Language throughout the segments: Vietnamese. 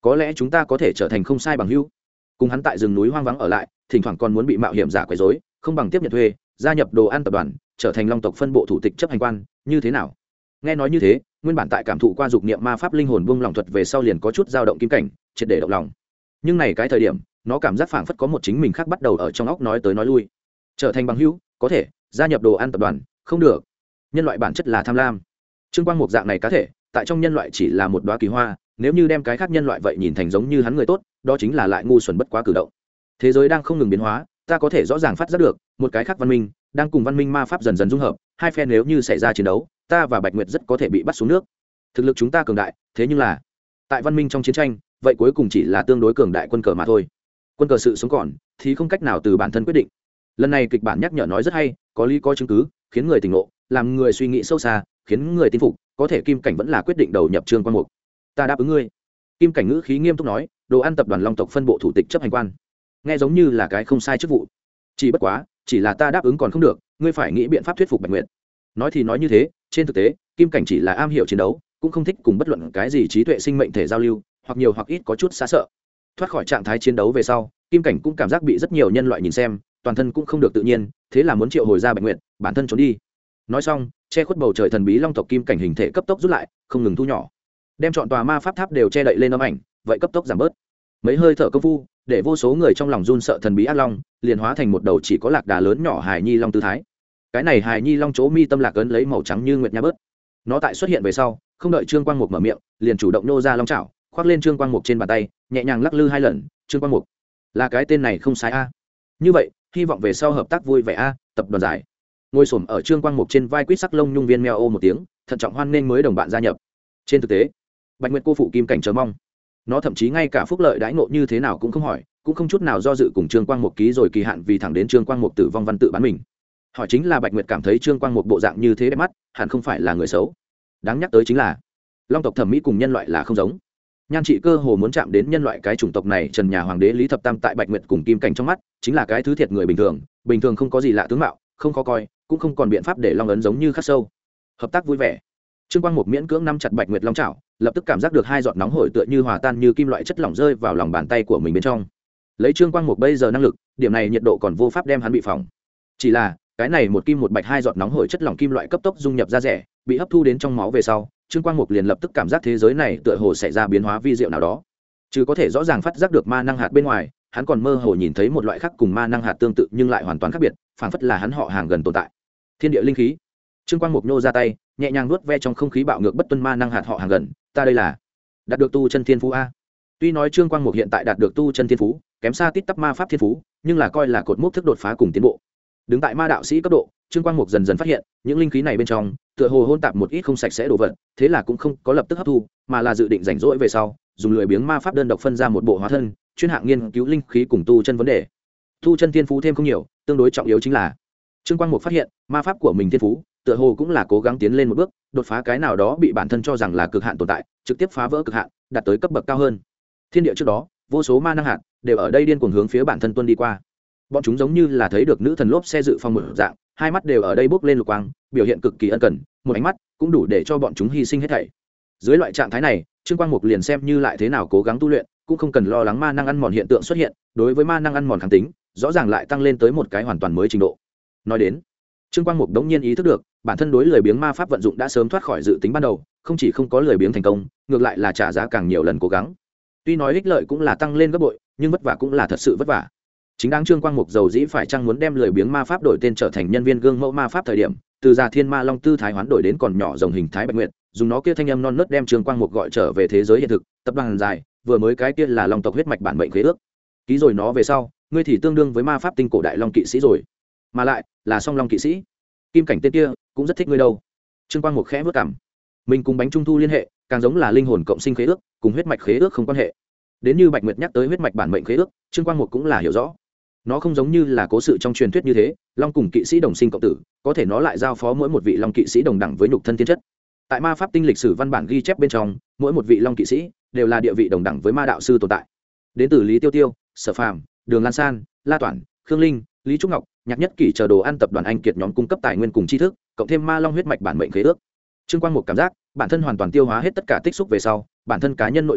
có lẽ chúng ta có thể trở thành không sai bằng hữu. Cùng hắn tại rừng núi hoang vắng ở lại, thỉnh thoảng còn muốn bị mạo hiểm giả quấy rối, không bằng tiếp nhận thuê, gia nhập đồ ăn tập đoàn, trở thành long tộc phân bộ thủ tịch chấp hành quan, như thế nào? Nghe nói như thế, nguyên bản tại cảm thụ qua dục niệm ma pháp linh hồn buông lòng thuật về sau liền có chút dao động kim cảnh, triệt để động lòng. Nhưng này cái thời điểm, nó cảm giác phảng phất có một chính mình khác bắt đầu ở trong óc nói tới nói lui. Trở thành bằng hữu, có thể, gia nhập đồ ăn tập đoàn, không được. Nhân loại bản chất là tham lam. Trương Quang Mục dạng này cá thể, tại trong nhân loại chỉ là một đóa kỳ hoa, nếu như đem cái khác nhân loại vậy nhìn thành giống như hắn người tốt, đó chính là lại ngu xuẩn bất quá cử động. Thế giới đang không ngừng biến hóa, ta có thể rõ ràng phát giác được, một cái khác văn minh đang cùng văn minh ma pháp dần dần dung hợp, hai phe nếu như xảy ra chiến đấu, ta và Bạch Nguyệt rất có thể bị bắt xuống nước. Thực lực chúng ta cường đại, thế nhưng là tại văn minh trong chiến tranh, vậy cuối cùng chỉ là tương đối cường đại quân cờ mà thôi. Quân cờ sự sống còn thì không cách nào từ bản thân quyết định. Lần này kịch bản nhắc nhở nói rất hay, có lý có chứng cứ, khiến người tỉnh ngộ, làm người suy nghĩ sâu xa, khiến người tin phục, có thể Kim Cảnh vẫn là quyết định đầu nhập Trương Quang Mục. Ta đáp ứng ngươi. Kim Cảnh ngữ khí nghiêm túc nói, đồ ăn tập đoàn long tộc phân bộ thủ tịch chấp hành quan. Nghe giống như là cái không sai chức vụ. Chỉ bất quá, chỉ là ta đáp ứng còn không được, ngươi phải nghĩ biện pháp thuyết phục Bạch Nguyệt. Nói thì nói như thế, trên thực tế, Kim Cảnh chỉ là am hiểu chiến đấu, cũng không thích cùng bất luận cái gì trí tuệ sinh mệnh thể giao lưu, hoặc nhiều hoặc ít có chút xa sợ. Thoát khỏi trạng thái chiến đấu về sau, Kim Cảnh cũng cảm giác bị rất nhiều nhân loại nhìn xem, toàn thân cũng không được tự nhiên, thế là muốn triệu hồi ra Bạch Nguyệt, bản thân trốn đi. Nói xong, che khuất bầu trời thần bí long tộc Kim Cảnh hình thể cấp tốc rút lại, không ngừng thu nhỏ, đem trọn tòa ma pháp tháp đều che đậy lên âm ảnh, vậy cấp tốc giảm bớt. Mấy hơi thở công phu, để vô số người trong lòng run sợ thần bí ác long liền hóa thành một đầu chỉ có lạc đà lớn nhỏ hài nhi long tư thái. Cái này hài nhi long chỗ mi tâm lạc ấn lấy màu trắng như nguyệt nha bớt. Nó tại xuất hiện về sau, không đợi Trương Quang Mục mở miệng, liền chủ động nô ra long chảo, khoác lên Trương Quang Mục trên bàn tay, nhẹ nhàng lắc lư 2 lần. Trương Quang Mục, là cái tên này không sai a. Như vậy, hy vọng về sau hợp tác vui vẻ a. Tập đoàn giải. Ngồi xổm ở Trương Quang Mục trên vai quýt sắc lông nhung viên meo ô một tiếng, thận trọng hoan nghênh mới đồng bạn gia nhập. Trên thực tế, Bạch Nguyệt cô phụ Kim Cảnh chờ mong. Nó thậm chí ngay cả phúc lợi đãi ngộ như thế nào cũng không hỏi, cũng không chút nào do dự cùng Trương Quang Mục ký rồi kỳ hạn, vì thẳng đến Trương Quang Mục tử vong văn tự bán mình. Hỏi chính là Bạch Nguyệt cảm thấy Trương Quang Mục bộ dạng như thế đẹp mắt, hẳn không phải là người xấu. Đáng nhắc tới chính là, long tộc thẩm mỹ cùng nhân loại là không giống. Nhan trị cơ hồ muốn chạm đến nhân loại cái chủng tộc này, Trần nhà hoàng đế Lý Thập Tam tại Bạch Nguyệt cùng Kim Cảnh trong mắt, chính là cái thứ thiệt người bình thường không có gì lạ tướng mạo, không khó coi, cũng không còn biện pháp để long ấn giống như khắc sâu. Hợp tác vui vẻ. Trương Quang Mục miễn cưỡng nắm chặt Bạch Nguyệt long chảo, lập tức cảm giác được 2 giọt nóng hổi tựa như hòa tan như kim loại chất lỏng rơi vào lòng bàn tay của mình bên trong. Lấy Trương Quang Mục bây giờ năng lực, điểm này nhiệt độ còn vô pháp đem hắn bị phỏng. Chỉ là, cái này một kim một bạch 2 giọt nóng hổi chất lỏng kim loại cấp tốc dung nhập ra rẻ, bị hấp thu đến trong máu về sau, Trương Quang Mục liền lập tức cảm giác thế giới này tựa hồ xảy ra biến hóa vi diệu nào đó. Chứ có thể rõ ràng phát giác được ma năng hạt bên ngoài, hắn còn mơ hồ nhìn thấy một loại khác cùng ma năng hạt tương tự nhưng lại hoàn toàn khác biệt, phảng phất là hắn họ hàng gần tồn tại. Thiên địa linh khí. Trương Quang Mục nhô ra tay, nhẹ nhàng nuốt ve trong không khí bạo ngược bất tuân ma năng hạt họ hàng gần. Ta đây là đạt được tu chân thiên phú a. Tuy nói Trương Quang Mục hiện tại đạt được tu chân thiên phú, kém xa tít tắp ma pháp thiên phú, nhưng là coi là cột mốc thức đột phá cùng tiến bộ. Đứng tại ma đạo sĩ cấp độ, Trương Quang Mục dần dần phát hiện, những linh khí này bên trong, tựa hồ hỗn tạp một ít không sạch sẽ đồ vật, thế là cũng không có lập tức hấp thu, mà là dự định rảnh rỗi về sau, dùng lười biếng ma pháp đơn độc phân ra một bộ hóa thân, chuyên hạng nghiên cứu linh khí cùng tu chân vấn đề. Tu chân thiên phú thêm không nhiều, tương đối trọng yếu chính là Trương Quang Mục phát hiện, ma pháp của mình thiên phú, tựa hồ cũng là cố gắng tiến lên một bước, đột phá cái nào đó bị bản thân cho rằng là cực hạn tồn tại, trực tiếp phá vỡ cực hạn, đạt tới cấp bậc cao hơn. Thiên địa trước đó, vô số ma năng hạt đều ở đây điên cuồng hướng phía bản thân tuân đi qua. Bọn chúng giống như là thấy được nữ thần lốp xe dự phòng một dạng, hai mắt đều ở đây bốc lên lục quang, biểu hiện cực kỳ ân cần, một ánh mắt cũng đủ để cho bọn chúng hy sinh hết thảy. Dưới loại trạng thái này, Trương Quang Mục liền xem như lại thế nào cố gắng tu luyện, cũng không cần lo lắng ma năng ăn mòn hiện tượng xuất hiện, đối với ma năng ăn mòn kháng tính, rõ ràng lại tăng lên tới một cái hoàn toàn mới trình độ. Nói đến, Trương Quang Mục đống nhiên ý thức được, bản thân đối lười biếng ma pháp vận dụng đã sớm thoát khỏi dự tính ban đầu, không chỉ không có lười biếng thành công, ngược lại là trả giá càng nhiều lần cố gắng. Tuy nói ích lợi cũng là tăng lên gấp bội, nhưng vất vả cũng là thật sự vất vả. Chính đáng Trương Quang Mục dầu dĩ phải chăng muốn đem lười biếng ma pháp đổi tên trở thành nhân viên gương mẫu ma pháp thời điểm, từ già thiên ma long tư thái hoán đổi đến còn nhỏ rồng hình thái Bạch Nguyệt, dùng nó kia thanh âm non nớt đem Trương Quang Mục gọi trở về thế giới hiện thực. Tập đoàn dài, vừa mới cái kia là long tộc huyết mạch bản mệnh khế ước, ký rồi nó về sau, ngươi thì tương đương với ma pháp tinh cổ đại long kỵ sĩ rồi, mà lại là song long kỵ sĩ. Kim Cảnh tên kia cũng rất thích ngươi đâu. Trương Quang Mục khẽ vớt cằm, mình cùng bánh trung thu liên hệ, càng giống là linh hồn cộng sinh khế ước, cùng huyết mạch khế ước không quan hệ. Đến như Bạch Nguyệt nhắc tới huyết mạch bản mệnh khế ước, Trương Quang Mục cũng là hiểu rõ. Nó không giống như là cố sự trong truyền thuyết như thế, long cùng kỵ sĩ đồng sinh cộng tử, có thể nó lại giao phó mỗi một vị long kỵ sĩ đồng đẳng với nhục thân thiên chất. Tại ma pháp tinh lịch sử văn bản ghi chép bên trong, mỗi một vị long kỵ sĩ đều là địa vị đồng đẳng với ma đạo sư tồn tại. Đến từ Lý Tiêu Tiêu, Sở Phàm, Đường Lan San, La Toản, Khương Linh, Lý Trúc Ngọc, Nhạc Nhất Kỷ chờ đồ ăn tập đoàn anh kiệt nhóm cung cấp tài nguyên cùng tri thức, cộng thêm ma long huyết mạch bản mệnh khế ước. Trương Quang Mục cảm giác bản thân hoàn toàn tiêu hóa hết tất cả tích xúc về sau, bản thân cá nhân nội tình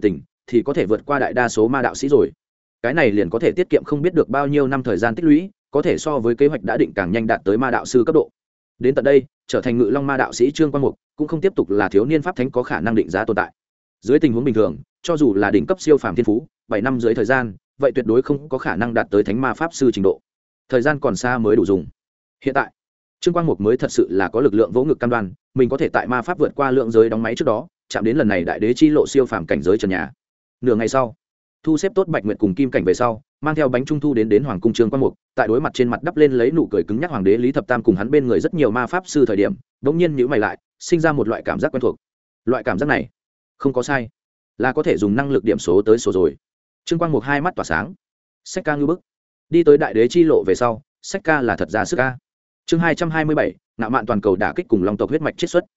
thì có thể vượt qua đại đa số ma đạo sĩ rồi. Cái này liền có thể tiết kiệm không biết được bao nhiêu năm thời gian tích lũy, có thể so với kế hoạch đã định càng nhanh đạt tới ma đạo sư cấp độ. Đến tận đây, trở thành Ngự Long ma đạo sĩ Trương Quang Mục cũng không tiếp tục là thiếu niên pháp thánh có khả năng định giá tồn tại. Dưới tình huống bình thường, cho dù là đỉnh cấp siêu phàm thiên phú, 7 năm dưới thời gian, vậy tuyệt đối không có khả năng đạt tới thánh ma pháp sư trình độ. Thời gian còn xa mới đủ dùng. Hiện tại, Trương Quang Mục mới thật sự là có lực lượng vỗ ngực cam đoan, mình có thể tại ma pháp vượt qua lượng giới đóng máy trước đó, chạm đến lần này đại đế chi lộ siêu phàm cảnh giới trần nhà. Nửa ngày sau, thu xếp tốt Bạch Nguyệt cùng Kim Cảnh về sau, mang theo bánh trung thu đến hoàng cung Trương Quang Mục, tại đối mặt trên mặt đắp lên lấy nụ cười cứng nhắc hoàng đế Lý Thập Tam cùng hắn bên người rất nhiều ma pháp sư thời điểm, bỗng nhiên nhíu mày lại, sinh ra một loại cảm giác quen thuộc. Loại cảm giác này, không có sai, là có thể dùng năng lực điểm số tới số rồi. Trương Quang Mục hai mắt tỏa sáng. Sách ca ngư bức. Đi tới đại đế chi lộ về sau, sách ca là thật ra sức ca. Chương 227, ngạo mạn toàn cầu đả kích cùng long tộc huyết mạch chiết xuất.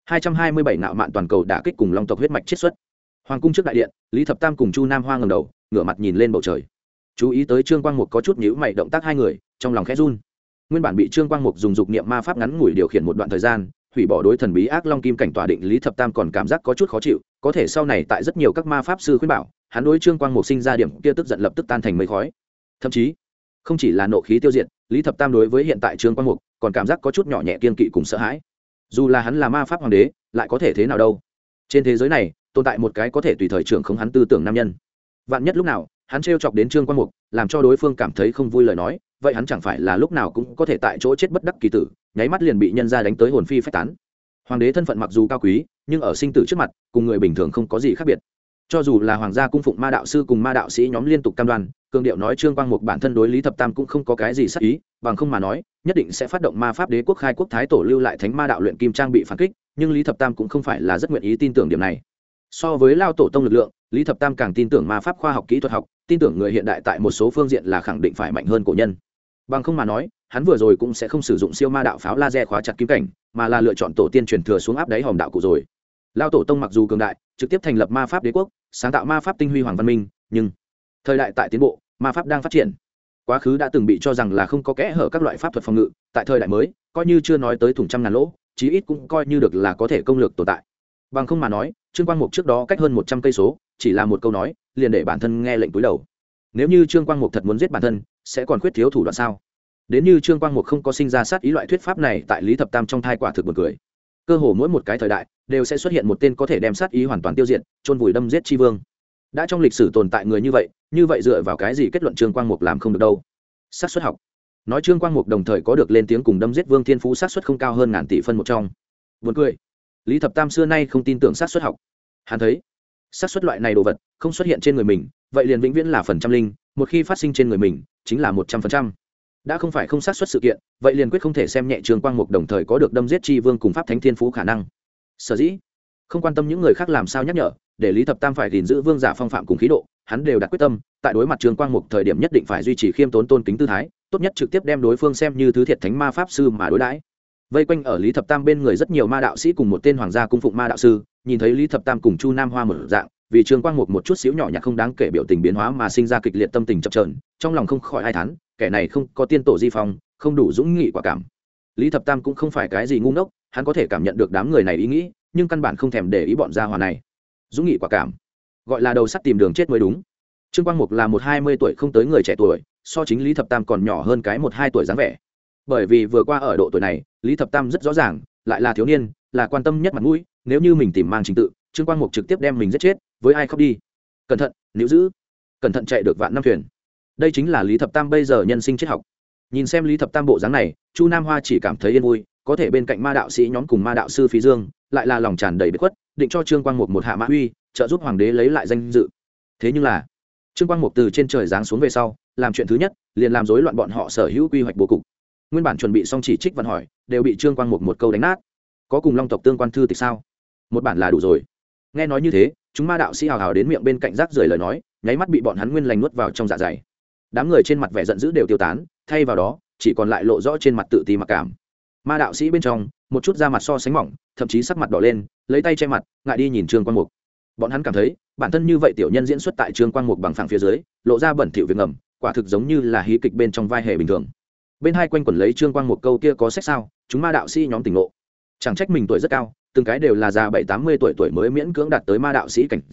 227 ngạo mạn toàn cầu đả kích cùng long tộc huyết mạch chiết xuất. Hoàng cung trước đại điện, Lý Thập Tam cùng Chu Nam Hoa ngẩng đầu, ngửa mặt nhìn lên bầu trời. Chú ý tới Trương Quang Mục có chút nhíu mày động tác hai người, trong lòng khẽ run. Nguyên bản bị Trương Quang Mục dùng dục niệm ma pháp ngắn ngủi điều khiển một đoạn thời gian, hủy bỏ đối thần bí ác long kim cảnh tỏa định Lý Thập Tam còn cảm giác có chút khó chịu, có thể sau này tại rất nhiều các ma pháp sư khuyên bảo, hắn đối Trương Quang Mục sinh ra điểm kia tức giận lập tức tan thành mây khói. Thậm chí, không chỉ là nộ khí tiêu diệt, Lý Thập Tam đối với hiện tại Trương Quang Mục còn cảm giác có chút nhỏ nhẹ kiên kỵ cùng sợ hãi. Dù là hắn là ma pháp hoàng đế, lại có thể thế nào đâu? Trên thế giới này, tồn tại một cái có thể tùy thời trưởng khống hắn tư tưởng nam nhân. Vạn nhất lúc nào, hắn trêu chọc đến Trương Quang Mục, làm cho đối phương cảm thấy không vui lời nói, vậy hắn chẳng phải là lúc nào cũng có thể tại chỗ chết bất đắc kỳ tử, nháy mắt liền bị nhân gia đánh tới hồn phi phách tán. Hoàng đế thân phận mặc dù cao quý, nhưng ở sinh tử trước mặt, cùng người bình thường không có gì khác biệt. Cho dù là hoàng gia cung phụng ma đạo sư cùng ma đạo sĩ nhóm liên tục cam đoan, cường điệu nói Trương Quang Mục bản thân đối Lý Thập Tam cũng không có cái gì sát ý, bằng không mà nói, nhất định sẽ phát động ma pháp đế quốc khai quốc thái tổ lưu lại thánh ma đạo luyện kim trang bị phản kích, nhưng Lý Thập Tam cũng không phải là rất nguyện ý tin tưởng điểm này. So với lao tổ tông lực lượng, Lý Thập Tam càng tin tưởng ma pháp khoa học kỹ thuật học, tin tưởng người hiện đại tại một số phương diện là khẳng định phải mạnh hơn cổ nhân. Bằng không mà nói, hắn vừa rồi cũng sẽ không sử dụng siêu ma đạo pháo laser khóa chặt kim cảnh, mà là lựa chọn tổ tiên truyền thừa xuống áp đáy hòm đạo cụ rồi. Lao tổ tông mặc dù cường đại, trực tiếp thành lập ma pháp đế quốc, sáng tạo ma pháp tinh huy hoàng văn minh, nhưng thời đại tại tiến bộ, ma pháp đang phát triển. Quá khứ đã từng bị cho rằng là không có kẽ hở các loại pháp thuật phòng ngự, tại thời đại mới, coi như chưa nói tới thủng trăm ngàn lỗ, chí ít cũng coi như được là có thể công lược tồn tại. Bằng không mà nói, Trương Quang Mục trước đó cách hơn 100 cây số, chỉ là một câu nói, liền để bản thân nghe lệnh túi đầu. Nếu như Trương Quang Mục thật muốn giết bản thân, sẽ còn khuyết thiếu thủ đoạn sao? Đến như Trương Quang Mục không có sinh ra sát ý loại thuyết pháp này tại Lý Thập Tam trong thai quả thực buồn cười. Cơ hồ mỗi một cái thời đại đều sẽ xuất hiện một tên có thể đem sát ý hoàn toàn tiêu diệt, chôn vùi đâm giết chi vương. Đã trong lịch sử tồn tại người như vậy dựa vào cái gì kết luận Trương Quang Mục làm không được đâu? Xác suất học. Nói Trương Quang Mục đồng thời có được lên tiếng cùng đâm giết Vương Thiên Phú xác suất không cao hơn ngàn tỷ phân một trong. Buồn cười. Lý Thập Tam xưa nay không tin tưởng xác suất học. Hắn thấy, xác suất loại này đồ vật không xuất hiện trên người mình, vậy liền vĩnh viễn là phần trăm linh, một khi phát sinh trên người mình, chính là 100%. Đã không phải không xác suất sự kiện, vậy liền quyết không thể xem nhẹ Trương Quang Mục đồng thời có được đâm giết chi vương cùng pháp thánh thiên phú khả năng. Sở dĩ, không quan tâm những người khác làm sao nhắc nhở, để Lý Thập Tam phải gìn giữ vương giả phong phạm cùng khí độ, hắn đều đặt quyết tâm, tại đối mặt Trương Quang Mục thời điểm nhất định phải duy trì khiêm tốn tôn kính tư thái, tốt nhất trực tiếp đem đối phương xem như thứ thiệt thánh ma pháp sư mà đối đãi. Vây quanh ở Lý Thập Tam bên người rất nhiều ma đạo sĩ cùng một tên hoàng gia cung phụng ma đạo sư, nhìn thấy Lý Thập Tam cùng Chu Nam Hoa một dạng, vì Trương Quang Mục một chút xíu nhỏ nhặt không đáng kể biểu tình biến hóa mà sinh ra kịch liệt tâm tình chập chờn, trong lòng không khỏi ai thán, kẻ này không có tiên tổ di phong, không đủ dũng nghị quả cảm. Lý Thập Tam cũng không phải cái gì ngu ngốc, hắn có thể cảm nhận được đám người này ý nghĩ, nhưng căn bản không thèm để ý bọn gia hỏa này. Dũng nghị quả cảm, gọi là đầu sắt tìm đường chết mới đúng. Trương Quang Mục là một 20 tuổi không tới người trẻ tuổi, so chính Lý Thập Tam còn nhỏ hơn cái 1-2 tuổi dáng vẻ. Bởi vì vừa qua ở độ tuổi này, Lý Thập Tam rất rõ ràng, lại là thiếu niên, là quan tâm nhất mặt mũi, nếu như mình tìm mang trình tự, Trương Quang Mục trực tiếp đem mình giết chết, với ai khóc đi. Cẩn thận, níu giữ. Cẩn thận chạy được vạn năm thuyền. Đây chính là Lý Thập Tam bây giờ nhân sinh triết học. Nhìn xem Lý Thập Tam bộ dáng này, Chu Nam Hoa chỉ cảm thấy yên vui, có thể bên cạnh ma đạo sĩ nhóm cùng ma đạo sư Phí Dương, lại là lòng tràn đầy bất khuất, định cho Trương Quang Mục một hạ mã uy, trợ giúp hoàng đế lấy lại danh dự. Thế nhưng là, Trương Quang Mục từ trên trời giáng xuống về sau, làm chuyện thứ nhất, liền làm rối loạn bọn họ sở hữu quy hoạch bố cục. Nguyên bản chuẩn bị xong chỉ trích văn hỏi, đều bị Trương Quang Mục một câu đánh nát. Có cùng Long tộc tương quan thư tịch sao? Một bản là đủ rồi. Nghe nói như thế, chúng ma đạo sĩ hào hào đến miệng bên cạnh rác rưởi lời nói, nháy mắt bị bọn hắn nguyên lành nuốt vào trong dạ dày. Đám người trên mặt vẻ giận dữ đều tiêu tán, thay vào đó, chỉ còn lại lộ rõ trên mặt tự ti mặc cảm. Ma đạo sĩ bên trong, một chút da mặt so sánh mỏng, thậm chí sắc mặt đỏ lên, lấy tay che mặt, ngại đi nhìn Trương Quang Mục. Bọn hắn cảm thấy, bản thân như vậy tiểu nhân diễn xuất tại Trương Quang Mục bằng phẳng phía dưới, lộ ra bẩn thỉu việc ngầm, quả thực giống như là hí kịch bên trong vai hề bình thường. Bên hai quanh quẩn lấy Trương Quang Mục câu kia có sách sao, chúng ma đạo sĩ nhóm tỉnh ngộ. Chẳng trách mình tuổi rất cao, từng cái đều là già 7-80 tuổi mới miễn cưỡng đạt tới ma đạo sĩ cảnh giới,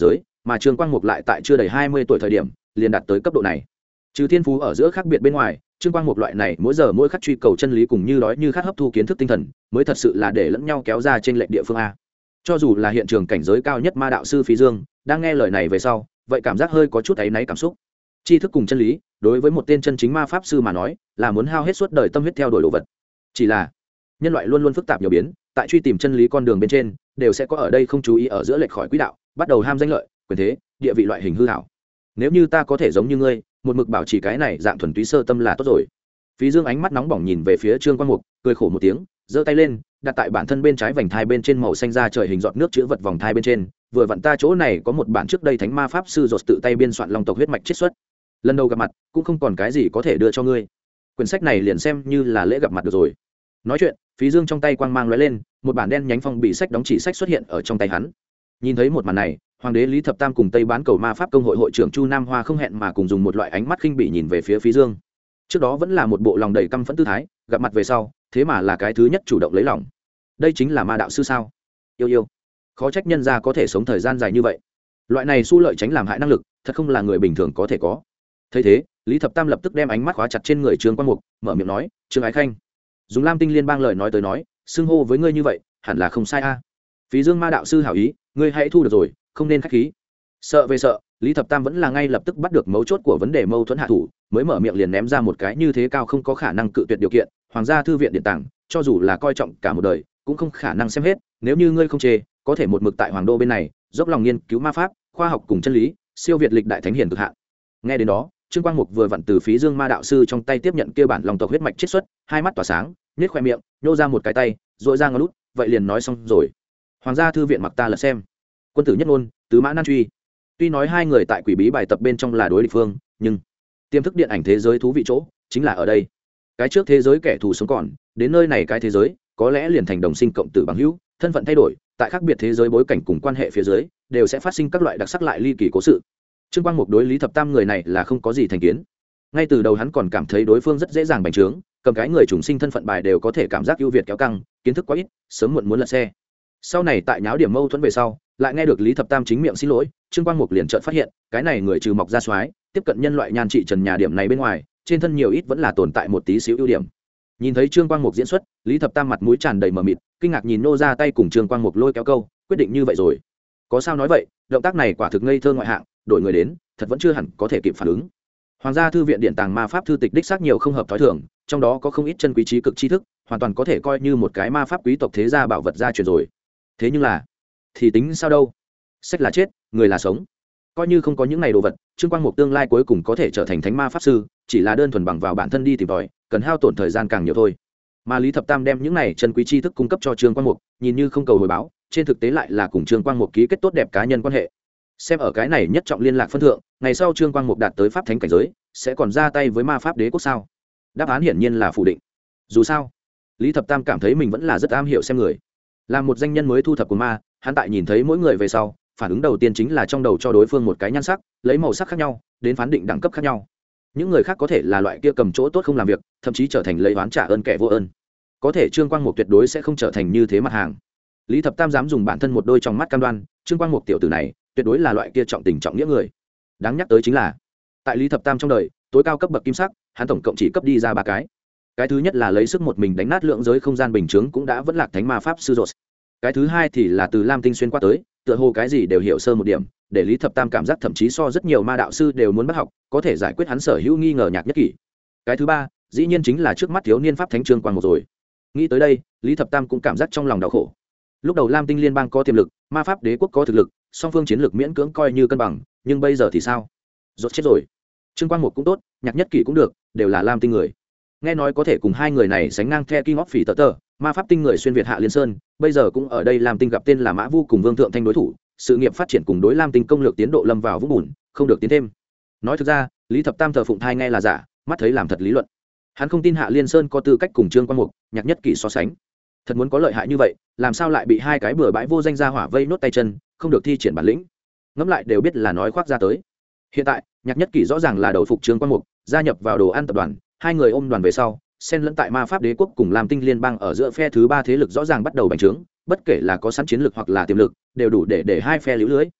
mà Trương Quang Mục lại tại chưa đầy 20 tuổi thời điểm liền đạt tới cấp độ này. Trừ thiên phú ở giữa khác biệt bên ngoài, Trương Quang Mục loại này mỗi giờ mỗi khắc truy cầu chân lý cùng như đói như khát hấp thu kiến thức tinh thần, mới thật sự là để lẫn nhau kéo ra trên lệnh địa phương a. Cho dù là hiện trường cảnh giới cao nhất ma đạo sư Phí Dương, đang nghe lời này về sau, vậy cảm giác hơi có chút áy náy cảm xúc. Tri thức cùng chân lý, đối với một tên chân chính ma pháp sư mà nói, là muốn hao hết suốt đời tâm huyết theo đuổi đồ vật. Chỉ là, nhân loại luôn luôn phức tạp nhiều biến, tại truy tìm chân lý con đường bên trên, đều sẽ có ở đây không chú ý ở giữa lệch khỏi quỹ đạo, bắt đầu ham danh lợi, quyền thế, địa vị loại hình hư hảo. Nếu như ta có thể giống như ngươi, một mực bảo trì cái này dạng thuần túy sơ tâm là tốt rồi. Phí Dương ánh mắt nóng bỏng nhìn về phía Trương Quang Mục, cười khổ một tiếng, giơ tay lên, đặt tại bản thân bên trái vành thai bên trên màu xanh da trời hình giọt nước chứa vật vòng thai bên trên, vừa vặn ta chỗ này có một bản trước đây thánh ma pháp sư Rốt tự tay biên soạn long tộc huyết mạch chiết xuất. Lần đầu gặp mặt, cũng không còn cái gì có thể đưa cho ngươi. Quyển sách này liền xem như là lễ gặp mặt được rồi. Nói chuyện, Phí Dương trong tay quang mang lóe lên, một bản đen nhánh phong bì sách đóng chỉ sách xuất hiện ở trong tay hắn. Nhìn thấy một màn này, Hoàng đế Lý Thập Tam cùng Tây Bán Cầu Ma Pháp Công hội hội trưởng Chu Nam Hoa không hẹn mà cùng dùng một loại ánh mắt khinh bỉ nhìn về phía Phí Dương. Trước đó vẫn là một bộ lòng đầy căm phẫn tư thái, gặp mặt về sau, thế mà là cái thứ nhất chủ động lấy lòng. Đây chính là ma đạo sư sao? Yêu, khó trách nhân gia có thể sống thời gian dài như vậy. Loại này xu lợi tránh làm hại năng lực, thật không là người bình thường có thể có. Thấy thế, Lý Thập Tam lập tức đem ánh mắt khóa chặt trên người Trương Quang Mục, mở miệng nói, "Trương Ái Khanh." Dùng Lam Tinh Liên bang lời nói tới nói, xưng hô với ngươi như vậy, hẳn là không sai a. Phí Dương ma đạo sư hảo ý, ngươi hãy thu được rồi, không nên khách khí. Sợ về sợ, Lý Thập Tam vẫn là ngay lập tức bắt được mấu chốt của vấn đề mâu thuẫn hạ thủ, mới mở miệng liền ném ra một cái như thế cao không có khả năng cự tuyệt điều kiện, Hoàng gia thư viện điện tàng, cho dù là coi trọng cả một đời, cũng không khả năng xem hết, nếu như ngươi không chê, có thể một mực tại Hoàng đô bên này, dốc lòng nghiên cứu ma pháp, khoa học cùng chân lý, siêu việt lịch đại thánh hiền cực hạn. Nghe đến đó, Trương Quang Mục vừa vặn từ Phí Dương ma đạo sư trong tay tiếp nhận kia bản lòng tộc huyết mạch chiết xuất, hai mắt tỏa sáng, nhếch khoe miệng, nhô ra một cái tay, rũa ra ngón út, vậy liền nói xong rồi. Hoàng gia thư viện mặc ta là xem. Quân tử nhất ngôn, tứ mã nan truy. Tuy nói hai người tại quỷ bí bài tập bên trong là đối địch phương, nhưng tiềm thức điện ảnh thế giới thú vị chỗ chính là ở đây. Cái trước thế giới kẻ thù sống còn, đến nơi này cái thế giới có lẽ liền thành đồng sinh cộng tử bằng hữu, thân phận thay đổi, tại khác biệt thế giới bối cảnh cùng quan hệ phía dưới, đều sẽ phát sinh các loại đặc sắc lại ly kỳ cố sự. Trương Quang Mục đối Lý Thập Tam người này là không có gì thành kiến. Ngay từ đầu hắn còn cảm thấy đối phương rất dễ dàng bành trướng, cầm cái người trùng sinh thân phận bài đều có thể cảm giác ưu việt kéo căng, kiến thức quá ít, sớm muộn muốn lật xe. Sau này tại nháo điểm mâu thuẫn về sau, lại nghe được Lý Thập Tam chính miệng xin lỗi, Trương Quang Mục liền chợt phát hiện, cái này người trừ mọc ra soái, tiếp cận nhân loại nhan trị trần nhà điểm này bên ngoài, trên thân nhiều ít vẫn là tồn tại một tí xíu ưu điểm. Nhìn thấy Trương Quang Mục diễn xuất, Lý Thập Tam mặt mũi tràn đầy mờ mịt, kinh ngạc nhìn nô ra tay cùng Trương Quang Mục lôi kéo câu, quyết định như vậy rồi. Có sao nói vậy, động tác này quả thực ngây thơ ngoại hạng, đội người đến, thật vẫn chưa hẳn có thể kịp phản ứng. Hoàng gia thư viện điện tàng ma pháp thư tịch đích xác nhiều không hợp thói thường, trong đó có không ít chân quý trí cực tri thức, hoàn toàn có thể coi như một cái ma pháp quý tộc thế gia bảo vật gia truyền rồi. Thế nhưng là, thì tính sao đâu? Sách là chết, người là sống. Coi như không có những này đồ vật, Trương Quang Mục tương lai cuối cùng có thể trở thành thánh ma pháp sư, chỉ là đơn thuần bằng vào bản thân đi tìm tòi, cần hao tổn thời gian càng nhiều thôi. Mà Lý Thập Tam đem những này chân quý tri thức cung cấp cho Trương Quang Mục, nhìn như không cầu hồi báo, trên thực tế lại là cùng Trương Quang Mục ký kết tốt đẹp cá nhân quan hệ. Xem ở cái này nhất trọng liên lạc phân thượng, ngày sau Trương Quang Mục đạt tới pháp thánh cảnh giới, sẽ còn ra tay với ma pháp đế quốc sao? Đáp án hiển nhiên là phủ định. Dù sao, Lý Thập Tam cảm thấy mình vẫn là rất am hiểu xem người. Là một danh nhân mới thu thập của ma, hắn tại nhìn thấy mỗi người về sau, phản ứng đầu tiên chính là trong đầu cho đối phương một cái nhan sắc, lấy màu sắc khác nhau đến phán định đẳng cấp khác nhau. Những người khác có thể là loại kia cầm chỗ tốt không làm việc, thậm chí trở thành lấy oán trả ơn kẻ vô ơn. Có thể Trương Quang Mục tuyệt đối sẽ không trở thành như thế mặt hàng. Lý Thập Tam dám dùng bản thân một đôi trong mắt cam đoan, Trương Quang Mục tiểu tử này tuyệt đối là loại kia trọng tình trọng nghĩa người. Đáng nhắc tới chính là, tại Lý Thập Tam trong đời, tối cao cấp bậc kim sắc, hắn tổng cộng chỉ cấp đi ra 3 cái. Cái thứ nhất là lấy sức một mình đánh nát lượng giới không gian bình chướng cũng đã vẫn lạc thánh ma pháp sư Rốt. Cái thứ hai thì là từ Lam Tinh xuyên qua tới, tựa hồ cái gì đều hiểu sơ một điểm, để Lý Thập Tam cảm giác thậm chí so rất nhiều ma đạo sư đều muốn bắt học, có thể giải quyết hắn sở hữu nghi ngờ nhạc nhất kỷ. Cái thứ ba, dĩ nhiên chính là trước mắt thiếu niên pháp thánh Trương Quang Mục rồi. Nghĩ tới đây, Lý Thập Tam cũng cảm giác trong lòng đau khổ. Lúc đầu Lam Tinh liên bang có tiềm lực, ma pháp đế quốc có thực lực, song phương chiến lược miễn cưỡng coi như cân bằng, nhưng bây giờ thì sao? Rốt chết rồi. Trương Quang Mục cũng tốt, nhạc nhất kỷ cũng được, đều là Lam Tinh người. Nghe nói có thể cùng hai người này sánh ngang The King of Fighter, ma pháp tinh người xuyên việt hạ liên sơn, bây giờ cũng ở đây Lam Tinh gặp tên là Mã Vu cùng Vương Thượng Thanh đối thủ, sự nghiệp phát triển cùng đối Lam Tinh công lược tiến độ lâm vào vũng bùn, không được tiến thêm. Nói thực ra, Lý Thập Tam thờ phụng thai nghe là giả, mắt thấy làm thật lý luận. Hắn không tin Hạ Liên Sơn có tư cách cùng Trương Quang Mục, nhạc nhất kỷ so sánh. Thật muốn có lợi hại như vậy, làm sao lại bị hai cái bừa bãi vô danh ra hỏa vây nốt tay chân, không được thi triển bản lĩnh. Ngẫm lại đều biết là nói khoác ra tới. Hiện tại, nhạc nhất kỷ rõ ràng là đầu phục Trương Quang Mục, gia nhập vào đồ ăn tập đoàn, hai người ôm đoàn về sau, xen lẫn tại ma pháp đế quốc cùng Lam Tinh liên bang ở giữa phe thứ ba thế lực rõ ràng bắt đầu bành trướng, bất kể là có sẵn chiến lược hoặc là tiềm lực, đều đủ để hai phe liễu lưới.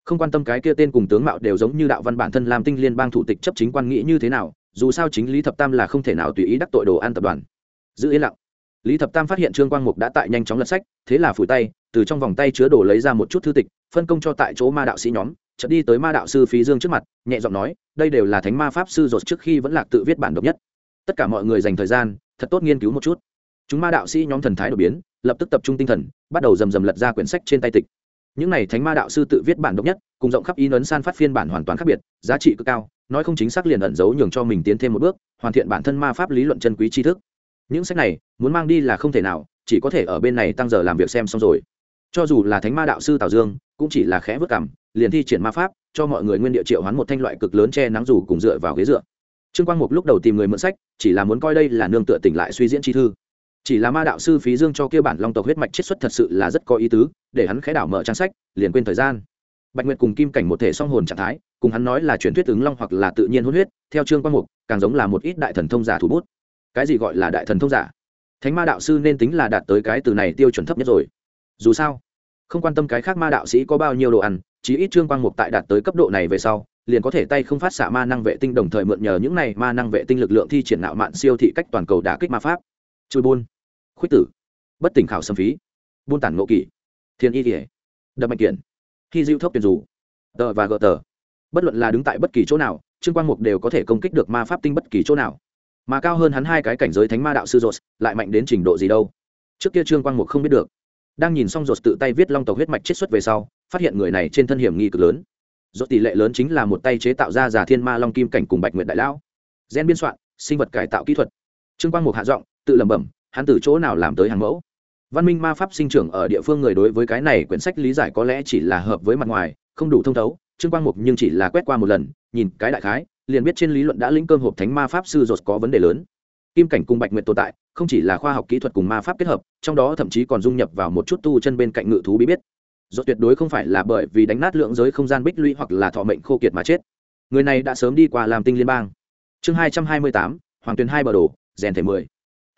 không quan tâm cái kia tên cùng tướng mạo đều giống như đạo văn bản thân làm tinh liên bang thủ tịch chấp chính quan nghĩ như thế nào, dù sao chính Lý Thập Tam là không thể nào tùy ý đắc tội đồ ăn tập đoàn. Giữ yên lặng. Lý Thập Tam phát hiện Trương Quang Mục đã tại nhanh chóng lật sách, thế là phủi tay, từ trong vòng tay chứa đồ lấy ra một chút thư tịch, phân công cho tại chỗ ma đạo sĩ nhóm, chợt đi tới ma đạo sư Phí Dương trước mặt, nhẹ giọng nói, đây đều là thánh ma pháp sư Rốt trước khi vẫn lạc tự viết bản độc nhất. Tất cả mọi người dành thời gian, thật tốt nghiên cứu một chút. Chúng ma đạo sĩ nhóm thần thái đổi biến, lập tức tập trung tinh thần, bắt đầu rầm rầm lật ra quyển sách trên tay tịch. Những này thánh ma đạo sư tự viết bản độc nhất, cùng rộng khắp in ấn san phát phiên bản hoàn toàn khác biệt, giá trị cực cao, nói không chính xác liền ẩn giấu nhường cho mình tiến thêm một bước, hoàn thiện bản thân ma pháp lý luận chân quý tri thức. Những sách này muốn mang đi là không thể nào, chỉ có thể ở bên này tăng giờ làm việc xem xong rồi. Cho dù là thánh ma đạo sư Tào Dương cũng chỉ là khẽ vớt cằm, liền thi triển ma pháp cho mọi người nguyên địa triệu hoán một thanh loại cực lớn che nắng dù cùng dựa vào ghế dựa. Trương Quang Mục lúc đầu tìm người mượn sách chỉ là muốn coi đây là nương tựa tỉnh lại suy diễn chi thư, chỉ là ma đạo sư Phí Dương cho kia bản long tộc huyết mạch chiết xuất thật sự là rất có ý tứ, để hắn khẽ đảo mở trang sách liền quên thời gian. Bạch Nguyệt cùng Kim Cảnh một thể song hồn trạng thái, cùng hắn nói là truyền thuyết ứng long hoặc là tự nhiên hôn huyết, theo Trương Quang Mục càng giống là một ít đại thần thông giả thủ bút. Cái gì gọi là đại thần thông giả? Thánh ma đạo sư nên tính là đạt tới cái từ này tiêu chuẩn thấp nhất rồi. Dù sao, không quan tâm cái khác ma đạo sĩ có bao nhiêu đồ ăn, chí ít Trương Quang Mục tại đạt tới cấp độ này về sau, liền có thể tay không phát xạ ma năng vệ tinh, đồng thời mượn nhờ những này ma năng vệ tinh lực lượng thi triển nạo mạn siêu thị cách toàn cầu đả kích ma pháp. Chui buôn, khuyết tử, bất tỉnh khảo xâm phí, buôn tản ngộ kỷ, thiên y thể, đập mạnh kiện, khi diệu thốc tuyển dù, tờ và gờ tờ. Bất luận là đứng tại bất kỳ chỗ nào, Trương Quang Mục đều có thể công kích được ma pháp tinh bất kỳ chỗ nào. Mà cao hơn hắn hai cái cảnh giới thánh ma đạo sư Rốt, lại mạnh đến trình độ gì đâu? Trước kia Trương Quang Mục không biết được. Đang nhìn xong Rốt tự tay viết long tộc huyết mạch chiết xuất về sau, phát hiện người này trên thân hiểm nghi cực lớn. Rốt tỷ lệ lớn chính là một tay chế tạo ra giả thiên ma long kim cảnh cùng Bạch Nguyệt đại lão. Gen biên soạn, sinh vật cải tạo kỹ thuật. Trương Quang Mục hạ giọng, tự lẩm bẩm, hắn từ chỗ nào làm tới hàng mẫu? Văn minh ma pháp sinh trưởng ở địa phương người đối với cái này quyển sách lý giải có lẽ chỉ là hợp với mặt ngoài, không đủ thông thấu. Trương Quang Mục nhưng chỉ là quét qua một lần, nhìn cái đại khái, liền biết trên lý luận đã lĩnh cơm hộp thánh ma pháp sư Rốt có vấn đề lớn. Kim cảnh cùng Bạch Nguyệt tồn tại, không chỉ là khoa học kỹ thuật cùng ma pháp kết hợp, trong đó thậm chí còn dung nhập vào một chút tu chân bên cạnh ngự thú bí biết. Rốt tuyệt đối không phải là bởi vì đánh nát lượng giới không gian bích lũy hoặc là thọ mệnh khô kiệt mà chết. Người này đã sớm đi qua làm tinh liên bang. Chương 228, Hoàng Tuyền 2 bờ đồ, rèn thể 10.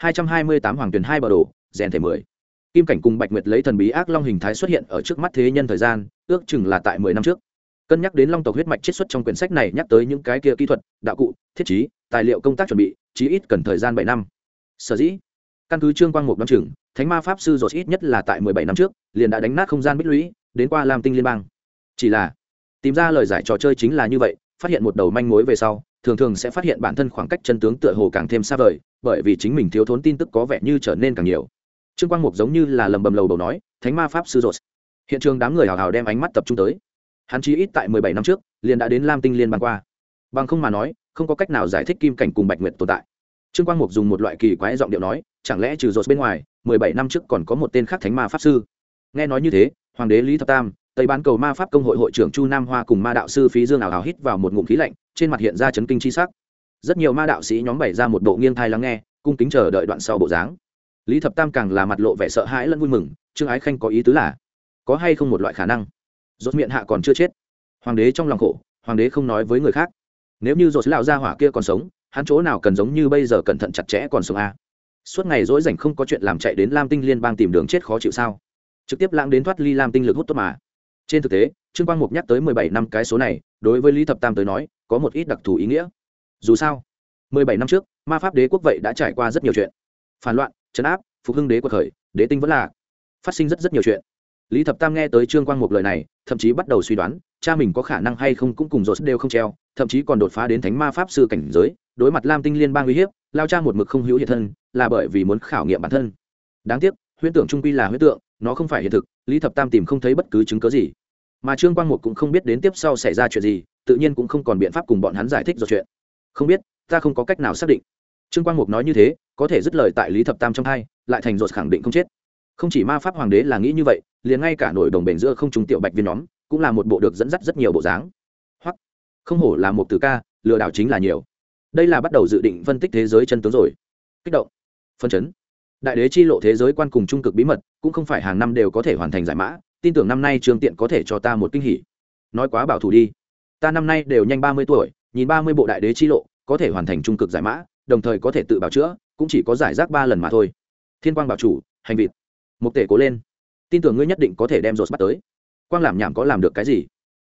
228 Hoàng Tuyền 2 bờ đồ, rèn thể 10. Kim cảnh cùng Bạch Nguyệt lấy thần bí ác long hình thái xuất hiện ở trước mắt thế nhân thời gian, ước chừng là tại 10 năm trước. Cân nhắc đến long tộc huyết mạch chiết xuất trong quyển sách này nhắc tới những cái kia kỹ thuật, đạo cụ, thiết trí, tài liệu công tác chuẩn bị, chí ít cần thời gian 7 năm. Sở dĩ, căn cứ Trương Quang Mục đoán chừng, thánh ma pháp sư Rốt ít nhất là tại 17 năm trước, liền đã đánh nát không gian bích lũy, đến qua Lam Tinh liên bang. Chỉ là, tìm ra lời giải trò chơi chính là như vậy, phát hiện một đầu manh mối về sau, thường thường sẽ phát hiện bản thân khoảng cách chân tướng tựa hồ càng thêm xa vời, bởi vì chính mình thiếu thốn tin tức có vẻ như trở nên càng nhiều. Trương Quang Mục giống như là lầm bầm lầu bầu nói, thánh ma pháp sư Rốt. Hiện trường đám người hào hào đem ánh mắt tập trung tới. Hắn chí ít tại 17 năm trước, liền đã đến Lam Tinh liên bang qua. Bằng không mà nói, không có cách nào giải thích Kim cảnh cùng Bạch Nguyệt tồn tại. Trương Quang Mục dùng một loại kỳ quái giọng điệu nói, chẳng lẽ trừ Rốt bên ngoài, 17 năm trước còn có một tên khác thánh ma pháp sư? Nghe nói như thế, hoàng đế Lý Thập Tam, Tây Bán Cầu Ma Pháp Công hội hội trưởng Chu Nam Hoa cùng ma đạo sư Phí Dương ảo hào hít vào một ngụm khí lạnh, trên mặt hiện ra chấn kinh chi sắc. Rất nhiều ma đạo sĩ nhóm bày ra một bộ nghiêng thai lắng nghe, cung kính chờ đợi đoạn sau bộ dáng. Lý Thập Tam càng là mặt lộ vẻ sợ hãi lẫn vui mừng, Trương Ái Khanh có ý tứ là, có hay không một loại khả năng, Rốt miệng hạ còn chưa chết. Hoàng đế trong lòng khổ, hoàng đế không nói với người khác. Nếu như Rốt lão gia hỏa kia còn sống, hắn chỗ nào cần giống như bây giờ cẩn thận chặt chẽ còn sống a? Suốt ngày rỗi rảnh không có chuyện làm chạy đến Lam Tinh liên bang tìm đường chết khó chịu sao? Trực tiếp lãng đến thoát ly Lam Tinh lực hút tốt mà. Trên thực tế, Trương Quang Mục nhắc tới 17 năm cái số này, đối với Lý Thập Tam tới nói, có một ít đặc thù ý nghĩa. Dù sao, 17 năm trước, ma pháp đế quốc vậy đã trải qua rất nhiều chuyện. Phản loạn, trấn áp, phục hưng đế quật khởi, đế tinh vẫn là phát sinh rất nhiều chuyện. Lý Thập Tam nghe tới Trương Quang Mục lời này, thậm chí bắt đầu suy đoán, cha mình có khả năng hay không cũng cùng Rốt đều không treo, thậm chí còn đột phá đến thánh ma pháp sư cảnh giới, đối mặt Lam Tinh liên bang uy hiếp, lao cha một mực không hữu hiện thân, là bởi vì muốn khảo nghiệm bản thân. Đáng tiếc, huyễn tưởng trung quy là huyễn tượng, nó không phải hiện thực, Lý Thập Tam tìm không thấy bất cứ chứng cứ gì. Mà Trương Quang Mục cũng không biết đến tiếp sau xảy ra chuyện gì, tự nhiên cũng không còn biện pháp cùng bọn hắn giải thích rồi chuyện. Không biết, ta không có cách nào xác định. Trương Quang Mục nói như thế, có thể dứt lời tại Lý Thập Tam trong hai, lại thành Rốt khẳng định không chết. Không chỉ ma pháp hoàng đế là nghĩ như vậy, liền ngay cả nội đồng bền giữa không trung tiểu bạch viên nhóm, cũng là một bộ được dẫn dắt rất nhiều bộ dáng. Hoặc, không hổ là một từ ca, lừa đảo chính là nhiều. Đây là bắt đầu dự định phân tích thế giới chân tướng rồi. Kích động, phân chấn. Đại đế chi lộ thế giới quan cùng trung cực bí mật, cũng không phải hàng năm đều có thể hoàn thành giải mã, tin tưởng năm nay Trương Tiện có thể cho ta một kinh hỉ. Nói quá bảo thủ đi. Ta năm nay đều nhanh 30 tuổi, nhìn 30 bộ đại đế chi lộ, có thể hoàn thành trung cực giải mã, đồng thời có thể tự bảo chữa, cũng chỉ có giải rác 3 lần mà thôi. Thiên quang bảo chủ, hành vịt. Một tể cố lên. Tin tưởng ngươi nhất định có thể đem Rốt bắt tới. Quang làm nhảm có làm được cái gì?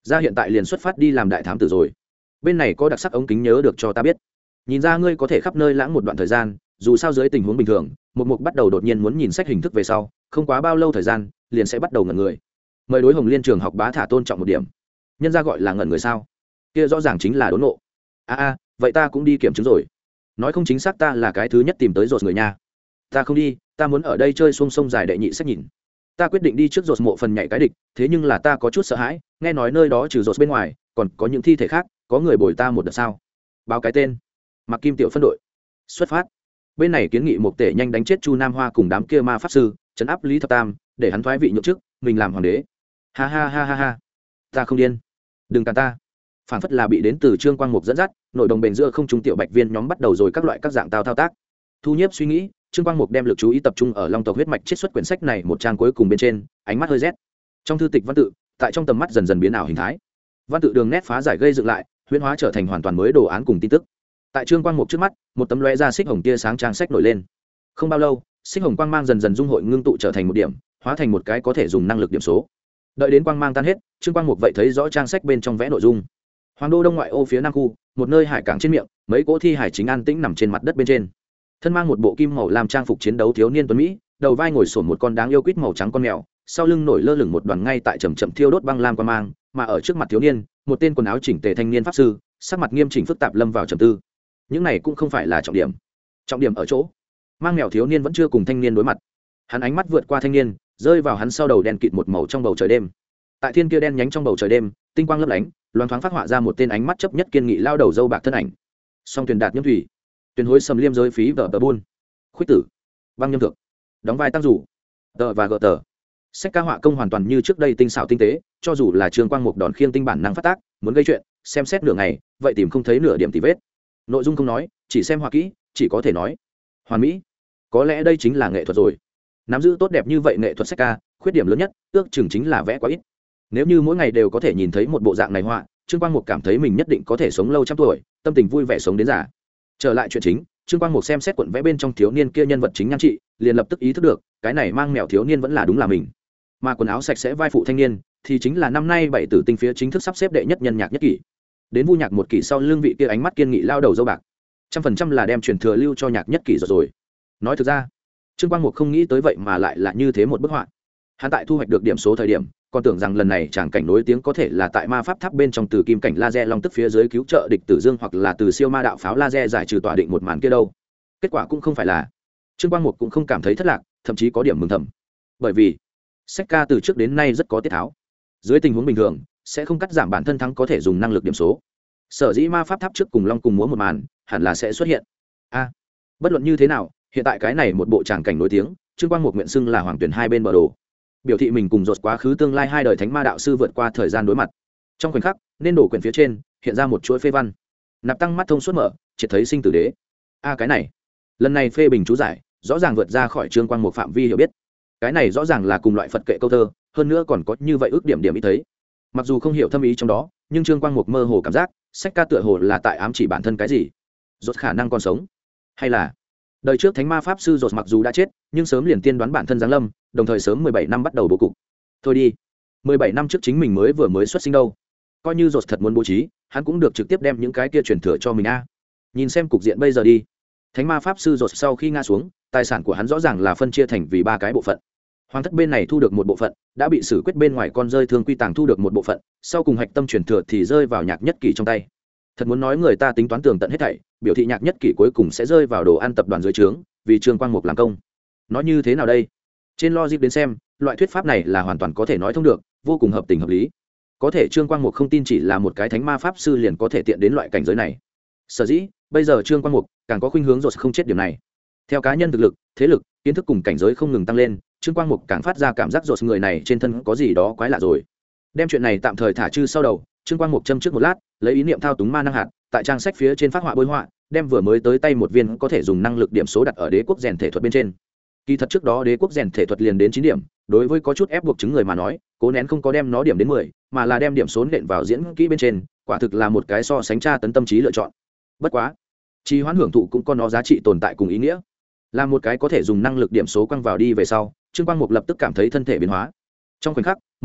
ra hiện tại liền xuất phát đi làm đại thám tử rồi. Bên này có đặc sắc ống kính nhớ được cho ta biết. Nhìn ra ngươi có thể khắp nơi lãng một đoạn thời gian, dù sao dưới tình huống bình thường một mục bắt đầu đột nhiên muốn nhìn sách hình thức về sau, không quá bao lâu thời gian liền sẽ bắt đầu ngẩn người. Mời đối Hồng Liên trường học bá thả tôn trọng một điểm. Nhân ra gọi là ngẩn người sao? Kia rõ ràng chính là đốn nộ. Vậy ta cũng đi kiểm chứng rồi. Nói không chính xác ta là cái thứ nhất tìm tới rột người nha. Ta không đi, ta muốn ở đây chơi xuông sông dài đệ nhị sách nhìn. Ta quyết định đi trước rột mộ phần nhảy cái địch, thế nhưng là ta có chút sợ hãi, nghe nói nơi đó trừ rột bên ngoài còn có những thi thể khác, có người bồi ta một đợt sao? Báo cái tên. Mặc Kim tiểu phân đội. Xuất phát. Bên này kiến nghị một tể nhanh đánh chết Chu Nam Hoa cùng đám kia ma pháp sư, trấn áp Lý Thập Tam, để hắn thoái vị nhượng chức, mình làm hoàng đế. Ha ha ha ha ha. Ta không điên. Đừng cản ta. Phản phất là bị đến từ Trương Quang Mục dẫn dắt, nội đồng bền giữa không trung tiểu bạch viên nhóm bắt đầu rồi các loại các dạng thao tác. Thu Nhiếp suy nghĩ, Trương Quang Mục đem lực chú ý tập trung ở Long tộc huyết mạch chiết xuất quyển sách này một trang cuối cùng bên trên, ánh mắt hơi rét. Trong thư tịch văn tự, tại trong tầm mắt dần dần biến ảo hình thái. Văn tự đường nét phá giải gây dựng lại, huyễn hóa trở thành hoàn toàn mới đồ án cùng tin tức. Tại Trương Quang Mục trước mắt, một tấm lóe ra xích hồng tia sáng trang sách nổi lên. Không bao lâu, xích hồng quang mang dần dần dung hội ngưng tụ trở thành một điểm, hóa thành một cái có thể dùng năng lực điểm số. Đợi đến quang mang tan hết, Trương Quang Mục vậy thấy rõ trang sách bên trong vẽ nội dung. Hoàng đô đông ngoại ô phía nam khu, một nơi hải cảng trên miệng, mấy cỗ thi hải chính an tĩnh nằm trên mặt đất bên trên. Thân mang một bộ kim màu làm trang phục chiến đấu thiếu niên tuấn mỹ, đầu vai ngồi xổm một con đáng yêu quýt màu trắng con mèo, sau lưng nổi lơ lửng một đoàn ngay tại chậm chậm thiêu đốt băng lam quang mang, mà ở trước mặt thiếu niên, một tên quần áo chỉnh tề thanh niên pháp sư, sắc mặt nghiêm chỉnh phức tạp lâm vào trầm tư. Những này cũng không phải là trọng điểm. Trọng điểm ở chỗ, mang mèo thiếu niên vẫn chưa cùng thanh niên đối mặt. Hắn ánh mắt vượt qua thanh niên, rơi vào hắn sau đầu đen kịt một màu trong bầu trời đêm. Tại thiên kia đen nhánh trong bầu trời đêm, tinh quang lấp lánh, loáng thoáng phát họa ra một tên ánh mắt chấp nhất kiên nghị lao đầu dâu bạc thân ảnh. Song Tuyền đạt nhâm thủy, Tuyền hối sầm liêm giới phí vợ tờ buôn, khuyết tử, băng nhâm thực, đóng vai tăng rủ, tờ và gợ tờ. Sách ca họa công hoàn toàn như trước đây tinh xảo tinh tế, cho dù là Trương Quang Mục đòn khiêng tinh bản năng phát tác, muốn gây chuyện, xem xét nửa ngày, vậy tìm không thấy nửa điểm tì vết. Nội dung không nói, chỉ xem họa kỹ, chỉ có thể nói hoàn mỹ. Có lẽ đây chính là nghệ thuật rồi. Nắm giữ tốt đẹp như vậy nghệ thuật sách ca, khuyết điểm lớn nhất ước chừng chính là vẽ quá ít. Nếu như mỗi ngày đều có thể nhìn thấy một bộ dạng này họa, Trương Quang Mục cảm thấy mình nhất định có thể sống lâu trăm tuổi, tâm tình vui vẻ sống đến già. Trở lại chuyện chính, Trương Quang Mục xem xét cuộn vẽ bên trong thiếu niên kia nhân vật chính nhan trị, liền lập tức ý thức được, cái này mang mèo thiếu niên vẫn là đúng là mình. Mà quần áo sạch sẽ vai phụ thanh niên, thì chính là năm nay 7 tử tinh phía chính thức sắp xếp đệ nhất nhân nhạc nhất kỷ. Đến Vu Nhạc một kỷ sau lưng vị kia ánh mắt kiên nghị lao đầu dâu bạc, 100% là đem truyền thừa lưu cho nhạc nhất kỷ rồi. Nói thực ra, Trương Quang Mục không nghĩ tới vậy mà lại là như thế một bức họa. Hắn tại thu hoạch được điểm số thời điểm, còn tưởng rằng lần này tràng cảnh nổi tiếng có thể là tại ma pháp tháp bên trong từ kim cảnh laser long tức phía dưới cứu trợ địch tử dương, hoặc là từ siêu ma đạo pháo laser giải trừ tỏa định một màn kia đâu. Kết quả cũng không phải là. Trương Quang Mục cũng không cảm thấy thất lạc, thậm chí có điểm mừng thầm. Bởi vì sách ca từ trước đến nay rất có tiết tháo. Dưới tình huống bình thường, sẽ không cắt giảm bản thân thắng có thể dùng năng lực điểm số. Sở dĩ ma pháp tháp trước cùng long cùng múa một màn, hẳn là sẽ xuất hiện. Bất luận như thế nào, hiện tại cái này một bộ tràng cảnh nổi tiếng, Trương Quang Mục nguyện xưng là hoàng tuyển hai bên bờ đồ, biểu thị mình cùng rột quá khứ tương lai hai đời thánh ma đạo sư vượt qua thời gian đối mặt. Trong khoảnh khắc, nên đổ quyển phía trên hiện ra một chuỗi phê văn. Nạp tăng mắt thông suốt mở, triệt thấy sinh tử đế. Cái này, lần này phê bình chú giải rõ ràng vượt ra khỏi Trương Quang Mục phạm vi hiểu biết. Cái này rõ ràng là cùng loại Phật kệ câu thơ, hơn nữa còn có như vậy ước điểm ý thấy. Mặc dù không hiểu thâm ý trong đó, nhưng Trương Quang Mục mơ hồ cảm giác, sách ca tựa hồ là tại ám chỉ bản thân cái gì. Rốt khả năng còn sống, hay là đời trước thánh ma pháp sư rột mặc dù đã chết, nhưng sớm liền tiên đoán bản thân giáng lâm, đồng thời sớm 17 năm bắt đầu bố cục. Thôi đi, 17 năm trước chính mình mới xuất sinh đâu. Coi như rột thật muốn bố trí, hắn cũng được trực tiếp đem những cái kia truyền thừa cho mình a. Nhìn xem cục diện bây giờ đi. Thánh ma pháp sư rột sau khi ngã xuống, tài sản của hắn rõ ràng là phân chia thành vì 3 cái bộ phận. Hoàng thất bên này thu được một bộ phận, đã bị xử quyết bên ngoài con rơi thương quy tàng thu được một bộ phận, sau cùng hạch tâm truyền thừa thì rơi vào nhạc nhất kỷ trong tay. Thật muốn nói người ta tính toán tường tận hết thảy, biểu thị nhạc nhất kỷ cuối cùng sẽ rơi vào đồ ăn tập đoàn dưới trướng, vì Trương Quang Mục làm công. Nói như thế nào đây? Trên logic đến xem, loại thuyết pháp này là hoàn toàn có thể nói thông được, vô cùng hợp tình hợp lý. Có thể Trương Quang Mục không tin chỉ là một cái thánh ma pháp sư liền có thể tiện đến loại cảnh giới này. Sở dĩ, bây giờ Trương Quang Mục càng có khuynh hướng rồi không chết điểm này. Theo cá nhân thực lực, thế lực, kiến thức cùng cảnh giới không ngừng tăng lên, Trương Quang Mục càng phát ra cảm giác rồi người này trên thân có gì đó quái lạ rồi. Đem chuyện này tạm thời thả chư sau đầu, Trương Quang Mục châm trước một lát, lấy ý niệm thao túng ma năng hạt, tại trang sách phía trên phát họa bôi họa, đem vừa mới tới tay một viên có thể dùng năng lực điểm số đặt ở đế quốc rèn thể thuật bên trên. Kỳ thật trước đó đế quốc rèn thể thuật liền đến 9 điểm, đối với có chút ép buộc chứng người mà nói, cố nén không có đem nó điểm đến 10, mà là đem điểm số nện vào diễn kỹ bên trên, quả thực là một cái so sánh tra tấn tâm trí lựa chọn. Bất quá, trì hoãn hưởng thụ cũng có nó giá trị tồn tại cùng ý nghĩa. Là một cái có thể dùng năng lực điểm số quăng vào đi về sau, Trương Quang Mục lập tức cảm thấy thân thể biến hóa. Trong khoảnh khắc,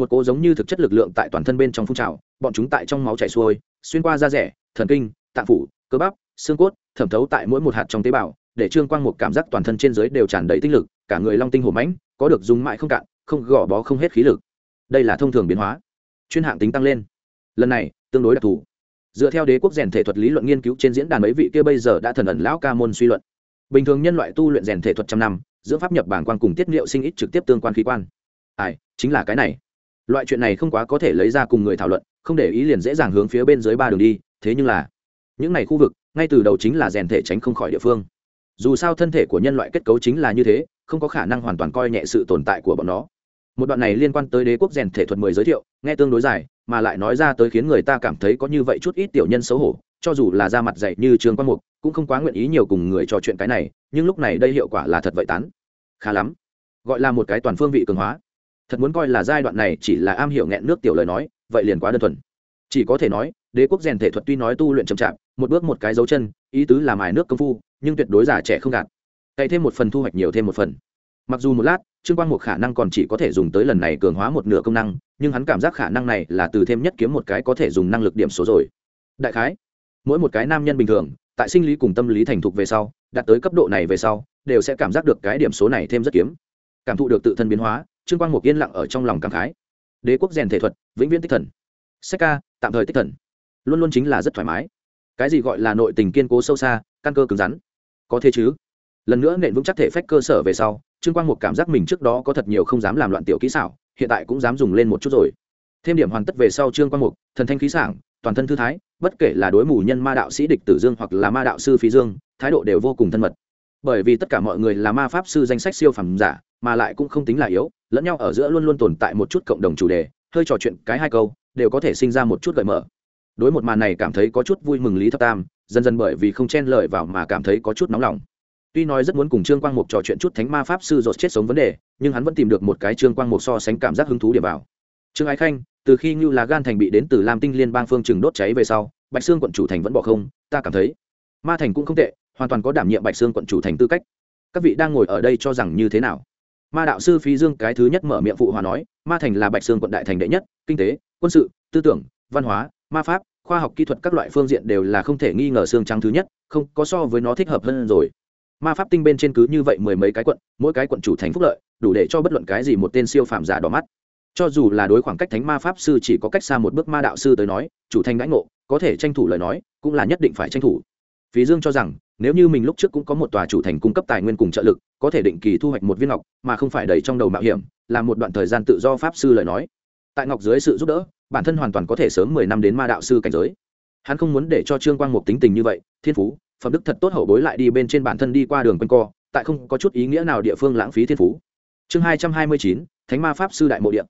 một cỗ giống như thực chất lực lượng tại toàn thân bên trong phun trào, bọn chúng tại trong máu chảy xuôi, xuyên qua da rẻ, thần kinh, tạng phủ, cơ bắp, xương cốt, thẩm thấu tại mỗi một hạt trong tế bào, để Trương Quang Mục cảm giác toàn thân trên dưới đều tràn đầy tinh lực, cả người long tinh hổ mãnh, có được dùng mãi không cạn, không gò bó không hết khí lực. Đây là thông thường biến hóa, chuyên hạng tính tăng lên. Lần này tương đối đặc thù. Dựa theo đế quốc rèn thể thuật lý luận nghiên cứu trên diễn đàn mấy vị kia bây giờ đã thần ẩn lão ca môn suy luận, bình thường nhân loại tu luyện rèn thể thuật trăm năm, dưỡng pháp nhập bảng quan cùng tiết liệu sinh ít trực tiếp tương quan khí quan. Chính là cái này. Loại chuyện này không quá có thể lấy ra cùng người thảo luận, không để ý liền dễ dàng hướng phía bên dưới ba đường đi, thế nhưng là những này khu vực ngay từ đầu chính là rèn thể tránh không khỏi địa phương. Dù sao thân thể của nhân loại kết cấu chính là như thế, không có khả năng hoàn toàn coi nhẹ sự tồn tại của bọn nó. Một đoạn này liên quan tới đế quốc rèn thể thuật 10 giới thiệu, nghe tương đối dài, mà lại nói ra tới khiến người ta cảm thấy có như vậy chút ít tiểu nhân xấu hổ, cho dù là da mặt dày như Trương Quang Mục, cũng không quá nguyện ý nhiều cùng người trò chuyện cái này, nhưng lúc này đây hiệu quả là thật vậy tán. Khá lắm. Gọi là một cái toàn phương vị cường hóa. Thật muốn coi là giai đoạn này chỉ là am hiểu nghẹn nước tiểu lời nói, vậy liền quá đơn thuần. Chỉ có thể nói, đế quốc rèn thể thuật tuy nói tu luyện chậm chạp, một bước một cái dấu chân, ý tứ là mài nước công phu, nhưng tuyệt đối già trẻ không gạt. Cày thêm một phần thu hoạch nhiều thêm một phần. Mặc dù một lát, Trương Quang Mục khả năng còn chỉ có thể dùng tới lần này cường hóa một nửa công năng, nhưng hắn cảm giác khả năng này là từ thêm nhất kiếm một cái có thể dùng năng lực điểm số rồi. Đại khái, mỗi một cái nam nhân bình thường, tại sinh lý cùng tâm lý thành thục về sau, đạt tới cấp độ này về sau, đều sẽ cảm giác được cái điểm số này thêm rất kiếm. Cảm thụ được tự thân biến hóa, Trương Quang Mục yên lặng ở trong lòng cảm khái. Đế quốc rèn thể thuật, vĩnh viễn tích thần. Sách ca, tạm thời tích thần. Luôn luôn chính là rất thoải mái. Cái gì gọi là nội tình kiên cố sâu xa, căn cơ cứng rắn? Có thế chứ? Lần nữa nện vững chắc thể phách cơ sở về sau, Trương Quang Mục cảm giác mình trước đó có thật nhiều không dám làm loạn tiểu kỹ xảo, hiện tại cũng dám dùng lên một chút rồi. Thêm điểm hoàn tất về sau, Trương Quang Mục thần thanh khí sảng, toàn thân thư thái, bất kể là đối mù nhân ma đạo sĩ địch Tử Dương hoặc là ma đạo sư Phí Dương, thái độ đều vô cùng thân mật. Bởi vì tất cả mọi người là ma pháp sư danh sách siêu phẩm giả, mà lại cũng không tính là yếu, lẫn nhau ở giữa luôn luôn tồn tại một chút cộng đồng chủ đề, hơi trò chuyện cái hai câu, đều có thể sinh ra một chút gợi mở. Đối một màn này cảm thấy có chút vui mừng Lý Thập Tam, dần dần bởi vì không chen lời vào mà cảm thấy có chút nóng lòng. Tuy nói rất muốn cùng Trương Quang Mục trò chuyện chút thánh ma pháp sư rốt chết sống vấn đề, nhưng hắn vẫn tìm được một cái Trương Quang Mục so sánh cảm giác hứng thú điểm vào. Trương Ái Khanh, từ khi Ngưu Là Gan thành bị đến từ Lam Tinh liên bang phương Trừng đốt cháy về sau, Bạch Xương quận chủ thành vẫn bỏ không, ta cảm thấy Ma thành cũng không tệ, hoàn toàn có đảm nhiệm Bạch Xương quận chủ thành tư cách. Các vị đang ngồi ở đây cho rằng như thế nào? Ma đạo sư Phí Dương cái thứ nhất mở miệng phụ hòa nói, Ma thành là Bạch Xương quận đại thành đệ nhất, kinh tế, quân sự, tư tưởng, văn hóa, ma pháp, khoa học kỹ thuật các loại phương diện đều là không thể nghi ngờ xương trắng thứ nhất, không có so với nó thích hợp hơn rồi. Ma pháp tinh bên trên cứ như vậy mười mấy cái quận, mỗi cái quận chủ thành phúc lợi, đủ để cho bất luận cái gì một tên siêu phàm giả đỏ mắt. Cho dù là đối khoảng cách thánh ma pháp sư chỉ có cách xa một bước ma đạo sư tới nói, chủ thành đãi ngộ có thể tranh thủ lời nói, cũng là nhất định phải tranh thủ. Phí Dương cho rằng, nếu như mình lúc trước cũng có một tòa chủ thành cung cấp tài nguyên cùng trợ lực, có thể định kỳ thu hoạch một viên ngọc, mà không phải đầy trong đầu mạo hiểm, làm một đoạn thời gian tự do pháp sư lời nói. Tại ngọc dưới sự giúp đỡ, bản thân hoàn toàn có thể sớm 10 năm đến ma đạo sư cảnh giới. Hắn không muốn để cho Trương Quang Mục tính tình như vậy, thiên phú, phẩm đức thật tốt hậu bối lại đi bên trên bản thân đi qua đường quanh co, tại không có chút ý nghĩa nào địa phương lãng phí thiên phú. Chương 229, Thánh ma pháp sư đại mộ địa.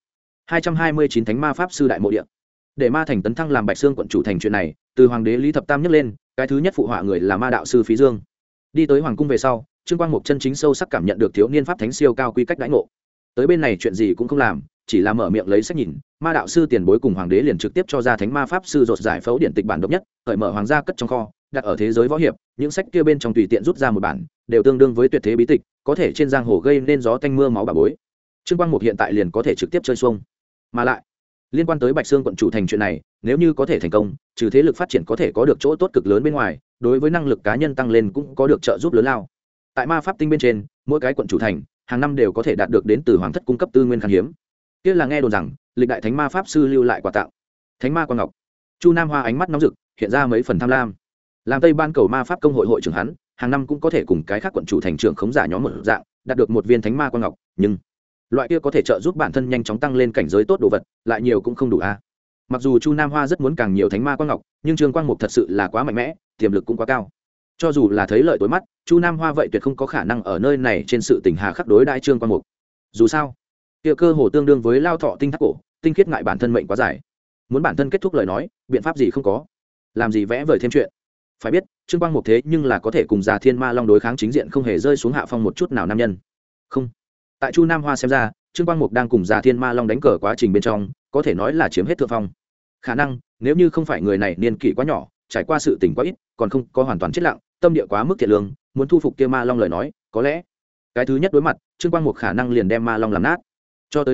229 Thánh ma pháp sư đại mộ địa. Để Ma thành tấn thăng làm Bạch Xương quận chủ thành chuyện này, từ hoàng đế Lý Thập Tam nhắc lên, cái thứ nhất phụ họa người là ma đạo sư Phí Dương. Đi tới hoàng cung về sau, Trương Quang Mục chân chính sâu sắc cảm nhận được thiếu niên pháp thánh siêu cao quy cách đãi ngộ. Tới bên này chuyện gì cũng không làm, chỉ là mở miệng lấy sách nhìn, ma đạo sư tiền bối cùng hoàng đế liền trực tiếp cho ra thánh ma pháp sư rột giải phẫu điển tịch bản độc nhất, cởi mở hoàng gia cất trong kho, đặt ở thế giới võ hiệp, những sách kia bên trong tùy tiện rút ra một bản, đều tương đương với tuyệt thế bí tịch, có thể trên giang hồ gây nên gió tanh mưa máu bà bối. Trương Quang Mục hiện tại liền có thể trực tiếp chơi xuông. Mà lại, liên quan tới Bạch Xương quận chủ thành chuyện này, nếu như có thể thành công, trừ thế lực phát triển có thể có được chỗ tốt cực lớn bên ngoài, đối với năng lực cá nhân tăng lên cũng có được trợ giúp lớn lao. Tại ma pháp tinh bên trên, mỗi cái quận chủ thành, hàng năm đều có thể đạt được đến từ hoàng thất cung cấp tư nguyên khan hiếm. Kia là nghe đồn rằng, lịch đại thánh ma pháp sư lưu lại quà tặng. Thánh ma quan ngọc. Chu Nam Hoa ánh mắt nóng rực, hiện ra mấy phần tham lam. Làm Tây Ban cầu ma pháp công hội hội trưởng hắn, hàng năm cũng có thể cùng cái khác quận chủ thành trưởng khống giả nhóm một dạng, đạt được một viên thánh ma quan ngọc, nhưng loại kia có thể trợ giúp bản thân nhanh chóng tăng lên cảnh giới tốt đồ vật, lại nhiều cũng không đủ a. Mặc dù Chu Nam Hoa rất muốn càng nhiều thánh ma quan ngọc, nhưng Trương Quang Mục thật sự là quá mạnh mẽ, tiềm lực cũng quá cao. Cho dù là thấy lợi tối mắt, Chu Nam Hoa vậy tuyệt không có khả năng ở nơi này trên sự tình hà khắc đối đãi Trương Quang Mục. Dù sao, kia cơ hồ tương đương với lao thọ tinh thác cổ, tinh khiết ngại bản thân mệnh quá dài. Muốn bản thân kết thúc lời nói, biện pháp gì không có, làm gì vẽ vời thêm chuyện. Phải biết, Trương Quang Mục thế nhưng là có thể cùng Già Thiên Ma Long đối kháng chính diện không hề rơi xuống hạ phong một chút nào nam nhân. Không. Tại Chu Nam Hoa xem ra, Trương Quang Mục đang cùng Già Thiên Ma Long đánh cờ quá trình bên trong, có thể nói là chiếm hết thượng phong. Khả năng, nếu như không phải người này niên kỷ quá nhỏ, trải qua sự tình quá ít, còn không có hoàn toàn chết lặng, tâm địa quá mức thiện lương, muốn thu phục kia Ma Long lời nói, có lẽ cái thứ nhất đối mặt, Trương Quang Mục khả năng liền đem Ma Long làm nát. Cho tới nay,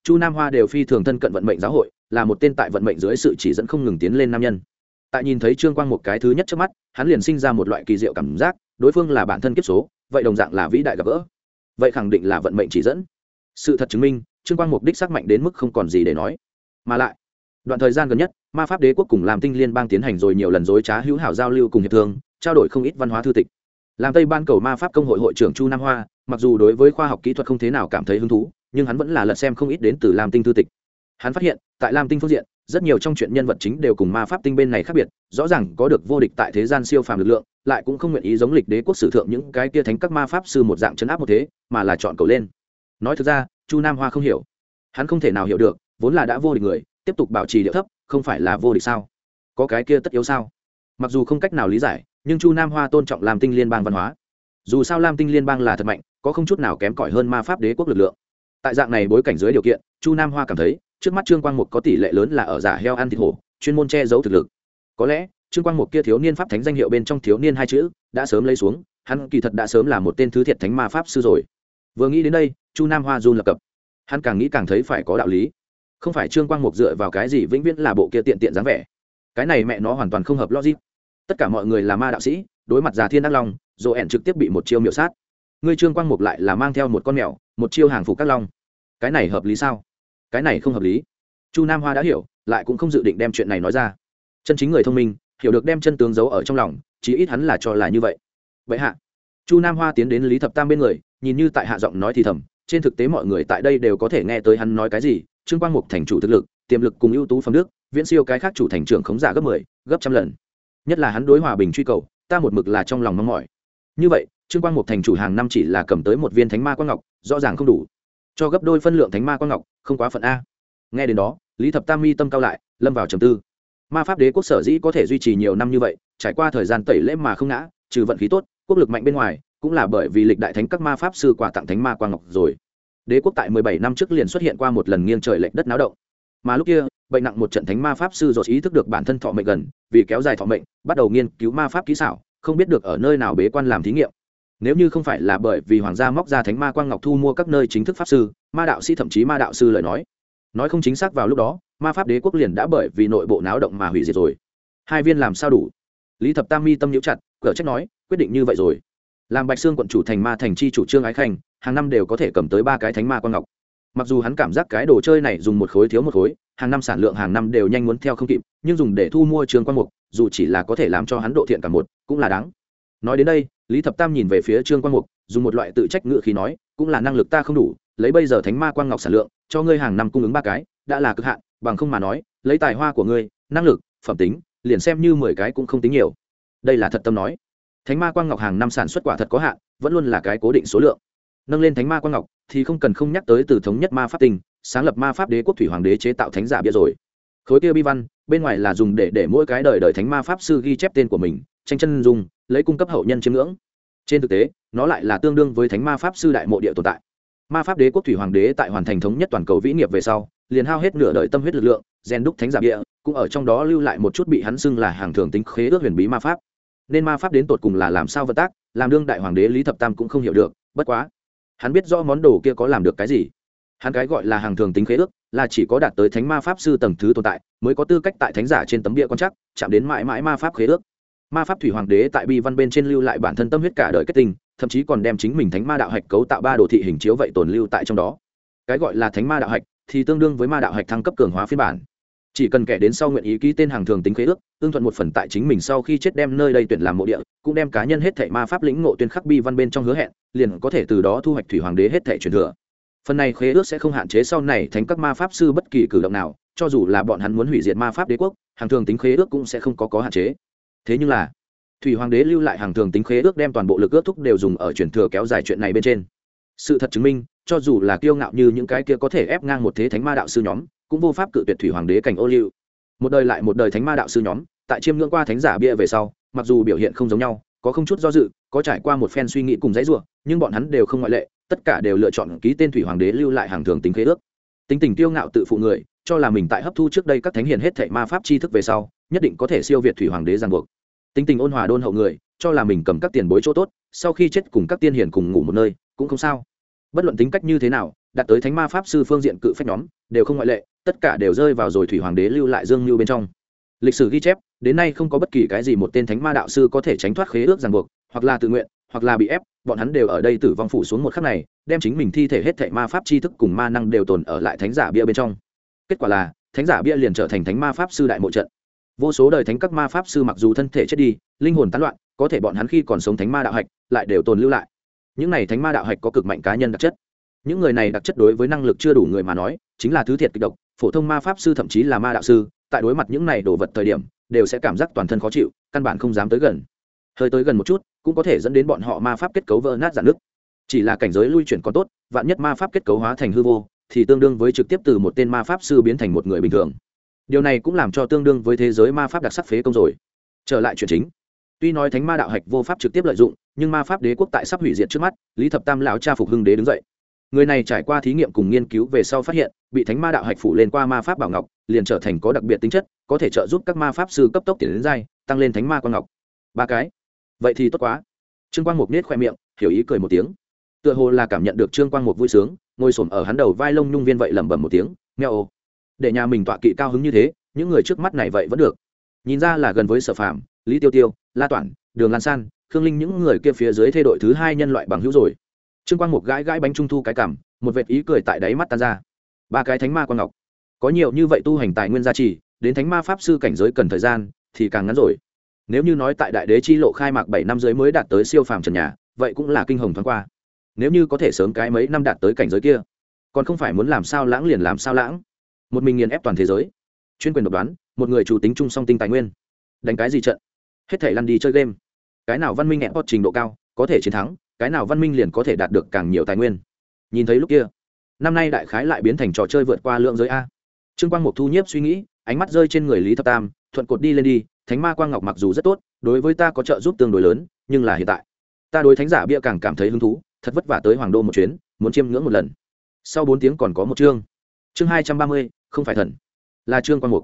Chu Nam Hoa đều phi thường thân cận vận mệnh giáo hội, là một tên tại vận mệnh dưới sự chỉ dẫn không ngừng tiến lên nam nhân. Tại nhìn thấy Trương Quang một cái thứ nhất trước mắt, hắn liền sinh ra một loại kỳ diệu cảm giác, đối phương là bản thân kiếp số, vậy đồng dạng là vĩ đại gặp gỡ. Vậy khẳng định là vận mệnh chỉ dẫn. Sự thật chứng minh, Trương Quang mục đích sắc mạnh đến mức không còn gì để nói. Mà lại, đoạn thời gian gần nhất, Ma Pháp Đế quốc cùng Lam Tinh Liên bang tiến hành rồi nhiều lần dối trá hữu hảo giao lưu cùng hiệp thương, trao đổi không ít văn hóa thư tịch. Làm Tây Ban cầu Ma Pháp công hội hội trưởng Chu Nam Hoa, mặc dù đối với khoa học kỹ thuật không thế nào cảm thấy hứng thú, nhưng hắn vẫn là lật xem không ít đến từ Lam Tinh thư tịch. Hắn phát hiện, tại Lam Tinh phương diện, rất nhiều trong chuyện nhân vật chính đều cùng Ma Pháp Tinh bên này khác biệt, rõ ràng có được vô địch tại thế gian siêu phàm lực lượng, lại cũng không nguyện ý giống lịch đế quốc sử thượng những cái kia thánh các ma pháp sư một dạng trấn áp một thế, mà là chọn cầu lên. Nói thực ra, Chu Nam Hoa không hiểu, hắn không thể nào hiểu được, vốn là đã vô địch người, tiếp tục bảo trì điệu thấp, không phải là vô địch sao? Có cái kia tất yếu sao? Mặc dù không cách nào lý giải, nhưng Chu Nam Hoa tôn trọng Lam Tinh Liên bang văn hóa. Dù sao Lam Tinh Liên bang là thật mạnh, có không chút nào kém cỏi hơn Ma Pháp Đế quốc lực lượng. Tại dạng này bối cảnh dưới điều kiện, Chu Nam Hoa cảm thấy, trước mắt Trương Quang Mục có tỷ lệ lớn là ở giả heo ăn thịt hổ, chuyên môn che giấu thực lực. Có lẽ, Trương Quang Mục kia thiếu niên pháp thánh danh hiệu bên trong thiếu niên hai chữ, đã sớm lấy xuống, hắn kỳ thật đã sớm là một tên thứ thiệt thánh ma pháp sư rồi. Vừa nghĩ đến đây, Chu Nam Hoa run lập cập. Hắn càng nghĩ càng thấy phải có đạo lý. Không phải Trương Quang Mục dựa vào cái gì vĩnh viễn là bộ kia tiện tiện dáng vẻ. Cái này mẹ nó hoàn toàn không hợp logic. Tất cả mọi người là ma đạo sĩ, đối mặt Già Thiên Đắc Long, Joen trực tiếp bị một chiêu miểu sát. Ngươi Trương Quang Mục lại là mang theo một con mèo, một chiêu hàng phục các long. Cái này hợp lý sao? Cái này không hợp lý. Chu Nam Hoa đã hiểu, lại cũng không dự định đem chuyện này nói ra. Chân chính người thông minh, hiểu được đem chân tướng giấu ở trong lòng, chí ít hắn là cho là như vậy. Vậy hạ, Chu Nam Hoa tiến đến Lý Thập Tam bên người, nhìn như tại hạ giọng nói thì thầm, trên thực tế mọi người tại đây đều có thể nghe tới hắn nói cái gì. Trương Quang Mục thành chủ thực lực, tiềm lực cùng ưu tú phẩm đức, viễn siêu cái khác chủ thành trưởng khống giả gấp 10, gấp trăm lần. Nhất là hắn đối hòa bình truy cầu, ta một mực là trong lòng mong mỏi. Như vậy, Trương Quang Mục thành chủ hàng năm chỉ là cầm tới một viên thánh ma quang ngọc, rõ ràng không đủ. Cho gấp đôi phân lượng thánh ma quang ngọc, không quá phận a. Nghe đến đó, Lý Thập Tam mi tâm cao lại, lâm vào trầm tư. Ma Pháp Đế quốc sở dĩ có thể duy trì nhiều năm như vậy, trải qua thời gian tẩy lễ mà không ngã, trừ vận khí tốt, quốc lực mạnh bên ngoài, cũng là bởi vì lịch đại thánh các ma pháp sư quà tặng thánh ma quang ngọc rồi. Đế quốc tại 17 năm trước liền xuất hiện qua một lần nghiêng trời lệch đất náo động. Mà lúc kia, bệnh nặng một trận thánh ma pháp sư dột ý thức được bản thân thọ mệnh gần, vì kéo dài thọ mệnh, bắt đầu nghiên cứu ma pháp kỹ xảo, không biết được ở nơi nào bế quan làm thí nghiệm. Nếu như không phải là bởi vì hoàng gia móc ra thánh ma quang ngọc thu mua các nơi chính thức pháp sư, ma đạo sĩ thậm chí ma đạo sư lời nói không chính xác vào lúc đó, Ma Pháp Đế quốc liền đã bởi vì nội bộ náo động mà hủy diệt rồi. Hai viên làm sao đủ? Lý Thập Tam mi tâm nhíu chặt, cở trách nói, quyết định như vậy rồi. Làm Bạch Xương quận chủ thành ma thành chi chủ Trương Ái Khanh, hàng năm đều có thể cầm tới 3 cái thánh ma quang ngọc. Mặc dù hắn cảm giác cái đồ chơi này dùng một khối thiếu một khối, hàng năm sản lượng hàng năm đều nhanh muốn theo không kịp, nhưng dùng để thu mua Trương Quang Mục, dù chỉ là có thể làm cho hắn độ thiện cả một, cũng là đáng. Nói đến đây, Lý Thập Tam nhìn về phía Trương Quang Mục, dùng một loại tự trách ngữ khí nói, cũng là năng lực ta không đủ, lấy bây giờ thánh ma quang ngọc sản lượng, cho ngươi hàng năm cung ứng 3 cái, đã là cực hạn, bằng không mà nói, lấy tài hoa của ngươi, năng lực, phẩm tính, liền xem như 10 cái cũng không tính nhiều. Đây là thật tâm nói. Thánh ma quang ngọc hàng năm sản xuất quả thật có hạn, vẫn luôn là cái cố định số lượng. Nâng lên thánh ma quang ngọc thì không cần không nhắc tới từ thống nhất ma pháp tinh, sáng lập ma pháp đế quốc thủy hoàng đế chế tạo thánh giả bia rồi. Khối kia bi văn, bên ngoài là dùng để mỗi cái đời thánh ma pháp sư ghi chép tên của mình, tranh chân dung, lấy cung cấp hậu nhân chiêm ngưỡng. Trên thực tế, nó lại là tương đương với thánh ma pháp sư đại mộ địa tồn tại. Ma pháp đế quốc thủy hoàng đế tại hoàn thành thống nhất toàn cầu vĩ nghiệp về sau, liền hao hết nửa đời tâm huyết lực lượng, rèn đúc thánh giả bia, cũng ở trong đó lưu lại một chút bị hắn xưng là hàng thường tính khế ước huyền bí ma pháp. Nên ma pháp đến tột cùng là làm sao vận tác, làm đương đại hoàng đế Lý Thập Tam cũng không hiểu được, bất quá, hắn biết rõ món đồ kia có làm được cái gì. Hắn cái gọi là hàng thường tính khế ước, là chỉ có đạt tới thánh ma pháp sư tầng thứ tồn tại, mới có tư cách tại thánh giả trên tấm bia quan trắc, chạm đến mãi mãi ma pháp khế ước. Ma pháp thủy hoàng đế tại bi văn bên trên lưu lại bản thân tâm huyết cả đời kết tinh, thậm chí còn đem chính mình thánh ma đạo hạch cấu tạo 3 đồ thị hình chiếu vậy tồn lưu tại trong đó. Cái gọi là thánh ma đạo hạch thì tương đương với ma đạo hạch thăng cấp cường hóa phiên bản. Chỉ cần kẻ đến sau nguyện ý ký tên hàng thường tính khế ước, tương thuận một phần tại chính mình sau khi chết đem nơi đây tuyển làm mộ địa, cũng đem cá nhân hết thảy ma pháp lĩnh ngộ tuyên khắc bi văn bên trong hứa hẹn, liền có thể từ đó thu hoạch thủy hoàng đế hết thảy truyền thừa. Phần này khế ước sẽ không hạn chế sau này thành các ma pháp sư bất kỳ cử động nào, cho dù là bọn hắn muốn hủy diệt ma pháp đế quốc, hàng thường tính khế ước cũng sẽ không có hạn chế. Thế nhưng là, thủy hoàng đế lưu lại hàng thường tính khế ước đem toàn bộ lực ước thúc đều dùng ở truyền thừa kéo dài chuyện này bên trên. Sự thật chứng minh, cho dù là kiêu ngạo như những cái kia có thể ép ngang một thế thánh ma đạo sư nhóm, cũng vô pháp cự tuyệt thủy hoàng đế cảnh ô liu. Một đời lại một đời thánh ma đạo sư nhóm, tại chiêm ngưỡng qua thánh giả bia về sau, mặc dù biểu hiện không giống nhau, có không chút do dự, có trải qua một phen suy nghĩ cùng dãy rủa, nhưng bọn hắn đều không ngoại lệ, tất cả đều lựa chọn ký tên thủy hoàng đế lưu lại hàng thường tính khế ước. Tính tình kiêu ngạo tự phụ người, cho là mình tại hấp thu trước đây các thánh hiền hết thảy ma pháp tri thức về sau, nhất định có thể siêu việt thủy hoàng đế ràng buộc. Tính tình ôn hòa đôn hậu người, cho là mình cầm các tiền bối chỗ tốt, sau khi chết cùng các tiên hiền cùng ngủ một nơi, cũng không sao. Bất luận tính cách như thế nào, đạt tới thánh ma pháp sư phương diện cự phách nhóm đều không ngoại lệ, tất cả đều rơi vào rồi thủy hoàng đế lưu lại dương lưu bên trong. Lịch sử ghi chép đến nay không có bất kỳ cái gì một tên thánh ma đạo sư có thể tránh thoát khế ước ràng buộc, hoặc là tự nguyện hoặc là bị ép, bọn hắn đều ở đây tử vong phủ xuống một khắc này, đem chính mình thi thể hết thảy ma pháp tri thức cùng ma năng đều tồn ở lại thánh giả bia bên trong. Kết quả là thánh giả bia liền trở thành thánh ma pháp sư đại mộ trận. Vô số đời thánh các ma pháp sư mặc dù thân thể chết đi, linh hồn tán loạn, có thể bọn hắn khi còn sống thánh ma đạo hạch lại đều tồn lưu lại. Những này thánh ma đạo hạch có cực mạnh cá nhân đặc chất. Những người này đặc chất đối với năng lực chưa đủ người mà nói chính là thứ thiệt kịch độc. Phổ thông ma pháp sư thậm chí là ma đạo sư tại đối mặt những này đồ vật thời điểm đều sẽ cảm giác toàn thân khó chịu, căn bản không dám tới gần. Hơi tới gần một chút cũng có thể dẫn đến bọn họ ma pháp kết cấu vỡ nát rạn nứt. Chỉ là cảnh giới lui chuyển còn tốt, vạn nhất ma pháp kết cấu hóa thành hư vô thì tương đương với trực tiếp từ một tên ma pháp sư biến thành một người bình thường. Điều này cũng làm cho tương đương với thế giới ma pháp đặc sắc phế công rồi. Trở lại chuyện chính, tuy nói thánh ma đạo hạch vô pháp trực tiếp lợi dụng, nhưng ma pháp đế quốc tại sắp hủy diệt trước mắt, Lý Thập Tam lão cha Phục Hưng Đế đứng dậy. Người này trải qua thí nghiệm cùng nghiên cứu về sau phát hiện, bị thánh ma đạo hạch phủ lên qua ma pháp bảo ngọc, liền trở thành có đặc biệt tính chất, có thể trợ giúp các ma pháp sư cấp tốc tiến đến giai, tăng lên thánh ma quan ngọc. 3 cái. Vậy thì tốt quá. Trương Quang Mục nết khoe miệng, hiểu ý cười một tiếng. Tựa hồ là cảm nhận được Trương Quang Mục vui sướng, ngồi xổm ở hắn đầu vai lông nhung viên vậy lẩm bẩm một tiếng, "Meo." Để nhà mình tọa kỵ cao hứng như thế, những người trước mắt này vậy vẫn được. Nhìn ra là gần với Sở Phàm, Lý Tiêu Tiêu, La Toản, Đường Lan San, Khương Linh những người kia phía dưới thê đội thứ 2 nhân loại bằng hữu rồi. Trương Quang Mục gãi gãi bánh trung thu cái cằm, một vệt ý cười tại đáy mắt tan ra. 3 cái thánh ma quan ngọc, có nhiều như vậy tu hành tài nguyên gia trì, đến thánh ma pháp sư cảnh giới cần thời gian thì càng ngắn rồi. Nếu như nói tại đại đế chi lộ khai mạc 7 năm dưới mới đạt tới siêu phàm trần nhà, vậy cũng là kinh hồng thoáng qua. Nếu như có thể sớm cái mấy năm đạt tới cảnh giới kia, còn không phải muốn làm sao lãng liền làm sao lãng, một mình nghiền ép toàn thế giới, chuyên quyền độc đoán, một người chủ tính chung song tinh tài nguyên, đánh cái gì trận, hết thể lăn đi chơi game. Cái nào văn minh hẹn hot trình độ cao có thể chiến thắng, cái nào văn minh liền có thể đạt được càng nhiều tài nguyên. Nhìn thấy lúc kia, năm nay đại khái lại biến thành trò chơi vượt qua lượng giới a. Trương Quang Mục thu nhiếp suy nghĩ, ánh mắt rơi trên người Lý Thập Tam, thuận cột đi lên đi. Thánh ma quang ngọc mặc dù rất tốt, đối với ta có trợ giúp tương đối lớn, nhưng là hiện tại ta đối thánh giả bia càng cảm thấy hứng thú, thật vất vả tới hoàng đô một chuyến, muốn chiêm ngưỡng một lần. Sau 4 tiếng còn có một chương. Chương 230, không phải thần, là Trương Quang Mục.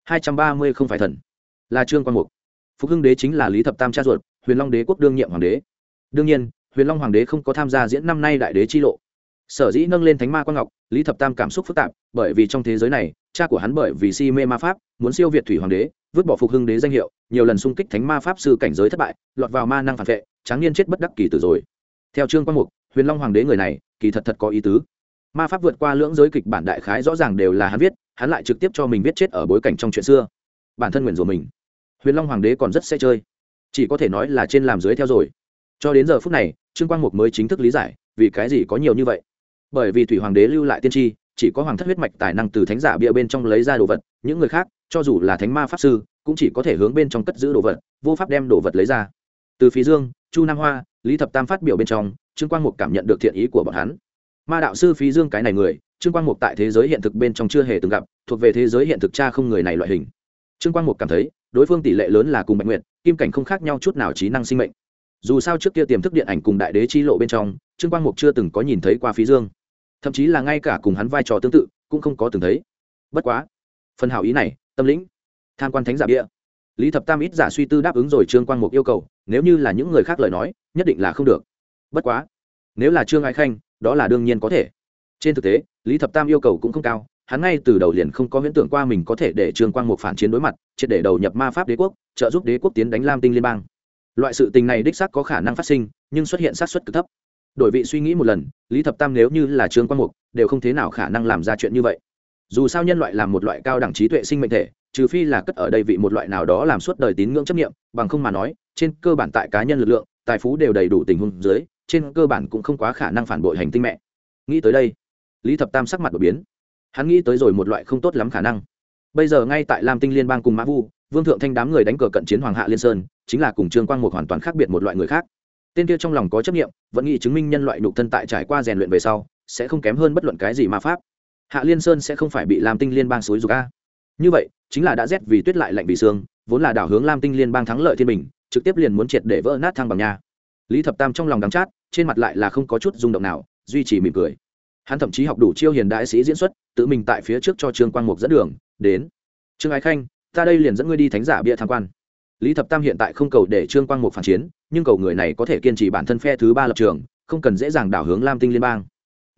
230 không phải thần, là Trương Quang Mục. Phục Hưng Đế chính là Lý Thập Tam cha ruột, Huyền Long Đế quốc đương nhiệm hoàng đế. Đương nhiên, Huyền Long hoàng đế không có tham gia diễn năm nay đại đế chi lộ. Sở dĩ nâng lên thánh ma quang ngọc, Lý Thập Tam cảm xúc phức tạp, bởi vì trong thế giới này, cha của hắn bởi vì si mê ma pháp, muốn siêu việt thủy hoàng đế, vứt bỏ Phục Hưng Đế danh hiệu, nhiều lần xung kích thánh ma pháp sư cảnh giới thất bại, lọt vào ma năng phản vệ, tráng niên chết bất đắc kỳ tử rồi. Theo Trương Quang Mục, Huyền Long hoàng đế người này, kỳ thật có ý tứ. Ma pháp vượt qua lưỡng giới kịch bản đại khái rõ ràng đều là hắn viết, hắn lại trực tiếp cho mình viết chết ở bối cảnh trong chuyện xưa. Bản thân nguyện rủa mình. Huyền Long hoàng đế còn rất sẽ chơi, chỉ có thể nói là trên làm dưới theo rồi. Cho đến giờ phút này, Trương Quang Mục mới chính thức lý giải vì cái gì có nhiều như vậy. Bởi vì thủy hoàng đế lưu lại tiên tri, chỉ có hoàng thất huyết mạch tài năng từ thánh giả bia bên trong lấy ra đồ vật, những người khác cho dù là thánh ma pháp sư cũng chỉ có thể hướng bên trong cất giữ đồ vật, vô pháp đem đồ vật lấy ra. Từ Phí Dương, Chu Nam Hoa, Lý Thập Tam phát biểu bên trong, Trương Quang Mục cảm nhận được thiện ý của bọn hắn. Ma đạo sư Phí Dương cái này người, Trương Quang Mục tại thế giới hiện thực bên trong chưa hề từng gặp, thuộc về thế giới hiện thực cha không người này loại hình. Trương Quang Mục cảm thấy đối phương tỷ lệ lớn là cùng Bạch Nguyệt, Kim Cảnh không khác nhau chút nào trí năng sinh mệnh. Dù sao trước kia tiềm thức điện ảnh cùng đại đế chi lộ bên trong, Trương Quang Mục chưa từng có nhìn thấy qua Phí Dương, thậm chí là ngay cả cùng hắn vai trò tương tự cũng không có từng thấy. Bất quá phần hảo ý này, tâm lĩnh tham quan thánh giả bia, Lý Thập Tam ít giả suy tư đáp ứng rồi Trương Quang Mục yêu cầu. Nếu như là những người khác lời nói, nhất định là không được. Bất quá nếu là Trương Ái Khanh, đó là đương nhiên có thể. Trên thực tế, Lý Thập Tam yêu cầu cũng không cao, hắn ngay từ đầu liền không có huyễn tưởng qua mình có thể để Trương Quang Mục phản chiến đối mặt, triệt để đầu nhập ma pháp đế quốc, trợ giúp đế quốc tiến đánh Lam Tinh liên bang. Loại sự tình này đích xác có khả năng phát sinh, nhưng xuất hiện xác suất cực thấp. Đổi vị suy nghĩ một lần, Lý Thập Tam nếu như là Trương Quang Mục, đều không thế nào khả năng làm ra chuyện như vậy. Dù sao nhân loại làm một loại cao đẳng trí tuệ sinh mệnh thể, trừ phi là cất ở đây vị một loại nào đó làm suốt đời tín ngưỡng chấp niệm, bằng không mà nói, trên cơ bản tại cá nhân lực lượng, tài phú đều đầy đủ tình huống dưới, trên cơ bản cũng không quá khả năng phản bội hành tinh mẹ. Nghĩ tới đây, Lý Thập Tam sắc mặt đổi biến. Hắn nghĩ tới rồi một loại không tốt lắm khả năng. Bây giờ ngay tại Lam Tinh liên bang cùng Mã Vu, Vương Thượng Thanh đám người đánh cờ cận chiến Hoàng Hạ Liên Sơn, chính là cùng Trương Quang Mục hoàn toàn khác biệt một loại người khác. Tên kia trong lòng có chấp niệm, vẫn nghĩ chứng minh nhân loại nhục thân tại trải qua rèn luyện về sau, sẽ không kém hơn bất luận cái gì ma pháp. Hạ Liên Sơn sẽ không phải bị Lam Tinh liên bang xúi giục a. Như vậy, chính là đã rét vì tuyết lại lạnh vì sương, vốn là đảo hướng Lam Tinh liên bang thắng lợi thiên bình, trực tiếp liền muốn triệt để vỡ nát thăng bằng nhà. Lý Thập Tam trong lòng đắng chát, trên mặt lại là không có chút rung động nào, duy trì mỉm cười. Hắn thậm chí học đủ chiêu hiền đại sĩ diễn xuất, tự mình tại phía trước cho Trương Quang Mục dẫn đường. Đến, Trương Ái Khanh, ta đây liền dẫn ngươi đi thánh giả bia tham quan. Lý Thập Tam hiện tại không cầu để Trương Quang Mục phản chiến, nhưng cầu người này có thể kiên trì bản thân phe thứ 3 lập trường, không cần dễ dàng đảo hướng Lam Tinh liên bang.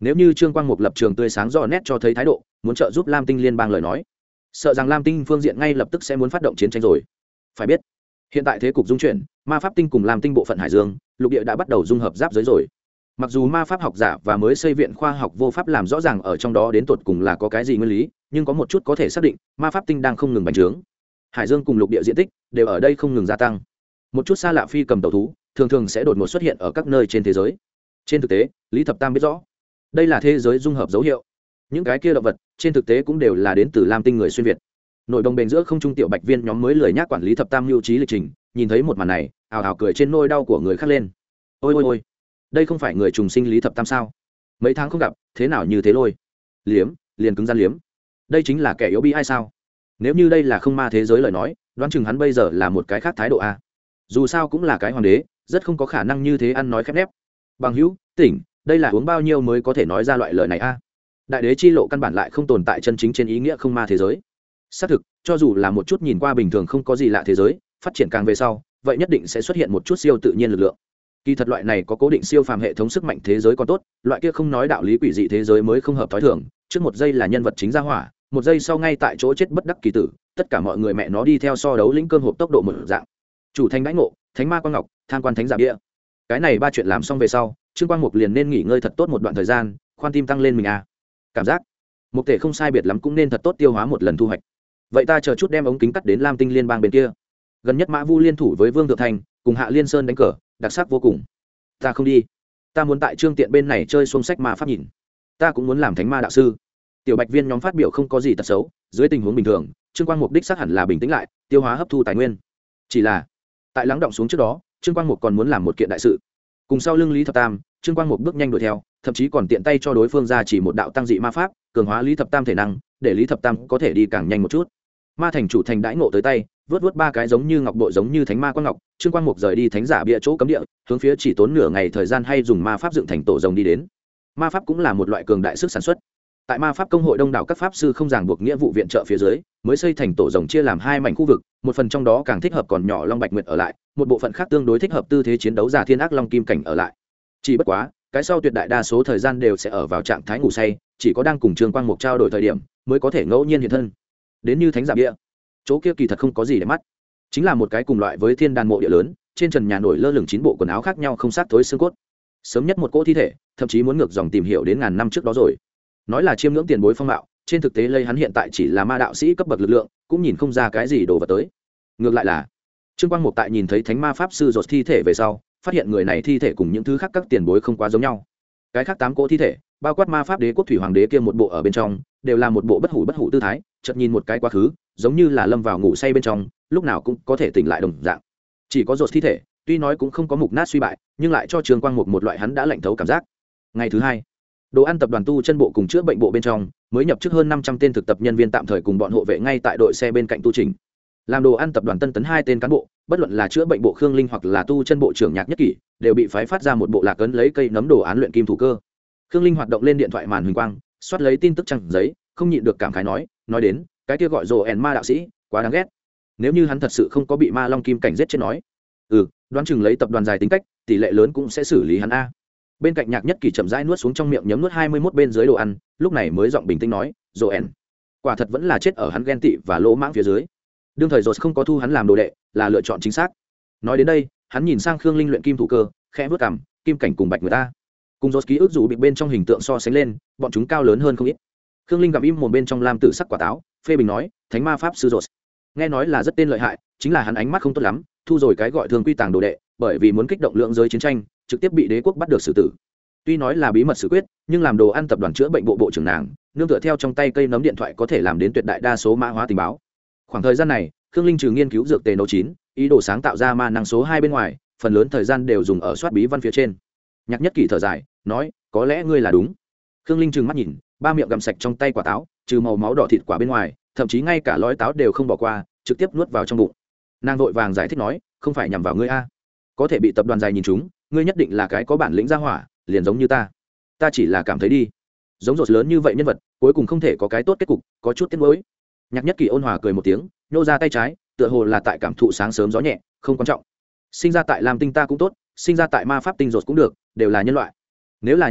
nếu như Trương Quang Mục lập trường tươi sáng rõ nét cho thấy thái độ muốn trợ giúp Lam Tinh liên bang lời nói, sợ rằng Lam Tinh phương diện ngay lập tức sẽ muốn phát động chiến tranh rồi. Phải biết hiện tại thế cục dung chuyển, ma pháp tinh cùng Lam Tinh bộ phận hải dương lục địa đã bắt đầu dung hợp giáp giới rồi. Mặc dù ma pháp học giả và mới xây viện khoa học vô pháp làm rõ ràng ở trong đó đến tột cùng là có cái gì nguyên lý, nhưng có một chút có thể xác định, ma pháp tinh đang không ngừng bành trướng, hải dương cùng lục địa diện tích đều ở đây không ngừng gia tăng. Một chút xa lạ phi cầm tàu thú thường thường sẽ đột ngột xuất hiện ở các nơi trên thế giới. Trên thực tế Lý Thập Tam biết rõ đây là thế giới dung hợp dấu hiệu. Những cái kia động vật trên thực tế cũng đều là đến từ Lam Tinh người xuyên việt. Nội đồng bền giữa không trung tiểu bạch viên nhóm mới lười nhác quản lý Thập Tam lưu trí lịch trình, nhìn thấy một màn này ào ào cười trên nỗi đau của người khác lên. Ôi ôi ôi, đây không phải người trùng sinh Lý Thập Tam sao? Mấy tháng không gặp thế nào như thế lôi liếm liền cứng gian liếm, đây chính là kẻ yếu bi ai sao? Nếu như đây là không ma thế giới lời nói, đoán chừng hắn bây giờ là một cái khác thái độ a. Dù sao cũng là cái hoàng đế, rất không có khả năng như thế ăn nói khép nép. Bằng hữu tỉnh, đây là uống bao nhiêu mới có thể nói ra loại lời này a? Đại đế chi lộ căn bản lại không tồn tại chân chính trên ý nghĩa không ma thế giới. Xác thực, cho dù là một chút nhìn qua bình thường không có gì lạ thế giới, phát triển càng về sau, vậy nhất định sẽ xuất hiện một chút siêu tự nhiên lực lượng. Kỳ thật loại này có cố định siêu phàm hệ thống sức mạnh thế giới còn tốt, loại kia không nói đạo lý quỷ dị thế giới mới không hợp thói thường. Trước một giây là nhân vật chính ra hỏa, một giây sau ngay tại chỗ chết bất đắc kỳ tử, tất cả mọi người mẹ nó đi theo so đấu lĩnh cơm hộp tốc độ một dạng. Chủ thành đãi ngộ, thánh ma quang ngọc, tham quan thánh giả bia. Cái này ba chuyện làm xong về sau, Trương Quang Mục liền nên nghỉ ngơi thật tốt một đoạn thời gian, khoan tim tăng lên mình a. Cảm giác một thể không sai biệt lắm cũng nên thật tốt tiêu hóa một lần thu hoạch. Vậy ta chờ chút đem ống kính cắt đến Lam Tinh liên bang bên kia. Gần nhất Mã Vu liên thủ với Vương Thượng Thành cùng Hạ Liên Sơn đánh cờ, đặc sắc vô cùng. Ta không đi, ta muốn tại Trương Tiện bên này chơi xuông sách ma pháp nhìn. Ta cũng muốn làm thánh ma đạo sư. Tiểu bạch viên nhóm phát biểu không có gì tật xấu, dưới tình huống bình thường Trương Quang Mục đích xác hẳn là bình tĩnh lại, tiêu hóa hấp thu tài nguyên. Chỉ là tại lắng động xuống trước đó, Trương Quang Mục còn muốn làm một kiện đại sự. Cùng sau lưng Lý Thập Tam, Trương Quang Mục bước nhanh đuổi theo, thậm chí còn tiện tay cho đối phương ra chỉ một đạo tăng dị ma pháp, cường hóa Lý Thập Tam thể năng, để Lý Thập Tam có thể đi càng nhanh một chút. Ma thành chủ thành đãi ngộ tới tay, vớt ba cái giống như ngọc bội giống như thánh ma quang ngọc. Trương Quang Mục rời đi thánh giả bia chỗ cấm địa, hướng phía chỉ tốn nửa ngày thời gian hay dùng ma pháp dựng thành tổ rồng đi đến. Ma pháp cũng là một loại cường đại sức sản xuất. Tại ma pháp công hội đông đảo các pháp sư không ràng buộc nghĩa vụ viện trợ phía dưới, mới xây thành tổ rồng chia làm hai mảnh khu vực, một phần trong đó càng thích hợp còn nhỏ long bạch nguyệt ở lại, một bộ phận khác tương đối thích hợp tư thế chiến đấu giả thiên ác long kim cảnh ở lại. Chỉ bất quá, cái sau tuyệt đại đa số thời gian đều sẽ ở vào trạng thái ngủ say, chỉ có đang cùng Trương Quang Mục trao đổi thời điểm mới có thể ngẫu nhiên hiện thân. Đến như thánh giả bia, chỗ kia kỳ thật không có gì để mắt, chính là một cái cùng loại với thiên đàn mộ địa lớn, trên trần nhà nổi lơ lửng 9 bộ quần áo khác nhau không sát thối xương cốt. Sớm nhất một cỗ thi thể, thậm chí muốn ngược dòng tìm hiểu đến ngàn năm trước đó rồi. Nói là chiêm ngưỡng tiền bối phong mạo, trên thực tế lây hắn hiện tại chỉ là ma đạo sĩ cấp bậc lực lượng, cũng nhìn không ra cái gì đồ vật tới. Ngược lại là Trương Quang Mục tại nhìn thấy thánh ma pháp sư rột thi thể về sau, phát hiện người này thi thể cùng những thứ khác các tiền bối không quá giống nhau. Cái khác 8 cỗ thi thể, bao quát ma pháp đế quốc thủy hoàng đế kia một bộ ở bên trong, đều là một bộ bất hủ tư thái, chợt nhìn một cái quá khứ, giống như là lâm vào ngủ say bên trong, lúc nào cũng có thể tỉnh lại đồng dạng. Chỉ có rột thi thể, tuy nói cũng không có mục nát suy bại, nhưng lại cho Trương Quang Mục một loại hắn đã lạnh thấu cảm giác. Ngày thứ hai, đồ ăn tập đoàn tu chân bộ cùng chữa bệnh bộ bên trong mới nhập chức hơn 500 tên thực tập nhân viên tạm thời cùng bọn hộ vệ ngay tại đội xe bên cạnh tu trình. Làm đồ ăn tập đoàn tân tấn 2 tên cán bộ, bất luận là chữa bệnh bộ Khương Linh hoặc là tu chân bộ trưởng Nhạc Nhất Kỷ, đều bị phái phát ra một bộ lạc ấn lấy cây nấm đồ án luyện kim thủ cơ. Khương Linh hoạt động lên điện thoại màn huỳnh quang, soát lấy tin tức trang giấy, không nhịn được cảm khái nói đến cái kia gọi rồ ẻn ma đạo sĩ quá đáng ghét. Nếu như hắn thật sự không có bị ma long kim cảnh giết chết nói, đoán chừng lấy tập đoàn dài tính cách, tỷ lệ lớn cũng sẽ xử lý hắn a. Bên cạnh Nhạc Nhất Kỷ chậm rãi nuốt xuống trong miệng nhấm nuốt 21 bên dưới đồ ăn, lúc này mới giọng bình tĩnh nói, rồ ẻn quả thật vẫn là chết ở hắn ghen tị và lỗ mãng phía dưới. Đương thời rồi không có thu hắn làm đồ đệ là lựa chọn chính xác. Nói đến đây, hắn nhìn sang Khương Linh luyện kim thủ cơ, khẽ vớt cằm, kim cảnh cùng bạch người ta cùng rốt ký ức dù bị bên trong hình tượng so sánh lên, bọn chúng cao lớn hơn không ít. Khương Linh gặm im mồm bên trong lam tử sắc quả táo, phê bình nói, thánh ma pháp sư rốt nghe nói là rất tên lợi hại, chính là hắn ánh mắt không tốt lắm, thu rồi cái gọi thường quy tàng đồ đệ, bởi vì muốn kích động lượng giới chiến tranh, trực tiếp bị đế quốc bắt được xử tử. Tuy nói là bí mật xử quyết, nhưng làm đồ ăn tập đoàn chữa bệnh bộ bộ trưởng nàng, nương tựa theo trong tay cây nấm điện thoại có thể làm đến tuyệt đại đa số mã hóa tình báo. Khoảng thời gian này, Khương Linh trừ nghiên cứu dược tề nấu chín, ý đồ sáng tạo ra ma năng số 2 bên ngoài, phần lớn thời gian đều dùng ở soát bí văn phía trên. Nhạc Nhất Kỷ thở dài, nói, có lẽ ngươi là đúng. Khương Linh trừng mắt nhìn, ba miệng gặm sạch trong tay quả táo, trừ màu máu đỏ thịt quả bên ngoài, thậm chí ngay cả lõi táo đều không bỏ qua, trực tiếp nuốt vào trong bụng. Nàng vội vàng giải thích nói, không phải nhằm vào ngươi a, có thể bị tập đoàn dài nhìn chúng, ngươi nhất định là cái có bản lĩnh ra hỏa, liền giống như ta chỉ là cảm thấy đi, giống rột lớn như vậy nhân vật, cuối cùng không thể có cái tốt kết cục, có chút tiếc nuối. Nhạc Nhất Kỷ ôn hòa cười một tiếng, nhô ra tay trái, tựa hồ là tại cảm thụ sáng sớm gió nhẹ, không quan trọng. Sinh ra tại Lam Tinh ta cũng tốt, sinh ra tại ma pháp tinh rột cũng được, đều là nhân loại. Nếu là nhân loại,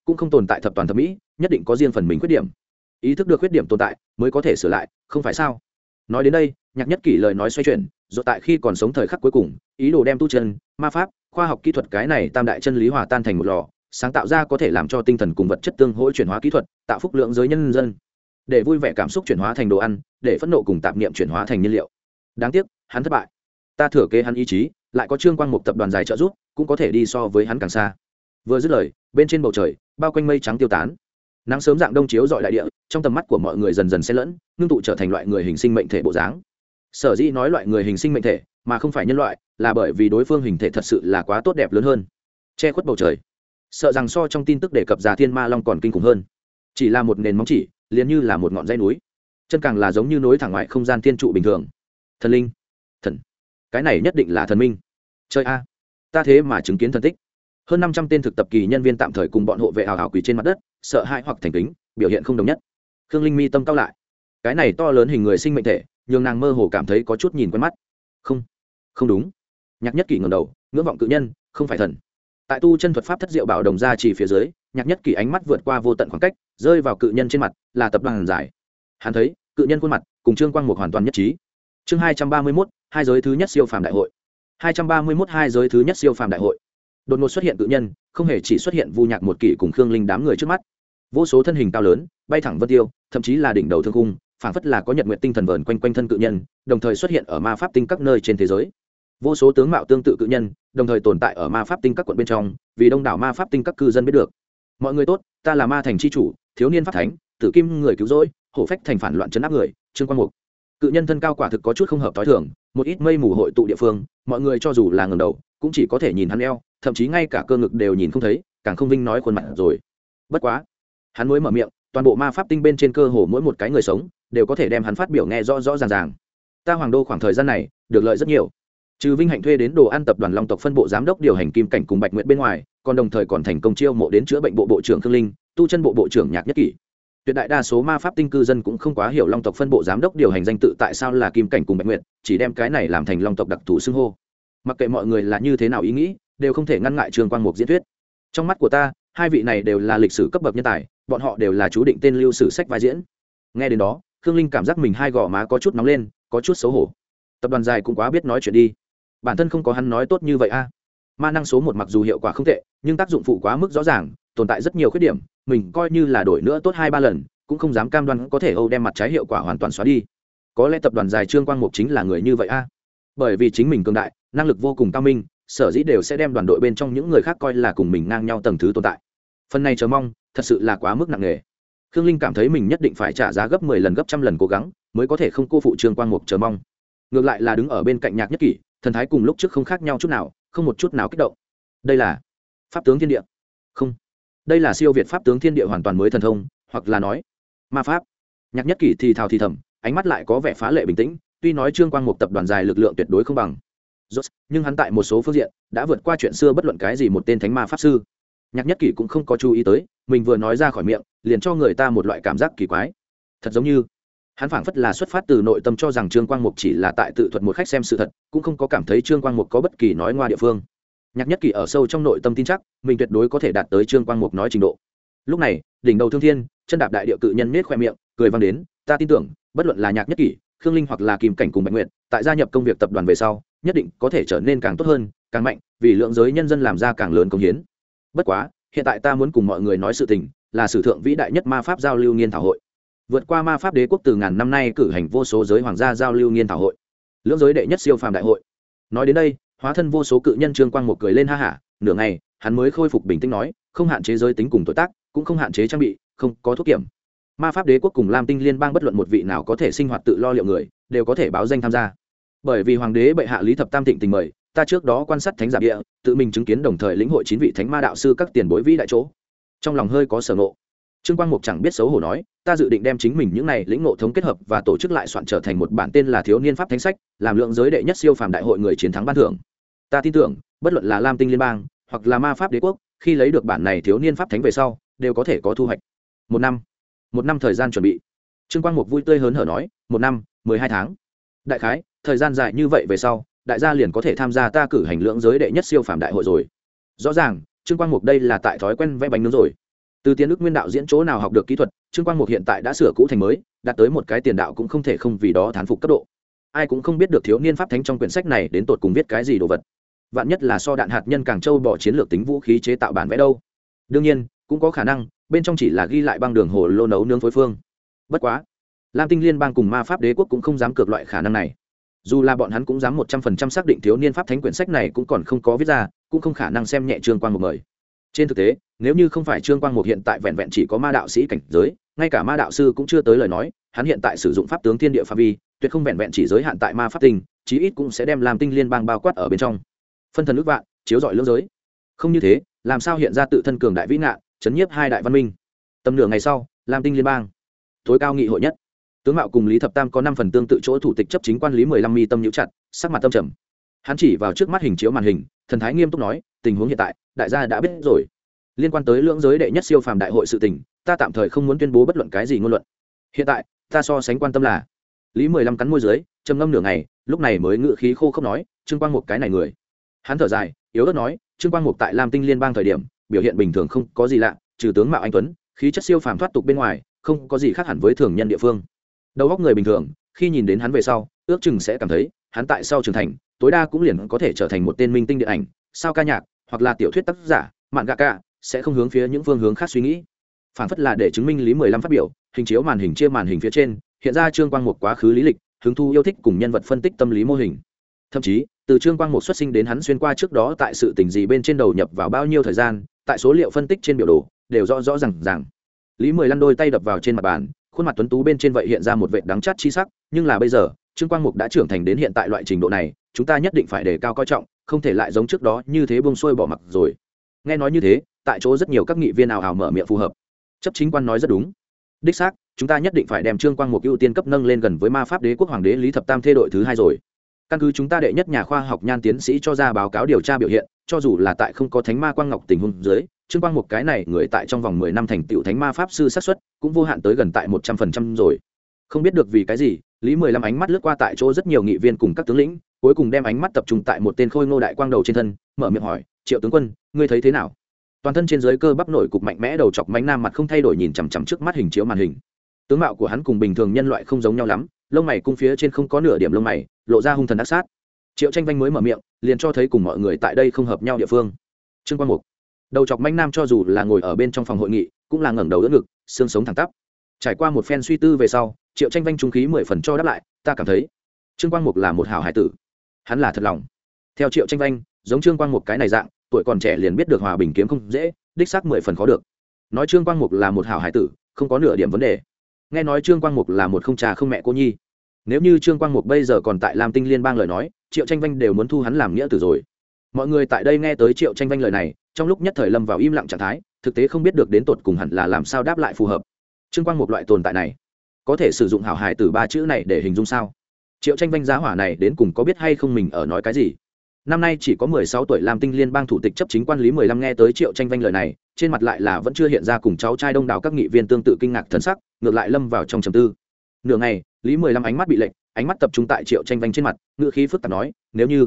cũng không tồn tại thập toàn thập mỹ, nhất định có riêng phần mình khuyết điểm. Ý thức được khuyết điểm tồn tại mới có thể sửa lại, không phải sao? Nói đến đây, Nhạc Nhất Kỷ lời nói xoay chuyển, rồi tại khi còn sống thời khắc cuối cùng, ý đồ đem tu chân, ma pháp, khoa học kỹ thuật cái này tam đại chân lý hòa tan thành một lò, sáng tạo ra có thể làm cho tinh thần cùng vật chất tương hỗ chuyển hóa kỹ thuật, tạo phúc lượng giới nhân dân. Để vui vẻ cảm xúc chuyển hóa thành đồ ăn, để phẫn nộ cùng tạp niệm chuyển hóa thành nhiên liệu. Đáng tiếc, hắn thất bại. Ta thừa kế hắn ý chí, lại có Trương Quang Mục tập đoàn dài trợ giúp, cũng có thể đi so với hắn càng xa. Vừa dứt lời, bên trên bầu trời, bao quanh mây trắng tiêu tán. Nắng sớm dạng đông chiếu rọi đại địa, trong tầm mắt của mọi người dần dần xen lẫn, ngưng tụ trở thành loại người hình sinh mệnh thể bộ dáng. Sở dĩ nói loại người hình sinh mệnh thể, mà không phải nhân loại, là bởi vì đối phương hình thể thật sự là quá tốt đẹp lớn hơn, che khuất bầu trời. Sợ rằng so trong tin tức đề cập Già Thiên Ma Long còn kinh khủng hơn. Chỉ là một nền móng chỉ, liền như là một ngọn dãy núi, chân càng là giống như nối thẳng ngoại không gian thiên trụ bình thường. Thần linh, thần, cái này nhất định là thần minh. Chơi a, ta thế mà chứng kiến thần tích. Hơn 500 tên thực tập kỳ nhân viên tạm thời cùng bọn hộ vệ hào hào quỳ trên mặt đất, sợ hãi hoặc thành kính, biểu hiện không đồng nhất. Khương Linh mi tâm cao lại, cái này to lớn hình người sinh mệnh thể, nhường nàng mơ hồ cảm thấy có chút nhìn quen mắt. Không, không đúng. Nhạc Nhất Kỷ ngẩng đầu, ngưỡng vọng cự nhân, không phải thần. Tại tu chân thuật pháp thất diệu bảo đồng ra chỉ phía dưới, Nhạc Nhất Kỷ ánh mắt vượt qua vô tận khoảng cách, rơi vào cự nhân trên mặt, là tập đoàn giải. Hắn thấy, cự nhân khuôn mặt cùng Trương Quang Mục hoàn toàn nhất trí. Chương 231, hai giới thứ nhất siêu phàm đại hội. 231 hai giới thứ nhất siêu phàm đại hội. Đột ngột xuất hiện cự nhân, không hề chỉ xuất hiện Vu Nhạc một kỷ cùng Khương Linh đám người trước mắt. Vô số thân hình cao lớn, bay thẳng vân tiêu, thậm chí là đỉnh đầu thương cung, phảng phất là có nhật nguyệt tinh thần vờn quanh quanh thân cự nhân, đồng thời xuất hiện ở ma pháp tinh các nơi trên thế giới. Vô số tướng mạo tương tự cự nhân, đồng thời tồn tại ở ma pháp tinh các quận bên trong, vì đông đảo ma pháp tinh các cư dân biết được. Mọi người tốt, ta là ma thành chi chủ, thiếu niên pháp thánh, tử kim người cứu rỗi, hổ phách thành phản loạn trấn áp người, Trương Quang Mục. Cự nhân thân cao quả thực có chút không hợp tối thường, một ít mây mù hội tụ địa phương, mọi người cho dù là ngẩng đầu, cũng chỉ có thể nhìn hắn eo, thậm chí ngay cả cơ ngực đều nhìn không thấy, càng không vinh nói khuôn mặt rồi. Bất quá, hắn mới mở miệng, toàn bộ ma pháp tinh bên trên cơ hồ mỗi một cái người sống đều có thể đem hắn phát biểu nghe rõ rõ ràng ràng. Ta Hoàng Đô khoảng thời gian này được lợi rất nhiều, trừ vinh hạnh thuê đến đồ ăn tập đoàn Long tộc phân bộ giám đốc điều hành Kim Cảnh cùng Bạch Nguyệt bên ngoài, còn đồng thời còn thành công chiêu mộ đến chữa bệnh bộ bộ trưởng Khương Linh, tu chân bộ bộ trưởng Nhạc Nhất Kỷ. Tuyệt đại đa số ma pháp tinh cư dân cũng không quá hiểu Long tộc phân bộ giám đốc điều hành danh tự tại sao là Kim Cảnh cùng Bạch Nguyệt, chỉ đem cái này làm thành Long tộc đặc thù xưng hô. Mặc kệ mọi người là như thế nào ý nghĩ, đều không thể ngăn ngại Trương Quang Mục diễn thuyết. Trong mắt của ta, hai vị này đều là lịch sử cấp bậc nhân tài, bọn họ đều là chú định tên lưu sử sách vai diễn. Nghe đến đó, Khương Linh cảm giác mình hai gò má có chút nóng lên, có chút xấu hổ. Tập đoàn dài cũng quá biết nói chuyện đi, bản thân không có hắn nói tốt như vậy a. Ma năng số 1 mặc dù hiệu quả không tệ, nhưng tác dụng phụ quá mức rõ ràng, tồn tại rất nhiều khuyết điểm, mình coi như là đổi nữa tốt 2-3 lần, cũng không dám cam đoan có thể đem mặt trái hiệu quả hoàn toàn xóa đi. Có lẽ tập đoàn dài Trương Quang Mục chính là người như vậy a. Bởi vì chính mình cường đại, năng lực vô cùng cao minh, sở dĩ đều sẽ đem đoàn đội bên trong những người khác coi là cùng mình ngang nhau tầng thứ tồn tại. Phần này chờ mong, thật sự là quá mức nặng nề. Khương Linh cảm thấy mình nhất định phải trả giá gấp 10 lần gấp trăm lần cố gắng, mới có thể không cô phụ Trương Quang Mục chờ mong. Ngược lại là đứng ở bên cạnh Nhạc Nhất Kỷ, thần thái cùng lúc trước không khác nhau chút nào, không một chút nào kích động. Đây là pháp tướng thiên địa. Không, đây là siêu việt pháp tướng thiên địa hoàn toàn mới thần thông, hoặc là nói ma pháp. Nhạc Nhất Kỷ thì thào thì thầm, ánh mắt lại có vẻ phá lệ bình tĩnh, tuy nói Trương Quang Mục tập đoàn dài lực lượng tuyệt đối không bằng Rốt, nhưng hắn tại một số phương diện đã vượt qua chuyện xưa bất luận cái gì một tên thánh ma pháp sư. Nhạc Nhất Kỷ cũng không có chú ý tới, mình vừa nói ra khỏi miệng, liền cho người ta một loại cảm giác kỳ quái. Thật giống như hắn phảng phất là xuất phát từ nội tâm cho rằng Trương Quang Mục chỉ là tại tự thuật một khách xem sự thật, cũng không có cảm thấy Trương Quang Mục có bất kỳ nói ngoa địa phương. Nhạc Nhất Kỷ ở sâu trong nội tâm tin chắc, mình tuyệt đối có thể đạt tới Trương Quang Mục nói trình độ. Lúc này, đỉnh đầu Thương Thiên, chân đạp đại địa cự nhân nhếch khoe miệng, cười vang đến, ta tin tưởng, bất luận là Nhạc Nhất Kỷ, Khương Linh hoặc là Kim Cảnh cùng Bạch Nguyệt, tại gia nhập công việc tập đoàn về sau, nhất định có thể trở nên càng tốt hơn, càng mạnh, vì lượng giới nhân dân làm ra càng lớn công hiến. Bất quá, hiện tại ta muốn cùng mọi người nói sự tình, là sử thượng vĩ đại nhất ma pháp giao lưu nghiên thảo hội. Vượt qua ma pháp đế quốc từ ngàn năm nay cử hành vô số giới hoàng gia giao lưu nghiên thảo hội, lưỡng giới đệ nhất siêu phàm đại hội. Nói đến đây, hóa thân vô số cự nhân Trương Quang Mục cười lên ha hả, nửa ngày, hắn mới khôi phục bình tĩnh nói, không hạn chế giới tính cùng tuổi tác, cũng không hạn chế trang bị, không có thuốc kiểm. Ma pháp đế quốc cùng Lam Tinh liên bang bất luận một vị nào có thể sinh hoạt tự lo liệu người, đều có thể báo danh tham gia. Bởi vì hoàng đế bệ hạ Lý Thập Tam Thịnh tình mời, ta trước đó quan sát thánh giả địa, tự mình chứng kiến đồng thời lĩnh hội 9 vị thánh ma đạo sư các tiền bối vĩ đại chỗ. Trong lòng hơi có sở ngộ. Trương Quang Mục chẳng biết xấu hổ nói, ta dự định đem chính mình những này lĩnh ngộ thống kết hợp và tổ chức lại soạn trở thành một bản tên là Thiếu niên pháp thánh sách, làm lượng giới đệ nhất siêu phàm đại hội người chiến thắng ban thưởng. Ta tin tưởng, bất luận là Lam Tinh liên bang hoặc là ma pháp đế quốc, khi lấy được bản này thiếu niên pháp thánh về sau, đều có thể có thu hoạch. Một năm thời gian chuẩn bị. Trương Quang Mục vui tươi hớn hở nói, 1 năm, 12 tháng. Đại khái, thời gian dài như vậy về sau, đại gia liền có thể tham gia ta cử hành lượng giới đệ nhất siêu phàm đại hội rồi. Rõ ràng, Trương Quang Mục đây là tại thói quen vẽ bánh nướng rồi. Từ Tiến Đức Nguyên đạo diễn chỗ nào học được kỹ thuật, Trương Quang Mục hiện tại đã sửa cũ thành mới, đạt tới một cái tiền đạo cũng không thể không vì đó thán phục cấp độ. Ai cũng không biết được thiếu niên pháp thánh trong quyển sách này đến tột cùng viết cái gì đồ vật. Vạn nhất là so đạn hạt nhân càng châu bỏ chiến lược tính vũ khí chế tạo bản vẽ đâu. Đương nhiên, cũng có khả năng bên trong chỉ là ghi lại băng đường hồ lô nấu nướng phối phương. Bất quá, Lam Tinh Liên bang cùng Ma Pháp Đế quốc cũng không dám cược loại khả năng này. Dù là bọn hắn cũng dám 100% xác định thiếu niên pháp thánh quyển sách này cũng còn không có viết ra, cũng không khả năng xem nhẹ Trương Quang Mục mời. Trên thực tế, nếu như không phải Trương Quang Mục hiện tại vẹn vẹn chỉ có ma đạo sĩ cảnh giới, ngay cả ma đạo sư cũng chưa tới lời nói, hắn hiện tại sử dụng pháp tướng thiên địa phạm vi, tuyệt không vẹn vẹn chỉ giới hạn tại ma pháp tinh, chí ít cũng sẽ đem Lam Tinh Liên bang bao quát ở bên trong. Phân thần ước vạn, chiếu rọi lưỡng giới. Không như thế, làm sao hiện ra tự thân cường đại vĩ ngạn, chấn nhiếp hai đại văn minh. Tầm nửa ngày sau, Lam Tinh Liên bang tối cao nghị hội nhất, tướng mạo cùng Lý Thập Tam có 5 phần tương tự chỗ, thủ tịch chấp chính quan Lý 15 mi tâm nhíu chặt, sắc mặt tâm trầm. Hắn chỉ vào trước mắt hình chiếu màn hình, thần thái nghiêm túc nói, tình huống hiện tại, đại gia đã biết rồi. Liên quan tới lưỡng giới đệ nhất siêu phàm đại hội sự tình, ta tạm thời không muốn tuyên bố bất luận cái gì ngôn luận. Hiện tại, ta so sánh quan tâm là Lý 15 cắn môi dưới, trầm ngâm nửa ngày, lúc này mới ngự khí khô không nói, Trương Quang Mục cái này người. Hắn thở dài, yếu ớt nói, Trương Quang Mục tại Lam Tinh Liên bang thời điểm, biểu hiện bình thường không có gì lạ, trừ tướng mạo anh tuấn, khí chất siêu phàm thoát tục bên ngoài, không có gì khác hẳn với thường nhân địa phương. Đầu óc người bình thường, khi nhìn đến hắn về sau, ước chừng sẽ cảm thấy, hắn tại sau trưởng thành, tối đa cũng liền có thể trở thành một tên minh tinh điện ảnh, sao ca nhạc, hoặc là tiểu thuyết tác giả, mạn gạ cả, sẽ không hướng phía những phương hướng khác suy nghĩ. Phản phất là để chứng minh Lý 15 phát biểu, hình chiếu màn hình chia màn hình phía trên, hiện ra Trương Quang Mục quá khứ lý lịch, hứng thu yêu thích cùng nhân vật phân tích tâm lý mô hình. Thậm chí, từ Trương Quang Mục xuất sinh đến hắn xuyên qua trước đó tại sự tình gì bên trên đầu nhập vào bao nhiêu thời gian, tại số liệu phân tích trên biểu đồ, đều rõ rõ ràng. Lý 15 đôi tay đập vào trên mặt bàn, khuôn mặt tuấn tú bên trên vậy hiện ra một vệt đắng chát chi sắc, nhưng là bây giờ, Trương Quang Mục đã trưởng thành đến hiện tại loại trình độ này, chúng ta nhất định phải đề cao coi trọng, không thể lại giống trước đó như thế buông xuôi bỏ mặc rồi. Nghe nói như thế, tại chỗ rất nhiều các nghị viên ào ào mở miệng phù hợp. Chấp chính quan nói rất đúng. Đích xác, chúng ta nhất định phải đem Trương Quang Mục ưu tiên cấp nâng lên gần với Ma Pháp Đế quốc hoàng đế Lý Thập Tam thê đội thứ 2 rồi. Căn cứ chúng ta đệ nhất nhà khoa học Nhan tiến sĩ cho ra báo cáo điều tra biểu hiện, cho dù là tại không có thánh ma quang ngọc tình huống dưới, Trương Quang Mục cái này người tại trong vòng 10 năm thành tựu thánh ma pháp sư xác suất cũng vô hạn tới gần tại 100% rồi. Không biết được vì cái gì, Lý 15 ánh mắt lướt qua tại chỗ rất nhiều nghị viên cùng các tướng lĩnh, cuối cùng đem ánh mắt tập trung tại một tên khôi ngô đại quang đầu trên thân, mở miệng hỏi, Triệu tướng quân, ngươi thấy thế nào? Toàn thân trên dưới cơ bắp nổi cục mạnh mẽ đầu chọc mánh nam mặt không thay đổi nhìn chằm chằm trước mắt hình chiếu màn hình. Tướng mạo của hắn cùng bình thường nhân loại không giống nhau lắm, lông mày cung phía trên không có nửa điểm lông mày, lộ ra hung thần ác sát. Triệu Tranh Vanh mới mở miệng, liền cho thấy cùng mọi người tại đây không hợp nhau địa phương. Trương Quang Mục, đầu chọc mánh nam cho dù là ngồi ở bên trong phòng hội nghị, cũng là ngẩng đầu đỡ ngực, xương sống thẳng tắp. Trải qua một phen suy tư về sau, Triệu Tranh Vanh trung khí 10 phần cho đáp lại, ta cảm thấy Trương Quang Mục là một hảo hải tử. Hắn là thật lòng. Theo Triệu Tranh Vanh, giống Trương Quang Mục cái này dạng, tuổi còn trẻ liền biết được hòa bình kiếm không dễ, đích xác 10 phần khó được. Nói Trương Quang Mục là một hảo hải tử, không có nửa điểm vấn đề. Nghe nói Trương Quang Mục là một không cha không mẹ cô nhi. Nếu như Trương Quang Mục bây giờ còn tại Lam Tinh Liên bang lời nói, Triệu Tranh Vanh đều muốn thu hắn làm nghĩa tử rồi. Mọi người tại đây nghe tới Triệu Tranh Vanh lời này, trong lúc nhất thời lâm vào im lặng trạng thái, thực tế không biết được đến tột cùng hẳn là làm sao đáp lại phù hợp. Trương Quang Mục loại tồn tại này, có thể sử dụng hảo hải tử 3 chữ này để hình dung sao? Triệu Tranh Vanh giá hỏa này đến cùng có biết hay không mình ở nói cái gì? Năm nay chỉ có 16 tuổi Lam Tinh Liên bang thủ tịch chấp chính quan Lý 15 nghe tới Triệu Tranh Vanh lời này, trên mặt lại là vẫn chưa hiện ra cùng cháu trai đông đảo các nghị viên tương tự kinh ngạc thần sắc, ngược lại lâm vào trong trầm tư. Nửa ngày, Lý 15 ánh mắt bị lệnh, ánh mắt tập trung tại Triệu Tranh Vanh trên mặt, ngữ khí phức tạp nói, nếu như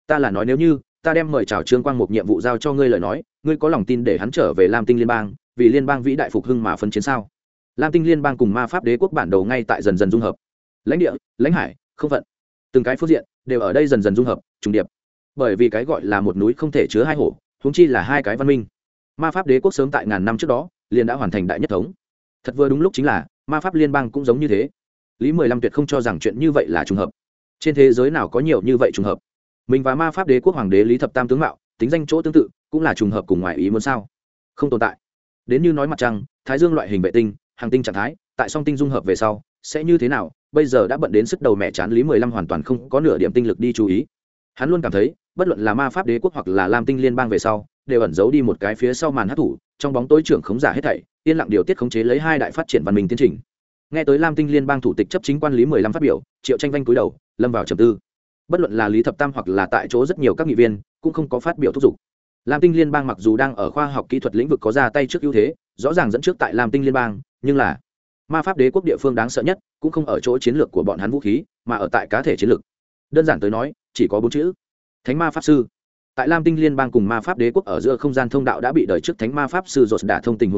ta đem mời chào Trương Quang Mục nhiệm vụ giao cho ngươi lời nói, ngươi có lòng tin để hắn trở về Lam Tinh Liên bang, vì liên bang vĩ đại phục hưng mà phấn chiến sao? Lam Tinh Liên bang cùng Ma Pháp Đế quốc bản đầu ngay tại dần dần dung hợp. Lãnh địa, lãnh hải, không vận, từng cái phương diện đều ở đây dần dần dung hợp, trùng điệp. Bởi vì cái gọi là một núi không thể chứa hai hổ, huống chi là hai cái văn minh. Ma Pháp Đế quốc sớm tại ngàn năm trước đó liền đã hoàn thành đại nhất thống. Thật vừa đúng lúc chính là Ma Pháp Liên bang cũng giống như thế. Lý 15 tuyệt không cho rằng chuyện như vậy là trùng hợp. Trên thế giới nào có nhiều như vậy trùng hợp? Mình và Ma Pháp Đế quốc hoàng đế Lý Thập Tam tướng mạo, tính danh chỗ tương tự, cũng là trùng hợp cùng ngoài ý muốn sao? Không tồn tại. Đến như nói mặt trăng, thái dương loại hình vệ tinh, hành tinh trạng thái, tại song tinh dung hợp về sau, sẽ như thế nào? Bây giờ đã bận đến sức đầu mẹ chán, Lý 15 hoàn toàn không có nửa điểm tinh lực đi chú ý. Hắn luôn cảm thấy, bất luận là Ma Pháp Đế quốc hoặc là Lam Tinh Liên bang về sau, đều ẩn giấu đi một cái phía sau màn hắc thủ, trong bóng tối trưởng khống giả hết thảy, yên lặng điều tiết khống chế lấy hai đại phát triển văn minh tiến trình. Nghe tới Lam Tinh Liên bang thủ tịch chấp chính quan Lý 15 phát biểu, Triệu Tranh Vanh cúi đầu, lâm vào trầm tư. Bất luận là Lý Thập Tam hoặc là tại chỗ rất nhiều các nghị viên, cũng không có phát biểu thúc giục. Lam Tinh Liên bang mặc dù đang ở khoa học kỹ thuật lĩnh vực có ra tay trước ưu thế, rõ ràng dẫn trước tại Lam Tinh Liên bang, nhưng là Ma Pháp Đế quốc địa phương đáng sợ nhất, cũng không ở chỗ chiến lược của bọn hắn vũ khí, mà ở tại cá thể chiến lược. Đơn giản tới nói, chỉ có 4 chữ: Thánh Ma Pháp Sư. Tại Lam Tinh Liên bang cùng Ma Pháp Đế quốc ở giữa không gian thông đạo đã bị đời trước Thánh Ma Pháp Sư rột đả thông tình huống dưới,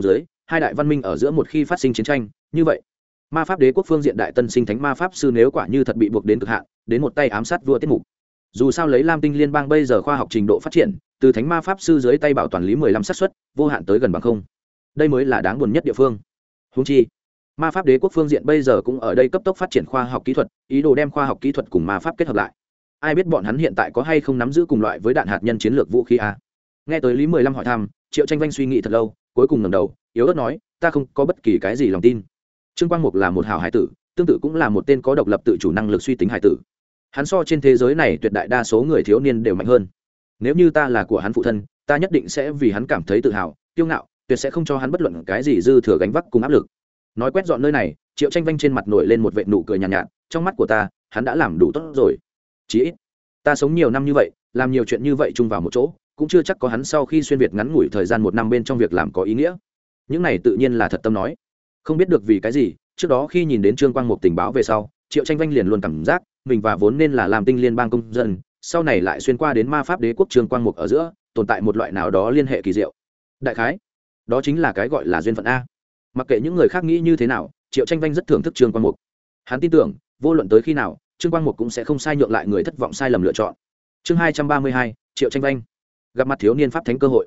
hai đại văn minh ở giữa một khi phát sinh chiến tranh như vậy ma pháp đế quốc phương diện đại tân sinh thánh ma pháp sư nếu quả như thật bị buộc đến cực hạn đến một tay ám sát vua tiết mục. Dù sao lấy lam tinh liên bang bây giờ khoa học trình độ phát triển, từ thánh ma pháp sư dưới tay bảo toàn lý 15 xác suất vô hạn tới gần bằng không, đây mới là đáng buồn nhất địa phương. Huống chi ma pháp đế quốc phương diện bây giờ cũng ở đây cấp tốc phát triển khoa học kỹ thuật, ý đồ đem khoa học kỹ thuật cùng ma pháp kết hợp lại. Ai biết bọn hắn hiện tại có hay không nắm giữ cùng loại với đạn hạt nhân chiến lược vũ khí a? Nghe tới lý 15 hỏi thăm, Triệu Tranh Vanh suy nghĩ thật lâu, cuối cùng ngẩng đầu yếu ớt nói, ta không có bất kỳ cái gì lòng tin. Trương Quang Mục là một hảo hải tử, tương tự cũng là một tên có độc lập tự chủ năng lực suy tính hải tử. Hắn so trên thế giới này tuyệt đại đa số người thiếu niên đều mạnh hơn. Nếu như ta là của hắn phụ thân, ta nhất định sẽ vì hắn cảm thấy tự hào kiêu ngạo, tuyệt sẽ không cho hắn bất luận cái gì dư thừa gánh vác cùng áp lực. Nói quét dọn nơi này, Triệu Tranh Vanh trên mặt nổi lên một vệt nụ cười nhàn nhạt, trong mắt của ta hắn đã làm đủ tốt rồi. Chí ít ta sống nhiều năm như vậy, làm nhiều chuyện như vậy chung vào một chỗ, cũng chưa chắc có hắn sau khi xuyên việt ngắn ngủi thời gian 1 năm bên trong việc làm có ý nghĩa. Những này tự nhiên là thật tâm nói. Không biết được vì cái gì, trước đó khi nhìn đến Trương Quang Mục tình báo về sau, Triệu Tranh Vanh liền luôn cảm giác mình và vốn nên là làm tinh liên bang công dân, sau này lại xuyên qua đến ma pháp đế quốc Trương Quang Mục ở giữa tồn tại một loại nào đó liên hệ kỳ diệu. Đại khái đó chính là cái gọi là duyên phận a. Mặc kệ những người khác nghĩ như thế nào, Triệu Tranh Vanh rất thưởng thức Trương Quang Mục. Hắn tin tưởng vô luận tới khi nào, Trương Quang Mục cũng sẽ không sai nhượng lại người thất vọng sai lầm lựa chọn. Chương 232, Triệu Tranh Vanh gặp mặt thiếu niên pháp thánh cơ hội.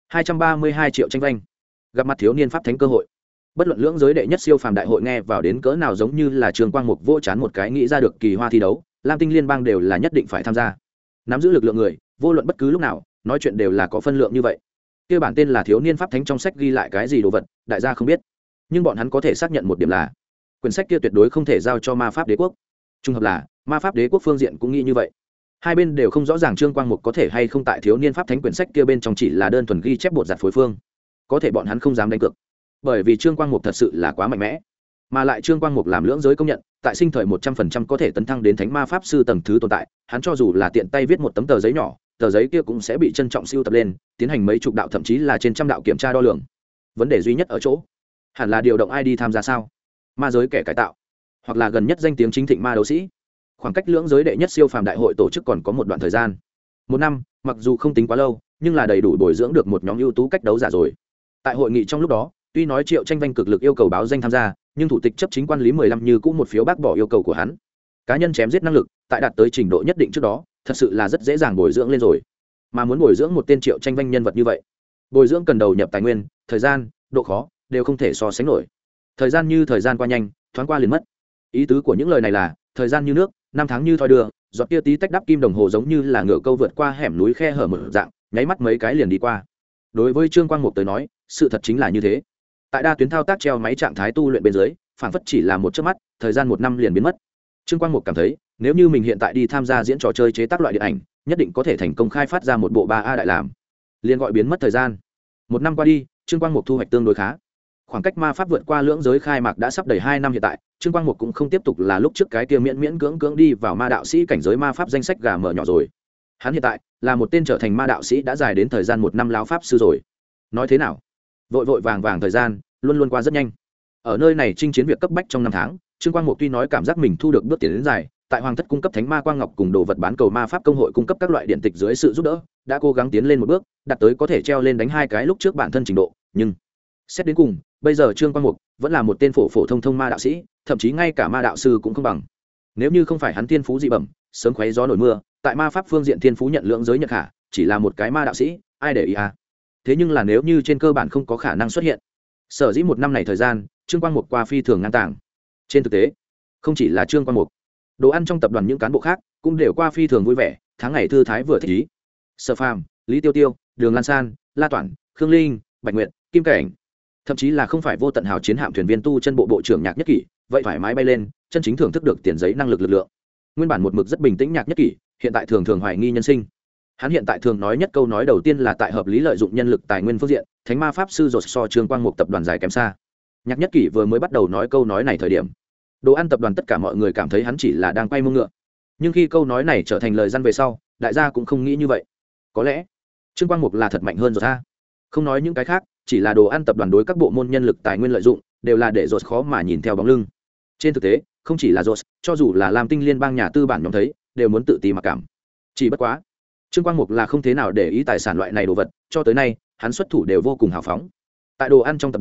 232 Triệu Tranh Vanh gặp mặt thiếu niên pháp thánh cơ hội. Bất luận lưỡng giới đệ nhất siêu phàm đại hội nghe vào đến cỡ nào giống như là Trương Quang Mục vô chán một cái nghĩ ra được kỳ hoa thi đấu, lam tinh liên bang đều là nhất định phải tham gia. Nắm giữ lực lượng người, vô luận bất cứ lúc nào, nói chuyện đều là có phân lượng như vậy. Kia bản tên là thiếu niên pháp thánh trong sách ghi lại cái gì đồ vật, đại gia không biết, nhưng bọn hắn có thể xác nhận một điểm là quyển sách kia tuyệt đối không thể giao cho ma pháp đế quốc. Trung hợp là ma pháp đế quốc phương diện cũng nghĩ như vậy. Hai bên đều không rõ ràng Trương Quang Mục có thể hay không tại thiếu niên pháp thánh quyển sách kia bên trong chỉ là đơn thuần ghi chép bột giặt phối phương, có thể bọn hắn không dám đánh cược, bởi vì Trương Quang Mục thật sự là quá mạnh mẽ, mà lại Trương Quang Mục làm lưỡng giới công nhận, tại sinh thời 100% có thể tấn thăng đến thánh ma pháp sư tầng thứ tồn tại. Hắn cho dù là tiện tay viết một tấm tờ giấy nhỏ, tờ giấy kia cũng sẽ bị trân trọng siêu tập lên, tiến hành mấy chục đạo thậm chí là trên trăm đạo kiểm tra đo lường. Vấn đề duy nhất ở chỗ, hẳn là điều động ai đi tham gia sao? Ma giới kẻ cải tạo, hoặc là gần nhất danh tiếng chính thịnh ma đấu sĩ. Khoảng cách lưỡng giới đệ nhất siêu phàm đại hội tổ chức còn có một đoạn thời gian, 1 năm, mặc dù không tính quá lâu, nhưng là đầy đủ bồi dưỡng được một nhóm ưu tú cách đấu giả rồi. Tại hội nghị trong lúc đó, tuy nói Triệu Tranh Vanh cực lực yêu cầu báo danh tham gia, nhưng thủ tịch chấp chính quan lý 15 như cũng một phiếu bác bỏ yêu cầu của hắn. Cá nhân chém giết năng lực, tại đạt tới trình độ nhất định trước đó, thật sự là rất dễ dàng bồi dưỡng lên rồi. Mà muốn bồi dưỡng một tên Triệu Tranh Vanh nhân vật như vậy, bồi dưỡng cần đầu nhập tài nguyên, thời gian, độ khó đều không thể so sánh nổi. Thời gian như thời gian qua nhanh, thoáng qua liền mất. Ý tứ của những lời này là, thời gian như nước, năm tháng như thoi đưa, giọt tia tí tách đắp kim đồng hồ giống như là ngựa câu vượt qua hẻm núi khe hở mở dạng, nháy mắt mấy cái liền đi qua. Đối với Trương Quang Mục tới nói, sự thật chính là như thế. Tại đa tuyến thao tác treo máy trạng thái tu luyện bên dưới, phản phất chỉ là một chớp mắt, thời gian 1 năm liền biến mất. Trương Quang Mục cảm thấy, nếu như mình hiện tại đi tham gia diễn trò chơi chế tác loại điện ảnh, nhất định có thể thành công khai phát ra một bộ 3A đại làm. Liền gọi biến mất thời gian. 1 năm qua đi, Trương Quang Mục thu hoạch tương đối khá. Khoảng cách ma pháp vượt qua lưỡng giới khai mạc đã sắp đầy 2 năm hiện tại, Trương Quang Mục cũng không tiếp tục là lúc trước cái kia miễn cưỡng đi vào ma đạo sĩ cảnh giới ma pháp danh sách gà mở nhỏ rồi. Hắn hiện tại là một tên trở thành ma đạo sĩ đã dài đến thời gian 1 năm lão pháp sư rồi. Nói thế nào? Vội vàng thời gian luôn luôn qua rất nhanh. Ở nơi này chinh chiến việc cấp bách trong 5 tháng, Trương Quang Mục tuy nói cảm giác mình thu được bước tiến đến dài, tại hoàng thất cung cấp thánh ma quang ngọc cùng đồ vật bán cầu ma pháp công hội cung cấp các loại điện tịch dưới sự giúp đỡ, đã cố gắng tiến lên một bước, đạt tới có thể treo lên đánh 2 cái lúc trước bản thân trình độ, nhưng xét đến cùng, bây giờ Trương Quang Mục vẫn là một tên phổ thông ma đạo sĩ, thậm chí ngay cả ma đạo sư cũng không bằng. Nếu như không phải hắn thiên phú dị bẩm, sớm khoé gió nổi mưa, tại ma pháp phương diện thiên phú nhận lượng giới nhận khả, chỉ là một cái ma đạo sĩ, ai để ý à? Thế nhưng là nếu như trên cơ bản không có khả năng xuất hiện, sở dĩ 1 năm này thời gian, Trương Quang Mục qua phi thường ngang tàng. Trên thực tế, không chỉ là Trương Quang Mục, đồ ăn trong tập đoàn những cán bộ khác cũng đều qua phi thường vui vẻ, tháng ngày thư thái vừa thích ý. Sở Phàm, Lý Tiêu Tiêu, Đường Lan San, La Toản, Khương Linh, Bạch Nguyệt, Kim Cảnh, thậm chí là không phải vô tận hào chiến hạm thuyền viên tu chân bộ bộ trưởng Nhạc Nhất Kỷ, vậy thoải mái bay lên, chân chính thưởng thức được tiền giấy năng lực lực lượng. Nguyên bản một mực rất bình tĩnh Nhạc Nhất Kỷ, hiện tại thường hoài nghi nhân sinh. Hắn hiện tại thường nói nhất câu nói đầu tiên là tại hợp lý lợi dụng nhân lực tài nguyên phương diện, thánh ma pháp sư rột so Trương Quang Mục tập đoàn dài kém xa. Nhạc Nhất Kỷ vừa mới bắt đầu nói câu nói này thời điểm, đồ ăn tập đoàn tất cả mọi người cảm thấy hắn chỉ là đang quay mông ngựa, nhưng khi câu nói này trở thành lời răn về sau, đại gia cũng không nghĩ như vậy. Có lẽ Trương Quang Mục là thật mạnh hơn rồi ta. Không nói những cái khác, chỉ là đồ ăn tập đoàn đối các bộ môn nhân lực tài nguyên lợi dụng đều là để rột khó mà nhìn theo bóng lưng. Trên thực tế, không chỉ là rột, cho dù là Lam Tinh liên bang nhà tư bản nhóm thấy đều muốn tự ti mặc cảm. Chỉ bất quá, Trương Quang Mục là không thế nào để ý tài sản loại này đồ vật, cho tới nay hắn xuất thủ đều vô cùng hào phóng. Tại đồ ăn trong tập đoàn,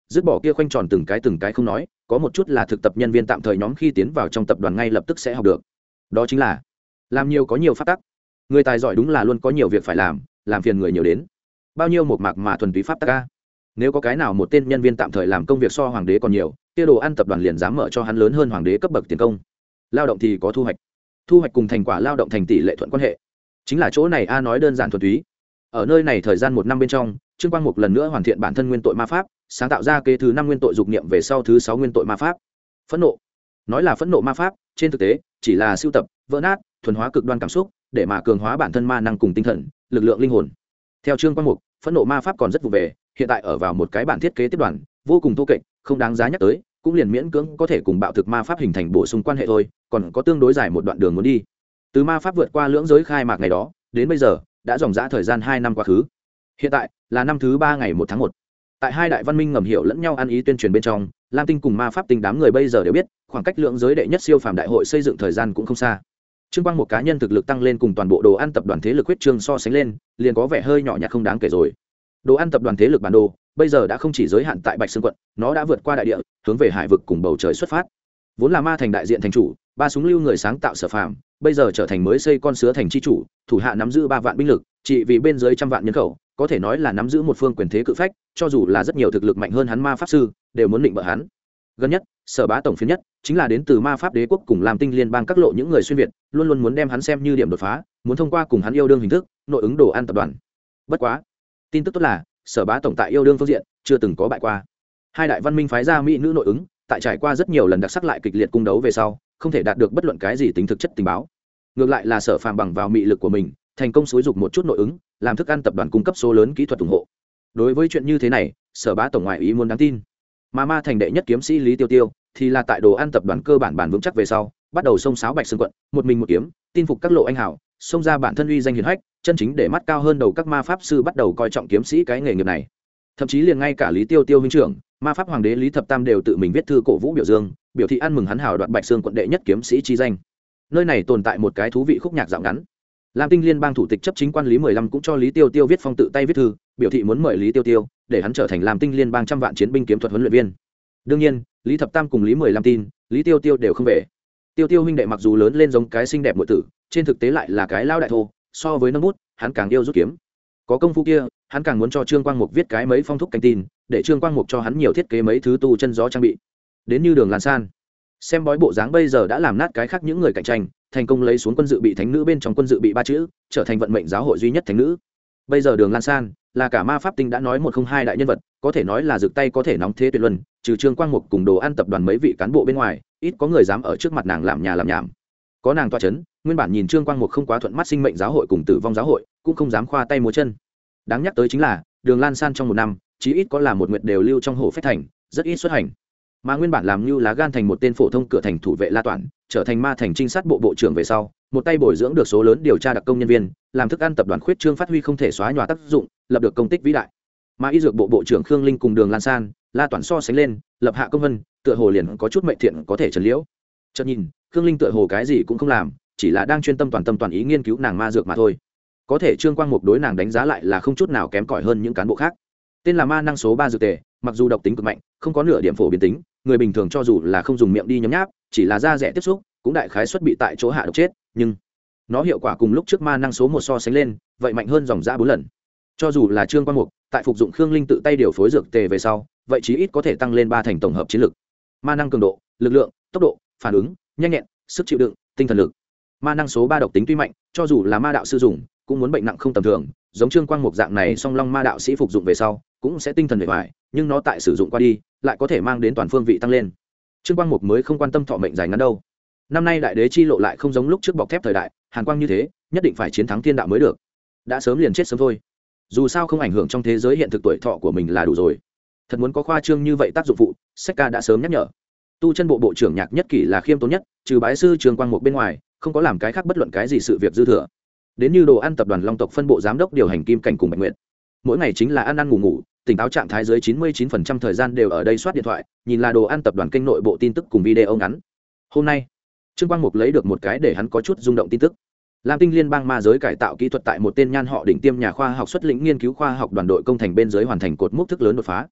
dứt bỏ kia khoanh tròn từng cái không nói, có một chút là thực tập nhân viên tạm thời nhóm khi tiến vào trong tập đoàn ngay lập tức sẽ học được. Đó chính là làm nhiều có nhiều pháp tắc. Người tài giỏi đúng là luôn có nhiều việc phải làm phiền người nhiều đến. Bao nhiêu một mạc mà thuần túy pháp tắc a. Nếu có cái nào một tên nhân viên tạm thời làm công việc so hoàng đế còn nhiều, kia đồ ăn tập đoàn liền dám mở cho hắn lớn hơn hoàng đế cấp bậc tiền công. Lao động thì có thu hoạch cùng thành quả lao động thành tỷ lệ thuận quan hệ. Chính là chỗ này a, nói đơn giản thuần túy. Ở nơi này thời gian 1 năm bên trong, Trương Quang Mục lần nữa hoàn thiện bản thân nguyên tội ma pháp, sáng tạo ra kế thứ 5 nguyên tội dục niệm về sau thứ 6 nguyên tội ma pháp. Phẫn nộ. Nói là phẫn nộ ma pháp, trên thực tế chỉ là sưu tập, vỡ nát, thuần hóa cực đoan cảm xúc, để mà cường hóa bản thân ma năng cùng tinh thần, lực lượng linh hồn. Theo Trương Quang Mục, phẫn nộ ma pháp còn rất vụ về, hiện tại ở vào một cái bản thiết kế tiếp đoàn, vô cùng thô kệch, không đáng giá nhắc tới, cũng liền miễn cưỡng có thể cùng bạo thực ma pháp hình thành bổ sung quan hệ thôi, còn có tương đối dài một đoạn đường muốn đi. Từ ma pháp vượt qua lưỡng giới khai mạc ngày đó, đến bây giờ, đã dòng dã thời gian 2 năm quá khứ. Hiện tại là năm thứ 3 ngày 1 tháng 1. Tại hai đại văn minh ngầm hiểu lẫn nhau ăn ý tuyên truyền bên trong, Lam Tinh cùng ma pháp tinh đám người bây giờ đều biết, khoảng cách lưỡng giới đệ nhất siêu phàm đại hội xây dựng thời gian cũng không xa. Trương Quang một cá nhân thực lực tăng lên cùng toàn bộ đồ ăn tập đoàn thế lực huyết trương so sánh lên, liền có vẻ hơi nhỏ nhặt không đáng kể rồi. Đồ ăn tập đoàn thế lực bản đồ bây giờ đã không chỉ giới hạn tại Bạch Sương quận, nó đã vượt qua đại địa, hướng về hải vực cùng bầu trời xuất phát. Vốn là ma thành đại diện thành chủ, ba súng lưu người sáng tạo Sở Phàm, bây giờ trở thành mới xây con sứa thành chi chủ, thủ hạ nắm giữ 3 vạn binh lực, chỉ vì bên dưới 100 vạn nhân khẩu, có thể nói là nắm giữ một phương quyền thế cự phách, cho dù là rất nhiều thực lực mạnh hơn hắn ma pháp sư, đều muốn định bợ hắn. Gần nhất, Sở Bá tổng phiến nhất, chính là đến từ ma pháp đế quốc cùng Lam Tinh liên bang các lộ những người xuyên việt, luôn luôn muốn đem hắn xem như điểm đột phá, muốn thông qua cùng hắn yêu đương hình thức, nội ứng đồ ăn tập đoàn. Bất quá, tin tức tốt là, Sở Bá tổng tại yêu đương phương diện chưa từng có bại qua. Hai đại văn minh phái ra mỹ nữ nội ứng, tại trải qua rất nhiều lần đặc sắc lại kịch liệt cung đấu về sau, không thể đạt được bất luận cái gì tính thực chất tình báo. Ngược lại là Sở Phàm bằng vào mị lực của mình, thành công xúi dục một chút nội ứng, làm thức ăn tập đoàn cung cấp số lớn kỹ thuật ủng hộ. Đối với chuyện như thế này, Sở Bá tổng ngoại ý muốn đáng tin. Mà ma thành đệ nhất kiếm sĩ Lý Tiêu Tiêu thì là tại đồ ăn tập đoàn cơ bản bản vững chắc về sau, bắt đầu xông xáo Bạch Sương quận, một mình một kiếm, tin phục các lộ anh hảo, xông ra bản thân uy danh hiển hách, chân chính để mắt cao hơn đầu các ma pháp sư bắt đầu coi trọng kiếm sĩ cái nghề nghiệp này. Thậm chí liền ngay cả Lý Tiêu Tiêu huynh trưởng, ma pháp hoàng đế Lý Thập Tam đều tự mình viết thư cổ vũ biểu dương, biểu thị ăn mừng hắn hảo đoạt Bạch Sương quận đệ nhất kiếm sĩ chi danh. Nơi này tồn tại một cái thú vị khúc nhạc dạo ngắn. Lam Tinh liên bang thủ tịch chấp chính quan Lý 15 cũng cho Lý Tiêu Tiêu viết phong tự tay viết thư, biểu thị muốn mời Lý Tiêu Tiêu để hắn trở thành Lam Tinh liên bang 100 vạn chiến binh kiếm thuật huấn luyện viên. Đương nhiên, Lý Thập Tam cùng Lý 15 tin, Lý Tiêu Tiêu đều không về. Tiêu Tiêu huynh đệ mặc dù lớn lên giống cái xinh đẹp muội tử, trên thực tế lại là cái lao đại thô, so với nâng bút, hắn càng yêu rút kiếm. Có công phu kia, hắn càng muốn cho Trương Quang Mục viết cái mấy phong thúc canh tin, để Trương Quang Mục cho hắn nhiều thiết kế mấy thứ tu chân gió trang bị. Đến như Đường Lan San, xem bói bộ dáng bây giờ đã làm nát cái khác những người cạnh tranh, thành công lấy xuống quân dự bị thánh nữ bên trong quân dự bị 3 chữ, trở thành vận mệnh giáo hội duy nhất thánh nữ. Bây giờ Đường Lan San là cả ma pháp tinh đã nói 102 đại nhân vật, có thể nói là rực tay có thể nóng thế tuyệt luân, trừ Trương Quang Mục cùng đồ ăn tập đoàn mấy vị cán bộ bên ngoài, ít có người dám ở trước mặt nàng làm nhà làm nhảm. Có nàng tọa chấn, nguyên bản nhìn Trương Quang Mục không quá thuận mắt sinh mệnh giáo hội cùng tử vong giáo hội, cũng không dám khoa tay múa chân. Đáng nhắc tới chính là, Đường Lan San trong 1 năm, chí ít có là một nguyệt đều lưu trong hồ phách thành, rất ít xuất hành. Mà nguyên bản làm như lá gan thành một tên phổ thông cửa thành thủ vệ La Toản, trở thành ma thành trinh sát bộ bộ trưởng về sau, một tay bồi dưỡng được số lớn điều tra đặc công nhân viên, làm thức ăn tập đoàn khuyết trương phát huy không thể xóa nhòa tác dụng, lập được công tích vĩ đại. Mà y dược bộ bộ trưởng Khương Linh cùng Đường Lan San, La Toản so sánh lên, lập hạ công vân, tựa hồ liền có chút mệnh thiện có thể trần liễu. Chợt nhìn, Khương Linh tựa hồ cái gì cũng không làm, chỉ là đang chuyên tâm toàn ý nghiên cứu nàng ma dược mà thôi. Có thể Trương Quang Mục đối nàng đánh giá lại là không chút nào kém cỏi hơn những cán bộ khác. Tên là ma năng số 3 dược tề, mặc dù độc tính cực mạnh, không có nửa điểm phổ biến tính, người bình thường cho dù là không dùng miệng đi nhấm nháp, chỉ là da rẻ tiếp xúc, cũng đại khái suất bị tại chỗ hạ độc chết, nhưng nó hiệu quả cùng lúc trước ma năng số 1 so sánh lên, vậy mạnh hơn dòng dã 4 lần. Cho dù là Trương Quang Mục, tại phục dụng Khương Linh tự tay điều phối dược tề về sau, vậy chí ít có thể tăng lên 3 thành tổng hợp chiến lực. Ma năng cường độ, lực lượng, tốc độ, phản ứng, nhanh nhẹn, sức chịu đựng, tinh thần lực. Ma năng số 3 độc tính tuy mạnh, cho dù là ma đạo sư dùng, cũng muốn bệnh nặng không tầm thường, giống Trương Quang Mục dạng này song long ma đạo sĩ phục dụng về sau, cũng sẽ tinh thần bề ngoài, nhưng nó tại sử dụng qua đi, lại có thể mang đến toàn phương vị tăng lên. Trương Quang Mục mới không quan tâm thọ mệnh dài ngắn đâu. Năm nay đại đế chi lộ lại không giống lúc trước bọc thép thời đại, hàn quang như thế, nhất định phải chiến thắng thiên đạo mới được. Đã sớm liền chết sớm thôi. Dù sao không ảnh hưởng trong thế giới hiện thực tuổi thọ của mình là đủ rồi. Thật muốn có khoa trương như vậy tác dụng phụ, Sách Ca đã sớm nhắc nhở. Tu chân bộ bộ trưởng Nhạc Nhất Kỷ là khiêm tốn nhất, trừ bái sư Trương Quang Mục bên ngoài, không có làm cái khác bất luận cái gì sự việc dư thừa. Đến như đồ ăn tập đoàn Long tộc phân bộ giám đốc điều hành Kim Cảnh cùng Bạch Nguyệt, mỗi ngày chính là ăn ăn ngủ ngủ, tỉnh táo trạng thái dưới 99% thời gian đều ở đây soát điện thoại, nhìn là đồ ăn tập đoàn kênh nội bộ tin tức cùng video ngắn. Hôm nay, Trương Quang Mục lấy được một cái để hắn có chút rung động tin tức. Lam Tinh liên bang ma giới cải tạo kỹ thuật tại một tên nhan họ đỉnh tiêm nhà khoa học xuất lĩnh nghiên cứu khoa học đoàn đội công thành bên dưới hoàn thành cột mốc thức lớn đột phá.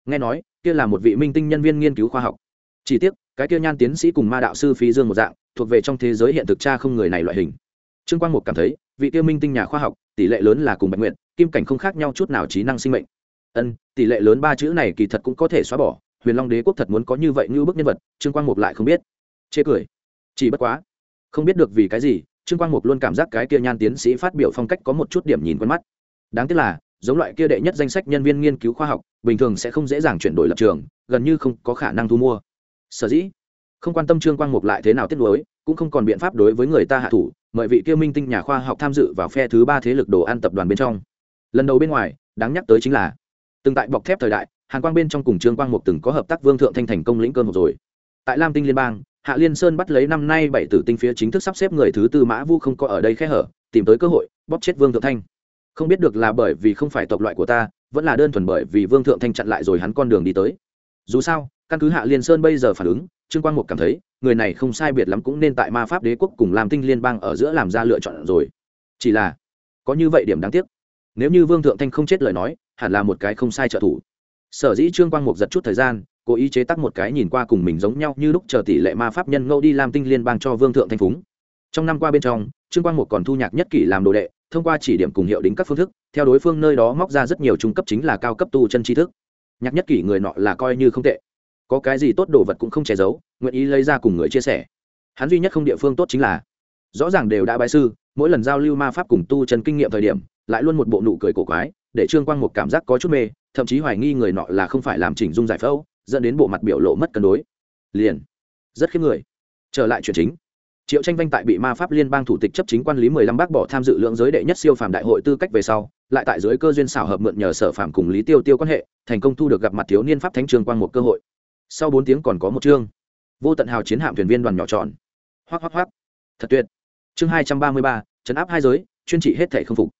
nghe nói kia là một vị minh tinh nhân viên nghiên cứu khoa học. Chỉ tiếc cái kia nhan tiến sĩ cùng ma đạo sư Phí Dương một dạng, thuộc về trong thế giới hiện thực cha không người này loại hình. Trương Quang Mục cảm thấy vị kia minh tinh nhà khoa học tỷ lệ lớn là cùng Bạch Nguyệt, Kim Cảnh không khác nhau chút nào, trí năng sinh mệnh. Tỷ lệ lớn ba chữ này kỳ thật cũng có thể xóa bỏ. Huyền Long Đế quốc thật muốn có như vậy như bức nhân vật, Trương Quang Mục lại không biết. Chê cười. Chỉ bất quá, không biết được vì cái gì, Trương Quang Mục luôn cảm giác cái kia nhan tiến sĩ phát biểu phong cách có một chút điểm nhìn quen mắt. Đáng tiếc là, giống loại kia đệ nhất danh sách nhân viên nghiên cứu khoa học, bình thường sẽ không dễ dàng chuyển đổi lập trường, gần như không có khả năng thu mua. Sở dĩ, không quan tâm Trương Quang Mục lại thế nào tiếc nuối, cũng không còn biện pháp đối với người ta hạ thủ, mời vị kia minh tinh nhà khoa học tham dự vào phe thứ ba thế lực đồ ăn tập đoàn bên trong. Lần đầu bên ngoài, đáng nhắc tới chính là từng tại bọc thép thời đại, Hàn Quang bên trong cùng Trương Quang Mục từng có hợp tác Vương Thượng Thanh thành công lĩnh cơn một rồi. Tại Lam Tinh liên bang, Hạ Liên Sơn bắt lấy năm nay 7 tử tinh phía chính thức sắp xếp người thứ tư Mã Vu không có ở đây khe hở, tìm tới cơ hội bóp chết Vương Thượng Thanh. Không biết được là bởi vì không phải tộc loại của ta, vẫn là đơn thuần bởi vì Vương Thượng Thanh chặn lại rồi hắn con đường đi tới. Dù sao, căn cứ Hạ Liên Sơn bây giờ phản ứng, Trương Quang Mục cảm thấy người này không sai biệt lắm cũng nên tại Ma Pháp Đế quốc cùng Lam Tinh liên bang ở giữa làm ra lựa chọn rồi. Chỉ là có như vậy điểm đáng tiếc, nếu như Vương Thượng Thanh không chết lời nói, hẳn là một cái không sai trợ thủ. Sở dĩ Trương Quang Mục giật chút thời gian, cố ý chế tác một cái nhìn qua cùng mình giống nhau như lúc chờ tỷ lệ ma pháp nhân ngẫu đi Lam Tinh liên bang cho Vương Thượng Thanh phúng. Trong năm qua bên trong, Trương Quang Mục còn thu Nhạc Nhất Kỷ làm đồ đệ, thông qua chỉ điểm cùng hiệu đính các phương thức, theo đối phương nơi đó móc ra rất nhiều trung cấp chính là cao cấp tu chân tri thức. Nhạc Nhất Kỷ người nọ là coi như không tệ, có cái gì tốt đồ vật cũng không che giấu, nguyện ý lấy ra cùng người chia sẻ. Hắn duy nhất không địa phương tốt chính là rõ ràng đều đã bái sư, mỗi lần giao lưu ma pháp cùng tu chân kinh nghiệm thời điểm, lại luôn một bộ nụ cười cổ quái, để Trương Quang Mục cảm giác có chút mê, thậm chí hoài nghi người nọ là không phải làm chỉnh dung giải phẫu, dẫn đến bộ mặt biểu lộ mất cân đối. Liền rất khiếp người. Trở lại chuyện chính, Triệu Tranh Vanh tại bị ma pháp liên bang thủ tịch chấp chính quan lý 15 bác bỏ tham dự lượng giới đệ nhất siêu phàm đại hội tư cách về sau, lại tại dưới cơ duyên xảo hợp mượn nhờ Sở Phàm cùng Lý Tiêu Tiêu quan hệ, thành công thu được gặp mặt thiếu niên pháp thánh Trương Quang một cơ hội. Sau 4 tiếng còn có một chương. Vô tận hào chiến hạm thuyền viên đoàn nhỏ tròn. Hoắc hoắc hoắc. Thật tuyệt. Chương 233, trấn áp hai giới, chuyên trị hết thảy không phục.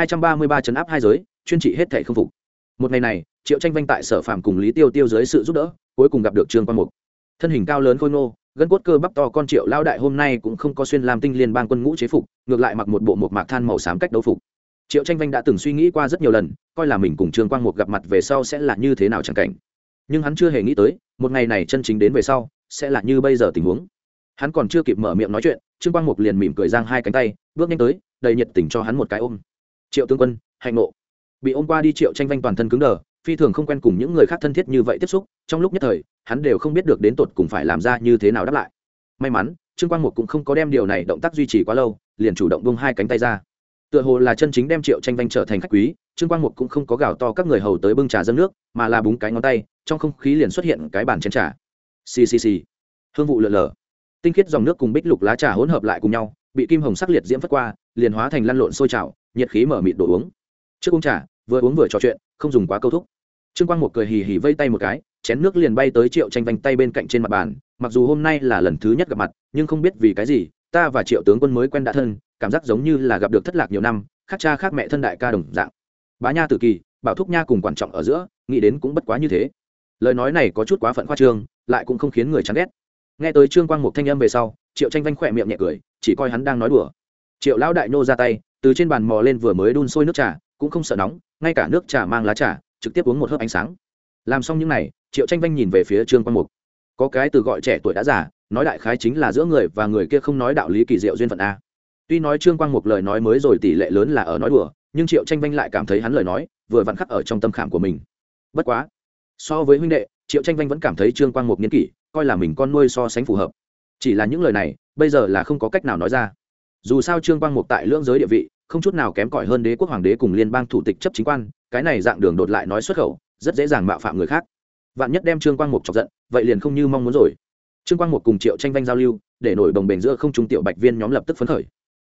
233 trấn áp hai giới, chuyên trị hết thảy không phục. Một ngày này, Triệu Tranh Vanh tại Sở Phàm cùng Lý Tiêu Tiêu dưới sự giúp đỡ, cuối cùng gặp được Trương Quang Mục. Thân hình cao lớn khôi ngô, gân cốt cơ bắp to con Triệu lão đại hôm nay cũng không có xuyên Lam Tinh liên bang quân ngũ chế phục, ngược lại mặc một bộ một mạc than màu xám cách đấu phục. Triệu Tranh Vanh đã từng suy nghĩ qua rất nhiều lần, coi là mình cùng Trương Quang Mục gặp mặt về sau sẽ là như thế nào chẳng cảnh. Nhưng hắn chưa hề nghĩ tới, một ngày này chân chính đến về sau, sẽ là như bây giờ tình huống. Hắn còn chưa kịp mở miệng nói chuyện, Trương Quang Mục liền mỉm cười giang hai cánh tay, bước nhanh tới, đầy nhiệt tình cho hắn một cái ôm. Triệu tướng quân, hạnh nộ. Bị ôm qua đi, Triệu Tranh Vanh toàn thân cứng đờ, phi thường không quen cùng những người khác thân thiết như vậy tiếp xúc, trong lúc nhất thời, hắn đều không biết được đến tột cùng phải làm ra như thế nào đáp lại. May mắn, Trương Quang Mục cũng không có đem điều này động tác duy trì quá lâu, liền chủ động buông hai cánh tay ra. Tựa hồ là chân chính đem Triệu Tranh Vanh trở thành khách quý, Trương Quang Mục cũng không có gào to các người hầu tới bưng trà dâng nước, mà là búng cái ngón tay, trong không khí liền xuất hiện cái bàn chén trà. Xì xì xì. Hương vụ lượn lờ. Tinh khiết dòng nước cùng bích lục lá trà hỗn hợp lại cùng nhau, bị kim hồng sắc liệt diễm phất qua, liền hóa thành lăn lộn sôi trào, nhiệt khí mở mịt đổ uống. Trước uống trà, vừa uống vừa trò chuyện, không dùng quá câu thúc. Trương Quang Mục cười hì hì vây tay một cái, chén nước liền bay tới Triệu Tranh Vanh tay bên cạnh trên mặt bàn. Mặc dù hôm nay là lần thứ nhất gặp mặt, nhưng không biết vì cái gì, ta và Triệu tướng quân mới quen đã thân, cảm giác giống như là gặp được thất lạc nhiều năm, khác cha khác mẹ thân đại ca đồng dạng. Bá Nha Tử Kỳ, Bảo Thúc Nha cùng quan trọng ở giữa, nghĩ đến cũng bất quá như thế. Lời nói này có chút quá phận khoa trương, lại cũng không khiến người chán ghét. Nghe tới Trương Quang Mục thanh âm về sau, Triệu Tranh Vanh khỏe miệng nhẹ cười, chỉ coi hắn đang nói đùa. Triệu lão đại nô ra tay, từ trên bàn mò lên vừa mới đun sôi nước trà, cũng không sợ nóng, ngay cả nước trà mang lá trà, trực tiếp uống một hớp ánh sáng. Làm xong những này, Triệu Tranh Vanh nhìn về phía Trương Quang Mục. Có cái từ gọi trẻ tuổi đã già, nói đại khái chính là giữa người và người kia không nói đạo lý kỳ diệu duyên phận a. Tuy nói Trương Quang Mục lời nói mới rồi tỷ lệ lớn là ở nói đùa, nhưng Triệu Tranh Vanh lại cảm thấy hắn lời nói vừa vặn khắc ở trong tâm khảm của mình. Bất quá, so với huynh đệ, Triệu Tranh Vanh vẫn cảm thấy Trương Quang Mục niên kỷ, coi là mình con nuôi so sánh phù hợp. Chỉ là những lời này, bây giờ là không có cách nào nói ra. Dù sao Trương Quang Mục tại lưỡng giới địa vị, không chút nào kém cỏi hơn Đế quốc hoàng đế cùng liên bang thủ tịch chấp chính quan, cái này dạng đường đột lại nói xuất khẩu, rất dễ dàng mạo phạm người khác. Vạn nhất đem Trương Quang Mục chọc giận, vậy liền không như mong muốn rồi. Trương Quang Mục cùng Triệu Tranh Vanh giao lưu, để nổi bồng bềnh giữa không trung tiểu bạch viên nhóm lập tức phấn khởi.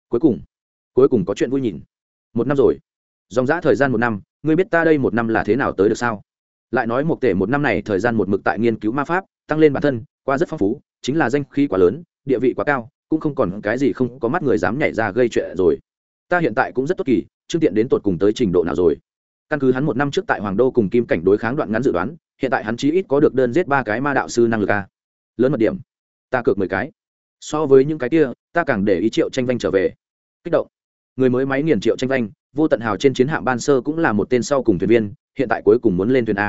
Cuối cùng có chuyện vui nhìn. 1 năm rồi, dòng dã thời gian 1 năm, ngươi biết ta đây 1 năm là thế nào tới được sao? Lại nói một tể 1 năm này thời gian một mực tại nghiên cứu ma pháp, tăng lên bản thân, qua rất phong phú, chính là danh khí quá lớn, địa vị quá cao, cũng không còn cái gì không có mắt người dám nhảy ra gây chuyện rồi. Ta hiện tại cũng rất tốt kỳ, Trương Tiện đến tột cùng tới trình độ nào rồi? Căn cứ hắn 1 năm trước tại Hoàng Đô cùng Kim Cảnh đối kháng đoạn ngắn dự đoán, hiện tại hắn chí ít có được đơn giết 3 cái ma đạo sư năng lực a. Lớn mật điểm, ta cược 10 cái. So với những cái kia, ta càng để ý Triệu Tranh Vanh trở về. Kích động. Người mới máy nghiền Triệu Tranh Vanh, vô tận hào trên chiến hạm ban sơ cũng là một tên sau cùng thuyền viên, hiện tại cuối cùng muốn lên thuyền a.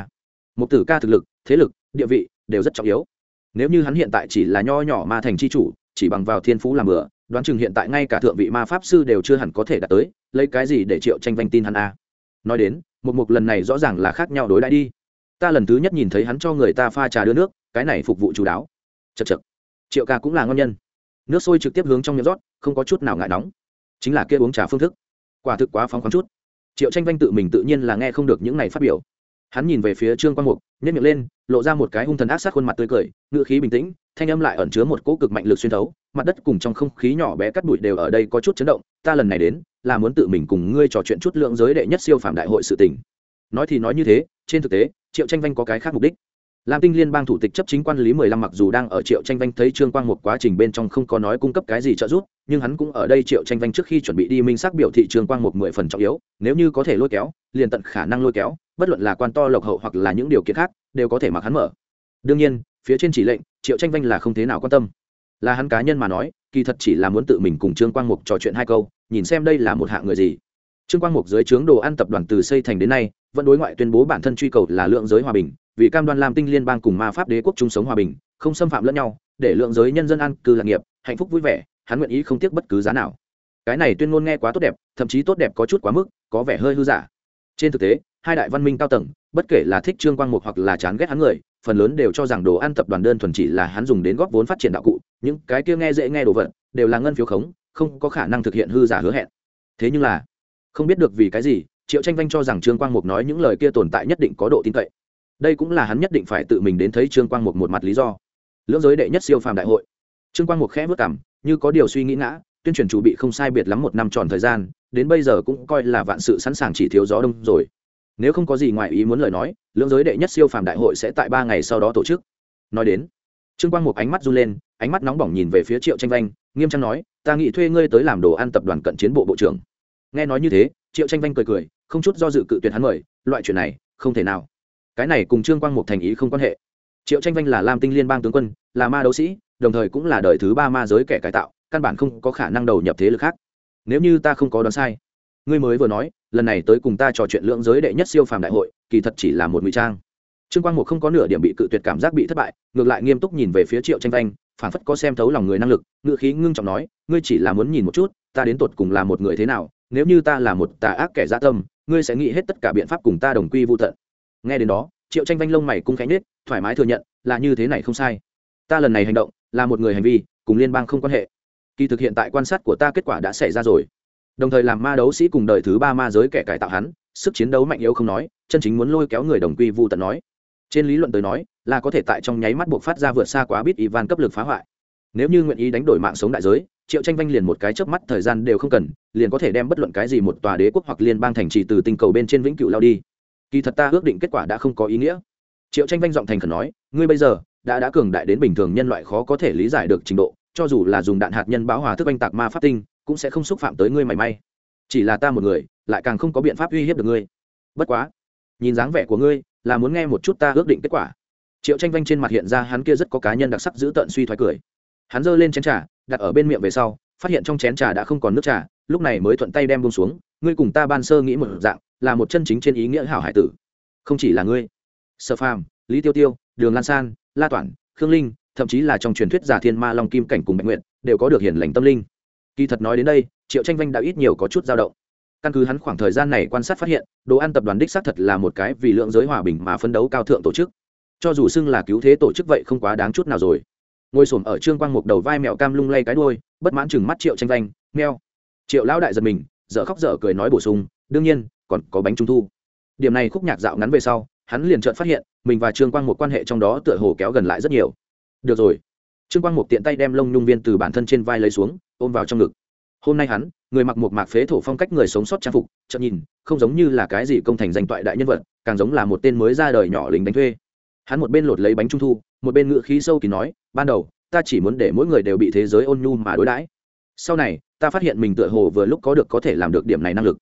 Mục tử ca thực lực, thế lực, địa vị đều rất trọng yếu. Nếu như hắn hiện tại chỉ là nho nhỏ ma thành chi chủ, chỉ bằng vào thiên phú làm bữa, đoán chừng hiện tại ngay cả thượng vị ma pháp sư đều chưa hẳn có thể đạt tới, lấy cái gì để Triệu Tranh Vanh tin hắn a? Nói đến, Mục lần này rõ ràng là khác nhau đối đãi đi. Ta lần thứ nhất nhìn thấy hắn cho người ta pha trà đưa nước, cái này phục vụ chú đáo. Chậc chậc. Triệu ca cũng là ngon nhân. Nước sôi trực tiếp hướng trong miệng rót, không có chút nào ngại nóng. Chính là kia uống trà phương thức, quả thực quá phóng khoáng chút. Triệu Tranh Vanh tự mình tự nhiên là nghe không được những này phát biểu. Hắn nhìn về phía Trương Quang Mục, nhếch miệng lên, lộ ra một cái hung thần ác sát khuôn mặt tươi cười, ngữ khí bình tĩnh, thanh âm lại ẩn chứa một cỗ cực mạnh lực xuyên thấu, mặt đất cùng trong không khí nhỏ bé cắt bụi đều ở đây có chút chấn động. Ta lần này đến, là muốn tự mình cùng ngươi trò chuyện chút lượng giới đệ nhất siêu phàm đại hội sự tình. Nói thì nói như thế, trên thực tế, Triệu Tranh Vanh có cái khác mục đích. Lam Tinh Liên bang thủ tịch chấp chính quan lý 15 mặc dù đang ở Triệu Tranh Vanh thấy Trương Quang Mục quá trình bên trong không có nói cung cấp cái gì trợ giúp, nhưng hắn cũng ở đây Triệu Tranh Vanh trước khi chuẩn bị đi minh xác biểu thị Trương Quang Mục 10 phần trọng yếu, nếu như có thể lôi kéo, liền tận khả năng lôi kéo, bất luận là quan to lộc hậu hoặc là những điều kiện khác, đều có thể mặc hắn mở. Đương nhiên, phía trên chỉ lệnh, Triệu Tranh Vanh là không thế nào quan tâm. Là hắn cá nhân mà nói, kỳ thật chỉ là muốn tự mình cùng Trương Quang Mục trò chuyện hai câu, nhìn xem đây là một hạng người gì. Trương Quang Mục dưới trướng đồ ăn tập đoàn từ xây thành đến nay, vẫn đối ngoại tuyên bố bản thân truy cầu là lượng giới hòa bình, vì cam đoan Lam Tinh Liên bang cùng ma pháp đế quốc chung sống hòa bình, không xâm phạm lẫn nhau, để lượng giới nhân dân an cư lạc nghiệp, hạnh phúc vui vẻ, hắn nguyện ý không tiếc bất cứ giá nào. Cái này tuyên ngôn nghe quá tốt đẹp, thậm chí tốt đẹp có chút quá mức, có vẻ hơi hư giả. Trên thực tế, hai đại văn minh cao tầng, bất kể là thích Trương Quang Mục hoặc là chán ghét hắn người, phần lớn đều cho rằng đồ ăn tập đoàn đơn thuần chỉ là hắn dùng đến góp vốn phát triển đạo cụ, những cái kia nghe dễ nghe đồ vật, đều là ngân phiếu khống, không có khả năng thực hiện hư giả hứa hẹn. Thế nhưng là, không biết được vì cái gì, Triệu Tranh Vanh cho rằng Trương Quang Mục nói những lời kia tồn tại nhất định có độ tin cậy. Đây cũng là hắn nhất định phải tự mình đến thấy Trương Quang Mục một mặt lý do. Lưỡng giới đệ nhất siêu phàm đại hội. Trương Quang Mục khẽ vút cằm, như có điều suy nghĩ ngã, tuyên truyền chủ bị không sai biệt lắm 1 năm tròn thời gian, đến bây giờ cũng coi là vạn sự sẵn sàng, chỉ thiếu gió đông rồi. Nếu không có gì ngoài ý muốn lời nói, lưỡng giới đệ nhất siêu phàm đại hội sẽ tại 3 ngày sau đó tổ chức. Nói đến, Trương Quang Mục ánh mắt run lên, ánh mắt nóng bỏng nhìn về phía Triệu Tranh Vanh, nghiêm trang nói, ta nghĩ thuê ngươi tới làm đồ ăn tập đoàn cận chiến bộ bộ trưởng. Nghe nói như thế, Triệu Tranh Vanh cười cười, không chút do dự cự tuyệt hắn mời, loại chuyện này không thể nào. Cái này cùng Trương Quang Mục thành ý không quan hệ. Triệu Tranh Vanh là Lam Tinh Liên bang tướng quân, là ma đấu sĩ, đồng thời cũng là đời thứ 3 ma giới kẻ cải tạo, căn bản không có khả năng đầu nhập thế lực khác. Nếu như ta không có đoán sai, ngươi mới vừa nói, lần này tới cùng ta trò chuyện lượng giới đệ nhất siêu phàm đại hội, kỳ thật chỉ là một ngụy trang. Trương Quang Mục không có nửa điểm bị cự tuyệt cảm giác bị thất bại, ngược lại nghiêm túc nhìn về phía Triệu Tranh Vanh, phảng phất có xem thấu lòng người năng lực, ngữ khí ngưng trọng nói, ngươi chỉ là muốn nhìn một chút, ta đến tột cùng là một người thế nào, nếu như ta là một tà ác kẻ dã tâm, ngươi sẽ nghĩ hết tất cả biện pháp cùng ta đồng quy vu tận. Nghe đến đó, Triệu Tranh Vanh lông mày cung khẽ nhếch, thoải mái thừa nhận, là như thế này không sai. Ta lần này hành động, là một người hành vi, cùng liên bang không quan hệ. Kỳ thực hiện tại quan sát của ta kết quả đã xảy ra rồi. Đồng thời làm ma đấu sĩ cùng đời thứ 3 ma giới kẻ cải tạo hắn, sức chiến đấu mạnh yếu không nói, chân chính muốn lôi kéo người đồng quy vu tận nói. Trên lý luận tới nói, là có thể tại trong nháy mắt buộc phát ra vượt xa quá bit Ivan cấp lực phá hoại. Nếu như nguyện ý đánh đổi mạng sống đại giới, Triệu Tranh Vanh liền một cái chớp mắt thời gian đều không cần, liền có thể đem bất luận cái gì một tòa đế quốc hoặc liên bang thành trì từ tinh cầu bên trên vĩnh cửu lao đi. Kỳ thật ta ước định kết quả đã không có ý nghĩa. Triệu Tranh Vanh giọng thành khẩn nói, ngươi bây giờ đã cường đại đến bình thường nhân loại khó có thể lý giải được trình độ, cho dù là dùng đạn hạt nhân báo hòa thức oanh tạc ma pháp tinh, cũng sẽ không xúc phạm tới ngươi mảy may. Chỉ là ta một người, lại càng không có biện pháp uy hiếp được ngươi. Bất quá, nhìn dáng vẻ của ngươi, là muốn nghe một chút ta ước định kết quả. Triệu Tranh Vanh trên mặt hiện ra hắn kia rất có cá nhân đặc sắc giữ tợn suy thoái cười. Hắn giơ lên chén trà, đặt ở bên miệng về sau, phát hiện trong chén trà đã không còn nước trà, lúc này mới thuận tay đem buông xuống. Ngươi cùng ta ban sơ nghĩ một dạng, là một chân chính trên ý nghĩa hảo hải tử. Không chỉ là ngươi, Sở Phàm, Lý Tiêu Tiêu, Đường Lan San, La Toản, Khương Linh, thậm chí là trong truyền thuyết giả thiên ma long kim cảnh cùng Bạch Nguyệt, đều có được hiển lành tâm linh. Kỳ thật nói đến đây, Triệu Tranh Vanh đã ít nhiều có chút dao động. Căn cứ hắn khoảng thời gian này quan sát phát hiện, đồ ăn tập đoàn đích xác thật là một cái vì lượng giới hòa bình mà phấn đấu cao thượng tổ chức. Cho dù xưng là cứu thế tổ chức vậy không quá đáng chút nào rồi. Ngồi xổm ở Trương Quang Mục đầu vai mèo cam lung lay cái đuôi, bất mãn chừng mắt Triệu Tranh Vanh, meo. Triệu lão đại giật mình, dở khóc dở cười nói bổ sung, đương nhiên, còn có bánh trung thu. Điểm này khúc nhạc dạo ngắn về sau, hắn liền chợt phát hiện, mình và Trương Quang Mục quan hệ trong đó tựa hồ kéo gần lại rất nhiều. Được rồi. Trương Quang Mục tiện tay đem lông nhung viên từ bản thân trên vai lấy xuống, ôm vào trong ngực. Hôm nay hắn, người mặc một mạc phế thổ phong cách người sống sót trang phục, chợt nhìn, không giống như là cái gì công thành danh toại đại nhân vật, càng giống là một tên mới ra đời nhỏ lính đánh thuê. Hắn một bên lột lấy bánh trung thu, một bên ngựa khí sâu kín nói, ban đầu, ta chỉ muốn để mỗi người đều bị thế giới ôn nhu mà đối đãi. Sau này, ta phát hiện mình tựa hồ vừa lúc có thể làm được điểm này năng lực.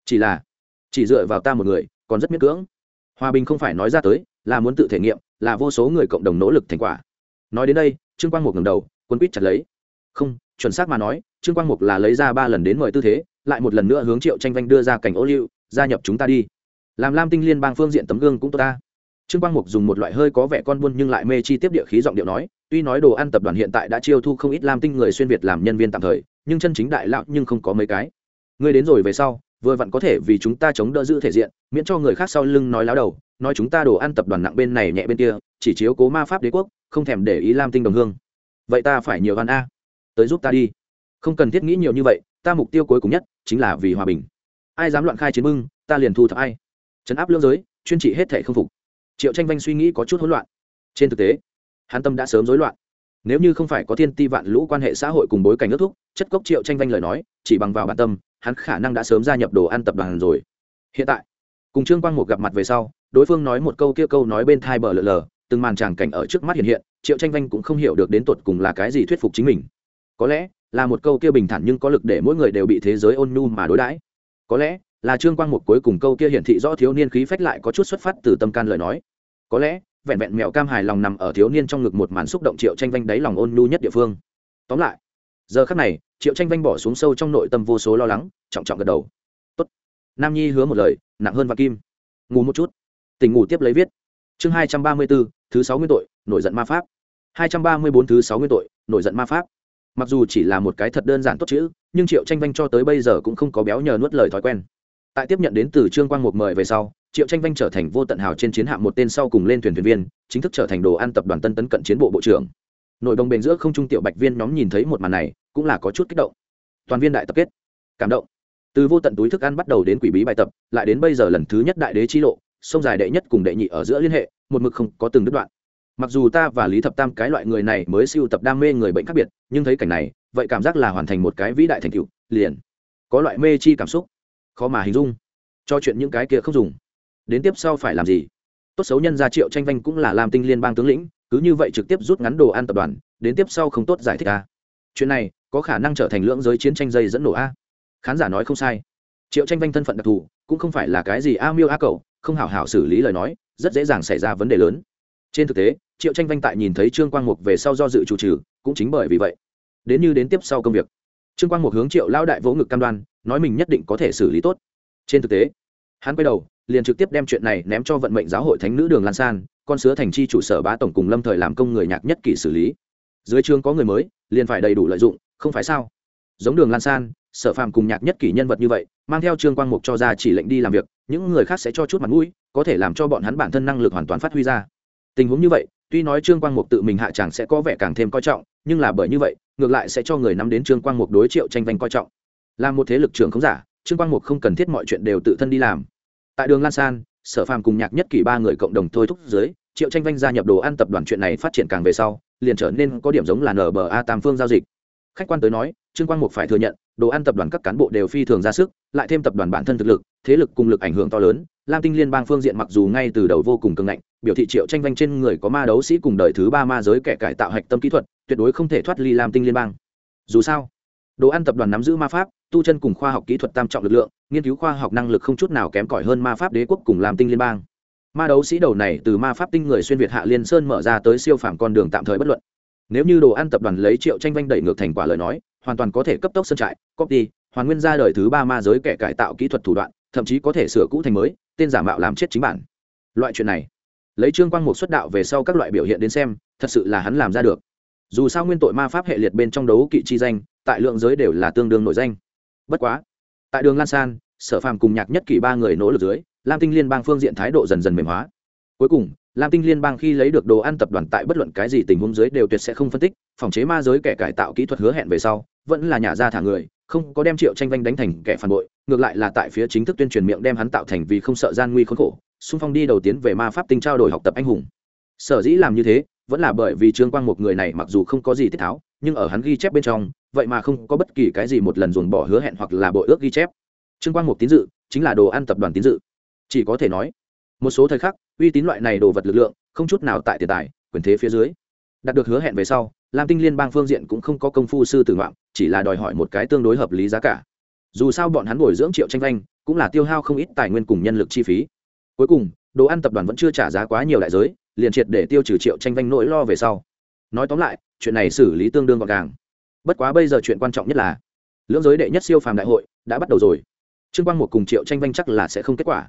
Chỉ dựa vào ta một người, còn rất miễn cưỡng. Hòa bình không phải nói ra tới, là muốn tự thể nghiệm, là vô số người cộng đồng nỗ lực thành quả. Nói đến đây, Trương Quang Mục ngẩng đầu, cuốn quýt chặt lấy. Không, chuẩn xác mà nói, Trương Quang Mục là lấy ra 3 lần đến mời tư thế, lại một lần nữa hướng Triệu Tranh Vanh đưa ra cảnh ô liu, gia nhập chúng ta đi. Làm Lam Tinh Liên bang phương diện tấm gương cũng tốt ta. Trương Quang Mục dùng một loại hơi có vẻ con buôn nhưng lại mê chi tiếp địa khí giọng điệu nói, tuy nói đồ ăn tập đoàn hiện tại đã chiêu thu không ít lam tinh người xuyên việt làm nhân viên tạm thời, nhưng chân chính đại lão nhưng không có mấy cái. Ngươi đến rồi về sau, vừa vặn có thể vì chúng ta chống đỡ giữ thể diện, miễn cho người khác sau lưng nói láo đầu, nói chúng ta đồ ăn tập đoàn nặng bên này nhẹ bên kia, chỉ chiếu cố ma pháp đế quốc, không thèm để ý lam tinh đồng hương. Vậy ta phải nhiều van a, tới giúp ta đi. Không cần thiết nghĩ nhiều như vậy, ta mục tiêu cuối cùng nhất chính là vì hòa bình. Ai dám loạn khai chiến bưng, ta liền thu thập ai. Trấn áp lưỡng giới, chuyên trị hết thể không phục. Triệu Tranh Vanh suy nghĩ có chút hỗn loạn. Trên thực tế, hắn tâm đã sớm rối loạn. Nếu như không phải có thiên ti vạn lũ quan hệ xã hội cùng bối cảnh ước thúc, chất cốc Triệu Tranh Vanh lời nói, chỉ bằng vào bản tâm, hắn khả năng đã sớm gia nhập đồ ăn tập đoàn rồi. Hiện tại, cùng Trương Quang Mục gặp mặt về sau, đối phương nói một câu kia câu nói bên thai bờ lờ lờ, từng màn tràng cảnh ở trước mắt hiện, Triệu Tranh Vanh cũng không hiểu được đến tột cùng là cái gì thuyết phục chính mình. Có lẽ là một câu kia bình thản nhưng có lực để mỗi người đều bị thế giới ôn nhu mà đối đãi. Có lẽ là Trương Quang Mục cuối cùng câu kia hiển thị rõ thiếu niên khí phách lại có chút xuất phát từ tâm can lời nói. Có lẽ vẹn vẹn mèo cam hài lòng nằm ở thiếu niên trong ngực một màn xúc động Triệu Tranh Vanh đáy lòng ôn nhu nhất địa phương. Tóm lại, giờ khắc này, Triệu Tranh Vanh bỏ xuống sâu trong nội tâm vô số lo lắng, trọng trọng gật đầu. Tốt. Nam Nhi hứa một lời, nặng hơn vạn kim. Ngủ một chút, tỉnh ngủ tiếp lấy viết. Chương 234, thứ 6 nguyên tội, nổi giận ma pháp. 234 thứ 6 nguyên tội, nổi giận ma pháp. Mặc dù chỉ là một cái thật đơn giản tốt chữ, nhưng Triệu Tranh Vanh cho tới bây giờ cũng không có béo nhờ nuốt lời thói quen. Tại tiếp nhận đến từ Trương Quang Mục mời về sau, Triệu Tranh Vanh trở thành vô tận hào trên chiến hạm một tên sau cùng lên thuyền thuyền viên, chính thức trở thành đồ ăn tập đoàn tân tấn cận chiến bộ bộ trưởng. Nội đồng bền giữa không trung tiểu bạch viên nhóm nhìn thấy một màn này, cũng là có chút kích động. Toàn viên đại tập kết, cảm động. Từ vô tận túi thức ăn bắt đầu đến quỷ bí bài tập, lại đến bây giờ lần thứ nhất đại đế chi lộ, sông dài đệ nhất cùng đệ nhị ở giữa liên hệ, một mực không có từng đứt đoạn. Mặc dù ta và Lý Thập Tam cái loại người này mới siêu tập đam mê người bệnh khác biệt, nhưng thấy cảnh này, vậy cảm giác là hoàn thành một cái vĩ đại thành tựu, liền có loại mê chi cảm xúc, khó mà hình dung. Cho chuyện những cái kia không dùng. Đến tiếp sau phải làm gì? Tốt xấu nhân gia Triệu Tranh Vanh cũng là Lam Tinh liên bang tướng lĩnh, cứ như vậy trực tiếp rút ngắn đồ ăn tập đoàn, đến tiếp sau không tốt giải thích a. Chuyện này có khả năng trở thành lưỡng giới chiến tranh dây dẫn nổ a. Khán giả nói không sai. Triệu Tranh Vanh thân phận đặc thù, cũng không phải là cái gì a miêu a cẩu, không hảo hảo xử lý lời nói, rất dễ dàng xảy ra vấn đề lớn. Trên thực tế, Triệu Tranh Vanh tại nhìn thấy Trương Quang Mục về sau do dự chủ trừ, cũng chính bởi vì vậy, đến tiếp sau công việc, Trương Quang Mục hướng Triệu lão đại vỗ ngực cam đoan, nói mình nhất định có thể xử lý tốt. Trên thực tế, hắn quay đầu liền trực tiếp đem chuyện này ném cho vận mệnh giáo hội thánh nữ Đường Lan San, con sứa thành chi chủ sở bá tổng cùng Lâm Thời làm công người nhạc nhất kỷ xử lý. Dưới trường có người mới, liền phải đầy đủ lợi dụng, không phải sao? Giống Đường Lan San, Sở Phàm cùng nhạc nhất kỷ nhân vật như vậy, mang theo Trương Quang Mục cho ra chỉ lệnh đi làm việc, những người khác sẽ cho chút mặt mũi, có thể làm cho bọn hắn bản thân năng lực hoàn toàn phát huy ra. Tình huống như vậy, tuy nói Trương Quang Mục tự mình hạ tràng sẽ có vẻ càng thêm coi trọng, nhưng là bởi như vậy, ngược lại sẽ cho người nắm đến Trương Quang Mục đối Triệu Tranh Vanh coi trọng. Là một thế lực trưởng không giả, Trương Quang Mục không cần thiết mọi chuyện đều tự thân đi làm. Tại Đường Lan San, Sở Phàm cùng nhạc nhất kỷ ba người cộng đồng thôi thúc dưới, Triệu Tranh Vanh gia nhập đồ ăn tập đoàn chuyện này phát triển càng về sau, liền trở nên có điểm giống là NBA tam phương giao dịch. Khách quan tới nói, Trương Quang Mục phải thừa nhận, đồ ăn tập đoàn các cán bộ đều phi thường ra sức, lại thêm tập đoàn bản thân thực lực, thế lực cùng lực ảnh hưởng to lớn, Lam Tinh liên bang phương diện mặc dù ngay từ đầu vô cùng cường ngạnh, biểu thị Triệu Tranh Vanh trên người có ma đấu sĩ cùng đời thứ 3 ma giới kẻ cải tạo hạch tâm kỹ thuật, tuyệt đối không thể thoát ly Lam Tinh liên bang. Dù sao, đồ ăn tập đoàn nắm giữ ma pháp, tu chân cùng khoa học kỹ thuật tam trọng lực lượng, nghiên cứu khoa học năng lực không chút nào kém cỏi hơn ma pháp đế quốc cùng Lam Tinh liên bang. Ma đấu sĩ đầu này từ ma pháp tinh người xuyên việt hạ liên sơn mở ra tới siêu phàm con đường tạm thời bất luận. Nếu như đồ ăn tập đoàn lấy Triệu Tranh Vanh đẩy ngược thành quả lời nói, hoàn toàn có thể cấp tốc sơn trại, copy, hoàn nguyên ra đời thứ 3 ma giới kẻ cải tạo kỹ thuật thủ đoạn, thậm chí có thể sửa cũ thành mới, tên giả mạo làm chết chính bản. Loại chuyện này, lấy Trương Quang Mục xuất đạo về sau các loại biểu hiện đến xem, thật sự là hắn làm ra được. Dù sao nguyên tội ma pháp hệ liệt bên trong đấu kỵ chi danh, tại lượng giới đều là tương đương nổi danh. Bất quá, tại Đường Lan San, Sở Phàm cùng nhạc nhất kỷ ba người nỗ lực dưới, Lam Tinh liên bang phương diện thái độ dần dần mềm hóa. Cuối cùng, Lam Tinh liên bang khi lấy được đồ ăn tập đoàn tại bất luận cái gì tình huống dưới đều tuyệt sẽ không phân tích, phòng chế ma giới kẻ cải tạo kỹ thuật hứa hẹn về sau, vẫn là nhả ra thả người, không có đem Triệu Tranh Vanh đánh thành kẻ phản bội, ngược lại là tại phía chính thức tuyên truyền miệng đem hắn tạo thành vì không sợ gian nguy khốn khổ, xung phong đi đầu tiến về ma pháp tinh trao đổi học tập anh hùng. Sở dĩ làm như thế, vẫn là bởi vì Trương Quang Mục người này mặc dù không có gì tiết tháo, nhưng ở hắn ghi chép bên trong, vậy mà không có bất kỳ cái gì một lần dồn bỏ hứa hẹn hoặc là bội ước ghi chép. Trương Quang Mục tín dự chính là đồ ăn tập đoàn tín dự. Chỉ có thể nói, một số thời khắc, uy tín loại này đồ vật lực lượng, không chút nào tại tiền tài, quyền thế phía dưới. Đạt được hứa hẹn về sau, Lam Tinh liên bang phương diện cũng không có công phu sư tử ngoạm, chỉ là đòi hỏi một cái tương đối hợp lý giá cả. Dù sao bọn hắn bồi dưỡng Triệu Tranh Vanh, cũng là tiêu hao không ít tài nguyên cùng nhân lực chi phí. Cuối cùng, đồ ăn tập đoàn vẫn chưa trả giá quá nhiều đại giới, liền triệt để tiêu trừ Triệu Tranh Vanh nỗi lo về sau. Nói tóm lại, chuyện này xử lý tương đương gọn gàng. Bất quá bây giờ chuyện quan trọng nhất là, lưỡng giới đệ nhất siêu phàm đại hội đã bắt đầu rồi. Trương Quang Mục cùng Triệu Tranh Vanh chắc là sẽ không kết quả.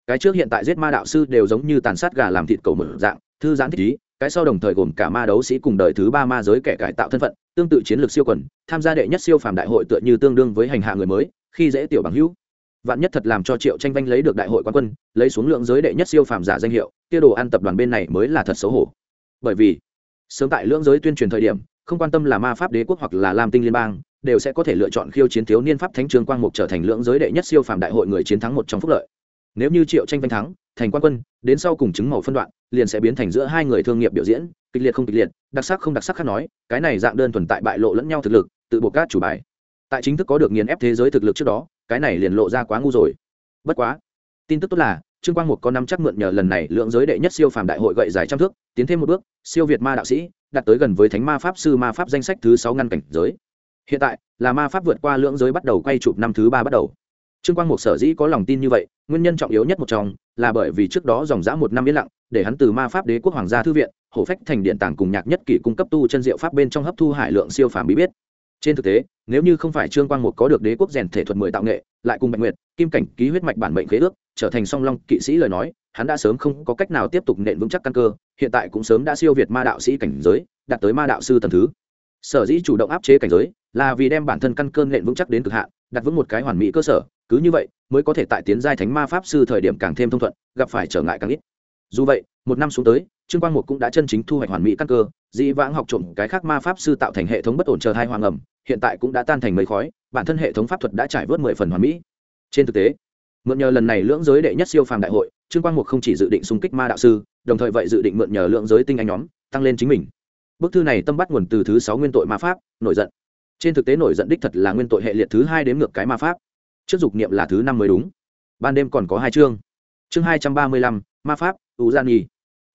cái trước hiện tại giết ma đạo sư đều giống như tàn sát gà làm thịt cầu một dạng thư giãn thích ý, cái sau đồng thời gồm cả ma đấu sĩ cùng đời thứ 3 ma giới kẻ cải tạo thân phận, tương tự chiến lược siêu quần, tham gia đệ nhất siêu phàm đại hội tựa như tương đương với hành hạ người mới, khi dễ tiểu bằng hữu. Vạn nhất thật làm cho Triệu Tranh Vanh lấy được đại hội quán quân, lấy xuống lượng giới đệ nhất siêu phàm giả danh hiệu, kia đồ ăn tập đoàn bên này mới là thật xấu hổ. Bởi vì sớm tại lượng giới tuyên truyền thời điểm, không quan tâm là ma pháp đế quốc hoặc là lam tinh liên bang, đều sẽ có thể lựa chọn khiêu chiến thiếu niên pháp thánh Trương Quang Mục trở thành lượng giới đệ nhất siêu phàm đại hội người chiến thắng một trong phúc lợi. Nếu như Triệu Tranh Vanh thắng thành quán quân, đến sau cùng chứng màu phân đoạn liền sẽ biến thành giữa hai người thương nghiệp biểu diễn, kịch liệt không kịch liệt, đặc sắc không đặc sắc khác nói, cái này dạng đơn thuần tại bại lộ lẫn nhau thực lực, tự buộc các chủ bài. Tại chính thức có được nghiền ép thế giới thực lực trước đó, cái này liền lộ ra quá ngu rồi. Bất quá, tin tức tốt là Trương Quang Mục có nắm chắc mượn nhờ lần này lượng giới đệ nhất siêu phàm đại hội gậy dài trăm thước, tiến thêm một bước, siêu việt ma đạo sĩ, đạt tới gần với thánh ma pháp sư ma pháp danh sách thứ 6 ngăn cảnh giới. Hiện tại, là ma pháp vượt qua lượng giới bắt đầu quay chụp năm thứ 3 bắt đầu. Trương Quang Mục sở dĩ có lòng tin như vậy, nguyên nhân trọng yếu nhất một trong là bởi vì trước đó dòng dã một năm yên lặng, để hắn từ ma pháp đế quốc hoàng gia thư viện, hổ phách thành điện tàng cùng nhạc nhất kỷ cung cấp tu chân diệu pháp bên trong hấp thu hải lượng siêu phàm bí biết. Trên thực tế, nếu như không phải Trương Quang Mục có được đế quốc rèn thể thuật 10 tạo nghệ, lại cùng Bạch Nguyệt, Kim Cảnh ký huyết mạch bản mệnh khế ước, trở thành song long kỵ sĩ lời nói, hắn đã sớm không có cách nào tiếp tục nện vững chắc căn cơ, hiện tại cũng sớm đã siêu việt ma đạo sĩ cảnh giới, đạt tới ma đạo sư tầng thứ. Sở dĩ chủ động áp chế cảnh giới, là vì đem bản thân căn cơ nện vững chắc đến cực hạn, đặt vững một cái hoàn mỹ cơ sở, cứ như vậy mới có thể tại tiến giai thánh ma pháp sư thời điểm càng thêm thông thuận, gặp phải trở ngại càng ít. Dù vậy, một năm xuống tới, Trương Quang Mục cũng đã chân chính thu hoạch hoàn mỹ căn cơ, dĩ vãng học trộm cái khác ma pháp sư tạo thành hệ thống bất ổn chờ hai hoàng ẩm, hiện tại cũng đã tan thành mây khói, bản thân hệ thống pháp thuật đã trải vớt 10 phần hoàn mỹ. Trên thực tế, mượn nhờ lần này lưỡng giới đệ nhất siêu phàm đại hội, Trương Quang Mục không chỉ dự định xung kích ma đạo sư, đồng thời vậy dự định mượn nhờ lưỡng giới tinh anh nhóm, tăng lên chính mình. Bức thư này tâm bắt nguồn từ thứ 6 nguyên tội ma pháp, nổi giận. Trên thực tế nổi giận đích thật là nguyên tội hệ liệt thứ 2 đếm ngược cái ma pháp. Trước dục niệm là thứ 5 mới đúng. Ban đêm còn có 2 chương. Chương 235, ma pháp, U Gian Nhi.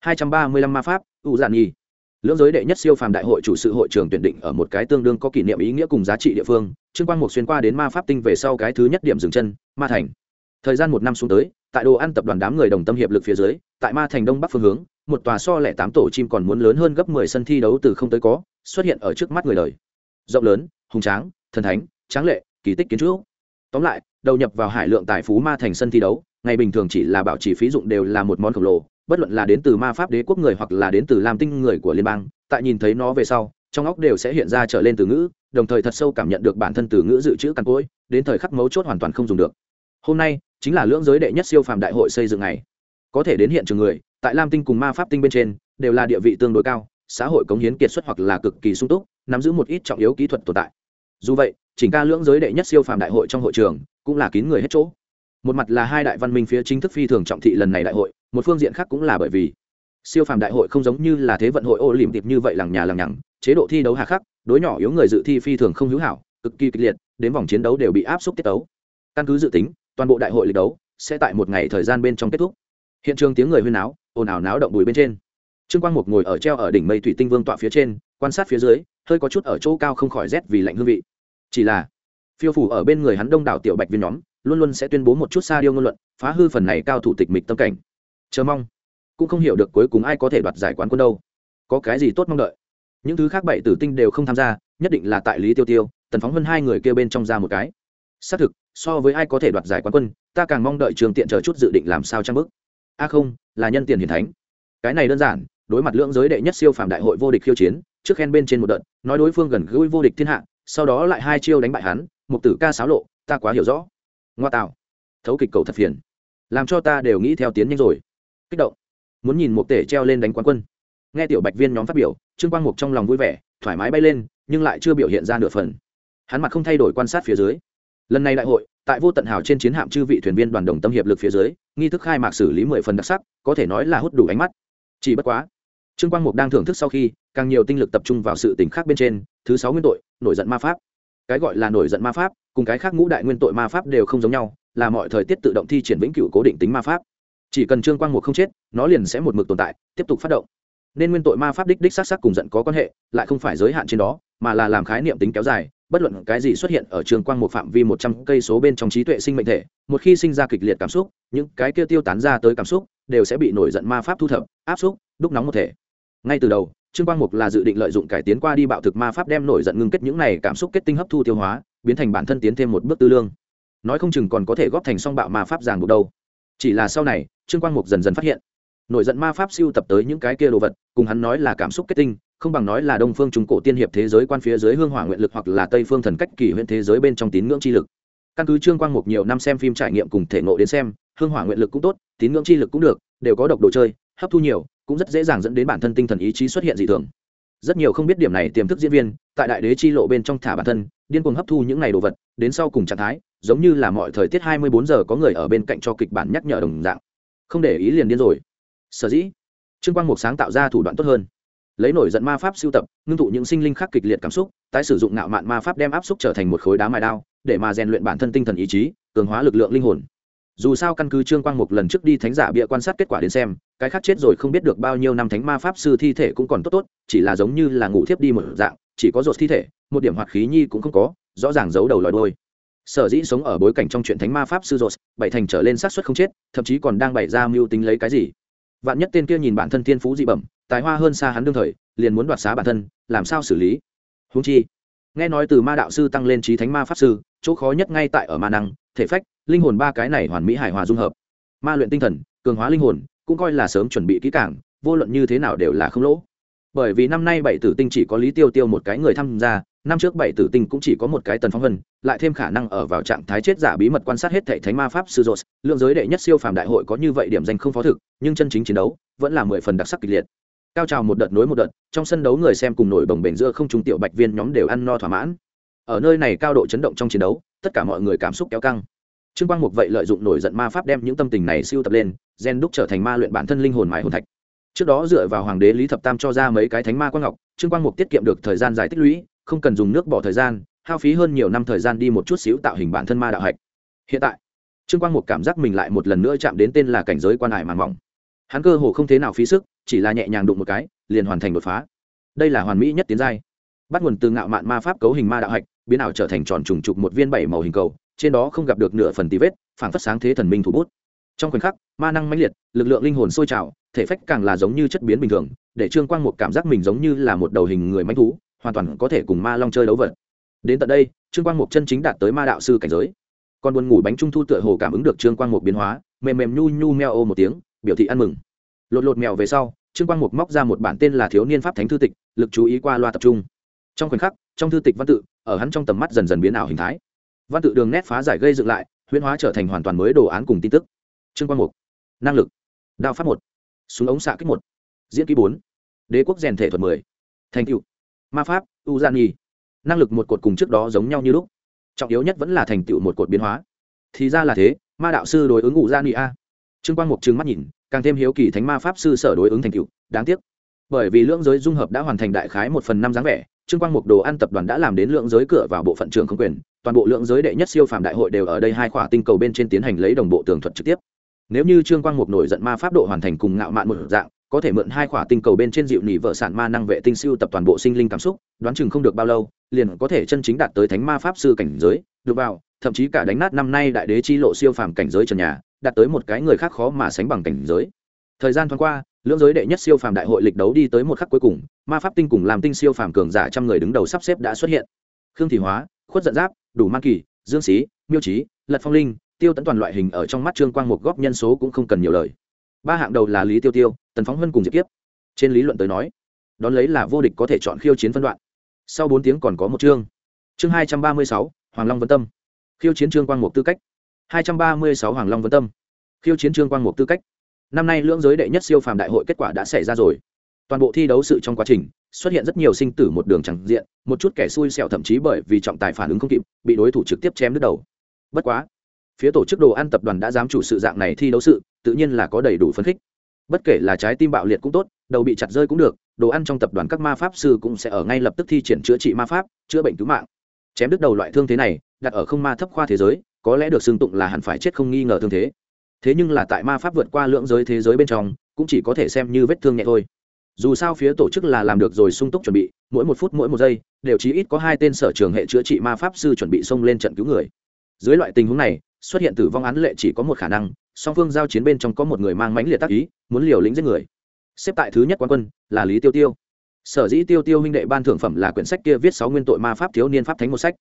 235 ma pháp, U Gian Nhi. Lưỡng giới đệ nhất siêu phàm đại hội chủ sự hội trường tuyển định ở một cái tương đương có kỷ niệm ý nghĩa cùng giá trị địa phương. Trương Quang Mục xuyên qua đến ma pháp tinh về sau cái thứ nhất điểm dừng chân, ma thành. Thời gian 1 năm xuống tới, tại đồ ăn tập đoàn đám người đồng tâm hiệp lực phía dưới, tại ma thành đông bắc phương hướng, một tòa so lẻ 8 tổ chim còn muốn lớn hơn gấp 10 sân thi đấu từ không tới có, xuất hiện ở trước mắt người đời. Rộng lớn, hùng tráng, thần thánh, tráng lệ, kỳ tích kiến trúc. Tóm lại, đầu nhập vào hải lượng tài phú ma thành sân thi đấu, ngày bình thường chỉ là bảo trì phí dụng đều là một món khổng lồ, bất luận là đến từ ma pháp đế quốc người hoặc là đến từ lam tinh người của liên bang, tại nhìn thấy nó về sau, trong óc đều sẽ hiện ra trở lên từ ngữ, đồng thời thật sâu cảm nhận được bản thân từ ngữ dự trữ căn cối, đến thời khắc mấu chốt hoàn toàn không dùng được. Hôm nay chính là lưỡng giới đệ nhất siêu phàm đại hội xây dựng ngày. Có thể đến hiện trường người, tại lam tinh cùng ma pháp tinh bên trên, đều là địa vị tương đối cao, xã hội cống hiến kiệt xuất hoặc là cực kỳ sung túc, nắm giữ một ít trọng yếu kỹ thuật tồn tại. Dù vậy, chỉnh ca lưỡng giới đệ nhất siêu phàm đại hội trong hội trường cũng là kín người hết chỗ. Một mặt là hai đại văn minh phía chính thức phi thường trọng thị lần này đại hội, một phương diện khác cũng là bởi vì siêu phàm đại hội không giống như là thế vận hội ô lìm tiệp như vậy lằng nhà lằng nhằng, chế độ thi đấu hà khắc, đối nhỏ yếu người dự thi phi thường không hữu hảo, cực kỳ kịch liệt, đến vòng chiến đấu đều bị áp suất tiết đấu. Căn cứ dự tính, toàn bộ đại hội lịch đấu sẽ tại một ngày thời gian bên trong kết thúc. Hiện trường tiếng người huyên náo, ồn ào náo động bùi bên trên. Trương Quang Mục ngồi ở treo ở đỉnh mây thủy tinh vương tọa phía trên, quan sát phía dưới, hơi có chút ở chỗ cao không khỏi rét vì lạnh hương vị. Chỉ là phiêu phủ ở bên người hắn đông đảo tiểu bạch viên nhóm, luôn luôn sẽ tuyên bố một chút xa điêu ngôn luận, phá hư phần này cao thủ tịch mịch tâm cảnh. Chờ mong, cũng không hiểu được cuối cùng ai có thể đoạt giải quán quân đâu. Có cái gì tốt mong đợi? Những thứ khác bảy tử tinh đều không tham gia, nhất định là tại Lý Tiêu Tiêu, Tần Phóng Vân hai người kia bên trong ra một cái. Xác thực, so với ai có thể đoạt giải quán quân, ta càng mong đợi Trường Tiện chờ chút dự định làm sao trang bức. Không, là nhân tiền hiển thánh. Cái này đơn giản, đối mặt lưỡng giới đệ nhất siêu phàm đại hội vô địch khiêu chiến, trước khen bên trên một đợt, nói đối phương gần gũi vô địch thiên hạ, sau đó lại hai chiêu đánh bại hắn, một tử ca sáo lộ, ta quá hiểu rõ. Ngoa tạo, thấu kịch cầu thật phiền, làm cho ta đều nghĩ theo tiến nhanh rồi. Kích động, muốn nhìn một tể treo lên đánh quán quân. Nghe tiểu bạch viên nhóm phát biểu, Trương Quang Mục trong lòng vui vẻ, thoải mái bay lên, nhưng lại chưa biểu hiện ra nửa phần. Hắn mặt không thay đổi quan sát phía dưới. Lần này đại hội, tại vô tận hào trên chiến hạm chư vị thuyền viên đoàn đồng tâm hiệp lực phía dưới, nghi thức khai mạc xử lý 10 phần đặc sắc, có thể nói là hút đủ ánh mắt. Chỉ bất quá, Trương Quang Mục đang thưởng thức sau khi, càng nhiều tinh lực tập trung vào sự tình khác bên trên, thứ 6 nguyên tội, nổi giận ma pháp. Cái gọi là nổi giận ma pháp, cùng cái khác ngũ đại nguyên tội ma pháp đều không giống nhau, là mọi thời tiết tự động thi triển vĩnh cửu cố định tính ma pháp. Chỉ cần Trương Quang Mục không chết, nó liền sẽ một mực tồn tại, tiếp tục phát động. Nên nguyên tội ma pháp đích xác sắc cùng giận có quan hệ, lại không phải giới hạn trên đó, mà là làm khái niệm tính kéo dài, bất luận cái gì xuất hiện ở Trương Quang Mục phạm vi 100 cây số bên trong trí tuệ sinh mệnh thể, một khi sinh ra kịch liệt cảm xúc, những cái kia tiêu tán ra tới cảm xúc đều sẽ bị nổi giận ma pháp thu thập, áp xúc, đúc nóng một thể. Ngay từ đầu, Trương Quang Mục là dự định lợi dụng cải tiến qua đi bạo thực ma pháp đem nổi giận ngưng kết những này cảm xúc kết tinh hấp thu tiêu hóa, biến thành bản thân tiến thêm một bước tư lương. Nói không chừng còn có thể góp thành song bạo ma pháp ràng buộc đâu. chỉ là sau này Trương Quang Mục dần dần phát hiện nổi giận ma pháp siêu tập tới những cái kia đồ vật cùng hắn nói là cảm xúc kết tinh không bằng nói là đông phương trung cổ tiên hiệp thế giới quan phía dưới hương hỏa nguyện lực hoặc là tây phương thần cách kỳ huyễn thế giới bên trong tín ngưỡng chi lực. Căn cứ Trương Quang Mục nhiều năm xem phim trải nghiệm cùng thể ngộ đến xem, hương hỏa nguyện lực cũng tốt, tín ngưỡng chi lực cũng được, đều có độc đồ chơi, hấp thu nhiều cũng rất dễ dàng dẫn đến bản thân tinh thần ý chí xuất hiện dị thường. Rất nhiều không biết điểm này tiềm thức diễn viên tại đại đế chi lộ bên trong thả bản thân điên cuồng hấp thu những này đồ vật, đến sau cùng trạng thái giống như là mọi thời tiết 24 giờ có người ở bên cạnh cho kịch bản nhắc nhở đồng dạng, không để ý liền điên rồi. Sở dĩ Trương Quang Mục sáng tạo ra thủ đoạn tốt hơn, lấy nổi giận ma pháp siêu tập ngưng tụ những sinh linh khác kịch liệt cảm xúc, tái sử dụng ngạo mạn ma pháp đem áp xúc trở thành một khối đá mài đao để mà rèn luyện bản thân tinh thần ý chí, cường hóa lực lượng linh hồn. Dù sao căn cứ Trương Quang Mục lần trước đi thánh giả bịa quan sát kết quả đến xem, cái khác chết rồi không biết được bao nhiêu năm thánh ma pháp sư thi thể cũng còn tốt tốt, chỉ là giống như là ngủ thiếp đi một dạng, chỉ có rột thi thể, một điểm hoạt khí nhi cũng không có, rõ ràng giấu đầu lòi đuôi. Sở dĩ sống ở bối cảnh trong chuyện thánh ma pháp sư rột, bảy thành trở lên xác suất không chết, thậm chí còn đang bày ra mưu tính lấy cái gì. Vạn nhất tên kia nhìn bản thân thiên phú dị bẩm, tài hoa hơn xa hắn đương thời, liền muốn đoạt xá bản thân, làm sao xử lý? Huống chi, nghe nói từ ma đạo sư tăng lên trí thánh ma pháp sư, chỗ khó nhất ngay tại ở ma năng, thể phách, linh hồn ba cái này hoàn mỹ hài hòa dung hợp. Ma luyện tinh thần, cường hóa linh hồn, cũng coi là sớm chuẩn bị kỹ càng, vô luận như thế nào đều là không lỗ. Bởi vì năm nay bảy tử tinh chỉ có Lý Tiêu Tiêu một cái người tham gia, năm trước bảy tử tinh cũng chỉ có một cái Tần Phong Vân, lại thêm khả năng ở vào trạng thái chết giả bí mật quan sát hết thảy thánh ma pháp sư Rốt, lượng giới đệ nhất siêu phàm đại hội có như vậy điểm danh không phó thực, nhưng chân chính chiến đấu vẫn là 10 phần đặc sắc kịch liệt. Cao trào một đợt nối một đợt, trong sân đấu người xem cùng nổi bồng bềnh giữa không trung tiểu bạch viên nhóm đều ăn no thỏa mãn. Ở nơi này cao độ chấn động trong chiến đấu, tất cả mọi người cảm xúc kéo căng. Trương Quang Mục vậy lợi dụng nổi giận ma pháp đem những tâm tình này siêu tập lên, gen đúc trở thành ma luyện bản thân linh hồn mài hồn thạch. Trước đó dựa vào hoàng đế Lý Thập Tam cho ra mấy cái thánh ma quang ngọc, Trương Quang Mục tiết kiệm được thời gian dài tích lũy, không cần dùng nước bỏ thời gian, hao phí hơn nhiều năm thời gian đi một chút xíu tạo hình bản thân ma đạo hạch. Hiện tại, Trương Quang Mục cảm giác mình lại một lần nữa chạm đến tên là cảnh giới quan hải màn mỏng. Hắn cơ hồ không thế nào phí sức, chỉ là nhẹ nhàng đụng một cái, liền hoàn thành đột phá. Đây là hoàn mỹ nhất tiến giai. Bắt nguồn từ ngạo mạn ma pháp cấu hình ma đạo hạch, biến ảo trở thành tròn trùng trục một viên bảy màu hình cầu, trên đó không gặp được nửa phần tì vết, phảng phất sáng thế thần minh thủ bút. Trong khoảnh khắc, ma năng mãnh liệt, lực lượng linh hồn sôi trào, thể phách càng là giống như chất biến bình thường, để Trương Quang Mục cảm giác mình giống như là một đầu hình người mãnh thú, hoàn toàn có thể cùng ma long chơi đấu vật. Đến tận đây, Trương Quang Mục chân chính đạt tới ma đạo sư cảnh giới. Còn buồn ngủ bánh trung thu tựa hồ cảm ứng được Trương Quang Mục biến hóa, mềm mềm nhu nhu meo ô một tiếng, biểu thị ăn mừng. Lột lột mèo về sau, Trương Quang Mục móc ra một bản tên là Thiếu niên pháp thánh thư tịch, lực chú ý qua loa tập trung. Trong khoảnh khắc, trong thư tịch văn tự, ở hắn trong tầm mắt dần dần biến ảo hình thái. Văn tự đường nét phá giải gây dựng lại, huyễn hóa trở thành hoàn toàn mới đồ án cùng tin tức. Trương Quang Mục, năng lực, đao pháp 1, súng ống xạ kích 1, diễn kỹ 4, đế quốc rèn thể thuật 10, thành tựu, ma pháp, Uzani, năng lực một cột cùng trước đó giống nhau như lúc. Trọng yếu nhất vẫn là thành tựu một cột biến hóa. Thì ra là thế, ma đạo sư đối ứng Uzani a. Trương Quang Mục trừng mắt nhìn, càng thêm hiếu kỳ thánh ma pháp sư sở đối ứng thành tựu, đáng tiếc. Bởi vì lưỡng giới dung hợp đã hoàn thành đại khái 1/5 dáng vẻ, Trương Quang Mục đồ ăn tập đoàn đã làm đến lưỡng giới cửa vào bộ phận trưởng không quyền, toàn bộ lưỡng giới đệ nhất siêu phàm đại hội đều ở đây hai khỏa tinh cầu bên trên tiến hành lấy đồng bộ tường thuật trực tiếp. Nếu như Trương Quang Mục nổi giận ma pháp độ hoàn thành cùng ngạo mạn một dạng, có thể mượn hai khỏa tinh cầu bên trên dịu nỉ vợ sản ma năng vệ tinh siêu tập toàn bộ sinh linh cảm xúc, đoán chừng không được bao lâu, liền có thể chân chính đạt tới thánh ma pháp sư cảnh giới, được vào, thậm chí cả đánh nát năm nay đại đế chi lộ siêu phàm cảnh giới trần nhà, đạt tới một cái người khác khó mà sánh bằng cảnh giới. Thời gian thoáng qua, lưỡng giới đệ nhất siêu phàm đại hội lịch đấu đi tới một khắc cuối cùng, ma pháp tinh cùng làm tinh siêu phàm cường giả trăm người đứng đầu sắp xếp đã xuất hiện. Khương Thị Hóa, Khuất Giận Giáp, Đủ Man Kỳ, Dương Xí, Miêu Chí, Lật Phong Linh, Tiêu Tấn toàn loại hình ở trong mắt Trương Quang Mục góp nhân số cũng không cần nhiều lời. Ba hạng đầu là Lý Tiêu Tiêu, Tần Phóng Hân cùng Diệp Kiếp. Trên lý luận tới nói, đón lấy là vô địch có thể chọn khiêu chiến phân đoạn. Sau 4 tiếng còn có một chương. Chương 236, Hoàng Long Vân Tâm. Khiêu chiến Trương Quang Mục tư cách. 236 Hoàng Long Vân Tâm. Khiêu chiến Trương Quang Mục tư cách. Năm nay lưỡng giới đệ nhất siêu phàm đại hội kết quả đã xảy ra rồi. Toàn bộ thi đấu sự trong quá trình xuất hiện rất nhiều sinh tử một đường chẳng diện, một chút kẻ xui xẻo thậm chí bởi vì trọng tài phản ứng không kịp, bị đối thủ trực tiếp chém đứt đầu. Bất quá, phía tổ chức đồ ăn tập đoàn đã dám chủ sự dạng này thi đấu sự, tự nhiên là có đầy đủ phấn khích. Bất kể là trái tim bạo liệt cũng tốt, đầu bị chặt rơi cũng được, đồ ăn trong tập đoàn các ma pháp sư cũng sẽ ở ngay lập tức thi triển chữa trị ma pháp, chữa bệnh cứu mạng. Chém đứt đầu loại thương thế này, đặt ở không ma thấp khoa thế giới, có lẽ được xưng tụng là hẳn phải chết không nghi ngờ thương thế. Thế nhưng là tại ma pháp vượt qua lưỡng giới thế giới bên trong, cũng chỉ có thể xem như vết thương nhẹ thôi. Dù sao phía tổ chức là làm được rồi sung túc chuẩn bị, mỗi 1 phút mỗi 1 giây đều chí ít có 2 tên sở trường hệ chữa trị ma pháp sư chuẩn bị xông lên trận cứu người. Dưới loại tình huống này, xuất hiện tử vong án lệ chỉ có một khả năng, song phương giao chiến bên trong có một người mang mãnh liệt tác ý, muốn liều lĩnh giết người. Xếp tại thứ nhất quán quân là Lý Tiêu Tiêu. Sở dĩ Tiêu Tiêu huynh đệ ban thưởng phẩm là quyển sách kia viết 6 nguyên tội ma pháp thiếu niên pháp thánh một sách.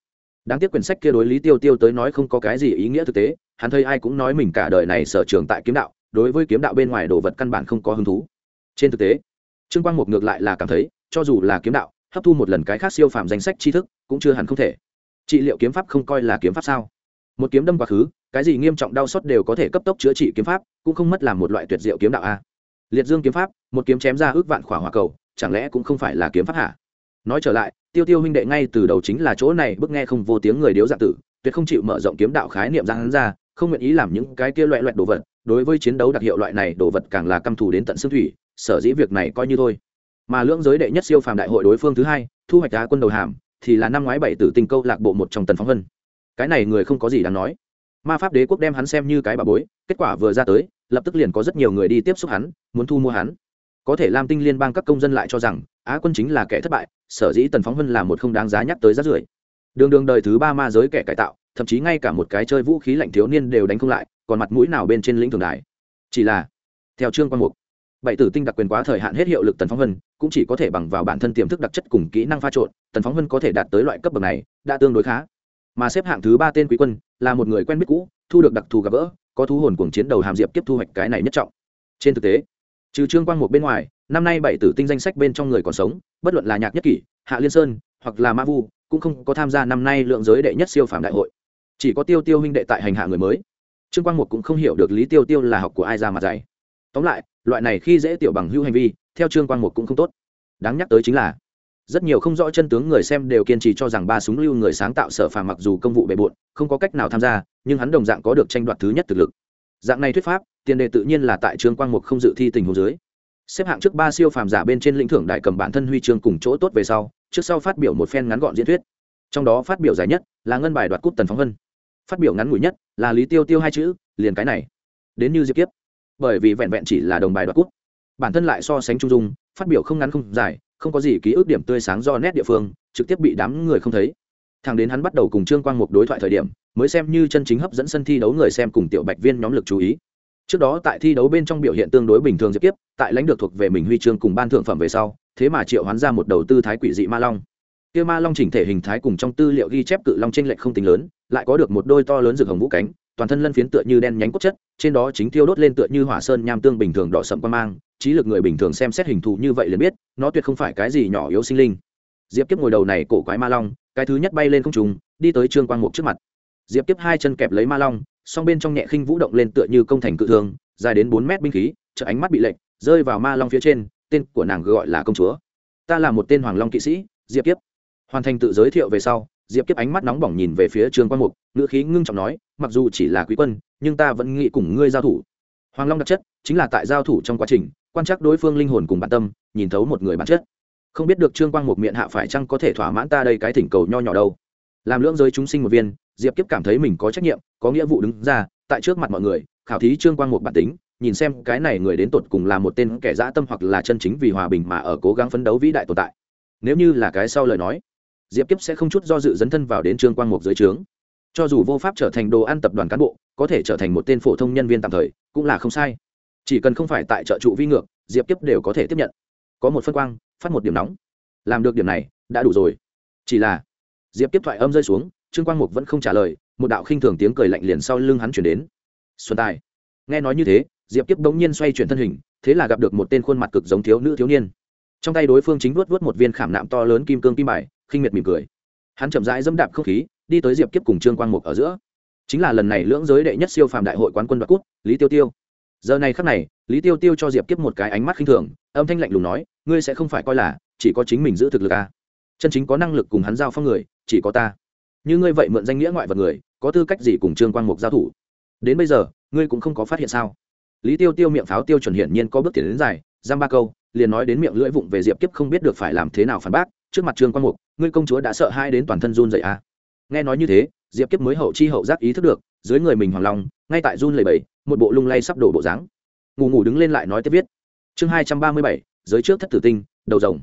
đáng tiếc quyển sách kia đối Lý Tiêu Tiêu tới nói không có cái gì ý nghĩa thực tế, hắn thấy ai cũng nói mình cả đời này sở trường tại kiếm đạo, đối với kiếm đạo bên ngoài đồ vật căn bản không có hứng thú. Trên thực tế, Trương Quang Mục ngược lại là cảm thấy, cho dù là kiếm đạo, hấp thu một lần cái khác siêu phàm danh sách tri thức, cũng chưa hẳn không thể. Trị liệu kiếm pháp không coi là kiếm pháp sao? Một kiếm đâm quá khứ, cái gì nghiêm trọng đau xót đều có thể cấp tốc chữa trị kiếm pháp, cũng không mất làm một loại tuyệt diệu kiếm đạo a. Liệt Dương kiếm pháp, một kiếm chém ra ước vạn khỏa hỏa cầu, chẳng lẽ cũng không phải là kiếm pháp hả? Nói trở lại, Tiêu Tiêu huynh đệ ngay từ đầu chính là chỗ này bức nghe không vô tiếng người điếu dạng tử, tuyệt không chịu mở rộng kiếm đạo khái niệm ra hắn ra, không nguyện ý làm những cái kia loẹt đồ vật, đối với chiến đấu đặc hiệu loại này đồ vật càng là căm thù đến tận xương thủy, sở dĩ việc này coi như thôi. Mà lưỡng giới đệ nhất siêu phàm đại hội đối phương thứ hai, thu hoạch đá quân đầu hàm, thì là năm ngoái bảy tử tinh câu lạc bộ một trong Tần Phóng Vân. Cái này người không có gì đáng nói. Ma pháp đế quốc đem hắn xem như cái bà bối, kết quả vừa ra tới, lập tức liền có rất nhiều người đi tiếp xúc hắn, muốn thu mua hắn. Có thể Lam Tinh liên bang các công dân lại cho rằng Á quân chính là kẻ thất bại, sở dĩ Tần Phóng Vân là một không đáng giá nhắc tới rác rưởi. Đường đời thứ ba ma giới kẻ cải tạo, thậm chí ngay cả một cái chơi vũ khí lạnh thiếu niên đều đánh không lại, còn mặt mũi nào bên trên lĩnh thường đài. Chỉ là theo Trương Quang Mục, bảy tử tinh đặc quyền quá thời hạn hết hiệu lực, Tần Phóng Vân cũng chỉ có thể bằng vào bản thân tiềm thức đặc chất cùng kỹ năng pha trộn, Tần Phóng Vân có thể đạt tới loại cấp bậc này đã tương đối khá. Mà xếp hạng thứ ba tên Quý Quân là một người quen biết cũ, thu được đặc thù gặp gỡ, có thú hồn cuồng chiến đầu hàm diệp kiếp thu hoạch cái này nhất trọng. Trên thực tế, trừ Trương Quang Mục bên ngoài, năm nay bảy tử tinh danh sách bên trong người còn sống, bất luận là Nhạc Nhất Kỷ, Hạ Liên Sơn hoặc là Ma Vu, cũng không có tham gia năm nay lượng giới đệ nhất siêu phàm đại hội. Chỉ có Tiêu Tiêu huynh đệ tại hành hạ người mới. Trương Quang Mục cũng không hiểu được Lý Tiêu Tiêu là học của ai ra mà dạy. Tóm lại, loại này khi dễ tiểu bằng hữu hành vi, theo Trương Quang Mục cũng không tốt. Đáng nhắc tới chính là, rất nhiều không rõ chân tướng người xem đều kiên trì cho rằng ba súng lưu người sáng tạo Sở Phàm mặc dù công vụ bề bộn, không có cách nào tham gia, nhưng hắn đồng dạng có được tranh đoạt thứ nhất thực lực. Dạng này thuyết pháp, tiền đề tự nhiên là tại Trương Quang Mục không dự thi tình huống dưới. Xếp hạng trước ba siêu phàm giả bên trên lĩnh thưởng đại cầm bản thân huy chương cùng chỗ tốt về sau, trước sau phát biểu một phen ngắn gọn diễn thuyết. Trong đó phát biểu dài nhất là ngân bài đoạt cúp Tần Phóng Vân. Phát biểu ngắn ngủi nhất là Lý Tiêu Tiêu hai chữ, liền cái này. Đến như Diệp Kiếp. Bởi vì vẹn vẹn chỉ là đồng bài đoạt cúp, bản thân lại so sánh trung dung, phát biểu không ngắn không dài, không có gì ký ức điểm tươi sáng do nét địa phương, trực tiếp bị đám người không thấy. Thẳng đến hắn bắt đầu cùng Trương Quang Mục đối thoại thời điểm, mới xem như chân chính hấp dẫn sân thi đấu người xem cùng tiểu bạch viên nhóm lực chú ý. Trước đó tại thi đấu bên trong biểu hiện tương đối bình thường Diệp Kiếp, tại lãnh được thuộc về mình huy chương cùng ban thưởng phẩm về sau, thế mà triệu hoán ra một đầu tư thái quỷ dị ma long. Kia ma long chỉnh thể hình thái cùng trong tư liệu ghi chép cự long chênh lệch không tính lớn, lại có được một đôi to lớn rực hồng vũ cánh, toàn thân lân phiến tựa như đen nhánh cốt chất, trên đó chính thiêu đốt lên tựa như hỏa sơn nham tương bình thường đỏ sẫm quang mang, trí lực người bình thường xem xét hình thù như vậy liền biết, nó tuyệt không phải cái gì nhỏ yếu sinh linh. Diệp Kiếp ngồi đầu này cổ quái ma long, cái thứ nhất bay lên không trung, đi tới Trương Quang Mục trước mặt. Diệp Kiếp hai chân kẹp lấy ma long, song bên trong nhẹ khinh vũ động lên tựa như công thành cự thường, dài đến 4 mét binh khí, chợ ánh mắt bị lệch, rơi vào ma long phía trên, tên của nàng gọi là công chúa. Ta là một tên hoàng long kỵ sĩ, Diệp Kiếp. Hoàn thành tự giới thiệu về sau, Diệp Kiếp ánh mắt nóng bỏng nhìn về phía Trương Quang Mục, ngữ khí ngưng trọng nói, mặc dù chỉ là quý quân, nhưng ta vẫn nghĩ cùng ngươi giao thủ. Hoàng long đặc chất chính là tại giao thủ trong quá trình, quan trắc đối phương linh hồn cùng bản tâm, nhìn thấu một người bản chất. Không biết được Trương Quang Mục miệng hạ phải chăng có thể thỏa mãn ta đây cái thỉnh cầu nho nhỏ đâu. Làm lưỡng giới chúng sinh một viên, Diệp Kiếp cảm thấy mình có trách nhiệm, có nghĩa vụ đứng ra, tại trước mặt mọi người, khảo thí Trương Quang Mục bản tính, nhìn xem cái này người đến tột cùng là một tên kẻ dã tâm hoặc là chân chính vì hòa bình mà ở cố gắng phấn đấu vĩ đại tồn tại. Nếu như là cái sau lời nói, Diệp Kiếp sẽ không chút do dự dấn thân vào đến Trương Quang Mục dưới trướng. Cho dù vô pháp trở thành đồ ăn tập đoàn cán bộ, có thể trở thành một tên phổ thông nhân viên tạm thời, cũng là không sai. Chỉ cần không phải tại trợ trụ vi ngược, Diệp Kiếp đều có thể tiếp nhận. Có một phân quang, phát một điểm nóng. Làm được điểm này, đã đủ rồi. Chỉ là, Diệp Kiếp thoại âm rơi xuống, Trương Quang Mục vẫn không trả lời, một đạo khinh thường tiếng cười lạnh liền sau lưng hắn truyền đến. Xuân Tài. Nghe nói như thế, Diệp Kiếp bỗng nhiên xoay chuyển thân hình, thế là gặp được một tên khuôn mặt cực giống thiếu nữ thiếu niên. Trong tay đối phương chính vuốt một viên khảm nạm to lớn kim cương kim bài, khinh miệt mỉm cười. Hắn chậm rãi dẫm đạp không khí, đi tới Diệp Kiếp cùng Trương Quang Mục ở giữa. Chính là lần này lưỡng giới đệ nhất siêu phàm đại hội quán quân đoạt cúp, Lý Tiêu Tiêu. Giờ này khắc này, Lý Tiêu Tiêu cho Diệp Kiếp một cái ánh mắt khinh thường, âm thanh lạnh lùng nói, ngươi sẽ không phải coi là chỉ có chính mình giữ thực lực à? Chân chính có năng lực cùng hắn giao phong người, chỉ có ta. Như ngươi vậy mượn danh nghĩa ngoại vật người, có tư cách gì cùng Trương Quang Mục giao thủ? Đến bây giờ, ngươi cũng không có phát hiện sao? Lý Tiêu Tiêu miệng pháo tiêu chuẩn hiển nhiên có bước tiến đến dài, giam ba câu, liền nói đến miệng lưỡi vụng về Diệp Kiếp không biết được phải làm thế nào phản bác, trước mặt Trương Quang Mục, ngươi công chúa đã sợ hãi đến toàn thân run rẩy à? Nghe nói như thế, Diệp Kiếp mới hậu chi hậu giác ý thức được, dưới người mình hoàng long, ngay tại run lẩy bẩy, một bộ lung lay sắp đổ bộ dáng. Ngủ đứng lên lại nói tiếp viết. Chương 237, giới trước thất tử tinh, đầu rồng.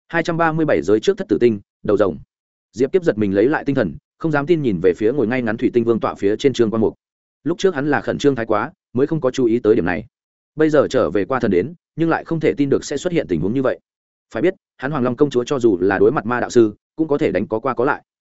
237 giới trước thất tử tinh, đầu rồng. Diệp Kiếp giật mình lấy lại tinh thần, không dám tin nhìn về phía ngồi ngay ngắn thủy tinh vương tọa phía trên Trương Quang Mục. Lúc trước hắn là khẩn trương thái quá, mới không có chú ý tới điểm này. Bây giờ trở về qua thần đến, nhưng lại không thể tin được sẽ xuất hiện tình huống như vậy. Phải biết, hắn Hoàng Long công chúa cho dù là đối mặt ma đạo sư, cũng có thể đánh có qua có lại.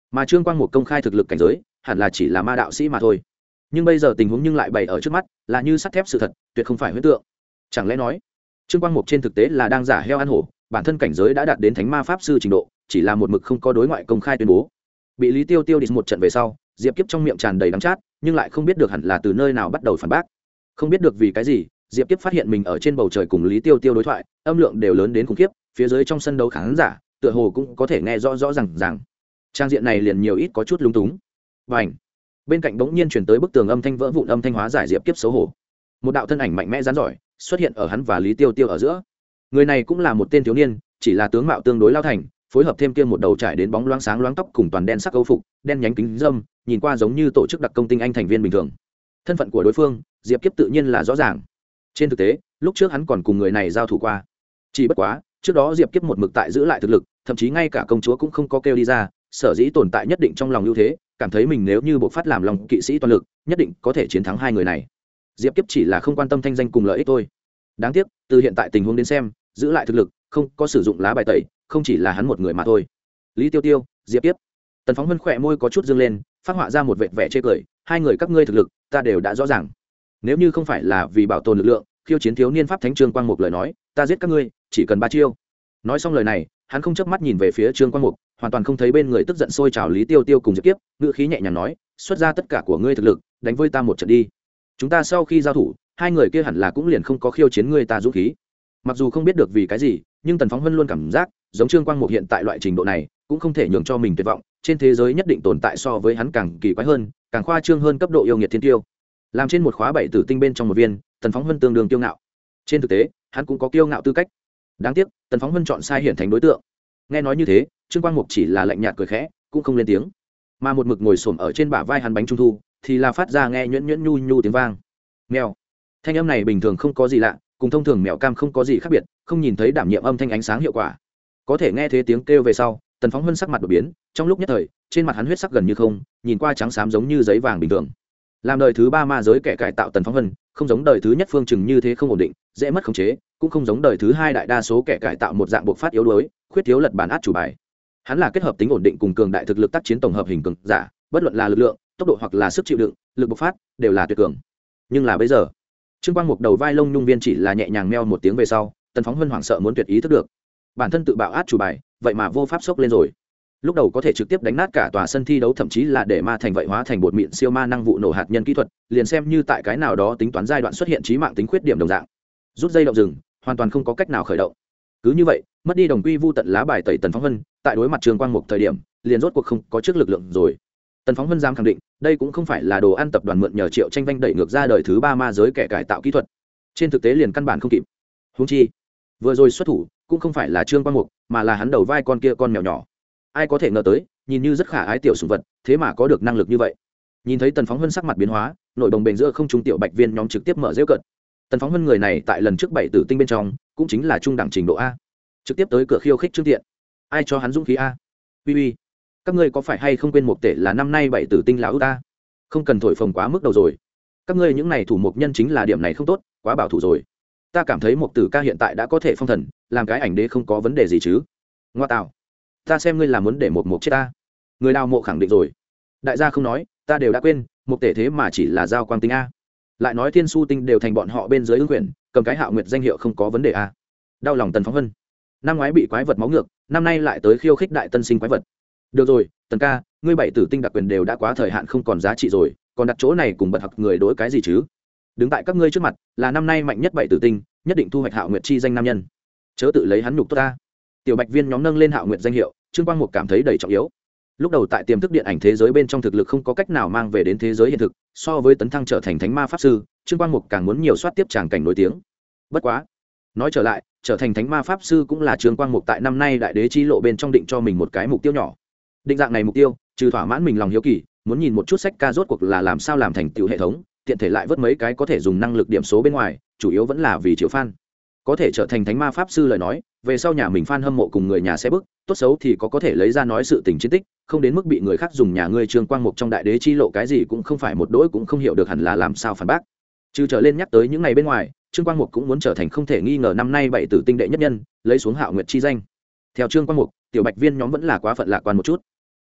mà Trương Quang Mục công khai thực lực cảnh giới hẳn là chỉ là ma đạo sĩ mà thôi, nhưng bây giờ tình huống nhưng lại bày ở trước mắt, là như sắt thép sự thật, tuyệt không phải huyễn tượng. Chẳng lẽ nói Trương Quang Mục trên thực tế là đang giả heo ăn hổ, bản thân cảnh giới đã đạt đến thánh ma pháp sư trình độ, chỉ là một mực không có đối ngoại công khai tuyên bố. Bị Lý Tiêu Tiêu đi một trận về sau, Diệp Kiếp trong miệng tràn đầy đắng chát, nhưng lại không biết được hẳn là từ nơi nào bắt đầu phản bác. Không biết được vì cái gì, Diệp Kiếp phát hiện mình ở trên bầu trời cùng Lý Tiêu Tiêu đối thoại, âm lượng đều lớn đến khủng khiếp, phía dưới trong sân đấu khán giả, tựa hồ cũng có thể nghe rõ rõ ràng. Trang diện này liền nhiều ít có chút lung túng. Bành! Bên cạnh bỗng nhiên chuyển tới bức tường âm thanh vỡ vụn, âm thanh hóa giải Diệp Kiếp xấu hổ. Một đạo thân ảnh mạnh mẽ rắn giỏi xuất hiện ở hắn và Lý Tiêu Tiêu ở giữa. Người này cũng là một tên thiếu niên, chỉ là tướng mạo tương đối lao thành, phối hợp thêm kia một đầu trải đến bóng loáng sáng loáng tóc cùng toàn đen sắc câu phục, đen nhánh kính dâm, nhìn qua giống như tổ chức đặc công tinh anh thành viên bình thường. Thân phận của đối phương, Diệp Kiếp tự nhiên là rõ ràng. Trên thực tế, lúc trước hắn còn cùng người này giao thủ qua. Chỉ bất quá, trước đó Diệp Kiếp một mực tại giữ lại thực lực, thậm chí ngay cả công chúa cũng không có kêu đi ra, sở dĩ tồn tại nhất định trong lòng ưu thế, cảm thấy mình nếu như buộc phát làm lòng kỵ sĩ toàn lực, nhất định có thể chiến thắng hai người này. Diệp Kiếp chỉ là không quan tâm thanh danh cùng lợi ích thôi. Đáng tiếc, từ hiện tại tình huống đến xem, giữ lại thực lực, không có sử dụng lá bài tẩy, không chỉ là hắn một người mà thôi. Lý Tiêu Tiêu, Diệp Kiếp. Tần Phóng Vân khỏe môi có chút dương lên, phát họa ra một vệt vẻ chê cười, hai người các ngươi thực lực, ta đều đã rõ ràng. Nếu như không phải là vì bảo tồn lực lượng, khiêu chiến thiếu niên pháp thánh Trương Quang Mục lời nói, ta giết các ngươi, chỉ cần 3 chiêu. Nói xong lời này, hắn không chớp mắt nhìn về phía Trương Quang Mục, hoàn toàn không thấy bên người tức giận sôi trào Lý Tiêu Tiêu cùng Diệp Kiếp, ngữ khí nhẹ nhàng nói, xuất ra tất cả của ngươi thực lực, đánh với ta một trận đi. Chúng ta sau khi giao thủ, hai người kia hẳn là cũng liền không có khiêu chiến ngươi ta dũng khí. Mặc dù không biết được vì cái gì, nhưng Tần Phóng Vân luôn cảm giác, giống Trương Quang Mục hiện tại loại trình độ này, cũng không thể nhường cho mình tuyệt vọng, trên thế giới nhất định tồn tại so với hắn càng kỳ quái hơn, càng khoa trương hơn cấp độ yêu nghiệt thiên tiêu. Làm trên một khóa 7 tử tinh bên trong một viên, Tần Phóng Vân tương đương kiêu ngạo. Trên thực tế, hắn cũng có kiêu ngạo tư cách. Đáng tiếc, Tần Phóng Vân chọn sai hiển thành đối tượng. Nghe nói như thế, Trương Quang Mục chỉ là lạnh nhạt cười khẽ, cũng không lên tiếng. Mà một mực ngồi xổm ở trên bả vai hắn bánh trung thu, thì là phát ra nghe nhuyễn nhuyễn nhu nhu tiếng vang. Mèo. Thanh âm này bình thường không có gì lạ, cùng thông thường mèo cam không có gì khác biệt, không nhìn thấy đảm nhiệm âm thanh ánh sáng hiệu quả. Có thể nghe thấy tiếng kêu về sau, Tần Phóng Vân sắc mặt đổi biến, trong lúc nhất thời, trên mặt hắn huyết sắc gần như không, nhìn qua trắng xám giống như giấy vàng bình thường. Làm đời thứ 3 ma giới kẻ cải tạo Tần Phóng Vân, không giống đời thứ nhất Phương Trừng như thế không ổn định, dễ mất khống chế, cũng không giống đời thứ 2 đại đa số kẻ cải tạo một dạng bộc phát yếu đuối, khuyết thiếu lật bản át chủ bài. Hắn là kết hợp tính ổn định cùng cường đại thực lực tác chiến tổng hợp hình cường giả, bất luận là lực lượng, tốc độ hoặc là sức chịu đựng, lực bộc phát đều là tuyệt cường. Nhưng là bây giờ, Trương Quang Mục đầu vai lông nhung viên chỉ là nhẹ nhàng meo một tiếng về sau, Tần Phóng Vân hoảng sợ muốn tuyệt ý thức được, bản thân tự bạo át chủ bài, vậy mà vô pháp sốc lên rồi. Lúc đầu có thể trực tiếp đánh nát cả tòa sân thi đấu, thậm chí là để ma thành vậy hóa thành bột mịn siêu ma năng vụ nổ hạt nhân kỹ thuật, liền xem như tại cái nào đó tính toán giai đoạn xuất hiện chí mạng tính khuyết điểm đồng dạng, rút dây động rừng, hoàn toàn không có cách nào khởi động. Cứ như vậy, mất đi đồng quy vu tận lá bài tẩy Tần Phóng Vân, tại đối mặt Trương Quang Mục thời điểm, liền rốt cuộc không có trước lực lượng rồi. Tần Phóng Vân dám khẳng định, đây cũng không phải là đồ ăn tập đoàn mượn nhờ Triệu Tranh Vanh đẩy ngược ra đời thứ 3 ma giới kẻ cải tạo kỹ thuật. Trên thực tế liền căn bản không kịp. Huống chi, vừa rồi xuất thủ cũng không phải là Trương Quang Mục, mà là hắn đầu vai con kia con mèo nhỏ. Ai có thể ngờ tới, nhìn như rất khả ái tiểu sủng vật, thế mà có được năng lực như vậy. Nhìn thấy Tần Phóng Vân sắc mặt biến hóa, nội đồng bền giữa không trung tiểu bạch viên nhóm trực tiếp mở giễu cợt. Tần Phóng Vân người này tại lần trước 7 tử tinh bên trong, cũng chính là trung đẳng trình độ A, trực tiếp tới cửa khiêu khích Trương Tiện. Ai cho hắn dũng khí A? Uy uy, các ngươi có phải hay không quên một tể là năm nay 7 tử tinh lão ưu ta? Không cần thổi phồng quá mức đầu rồi. Các ngươi những này thủ mục nhân chính là điểm này không tốt, quá bảo thủ rồi. Ta cảm thấy Mục Tử ca hiện tại đã có thể phong thần, làm cái ảnh đế không có vấn đề gì chứ? Ngoa tạo, ta xem ngươi là muốn để một mục chết ta. Người đào mộ khẳng định rồi. Đại gia không nói, ta đều đã quên, Mục tể thế mà chỉ là giao quang tinh a. Lại nói Thiên Su tinh đều thành bọn họ bên dưới ứng quyền, cầm cái Hạo Nguyệt danh hiệu không có vấn đề a. Đau lòng Tần Phóng Vân. Năm ngoái bị quái vật máu ngược, năm nay lại tới khiêu khích đại tân sinh quái vật. Được rồi, Tần ca, ngươi 7 tử tinh đặc quyền đều đã quá thời hạn không còn giá trị rồi, còn đặt chỗ này cùng bật học người đối cái gì chứ? Đứng tại các ngươi trước mặt, là năm nay mạnh nhất 7 tử tinh, nhất định thu hoạch Hạo Nguyệt chi danh nam nhân. Chớ tự lấy hắn nhục tốt ta. Tiểu bạch viên nhóm nâng lên Hạo Nguyệt danh hiệu, Trương Quang Mục cảm thấy đầy trọng yếu. Lúc đầu tại tiềm thức điện ảnh thế giới bên trong thực lực không có cách nào mang về đến thế giới hiện thực, so với tấn thăng trở thành thánh ma pháp sư, Trương Quang Mục càng muốn nhiều soát tiếp tràng cảnh nổi tiếng. Bất quá, nói trở lại, trở thành thánh ma pháp sư cũng là Trương Quang Mục tại năm nay đại đế chi lộ bên trong định cho mình một cái mục tiêu nhỏ. Định dạng này mục tiêu, trừ thỏa mãn mình lòng hiếu kỳ, muốn nhìn một chút sách ca rốt cuộc là làm sao làm thành tựu hệ thống, tiện thể lại vớt mấy cái có thể dùng năng lực điểm số bên ngoài, chủ yếu vẫn là vì chiếu fan. Có thể trở thành thánh ma pháp sư lời nói, về sau nhà mình fan hâm mộ cùng người nhà sẽ bức, tốt xấu thì có thể lấy ra nói sự tình chiến tích, không đến mức bị người khác dùng nhà ngươi Trương Quang Mục trong đại đế chi lộ cái gì cũng không phải một đỗi cũng không hiểu được hẳn là làm sao phản bác. Trừ trở lên nhắc tới những ngày bên ngoài, Trương Quang Mục cũng muốn trở thành không thể nghi ngờ năm nay 7 tử tinh đệ nhất nhân, lấy xuống Hạo Nguyệt chi danh. Theo Trương Quang Mục, tiểu bạch viên nhóm vẫn là quá phận lạc quan một chút.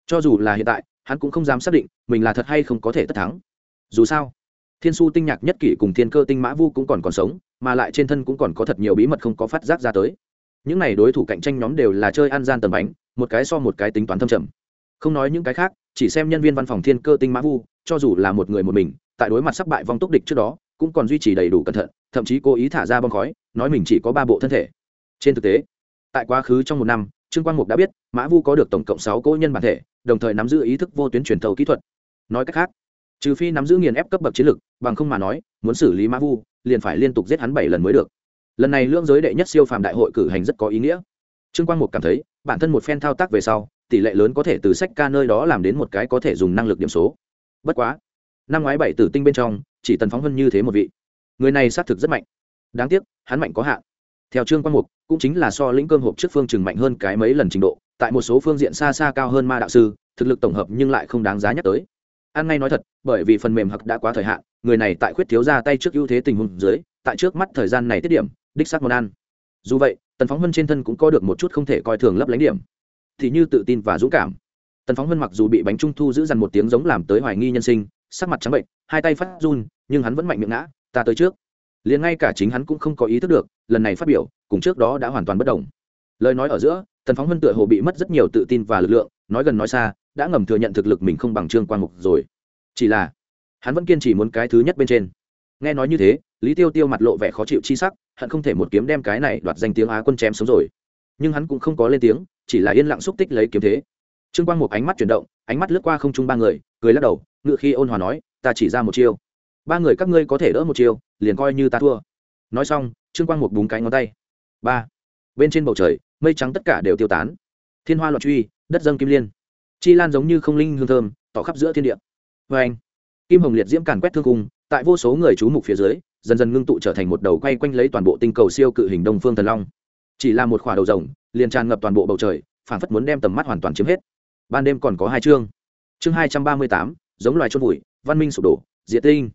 cho dù là hiện tại hắn cũng không dám xác định mình là thật hay không có thể tất thắng. Dù sao thiên su tinh nhạc nhất kỷ cùng thiên cơ tinh mã vu cũng còn sống, mà lại trên thân cũng còn có thật nhiều bí mật không có phát giác ra tới. Những này đối thủ cạnh tranh nhóm đều là chơi ăn gian tầm bánh, một cái so một cái tính toán thâm trầm. Không nói những cái khác, chỉ xem nhân viên văn phòng thiên cơ tinh mã vu, cho dù là một người một mình tại đối mặt sắp bại vong túc địch trước đó cũng còn duy trì đầy đủ cẩn thận, thậm chí cố ý thả ra bom khói nói mình chỉ có 3 bộ thân thể. Trên thực tế tại quá khứ trong một năm, Trương Quang Mục đã biết mã vu có được tổng cộng 6 cỗ nhân bản thể, đồng thời nắm giữ ý thức vô tuyến truyền thầu kỹ thuật. Nói cách khác, trừ phi nắm giữ nghiền ép cấp bậc chiến lực, bằng không mà nói muốn xử lý mã vu liền phải liên tục giết hắn 7 lần mới được. Lần này lưỡng giới đệ nhất siêu phàm đại hội cử hành rất có ý nghĩa. Trương Quang Mục cảm thấy bản thân một phen thao tác về sau, tỷ lệ lớn có thể từ sách ca nơi đó làm đến một cái có thể dùng năng lực điểm số. Bất quá năm ngoái 7 tử tinh bên trong chỉ Tần Phóng Vân như thế một vị, người này xác thực rất mạnh, đáng tiếc hắn mạnh có hạn. Theo Trương Quang Mục, cũng chính là so lĩnh cơm hộp trước phương chừng mạnh hơn cái mấy lần trình độ, tại một số phương diện xa xa cao hơn ma đạo sư, thực lực tổng hợp nhưng lại không đáng giá nhắc tới. Ăn ngay nói thật, bởi vì phần mềm hặc đã quá thời hạn, người này tại khuyết thiếu ra tay trước ưu thế tình huống dưới, tại trước mắt thời gian này tiết điểm đích xác món ăn. Dù vậy Tần Phóng Vân trên thân cũng có được một chút không thể coi thường lấp lánh điểm, thì như tự tin và dũng cảm. Tần Phóng Vân mặc dù bị bánh trung thu giữ dằn một tiếng giống làm tới hoài nghi nhân sinh, sắc mặt trắng bệnh, hai tay phát run, nhưng hắn vẫn mạnh miệng ngã, ta tới trước. Liền ngay cả chính hắn cũng không có ý thức được, lần này phát biểu cùng trước đó đã hoàn toàn bất đồng. Lời nói ở giữa, Tần Phóng Vân tựa hồ bị mất rất nhiều tự tin và lực lượng, nói gần nói xa đã ngầm thừa nhận thực lực mình không bằng Trương Quang Mục rồi. Chỉ là hắn vẫn kiên trì muốn cái thứ nhất bên trên. Nghe nói như thế, Lý Tiêu Tiêu mặt lộ vẻ khó chịu chi sắc, hận không thể một kiếm đem cái này đoạt danh tiếng Á quân chém sống rồi. Nhưng hắn cũng không có lên tiếng, chỉ là yên lặng xúc tích lấy kiếm thế. Trương Quang Mục ánh mắt chuyển động, ánh mắt lướt qua không trung ba người, cười lắc đầu, ngự khi ôn hòa nói, ta chỉ ra một chiêu, ba người các ngươi có thể đỡ một chiêu, liền coi như ta thua. Nói xong, Trương Quang Mục búng cái ngón tay, ba, bên trên bầu trời mây trắng tất cả đều tiêu tán, thiên hoa loạn truy, đất dâng kim liên, chi lan giống như không linh hương thơm tỏ khắp giữa thiên địa. Vê anh, kim hồng liệt diễm càn quét thương cung, tại vô số người chú mục phía dưới dần dần ngưng tụ trở thành một đầu quay quanh lấy toàn bộ tinh cầu siêu cự hình Đông Phương Thần Long. Chỉ là một khỏa đầu rồng liền tràn ngập toàn bộ bầu trời, phảng phất muốn đem tầm mắt hoàn toàn chiếm hết. Ban đêm còn có 2 chương. Chương 238, giống loài chôn vùi, văn minh sụp đổ, diệt tinh.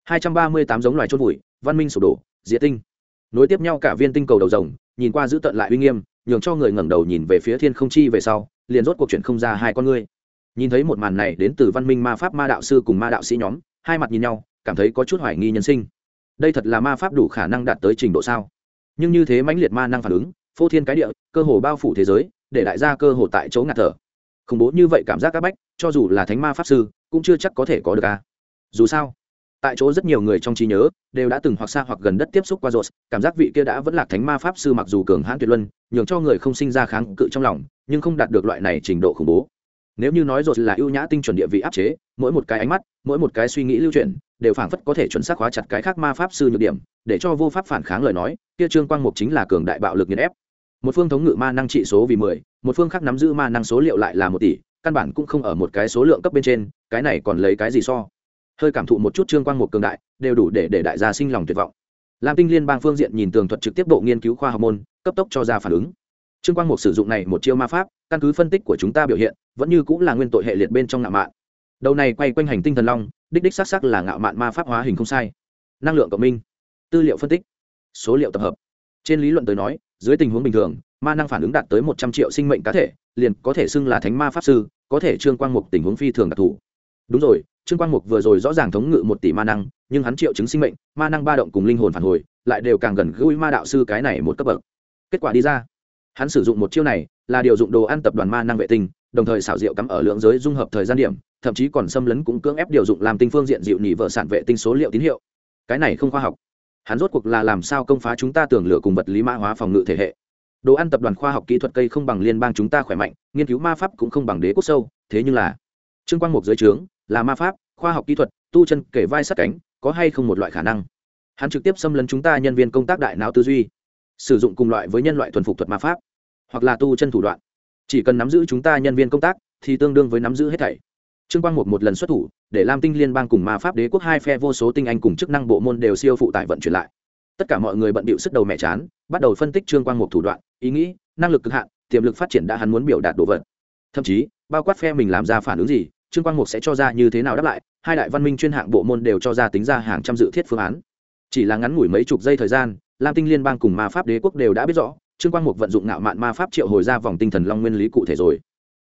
238 giống loài chôn vùi, văn minh sụp đổ, diệt tinh. Nối tiếp nhau cả viên tinh cầu đầu rồng, nhìn qua giữ tận lại uy nghiêm, nhường cho người ngẩng đầu nhìn về phía thiên không chi về sau, liền rốt cuộc chuyển không ra hai con ngươi. Nhìn thấy một màn này đến từ văn minh ma pháp ma đạo sư cùng ma đạo sĩ nhóm, hai mặt nhìn nhau, cảm thấy có chút hoài nghi nhân sinh. Đây thật là ma pháp đủ khả năng đạt tới trình độ sao? Nhưng như thế mãnh liệt ma năng phản ứng, phô thiên cái địa, cơ hồ bao phủ thế giới, để đại gia cơ hồ tại chỗ ngạt thở. Khủng bố như vậy cảm giác các bách, cho dù là thánh ma pháp sư cũng chưa chắc có thể có được a. Dù sao tại chỗ rất nhiều người trong trí nhớ đều đã từng hoặc xa hoặc gần đất tiếp xúc qua rồi, cảm giác vị kia đã vẫn là thánh ma pháp sư mặc dù cường hãn tuyệt luân, nhường cho người không sinh ra kháng cự trong lòng, nhưng không đạt được loại này trình độ khủng bố. Nếu như nói rồi là ưu nhã tinh chuẩn địa vị áp chế, mỗi một cái ánh mắt, mỗi một cái suy nghĩ lưu chuyển đều phảng phất có thể chuẩn xác hóa chặt cái khác ma pháp sư nhược điểm, để cho vô pháp phản kháng lời nói, kia Trương Quang Mục chính là cường đại bạo lực nghiền ép. Một phương thống ngự ma năng trị số vì 10, một phương khác nắm giữ ma năng số liệu lại là 1 tỷ, căn bản cũng không ở một cái số lượng cấp bên trên, cái này còn lấy cái gì so? Hơi cảm thụ một chút Trương Quang Mục cường đại, đều đủ để đại gia sinh lòng tuyệt vọng. Lam Tinh Liên bang phương diện nhìn tường thuật trực tiếp bộ nghiên cứu khoa học môn, cấp tốc cho ra phản ứng. Trương Quang Mục sử dụng này một chiêu ma pháp, căn cứ phân tích của chúng ta biểu hiện, vẫn như cũng là nguyên tội hệ liệt bên trong ngạo mạn. Đầu này quay quanh hành tinh thần long, đích xác xác là ngạo mạn ma pháp hóa hình không sai. Năng lượng cộng minh, tư liệu phân tích, số liệu tập hợp. Trên lý luận tới nói, dưới tình huống bình thường, ma năng phản ứng đạt tới 100 triệu sinh mệnh cá thể, liền có thể xưng là thánh ma pháp sư, có thể Trương Quang Mục tình huống phi thường đặc thù. Đúng rồi, Trương Quang Mục vừa rồi rõ ràng thống ngự 1 tỷ ma năng, nhưng hắn triệu chứng sinh mệnh, ma năng ba động cùng linh hồn phản hồi, lại đều càng gần gũi ma đạo sư cái này một cấp bậc. Kết quả đi ra, hắn sử dụng một chiêu này, là điều dụng đồ ăn tập đoàn ma năng vệ tinh, đồng thời xảo diệu cắm ở lượng giới dung hợp thời gian điểm, thậm chí còn xâm lấn cũng cưỡng ép điều dụng làm tinh phương diện dịu nhị vợ sản vệ tinh số liệu tín hiệu. Cái này không khoa học. Hắn rốt cuộc là làm sao công phá chúng ta tưởng lửa cùng vật lý mã hóa phòng ngự thể hệ. Đồ ăn tập đoàn khoa học kỹ thuật cây không bằng liên bang chúng ta khỏe mạnh, nghiên cứu ma pháp cũng không bằng đế quốc sâu, thế nhưng là Trương Quang Mục dưới trướng là ma pháp, khoa học kỹ thuật, tu chân kể vai sát cánh, có hay không một loại khả năng hắn trực tiếp xâm lấn chúng ta nhân viên công tác đại não tư duy, sử dụng cùng loại với nhân loại thuần phục thuật ma pháp, hoặc là tu chân thủ đoạn, chỉ cần nắm giữ chúng ta nhân viên công tác thì tương đương với nắm giữ hết thảy. Trương Quang một lần xuất thủ, để Lam Tinh Liên bang cùng ma pháp đế quốc hai phe vô số tinh anh cùng chức năng bộ môn đều siêu phụ tải vận chuyển lại. Tất cả mọi người bận bịu sức đầu mẹ chán, bắt đầu phân tích Trương Quang một thủ đoạn, ý nghĩ, năng lực cực hạn, tiềm lực phát triển đã hắn muốn biểu đạt đồ vật. Thậm chí, bao quát phe mình làm ra phản ứng gì, Trương Quang Mục sẽ cho ra như thế nào đáp lại, hai đại văn minh chuyên hạng bộ môn đều cho ra tính ra hàng trăm dự thiết phương án. Chỉ là ngắn ngủi mấy chục giây thời gian, Lam Tinh Liên bang cùng ma pháp đế quốc đều đã biết rõ, Trương Quang Mục vận dụng ngạo mạn ma pháp triệu hồi ra vòng tinh thần long nguyên lý cụ thể rồi.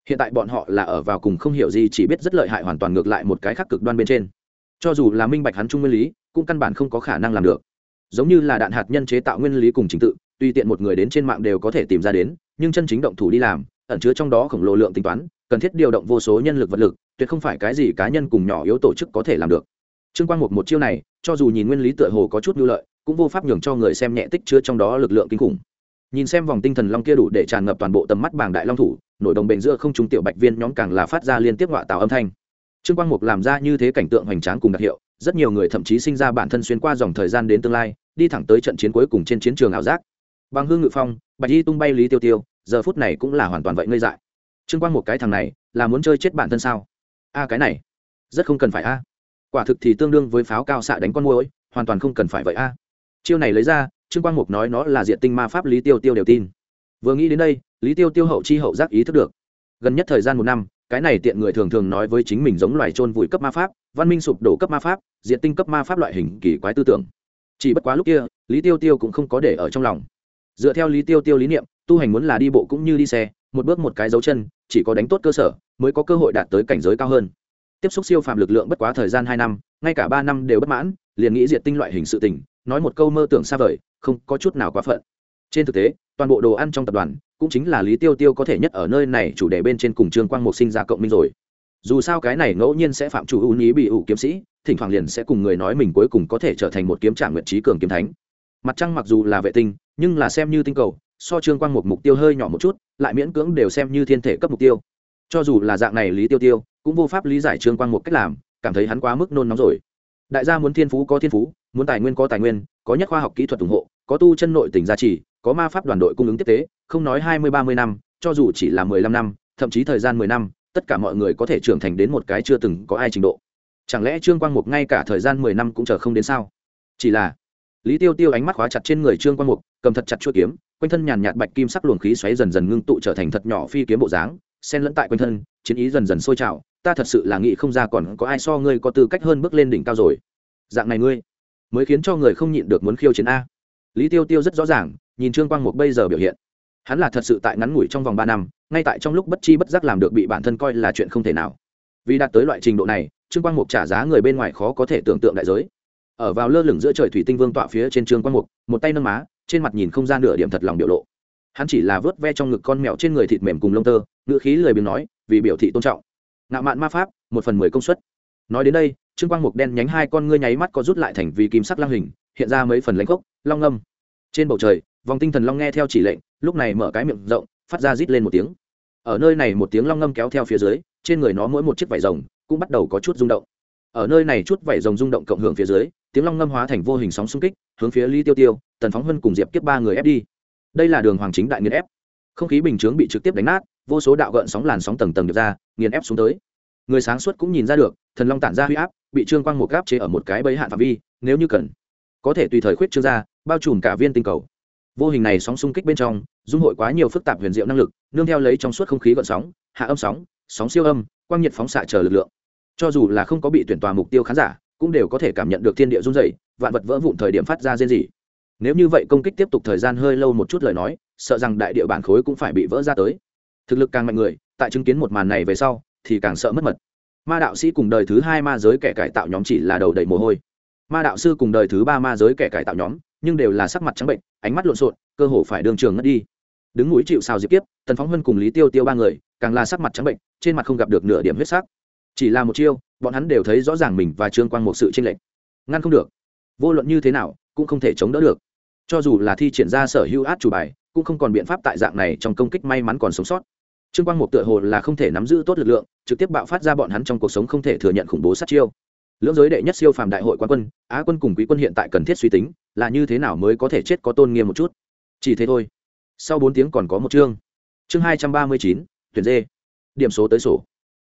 hiện tại bọn họ là ở vào cùng không hiểu gì chỉ biết rất lợi hại hoàn toàn ngược lại một cái khác cực đoan bên trên. Cho dù là minh bạch hắn trung nguyên lý cũng căn bản không có khả năng làm được. Giống như là đạn hạt nhân chế tạo nguyên lý cùng trình tự, tùy tiện một người đến trên mạng đều có thể tìm ra đến, nhưng chân chính động thủ đi làm, ẩn chứa trong đó khổng lồ lượng tính toán, cần thiết điều động vô số nhân lực vật lực, tuyệt không phải cái gì cá nhân cùng nhỏ yếu tổ chức có thể làm được. Trương Quang một chiêu này, cho dù nhìn nguyên lý tựa hồ có chút nhu lợi, cũng vô pháp nhường cho người xem nhẹ tích chứa trong đó lực lượng kinh khủng. Nhìn xem vòng tinh thần long kia đủ để tràn ngập toàn bộ tầm mắt bảng đại long thủ, nổi đồng bền giữa không trung tiểu bạch viên nhóm càng là phát ra liên tiếp ngọa tạo âm thanh. Trương Quang Mục làm ra như thế cảnh tượng hoành tráng cùng đặc hiệu, rất nhiều người thậm chí sinh ra bản thân xuyên qua dòng thời gian đến tương lai, đi thẳng tới trận chiến cuối cùng trên chiến trường ảo giác. Bằng hương ngự phong, bạch y tung bay lý tiêu tiêu, giờ phút này cũng là hoàn toàn vậy ngây dại. Trương Quang Mục cái thằng này, là muốn chơi chết bản thân sao? A cái này, rất không cần phải a. Quả thực thì tương đương với pháo cao xạ đánh con muỗi, hoàn toàn không cần phải vậy a. Chiêu này lấy ra, Trương Quang Mục nói nó là diệt tinh ma pháp, lý tiêu tiêu đều tin. Vừa nghĩ đến đây, lý tiêu tiêu hậu chi hậu giác ý thức được. Gần nhất thời gian 1 năm, cái này tiện người thường thường nói với chính mình giống loài trôn vùi cấp ma pháp, văn minh sụp đổ cấp ma pháp, diệt tinh cấp ma pháp loại hình kỳ quái tư tưởng. Chỉ bất quá lúc kia, lý tiêu tiêu cũng không có để ở trong lòng. Dựa theo lý tiêu tiêu lý niệm, tu hành muốn là đi bộ cũng như đi xe, một bước một cái dấu chân, chỉ có đánh tốt cơ sở mới có cơ hội đạt tới cảnh giới cao hơn. Tiếp xúc siêu phàm lực lượng bất quá thời gian 2 năm, ngay cả 3 năm đều bất mãn, liền nghĩ diệt tinh loại hình sự tình, nói một câu mơ tưởng xa vời, không có chút nào quá phận. Trên thực tế, toàn bộ đồ ăn trong tập đoàn cũng chính là lý tiêu tiêu có thể nhất ở nơi này chủ đề bên trên cùng Trương Quang Mục sinh ra cộng minh rồi. Dù sao cái này ngẫu nhiên sẽ phạm chủ ưu ý bị ủ kiếm sĩ, thỉnh thoảng liền sẽ cùng người nói mình cuối cùng có thể trở thành một kiếm trạng nguyện trí cường kiếm thánh. Mặt trăng mặc dù là vệ tinh, nhưng là xem như tinh cầu, so Trương Quang Mục mục tiêu hơi nhỏ một chút, lại miễn cưỡng đều xem như thiên thể cấp mục tiêu. Cho dù là dạng này lý tiêu tiêu, cũng vô pháp lý giải Trương Quang Mục cách làm, cảm thấy hắn quá mức nôn nóng rồi. Đại gia muốn thiên phú có thiên phú, muốn tài nguyên có tài nguyên, có nhất khoa học kỹ thuật ủng hộ, có tu chân nội tình gia trì, có ma pháp đoàn đội cung ứng tiếp tế, không nói 20-30 năm, cho dù chỉ là 15 năm, thậm chí thời gian 10 năm, tất cả mọi người có thể trưởng thành đến một cái chưa từng có ai trình độ. Chẳng lẽ Trương Quang Mục ngay cả thời gian 10 năm cũng chờ không đến sao? Chỉ là Lý Tiêu Tiêu ánh mắt khóa chặt trên người Trương Quang Mục, cầm thật chặt chuôi kiếm, quanh thân nhàn nhạt bạch kim sắc luồng khí xoáy dần dần ngưng tụ trở thành thật nhỏ phi kiếm bộ dáng, xen lẫn tại quanh thân, chiến ý dần dần sôi trào, ta thật sự là nghĩ không ra còn có ai so ngươi có tư cách hơn bước lên đỉnh cao rồi. Dạng này ngươi mới khiến cho người không nhịn được muốn khiêu chiến a. Lý Tiêu Tiêu rất rõ ràng, nhìn Trương Quang Mục bây giờ biểu hiện, hắn là thật sự tại ngắn ngủi trong vòng 3 năm, ngay tại trong lúc bất chi bất giác làm được bị bản thân coi là chuyện không thể nào. Vì đạt tới loại trình độ này, Trương Quang Mục trả giá người bên ngoài khó có thể tưởng tượng đại giới. Ở vào lơ lửng giữa trời thủy tinh vương tọa phía trên Trương Quang Mục, một tay nâng má, trên mặt nhìn không ra nửa điểm thật lòng biểu lộ. Hắn chỉ là vớt ve trong ngực con mèo trên người thịt mềm cùng lông tơ, ngữ khí lười biếng nói, vì biểu thị tôn trọng. Ngạo mạn ma pháp, 1/10 công suất. Nói đến đây, Trương Quang Mục đen nhánh hai con ngươi nháy mắt có rút lại thành vì kim sắc lang hình, hiện ra mấy phần lãnh khốc, long ngâm. Trên bầu trời, vòng tinh thần long nghe theo chỉ lệnh, lúc này mở cái miệng rộng, phát ra rít lên một tiếng. Ở nơi này một tiếng long ngâm kéo theo phía dưới, trên người nó mỗi một chiếc vảy rồng cũng bắt đầu có chút rung động. Ở nơi này chút vảy rồng rung động cộng hưởng phía dưới, tiếng long ngâm hóa thành vô hình sóng xung kích, hướng phía Lý Tiêu Tiêu, Tần Phóng Hân cùng Diệp Kiếp 3 người ép đi. Đây là đường hoàng chính đại nghiền ép. Không khí bình chướng bị trực tiếp đánh nát, vô số đạo gợn sóng làn sóng tầng tầng điệp ra, nghiền ép xuống tới. Người sáng suốt cũng nhìn ra được, thần long tản ra huy áp, bị Trương Quang Mục áp chế ở một cái bẫy hạn phạm vi, nếu như cần, có thể tùy thời khuyết trương ra, bao trùm cả viên tinh cầu. Vô hình này sóng xung kích bên trong, dung hội quá nhiều phức tạp huyền diệu năng lực, nương theo lấy trong suốt không khí gợn sóng, hạ âm sóng, sóng siêu âm, quang nhiệt phóng xạ chờ lực lượng. Cho dù là không có bị tuyển tòa mục tiêu khán giả, cũng đều có thể cảm nhận được thiên địa rung rẩy, vạn vật vỡ vụn thời điểm phát ra rên rỉ. Nếu như vậy công kích tiếp tục thời gian hơi lâu một chút lời nói, sợ rằng đại địa bản khối cũng phải bị vỡ ra tới. Thực lực càng mạnh người, tại chứng kiến một màn này về sau, thì càng sợ mất mật. Ma đạo sĩ cùng đời thứ 2 ma giới kẻ cải tạo nhóm chỉ là đầu đầy mồ hôi. Ma đạo sư cùng đời thứ 3 ma giới kẻ cải tạo nhóm, nhưng đều là sắc mặt trắng bệnh, ánh mắt lộn xộn, cơ hồ phải đường trường ngất đi. Đứng mũi chịu sào Diệp Kiếp, Tần Phóng Hân cùng Lý Tiêu Tiêu 3 người, càng là sắc mặt trắng bệnh, trên mặt không gặp được nửa điểm huyết sắc. Chỉ là một chiêu, bọn hắn đều thấy rõ ràng mình và Trương Quang một sự chênh lệch. Ngăn không được. Vô luận như thế nào, cũng không thể chống đỡ được. Cho dù là thi triển ra sở hữu át chủ bài, cũng không còn biện pháp tại dạng này trong công kích may mắn còn sống sót. Trương Quang Mục tựa hồ là không thể nắm giữ tốt lực lượng, trực tiếp bạo phát ra bọn hắn trong cuộc sống không thể thừa nhận khủng bố sát chiêu. Lưỡng giới đệ nhất siêu phàm đại hội quán quân, Á quân cùng Quý quân hiện tại cần thiết suy tính, là như thế nào mới có thể chết có tôn nghiêm một chút. Chỉ thế thôi. Sau 4 tiếng còn có một chương. Chương 239, tuyển dê. Điểm số tới sổ.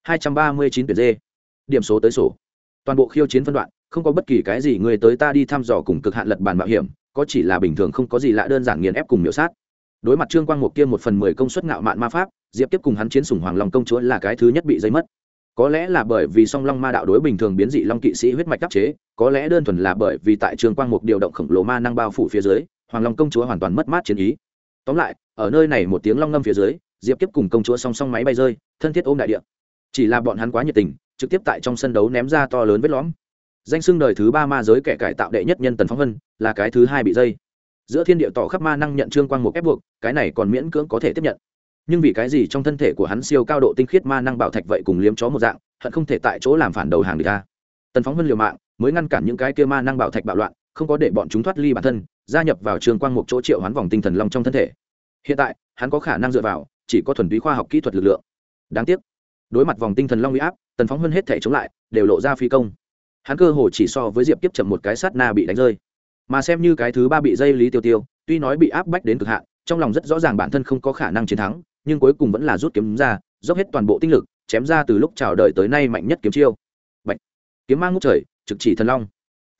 239 tuyển dê. Điểm số tới sổ. Toàn bộ khiêu chiến phân đoạn, không có bất kỳ cái gì người tới ta đi thăm dò cùng cực hạn lật bàn mạo hiểm, có chỉ là bình thường không có gì lạ đơn giản nghiền ép cùng miểu sát. Đối mặt Trương Quang Mục kia 1/10 công suất ngạo mạn ma pháp, Diệp Kiếp cùng hắn chiến sủng Hoàng Long công chúa là cái thứ nhất bị dây mất. Có lẽ là bởi vì song long ma đạo đối bình thường biến dị long kỵ sĩ huyết mạch áp chế, có lẽ đơn thuần là bởi vì tại Trương Quang Mục điều động khổng lồ ma năng bao phủ phía dưới, Hoàng Long công chúa hoàn toàn mất mát chiến ý. Tóm lại, ở nơi này một tiếng long ngâm phía dưới, diệp kiếp cùng công chúa song song máy bay rơi thân thiết ôm đại địa. Chỉ là bọn hắn quá nhiệt tình, trực tiếp tại trong sân đấu ném ra to lớn vết lõm. Danh xưng đời thứ 3 ma giới kẻ cải tạo đệ nhất nhân Tần Phóng Vân là cái thứ 2 bị dây. Giữa thiên địa tỏ khắp ma năng nhận Trương Quang Mục ép buộc, cái này còn miễn cưỡng có thể tiếp nhận. Nhưng vì cái gì trong thân thể của hắn siêu cao độ tinh khiết ma năng bảo thạch vậy cùng liếm chó một dạng, hận không thể tại chỗ làm phản đầu hàng địch ta. Tần Phóng Vân liều mạng mới ngăn cản những cái kia ma năng bảo thạch bạo loạn, không có để bọn chúng thoát ly bản thân, gia nhập vào Trương Quang Mục chỗ triệu hoán vòng tinh thần long trong thân thể. Hiện tại, hắn có khả năng dựa vào chỉ có thuần túy khoa học kỹ thuật lực lượng. Đáng tiếc, đối mặt vòng tinh thần long uy áp, Tần Phóng Vân hết thể chống lại, đều lộ ra phi công. Hắn cơ hồ chỉ so với Diệp Kiếp chậm một cái sát na bị đánh rơi. Mà xem như cái thứ 3 bị dây Lý Tiêu Tiêu, tuy nói bị áp bách đến cực hạn, trong lòng rất rõ ràng bản thân không có khả năng chiến thắng, nhưng cuối cùng vẫn là rút kiếm ra, dốc hết toàn bộ tinh lực, chém ra từ lúc chào đời tới nay mạnh nhất kiếm chiêu. Bạch, kiếm mang ngút trời, trực chỉ thần long.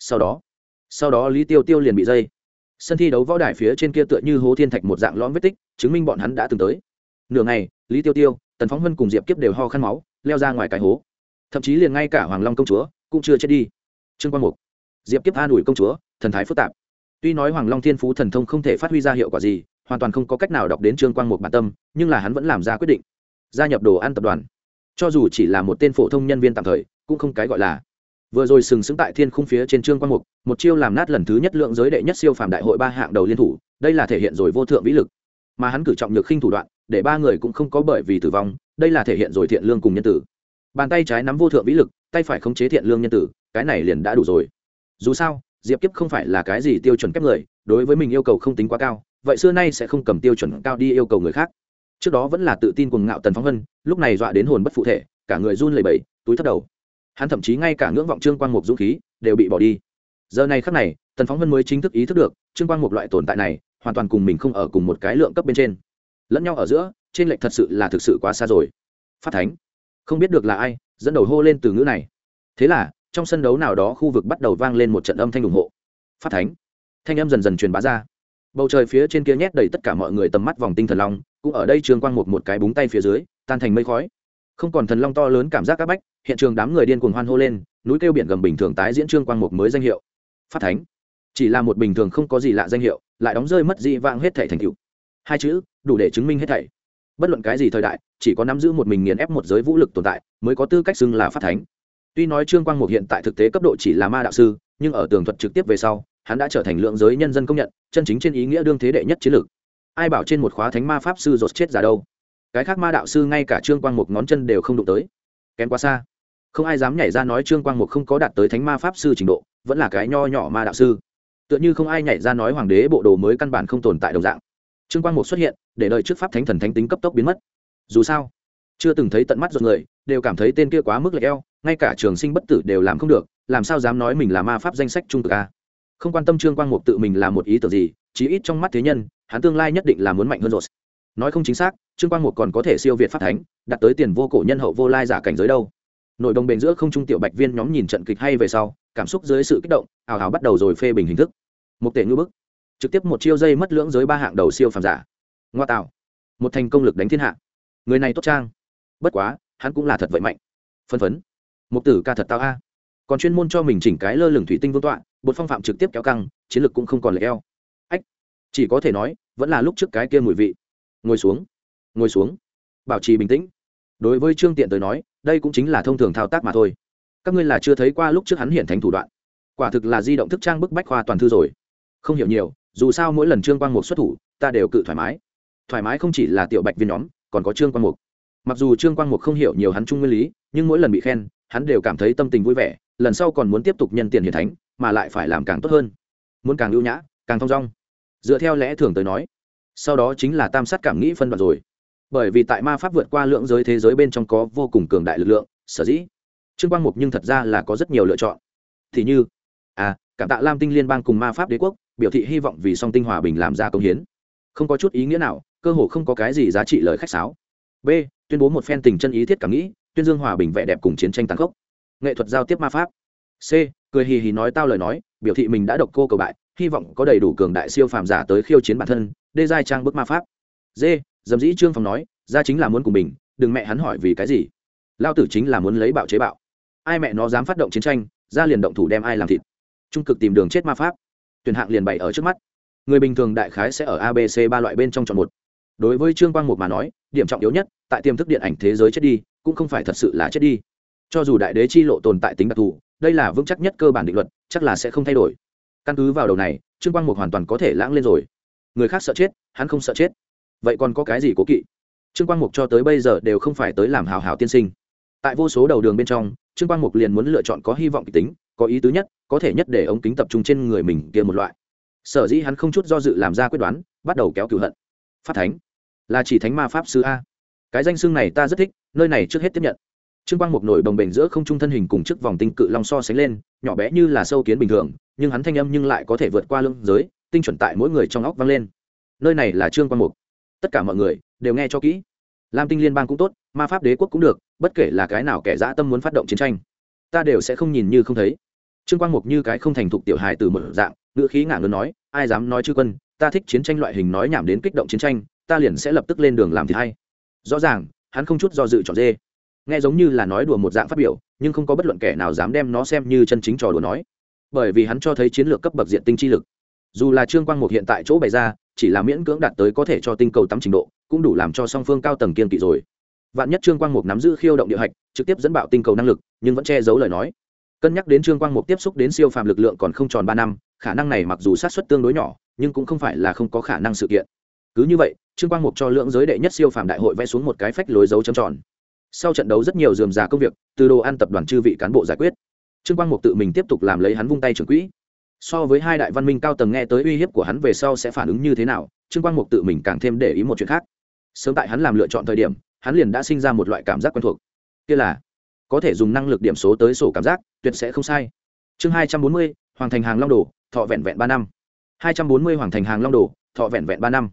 Sau đó Lý Tiêu Tiêu liền bị dây. Sân thi đấu võ đài phía trên kia tựa như hố thiên thạch một dạng lõm vết tích, chứng minh bọn hắn đã từng tới. Nửa ngày, Lý Tiêu Tiêu, Tần Phóng Vân cùng Diệp Kiếp đều ho khan máu, leo ra ngoài cái hố. Thậm chí liền ngay cả Hoàng Long công chúa cũng chưa chết đi. Trương Quang Mục, Diệp Kiếp an ủi công chúa, thần thái phức tạp. Tuy nói Hoàng Long Thiên Phú thần thông không thể phát huy ra hiệu quả gì, hoàn toàn không có cách nào đọc đến Trương Quang Mục bản tâm, nhưng là hắn vẫn làm ra quyết định, gia nhập Đồ Ăn tập đoàn. Cho dù chỉ là một tên phổ thông nhân viên tạm thời, cũng không cái gọi là. Vừa rồi sừng sững tại thiên khung phía trên Trương Quang Mục, một chiêu làm nát lần thứ nhất lượng giới đệ nhất siêu phàm đại hội 3 hạng đầu liên thủ, đây là thể hiện rồi vô thượng vĩ lực. Mà hắn cử trọng nhược khinh thủ đoạn, để 3 người cũng không có bởi vì tử vong, đây là thể hiện rồi thiện lương cùng nhân tử. Bàn tay trái nắm vô thượng vĩ lực, tay phải khống chế thiện lương nhân tử, cái này liền đã đủ rồi. Dù sao, Diệp Kiếp không phải là cái gì tiêu chuẩn kép người, đối với mình yêu cầu không tính quá cao, vậy xưa nay sẽ không cầm tiêu chuẩn cao đi yêu cầu người khác. Trước đó vẫn là tự tin cuồng ngạo Tần Phóng Vân, lúc này dọa đến hồn bất phụ thể, cả người run lẩy bẩy, túi thấp đầu. Hắn thậm chí ngay cả ngưỡng vọng Trương Quang Mục dũng khí đều bị bỏ đi. Giờ này khắc này, Tần Phóng Vân mới chính thức ý thức được, Trương Quang Mục loại tồn tại này, hoàn toàn cùng mình không ở cùng một cái lượng cấp bên trên. Lẫn nhau ở giữa, trên lệch thật sự là thực sự quá xa rồi. Phát thánh, không biết được là ai dẫn đầu hô lên từ ngữ này. Thế là, trong sân đấu nào đó khu vực bắt đầu vang lên một trận âm thanh ủng hộ. Phát thánh, thanh âm dần dần truyền bá ra. Bầu trời phía trên kia nhét đầy tất cả mọi người tầm mắt vòng tinh thần long, cũng ở đây Trương Quang Mục một cái búng tay phía dưới, tan thành mây khói. Không còn thần long to lớn cảm giác các bách, hiện trường đám người điên cuồng hoan hô lên, núi kêu biển gầm bình thường tái diễn Trương Quang Mục mới danh hiệu. Phát thánh, chỉ là một bình thường không có gì lạ danh hiệu, lại đóng rơi mất dị vãng hết thảy thành tựu. Hai chữ, đủ để chứng minh hết thảy. Bất luận cái gì thời đại, chỉ có nắm giữ một mình nghiền ép một giới vũ lực tồn tại, mới có tư cách xưng là phát thánh. Tuy nói Trương Quang Mục hiện tại thực tế cấp độ chỉ là ma đạo sư, nhưng ở tường thuật trực tiếp về sau, hắn đã trở thành lượng giới nhân dân công nhận, chân chính trên ý nghĩa đương thế đệ nhất chiến lược. Ai bảo trên một khóa thánh ma pháp sư rốt chết ra đâu? Cái khác ma đạo sư ngay cả Trương Quang Mục ngón chân đều không đụng tới, kém quá xa. Không ai dám nhảy ra nói Trương Quang Mục không có đạt tới thánh ma pháp sư trình độ, vẫn là cái nho nhỏ ma đạo sư. Tựa như không ai nhảy ra nói hoàng đế bộ đồ mới căn bản không tồn tại đồng dạng. Trương Quang Mục xuất hiện, để đời trước pháp thánh thần thánh tính cấp tốc biến mất. Dù sao, chưa từng thấy tận mắt rồi người, đều cảm thấy tên kia quá mức lệch eo, ngay cả trường sinh bất tử đều làm không được, làm sao dám nói mình là ma pháp danh sách trung cực a. Không quan tâm Trương Quang Mục tự mình là một ý tưởng gì, chí ít trong mắt thế nhân, hắn tương lai nhất định là muốn mạnh hơn rồi. Nói không chính xác, Trương Quang Mục còn có thể siêu việt pháp thánh, đạt tới tiền vô cổ nhân hậu vô lai giả cảnh giới đâu. Nội đồng bền giữa không trung tiểu bạch viên nhóm nhìn trận kịch hay về sau, cảm xúc dưới sự kích động, ào ào bắt đầu rồi phê bình hình thức. Một tệ ngư bức, trực tiếp một chiêu dây mất lưỡng giới 3 hạng đầu siêu phàm giả. Ngoa tạo, một thành công lực đánh thiên hạ. Người này tốt trang. Bất quá, hắn cũng là thật vậy mạnh. Phân phấn. Một tử ca thật tao a. Còn chuyên môn cho mình chỉnh cái lơ lửng thủy tinh vương tọa, bột phong phạm trực tiếp kéo căng, chiến lực cũng không còn lệch eo. Ách, chỉ có thể nói, vẫn là lúc trước cái kia mùi vị. Ngồi xuống, bảo trì bình tĩnh. Đối với Trương Tiện tới nói, đây cũng chính là thông thường thao tác mà thôi. Các ngươi là chưa thấy qua lúc trước hắn hiện thánh thủ đoạn, quả thực là di động thức trang bức bách khoa toàn thư rồi. Không hiểu nhiều, dù sao mỗi lần Trương Quang Mục xuất thủ, ta đều cự thoải mái không chỉ là tiểu bạch viên nhóm, còn có Trương Quang Mục. Mặc dù Trương Quang Mục không hiểu nhiều hắn trung nguyên lý, nhưng mỗi lần bị khen, hắn đều cảm thấy tâm tình vui vẻ, lần sau còn muốn tiếp tục nhân tiền hiển thánh, mà lại phải làm càng tốt hơn, muốn càng ưu nhã, càng thong dong. Dựa theo lẽ thường tới nói, sau đó chính là tam sát cảm nghĩ phân đoạn rồi. Bởi vì tại ma pháp vượt qua lượng giới thế giới bên trong có vô cùng cường đại lực lượng, sở dĩ Trương Quang Mục nhưng thật ra là có rất nhiều lựa chọn. Thì như cảm tạ Lam Tinh Liên bang cùng ma pháp đế quốc, biểu thị hy vọng vì song tinh hòa bình làm ra công hiến. Không có chút ý nghĩa nào, cơ hồ không có cái gì giá trị lời khách sáo. B, tuyên bố một phen tình chân ý thiết cảm nghĩ, tuyên dương hòa bình vẻ đẹp cùng chiến tranh tàn khốc. Nghệ thuật giao tiếp ma pháp. C, cười hì hì nói tao lời nói, biểu thị mình đã độc cô cầu bại, hy vọng có đầy đủ cường đại siêu phàm giả tới khiêu chiến bản thân, đê giai trang bức ma pháp. D, dầm dĩ Trương Phòng nói, ra chính là muốn cùng mình, đừng mẹ hắn hỏi vì cái gì. Lao tử chính là muốn lấy bạo chế bạo. Ai mẹ nó dám phát động chiến tranh, ra liền động thủ đem ai làm thịt. Trung cực tìm đường chết ma pháp. Tuyển hạng liền bày ở trước mắt. Người bình thường đại khái sẽ ở ABC 3 loại bên trong chọn một. đối với Trương Quang Mục mà nói, điểm trọng yếu nhất tại tiềm thức điện ảnh thế giới chết đi cũng không phải thật sự là chết đi. Cho dù đại đế chi lộ tồn tại tính đặc thù, đây là vững chắc nhất cơ bản định luật, chắc là sẽ không thay đổi. Căn cứ vào đầu này, Trương Quang Mục hoàn toàn có thể lãng lên rồi. Người khác sợ chết, hắn không sợ chết, vậy còn có cái gì cố kỵ? Trương Quang Mục cho tới bây giờ đều không phải tới làm hào hào tiên sinh. Tại vô số đầu đường bên trong, Trương Quang Mục liền muốn lựa chọn có hy vọng kịch tính, có ý tứ nhất, có thể nhất để ống kính tập trung trên người mình kia một loại. Sở dĩ hắn không chút do dự làm ra quyết đoán, bắt đầu kéo cửu hận. Phát thánh là chỉ thánh ma pháp sư a, cái danh xưng này ta rất thích, nơi này trước hết tiếp nhận. Trương Quang Mục nổi bồng bềnh giữa không trung thân hình cùng trước vòng tinh cự long so sánh lên, nhỏ bé như là sâu kiến bình thường, nhưng hắn thanh âm nhưng lại có thể vượt qua lưỡng giới, tinh chuẩn tại mỗi người trong óc vang lên. Nơi này là Trương Quang Mục, tất cả mọi người đều nghe cho kỹ. Lam Tinh Liên bang cũng tốt, Ma Pháp Đế quốc cũng được, bất kể là cái nào kẻ dã tâm muốn phát động chiến tranh, ta đều sẽ không nhìn như không thấy. Trương Quang Mục như cái không thành thục tiểu hài từ một dạng, ngữ khí ngả ngớn nói, ai dám nói chư quân, ta thích chiến tranh loại hình nói nhảm đến kích động chiến tranh, ta liền sẽ lập tức lên đường làm thì hay. Rõ ràng, hắn không chút do dự chọn dê. Nghe giống như là nói đùa một dạng phát biểu, nhưng không có bất luận kẻ nào dám đem nó xem như chân chính trò đùa nói, bởi vì hắn cho thấy chiến lược cấp bậc diện tinh chi lực. Dù là Trương Quang Mục hiện tại chỗ bày ra, chỉ là miễn cưỡng đạt tới có thể cho tinh cầu tắm trình độ, cũng đủ làm cho song phương cao tầng kiên kỵ rồi. Vạn nhất Trương Quang Mục nắm giữ khiêu động địa hạch, trực tiếp dẫn bạo tinh cầu năng lực, nhưng vẫn che giấu lời nói. Cân nhắc đến Trương Quang Mục tiếp xúc đến siêu phàm lực lượng còn không tròn 3 năm, khả năng này mặc dù sát suất tương đối nhỏ, nhưng cũng không phải là không có khả năng sự kiện. Cứ như vậy, Trương Quang Mục cho lượng giới đệ nhất siêu phàm đại hội vẽ xuống một cái phách lối dấu chấm tròn. Sau trận đấu rất nhiều rườm rà công việc, từ đồ ăn tập đoàn chư vị cán bộ giải quyết. Trương Quang Mục tự mình tiếp tục làm lấy hắn vung tay trưởng quỹ. So với hai đại văn minh cao tầng nghe tới uy hiếp của hắn về sau sẽ phản ứng như thế nào, Trương Quang Mục tự mình càng thêm để ý một chuyện khác. Sớm tại hắn làm lựa chọn thời điểm, hắn liền đã sinh ra một loại cảm giác quen thuộc. Kia là có thể dùng năng lực điểm số tới sổ cảm giác, tuyệt sẽ không sai. Chương 240, Hoàng thành hàng Long Đồ, thọ vẹn vẹn 3 năm. 240 Hoàng thành hàng Long Đồ, thọ vẹn vẹn 3 năm.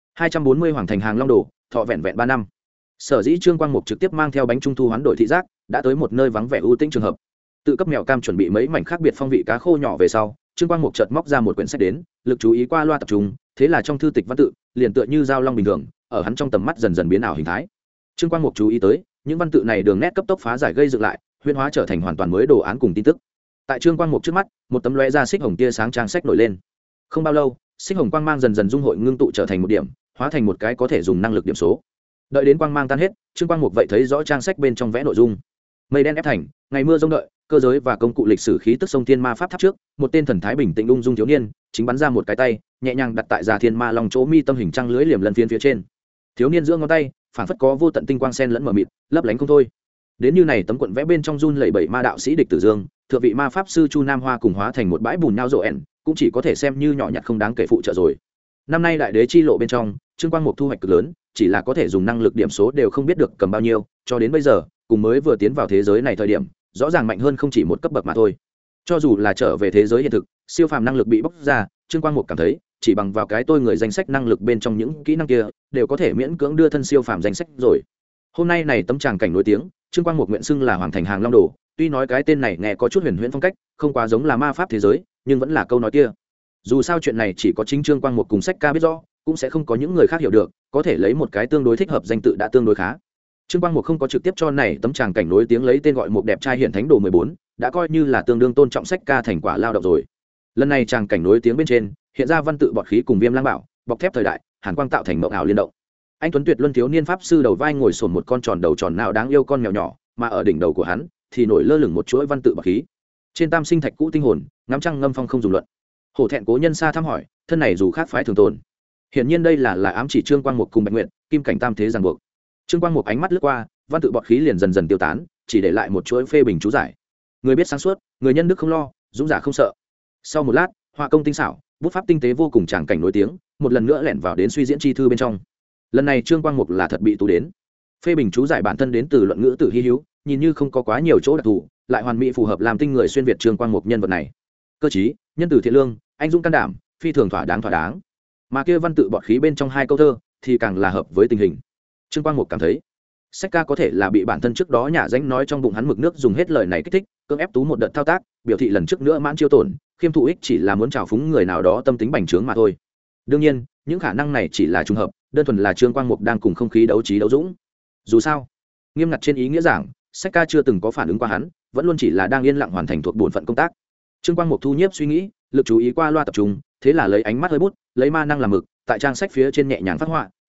240 Hoàng thành hàng Long Đồ, thọ vẹn vẹn 3 năm. Sở dĩ Trương Quang Mục trực tiếp mang theo bánh trung thu hoán đổi thị giác, đã tới một nơi vắng vẻ ưu tĩnh trường hợp. Tự cấp mèo cam chuẩn bị mấy mảnh khác biệt phong vị cá khô nhỏ về sau, Trương Quang Mục chợt móc ra một quyển sách đến, lực chú ý qua loa tập trung, thế là trong thư tịch văn tự liền tựa như dao long bình thường, ở hắn trong tầm mắt dần dần biến ảo hình thái. Trương Quang Mục chú ý tới, những văn tự này đường nét cấp tốc phá giải gây dựng lại, huyễn hóa trở thành hoàn toàn mới đồ án cùng tin tức. Tại Trương Quang Mục trước mắt, một tấm lóe ra xích hồng tia sáng trang sách nổi lên. Không bao lâu, xích hồng quang mang dần dần dung hội ngưng tụ trở thành một điểm, hóa thành một cái có thể dùng năng lực điểm số. Đợi đến quang mang tan hết, Trương Quang Mục vậy thấy rõ trang sách bên trong vẽ nội dung. Mây đen ép thành, ngày mưa rông đợi, cơ giới và công cụ lịch sử khí tức sông thiên ma pháp tháp trước, một tên thần thái bình tĩnh ung dung thiếu niên chính bắn ra một cái tay, nhẹ nhàng đặt tại già thiên ma long chỗ mi tâm hình trăng lưới liềm lần phiến phía trên. Thiếu niên giữa ngón tay phảng phất có vô tận tinh quang sen lẫn mờ mịt, lấp lánh không thôi. Đến như này tấm cuộn vẽ bên trong run lẩy bẩy ma đạo sĩ địch tử dương, thượng vị ma pháp sư Chu Nam Hoa cùng hóa thành một bãi bùn nhão rộ ẻn, cũng chỉ có thể xem như nhỏ nhặt không đáng kể phụ trợ rồi. Năm nay đại đế chi lộ bên trong, Trương Quang Mục thu hoạch cực lớn, chỉ là có thể dùng năng lực điểm số đều không biết được cầm bao nhiêu, cho đến bây giờ, cùng mới vừa tiến vào thế giới này thời điểm, rõ ràng mạnh hơn không chỉ một cấp bậc mà thôi. Cho dù là trở về thế giới hiện thực, siêu phàm năng lực bị bóc ra, Trương Quang Mục cảm thấy, chỉ bằng vào cái tôi người danh sách năng lực bên trong những kỹ năng kia, đều có thể miễn cưỡng đưa thân siêu phàm danh sách rồi. Hôm nay này tấm tràng cảnh nổi tiếng, Trương Quang Mục nguyện xưng là Hoàng thành hàng Long Đồ, tuy nói cái tên này nghe có chút huyền huyễn phong cách, không quá giống là ma pháp thế giới, nhưng vẫn là câu nói kia. Dù sao chuyện này chỉ có chính Trương Quang Mục cùng sách ca biết rõ, cũng sẽ không có những người khác hiểu được, có thể lấy một cái tương đối thích hợp danh tự đã tương đối khá. Trương Quang Mục không có trực tiếp cho này tấm tràng cảnh nổi tiếng lấy tên gọi một đẹp trai hiển thánh đồ 14, đã coi như là tương đương tôn trọng sách ca thành quả lao động rồi. Lần này tràng cảnh nổi tiếng bên trên, hiện ra văn tự bọt khí cùng viêm lang bảo, bọc thép thời đại, hàn quang tạo thành mộng ảo liên động. Anh tuấn tuyệt luân thiếu niên pháp sư đầu vai ngồi sồn một con tròn đầu tròn nào đáng yêu con mèo nhỏ, mà ở đỉnh đầu của hắn thì nổi lơ lửng một chuỗi văn tự bọt khí. Trên tam sinh thạch cũ tinh hồn, ngắm trăng ngâm phong không dùng luận. Hổ thẹn cố nhân xa thăm hỏi, thân này dù khác phái thường tồn. Hiển nhiên đây là ám chỉ Trương Quang Mục cùng Bạch Nguyệt, kim cảnh tam thế ràng buộc. Trương Quang Mục ánh mắt lướt qua, văn tự bọt khí liền dần dần tiêu tán, chỉ để lại một chuỗi phê bình chú giải. Người biết sáng suốt, người nhân đức không lo, dũng giả không sợ. Sau một lát, họa công tinh xảo, bút pháp tinh tế vô cùng tràng cảnh nổi tiếng, một lần nữa lẻn vào đến suy diễn chi thư bên trong. Lần này Trương Quang Mục là thật bị tú đến. Phê bình chú giải bản thân đến từ luận ngữ tử hy hữu, nhìn như không có quá nhiều chỗ đặc thù, lại hoàn mỹ phù hợp làm tinh người xuyên việt Trương Quang Mục nhân vật này. Cơ trí, nhân từ thiện lương, anh dũng can đảm, phi thường thỏa đáng. Mà kia văn tự bọt khí bên trong hai câu thơ thì càng là hợp với tình hình. Trương Quang Mục cảm thấy, sách ca có thể là bị bản thân trước đó nhả danh nói trong bụng hắn mực nước dùng hết lời này kích thích, cưỡng ép tú một đợt thao tác, biểu thị lần trước nữa mãn chiêu tổn, khiêm thụ ích chỉ là muốn trào phúng người nào đó tâm tính bành trướng mà thôi. Đương nhiên, những khả năng này chỉ là trùng hợp, đơn thuần là Trương Quang Mục đang cùng không khí đấu trí đấu dũng. Dù sao, nghiêm ngặt trên ý nghĩa giảng, sách ca chưa từng có phản ứng qua hắn, vẫn luôn chỉ là đang yên lặng hoàn thành thuộc bổn phận công tác. Trương Quang Mục thu nhiếp suy nghĩ, lực chú ý qua loa tập trung, thế là lấy ánh mắt hơi bút, lấy ma năng làm mực, tại trang sách phía trên nhẹ nhàng phát họa,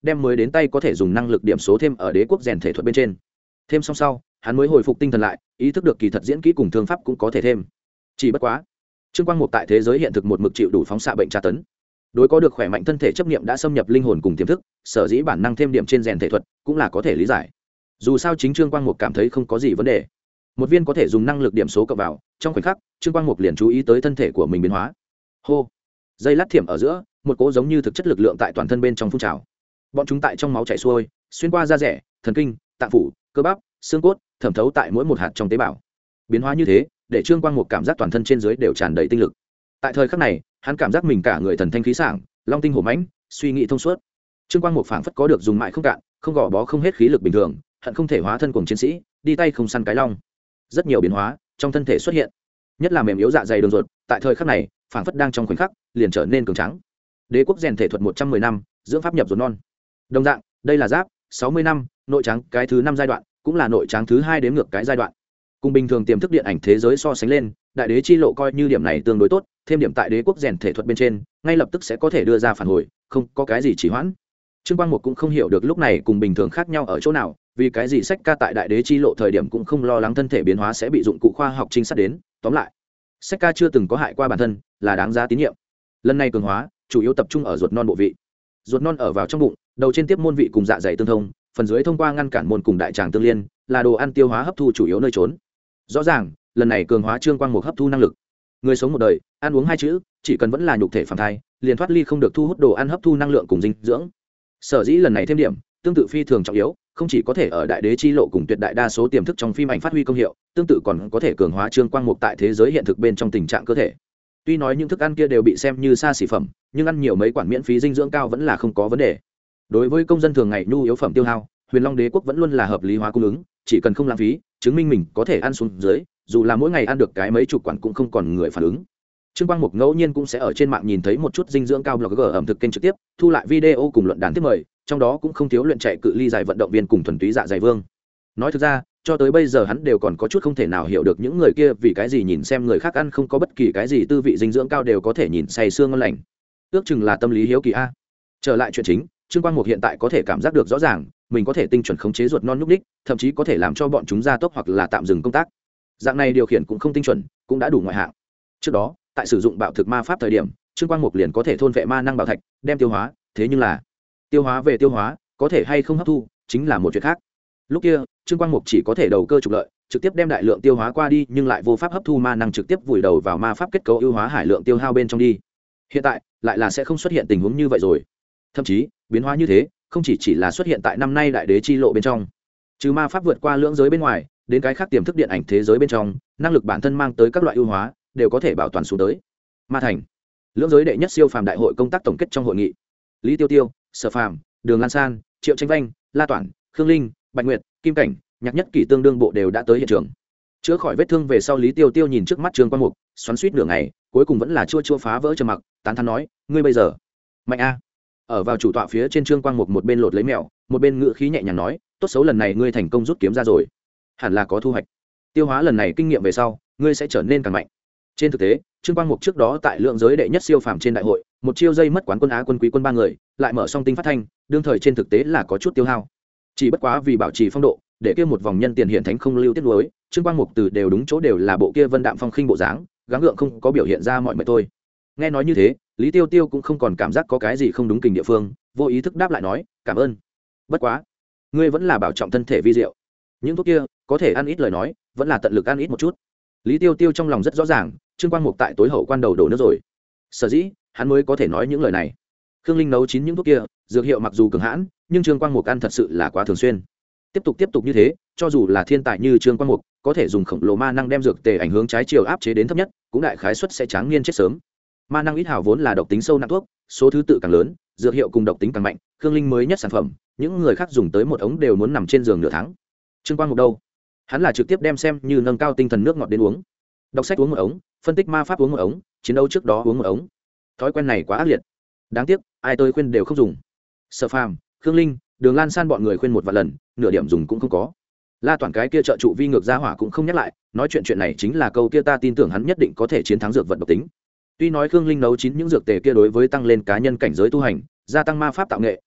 đem mới đến tay có thể dùng năng lực điểm số thêm ở đế quốc rèn thể thuật bên trên. Thêm xong sau hắn mới hồi phục tinh thần lại, ý thức được kỳ thật diễn kỹ cùng thương pháp cũng có thể thêm. Chỉ bất quá Trương Quang Mục tại thế giới hiện thực một mực chịu đủ phóng xạ bệnh tra tấn, đối có được khỏe mạnh thân thể chấp niệm đã xâm nhập linh hồn cùng tiềm thức, sở dĩ bản năng thêm điểm trên rèn thể thuật cũng là có thể lý giải. Dù sao chính Trương Quang Mục cảm thấy không có gì vấn đề, một viên có thể dùng năng lực điểm số cộng vào, trong khoảnh khắc Trương Quang Mục liền chú ý tới thân thể của mình biến hóa. Hô, dây lát thiểm ở giữa, một cỗ giống như thực chất lực lượng tại toàn thân bên trong phun trào, bọn chúng tại trong máu chảy xuôi, xuyên qua da rẻ, thần kinh, tạng phủ, cơ bắp, xương cốt, thẩm thấu tại mỗi một hạt trong tế bào. Biến hóa như thế để Trương Quang Mục cảm giác toàn thân trên dưới đều tràn đầy tinh lực. Tại thời khắc này hắn cảm giác mình cả người thần thanh khí sảng, long tinh hổ mãnh, suy nghĩ thông suốt. Trương Quang Mục phảng phất có được dùng mãi không cạn, không gò bó không hết khí lực bình thường, hận không thể hóa thân cùng chiến sĩ, đi tay không săn cái long. Rất nhiều biến hóa trong thân thể xuất hiện, nhất là mềm yếu dạ dày đường ruột, tại thời khắc này phảng phất đang trong khoảnh khắc liền trở nên cường tráng. Đế quốc rèn thể thuật 110 năm, dưỡng pháp nhập ruột non. Đồng dạng, đây là giáp 60 năm, nội tráng cái thứ 5 giai đoạn, cũng là nội tráng thứ 2 đếm ngược cái giai đoạn. Cùng bình thường tiềm thức điện ảnh thế giới so sánh lên, đại đế chi lộ coi như điểm này tương đối tốt, thêm điểm tại đế quốc rèn thể thuật bên trên, ngay lập tức sẽ có thể đưa ra phản hồi, không có cái gì trì hoãn. Trương Quang Mục cũng không hiểu được lúc này cùng bình thường khác nhau ở chỗ nào, vì cái gì sách ca tại đại đế chi lộ thời điểm cũng không lo lắng thân thể biến hóa sẽ bị dụng cụ khoa học trinh sát đến. Tóm lại, sách ca chưa từng có hại qua bản thân, là đáng giá tín nhiệm. Lần này cường hóa chủ yếu tập trung ở ruột non bộ vị. Ruột non ở vào trong bụng, đầu trên tiếp môn vị cùng dạ dày tương thông, phần dưới thông qua ngăn cản môn cùng đại tràng tương liên, là đồ ăn tiêu hóa hấp thu chủ yếu nơi trốn. Rõ ràng lần này cường hóa Trương Quang Mục hấp thu năng lực. Người sống một đời ăn uống hai chữ, chỉ cần vẫn là nhục thể phàm thai, liền thoát ly không được thu hút đồ ăn hấp thu năng lượng cùng dinh dưỡng. Sở dĩ lần này thêm điểm tương tự phi thường trọng yếu, không chỉ có thể ở đại đế chi lộ cùng tuyệt đại đa số tiềm thức trong phim ảnh phát huy công hiệu, tương tự còn có thể cường hóa Trương Quang Mục tại thế giới hiện thực bên trong tình trạng cơ thể. Tuy nói những thức ăn kia đều bị xem như xa xỉ phẩm, nhưng ăn nhiều mấy quản miễn phí dinh dưỡng cao vẫn là không có vấn đề. Đối với công dân thường ngày nhu yếu phẩm tiêu hao, Huyền Long Đế quốc vẫn luôn là hợp lý hóa cung ứng, chỉ cần không lãng phí, chứng minh mình có thể ăn xuống dưới, dù là mỗi ngày ăn được cái mấy chục quản cũng không còn người phản ứng. Trương Quang Mục ngẫu nhiên cũng sẽ ở trên mạng nhìn thấy một chút dinh dưỡng cao blogger ẩm thực kênh trực tiếp, thu lại video cùng luận đàn tiếp mời, trong đó cũng không thiếu luyện chạy cự ly dài vận động viên cùng thuần túy dạ dày vương. Nói thực ra, cho tới bây giờ hắn đều còn có chút không thể nào hiểu được những người kia vì cái gì nhìn xem người khác ăn không có bất kỳ cái gì tư vị dinh dưỡng cao đều có thể nhìn say sương ngon lành. Ước chừng là tâm lý hiếu kỳ a. Trở lại chuyện chính, Trương Quang Mục hiện tại có thể cảm giác được rõ ràng, mình có thể tinh chuẩn khống chế ruột non nhúc đích, thậm chí có thể làm cho bọn chúng gia tốc hoặc là tạm dừng công tác. Dạng này điều khiển cũng không tinh chuẩn, cũng đã đủ ngoại hạng. Trước đó, tại sử dụng bạo thực ma pháp thời điểm, Trương Quang Mục liền có thể thôn vệ ma năng bảo thạch, đem tiêu hóa, thế nhưng là tiêu hóa về tiêu hóa, có thể hay không hấp thu, chính là một chuyện khác. Lúc kia, Trương Quang Mục chỉ có thể đầu cơ trục lợi, trực tiếp đem đại lượng tiêu hóa qua đi, nhưng lại vô pháp hấp thu ma năng trực tiếp vùi đầu vào ma pháp kết cấu ưu hóa hải lượng tiêu hao bên trong đi. Hiện tại, lại là sẽ không xuất hiện tình huống như vậy rồi. Thậm chí, biến hóa như thế, không chỉ là xuất hiện tại năm nay đại đế chi lộ bên trong, trừ ma pháp vượt qua lưỡng giới bên ngoài, đến cái khác tiềm thức điện ảnh thế giới bên trong, năng lực bản thân mang tới các loại ưu hóa đều có thể bảo toàn xuống tới. Ma thành, lưỡng giới đệ nhất siêu phàm đại hội công tác tổng kết trong hội nghị, Lý Tiêu Tiêu, Sở Phàm, Đường Lan San, Triệu Tranh Vanh, La Toản, Khương Linh, Bạch Nguyệt, Kim Cảnh, Nhạc Nhất Kỷ tương đương bộ đều đã tới hiện trường. Chữa khỏi vết thương về sau, Lý Tiêu Tiêu nhìn trước mắt Trương Quang Mục, xoắn xuýt nửa ngày, cuối cùng vẫn là chua phá vỡ trầm mặc, tán thán nói, ngươi bây giờ mạnh a. Ở vào chủ tọa phía trên, Trương Quang Mục một bên lột lấy mèo, một bên ngựa khí nhẹ nhàng nói, tốt xấu lần này ngươi thành công rút kiếm ra rồi, hẳn là có thu hoạch. Tiêu hóa lần này kinh nghiệm về sau, ngươi sẽ trở nên càng mạnh. Trên thực tế, Trương Quang Mục trước đó tại lượng giới đệ nhất siêu phàm trên đại hội, một chiêu dây mất quán quân á quân quý quân ba người, lại mở song tinh phát thanh, đương thời trên thực tế là có chút tiêu hao. Chỉ bất quá vì bảo trì phong độ, để kia một vòng nhân tiền hiện thánh không lưu tiết nuối, Trương Quang Mục từ đều đúng chỗ đều là bộ kia vân đạm phong khinh bộ dáng, gắng gượng không có biểu hiện ra mọi mệt thôi. Nghe nói như thế, Lý Tiêu Tiêu cũng không còn cảm giác có cái gì không đúng kình địa phương, vô ý thức đáp lại nói, cảm ơn. Bất quá, ngươi vẫn là bảo trọng thân thể vi diệu. Những thuốc kia, có thể ăn ít lời nói, vẫn là tận lực ăn ít một chút. Lý Tiêu Tiêu trong lòng rất rõ ràng, Trương Quang Mục tại tối hậu quan đầu đổ nước rồi. Sở dĩ, hắn mới có thể nói những lời này. Khương Linh nấu chín những thuốc kia, dược hiệu mặc dù cường hãn, nhưng Trương Quang Mục ăn thật sự là quá thường xuyên. Tiếp tục như thế, cho dù là thiên tài như Trương Quang Mục, có thể dùng khổng lồ ma năng đem dược tề ảnh hướng trái chiều áp chế đến thấp nhất, cũng đại khái suất sẽ tráng niên chết sớm. Ma năng ít hào vốn là độc tính sâu nặng thuốc, số thứ tự càng lớn, dược hiệu cùng độc tính càng mạnh. Khương Linh mới nhất sản phẩm, những người khác dùng tới một ống đều muốn nằm trên giường nửa tháng. Trương Quang Mục đâu? Hắn là trực tiếp đem xem như nâng cao tinh thần nước ngọt đến uống. Đọc sách uống một ống, phân tích ma pháp uống một ống, chiến đấu trước đó uống một ống. Thói quen này quá ác liệt. Đáng tiếc, ai tôi khuyên đều không dùng. Sở Phàm, Khương Linh, Đường Lan San bọn người khuyên một vài lần, nửa điểm dùng cũng không có. La Toản cái kia trợ trụ vi ngược ra hỏa cũng không nhắc lại, nói chuyện này chính là câu kia ta tin tưởng hắn nhất định có thể chiến thắng dược vật độc tính. Tuy nói Khương Linh nấu chín những dược tề kia đối với tăng lên cá nhân cảnh giới tu hành, gia tăng ma pháp tạo nghệ,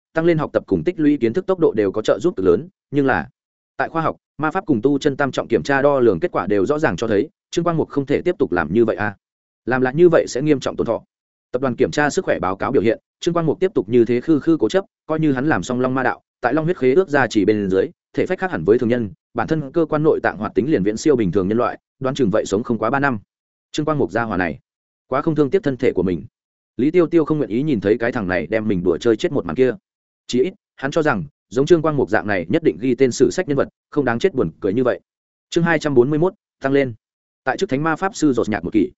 tăng lên học tập cùng tích lũy kiến thức tốc độ đều có trợ giúp cực lớn, nhưng là tại khoa học, ma pháp cùng tu chân tam trọng kiểm tra đo lường kết quả đều rõ ràng cho thấy Trương Quang Mục không thể tiếp tục làm như vậy làm lại như vậy sẽ nghiêm trọng tổn thọ. Tập đoàn kiểm tra sức khỏe báo cáo biểu hiện Trương Quang Mục tiếp tục như thế khư cố chấp, coi như hắn làm xong long ma đạo, tại long huyết khế ước ra chỉ bên dưới thể phách khác hẳn với thường nhân, bản thân cơ quan nội tạng hoạt tính liền viễn siêu bình thường nhân loại, đoán chừng vậy sống không quá 3 năm. Trương Quang Mục gia hỏa này quá không thương tiếc thân thể của mình. Lý Tiêu Tiêu không nguyện ý nhìn thấy cái thằng này đem mình đùa chơi chết một màn kia. Chỉ ít hắn cho rằng giống Trương Quang Mục dạng này nhất định ghi tên sử sách nhân vật, không đáng chết buồn cười như vậy. Chương 241, tăng lên. Tại chức Thánh Ma Pháp sư Dột Nhạc một kỷ.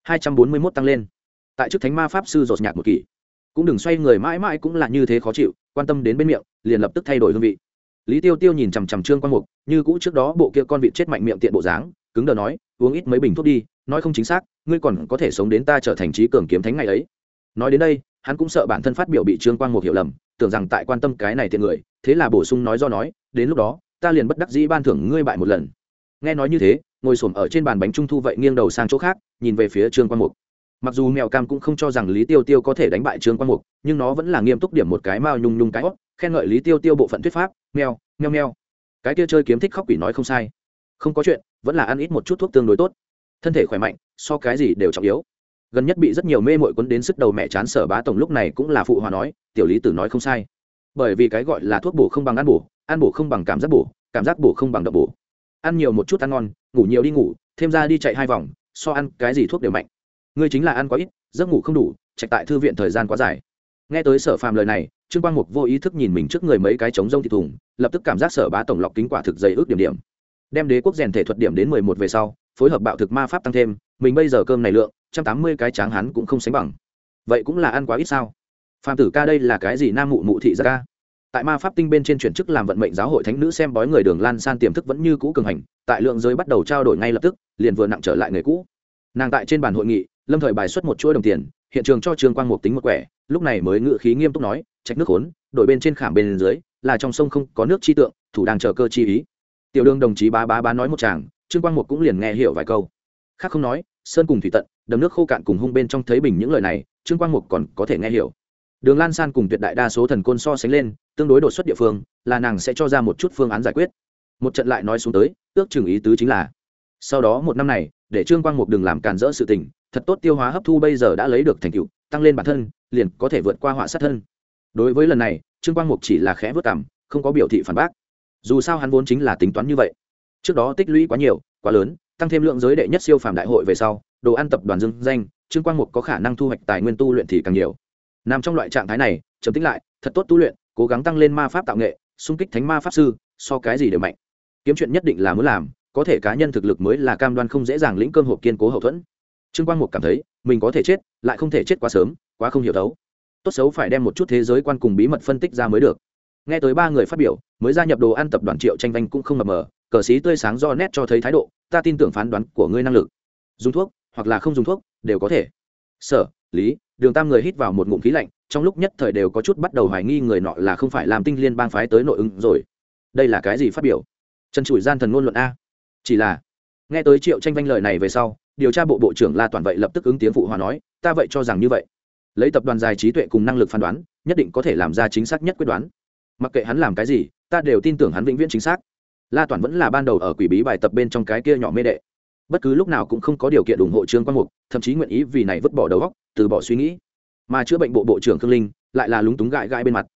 241 tăng lên. Tại chức Thánh Ma Pháp sư Dột Nhạc một kỷ. Cũng đừng xoay người mãi mãi cũng là như thế khó chịu, quan tâm đến bên miệng, liền lập tức thay đổi hương vị. Lý Tiêu Tiêu nhìn chằm chằm Trương Quang Mục, như cũ trước đó bộ kia con vịt chết mạnh miệng tiện bộ dáng, cứng đờ nói, uống ít mấy bình thuốc đi, nói không chính xác, ngươi còn có thể sống đến ta trở thành trí cường kiếm thánh ngày ấy. Nói đến đây, hắn cũng sợ bản thân phát biểu bị Trương Quang Mục hiểu lầm, tưởng rằng tại quan tâm cái này tiện người, thế là bổ sung nói do nói, đến lúc đó, ta liền bất đắc dĩ ban thưởng ngươi bại một lần. Nghe nói như thế, ngồi xổm ở trên bàn bánh trung thu vậy nghiêng đầu sang chỗ khác, nhìn về phía Trương Quang Mục. Mặc dù mèo cam cũng không cho rằng Lý Tiêu Tiêu có thể đánh bại Trương Quang Mục, nhưng nó vẫn là nghiêm túc điểm một cái mao nhung nhung cái hót, khen ngợi Lý Tiêu Tiêu bộ phận thuyết pháp, meo, meo meo. Cái kia chơi kiếm thích khóc quỷ nói không sai. Không có chuyện, vẫn là ăn ít một chút thuốc tương đối tốt. Thân thể khỏe mạnh, so cái gì đều trọng yếu. Gần nhất bị rất nhiều mê muội quấn đến sức đầu mẹ chán Sở Bá tổng lúc này cũng là phụ hòa nói, tiểu Lý Tử nói không sai. Bởi vì cái gọi là thuốc bổ không bằng ăn bổ không bằng cảm giác bổ không bằng đậm bổ. Ăn nhiều một chút ăn ngon, ngủ nhiều đi ngủ, thêm ra đi chạy 2 vòng, so ăn cái gì thuốc đều mạnh. Ngươi chính là ăn quá ít, giấc ngủ không đủ, trạch tại thư viện thời gian quá dài. Nghe tới Sở Phàm lời này, Trương Quang Mục vô ý thức nhìn mình trước người mấy cái trống rông thịt thùng, lập tức cảm giác Sở Bá tổng lọc kính quả thực dày ước điểm. Đem đế quốc rèn thể thuật điểm đến 11 về sau, phối hợp bạo thực ma pháp tăng thêm, mình bây giờ cơm này lượng, 180 cái tráng hắn cũng không sánh bằng. Vậy cũng là ăn quá ít sao? Phàm tử ca đây là cái gì nam mụ mụ thị gia ca? Tại ma pháp tinh bên trên chuyển chức làm vận mệnh giáo hội thánh nữ xem bói người Đường Lan San tiềm thức vẫn như cũ cường hành, tại lượng giới bắt đầu trao đổi ngay lập tức, liền vừa nặng trở lại người cũ. Nàng tại trên bàn hội nghị, lâm thời bài xuất một chuỗi đồng tiền, hiện trường cho Trương Quang Mục tính một quẻ, lúc này mới ngự khí nghiêm túc nói, trạch nước khốn, đổi bên trên khảm bên dưới, là trong sông không có nước chi tượng, thủ đang chờ cơ chi ý. Tiểu Đường đồng chí bá nói một tràng, Trương Quang Mục cũng liền nghe hiểu vài câu. Khác không nói, sơn cùng thủy tận, đầm nước khô cạn cùng hung bên trong thấy bình những lời này, Trương Quang Mục còn có thể nghe hiểu. Đường Lan San cùng tuyệt đại đa số thần côn so sánh lên, tương đối đột xuất địa phương, là nàng sẽ cho ra một chút phương án giải quyết. Một trận lại nói xuống tới, ước chừng ý tứ chính là, sau đó một năm này, để Trương Quang Mục đừng làm cản rỡ sự tình, thật tốt tiêu hóa hấp thu bây giờ đã lấy được thành tựu, tăng lên bản thân, liền có thể vượt qua họa sát thân. Đối với lần này, Trương Quang Mục chỉ là khẽ vớt cằm, không có biểu thị phản bác. Dù sao hắn vốn chính là tính toán như vậy. Trước đó tích lũy quá nhiều, quá lớn, tăng thêm lượng giới đệ nhất siêu phàm đại hội về sau, đồ ăn tập đoàn dưng danh, Trương Quang Mục có khả năng thu hoạch tài nguyên tu luyện thì càng nhiều. Nằm trong loại trạng thái này, trầm tĩnh lại, thật tốt tu luyện, cố gắng tăng lên ma pháp tạo nghệ, xung kích thánh ma pháp sư, so cái gì đều mạnh. Kiếm chuyện nhất định là muốn làm, có thể cá nhân thực lực mới là cam đoan không dễ dàng lĩnh cơm hộp kiên cố hậu thuẫn. Trương Quang Mục cảm thấy, mình có thể chết, lại không thể chết quá sớm, quá không hiểu thấu. Tốt xấu phải đem một chút thế giới quan cùng bí mật phân tích ra mới được. Nghe tới 3 người phát biểu, mới gia nhập đồ ăn tập đoàn Triệu Tranh Vanh cũng không mập mờ, cờ xí tươi sáng do nét cho thấy thái độ, ta tin tưởng phán đoán của ngươi năng lực. Dùng thuốc, hoặc là không dùng thuốc, đều có thể. Sở, Lý, Đường tam người hít vào một ngụm khí lạnh, trong lúc nhất thời đều có chút bắt đầu hoài nghi người nọ là không phải làm Tinh Liên bang phái tới nội ứng rồi. Đây là cái gì phát biểu? Chân chủi gian thần ngôn luận a. Chỉ là, nghe tới Triệu Tranh Vanh lời này về sau, điều tra bộ bộ trưởng La Toàn vậy lập tức ứng tiếng phụ hòa nói, ta vậy cho rằng như vậy. Lấy tập đoàn dài trí tuệ cùng năng lực phán đoán, nhất định có thể làm ra chính xác nhất quyết đoán. Mặc kệ hắn làm cái gì, ta đều tin tưởng hắn vĩnh viễn chính xác. La Toàn vẫn là ban đầu ở quỷ bí bài tập bên trong cái kia nhỏ mê đệ, bất cứ lúc nào cũng không có điều kiện ủng hộ Trương Quang Mục, thậm chí nguyện ý vì này vứt bỏ đầu óc, từ bỏ suy nghĩ. Mà chữa bệnh bộ bộ trưởng Khương Linh lại là lúng túng gãi bên mặt,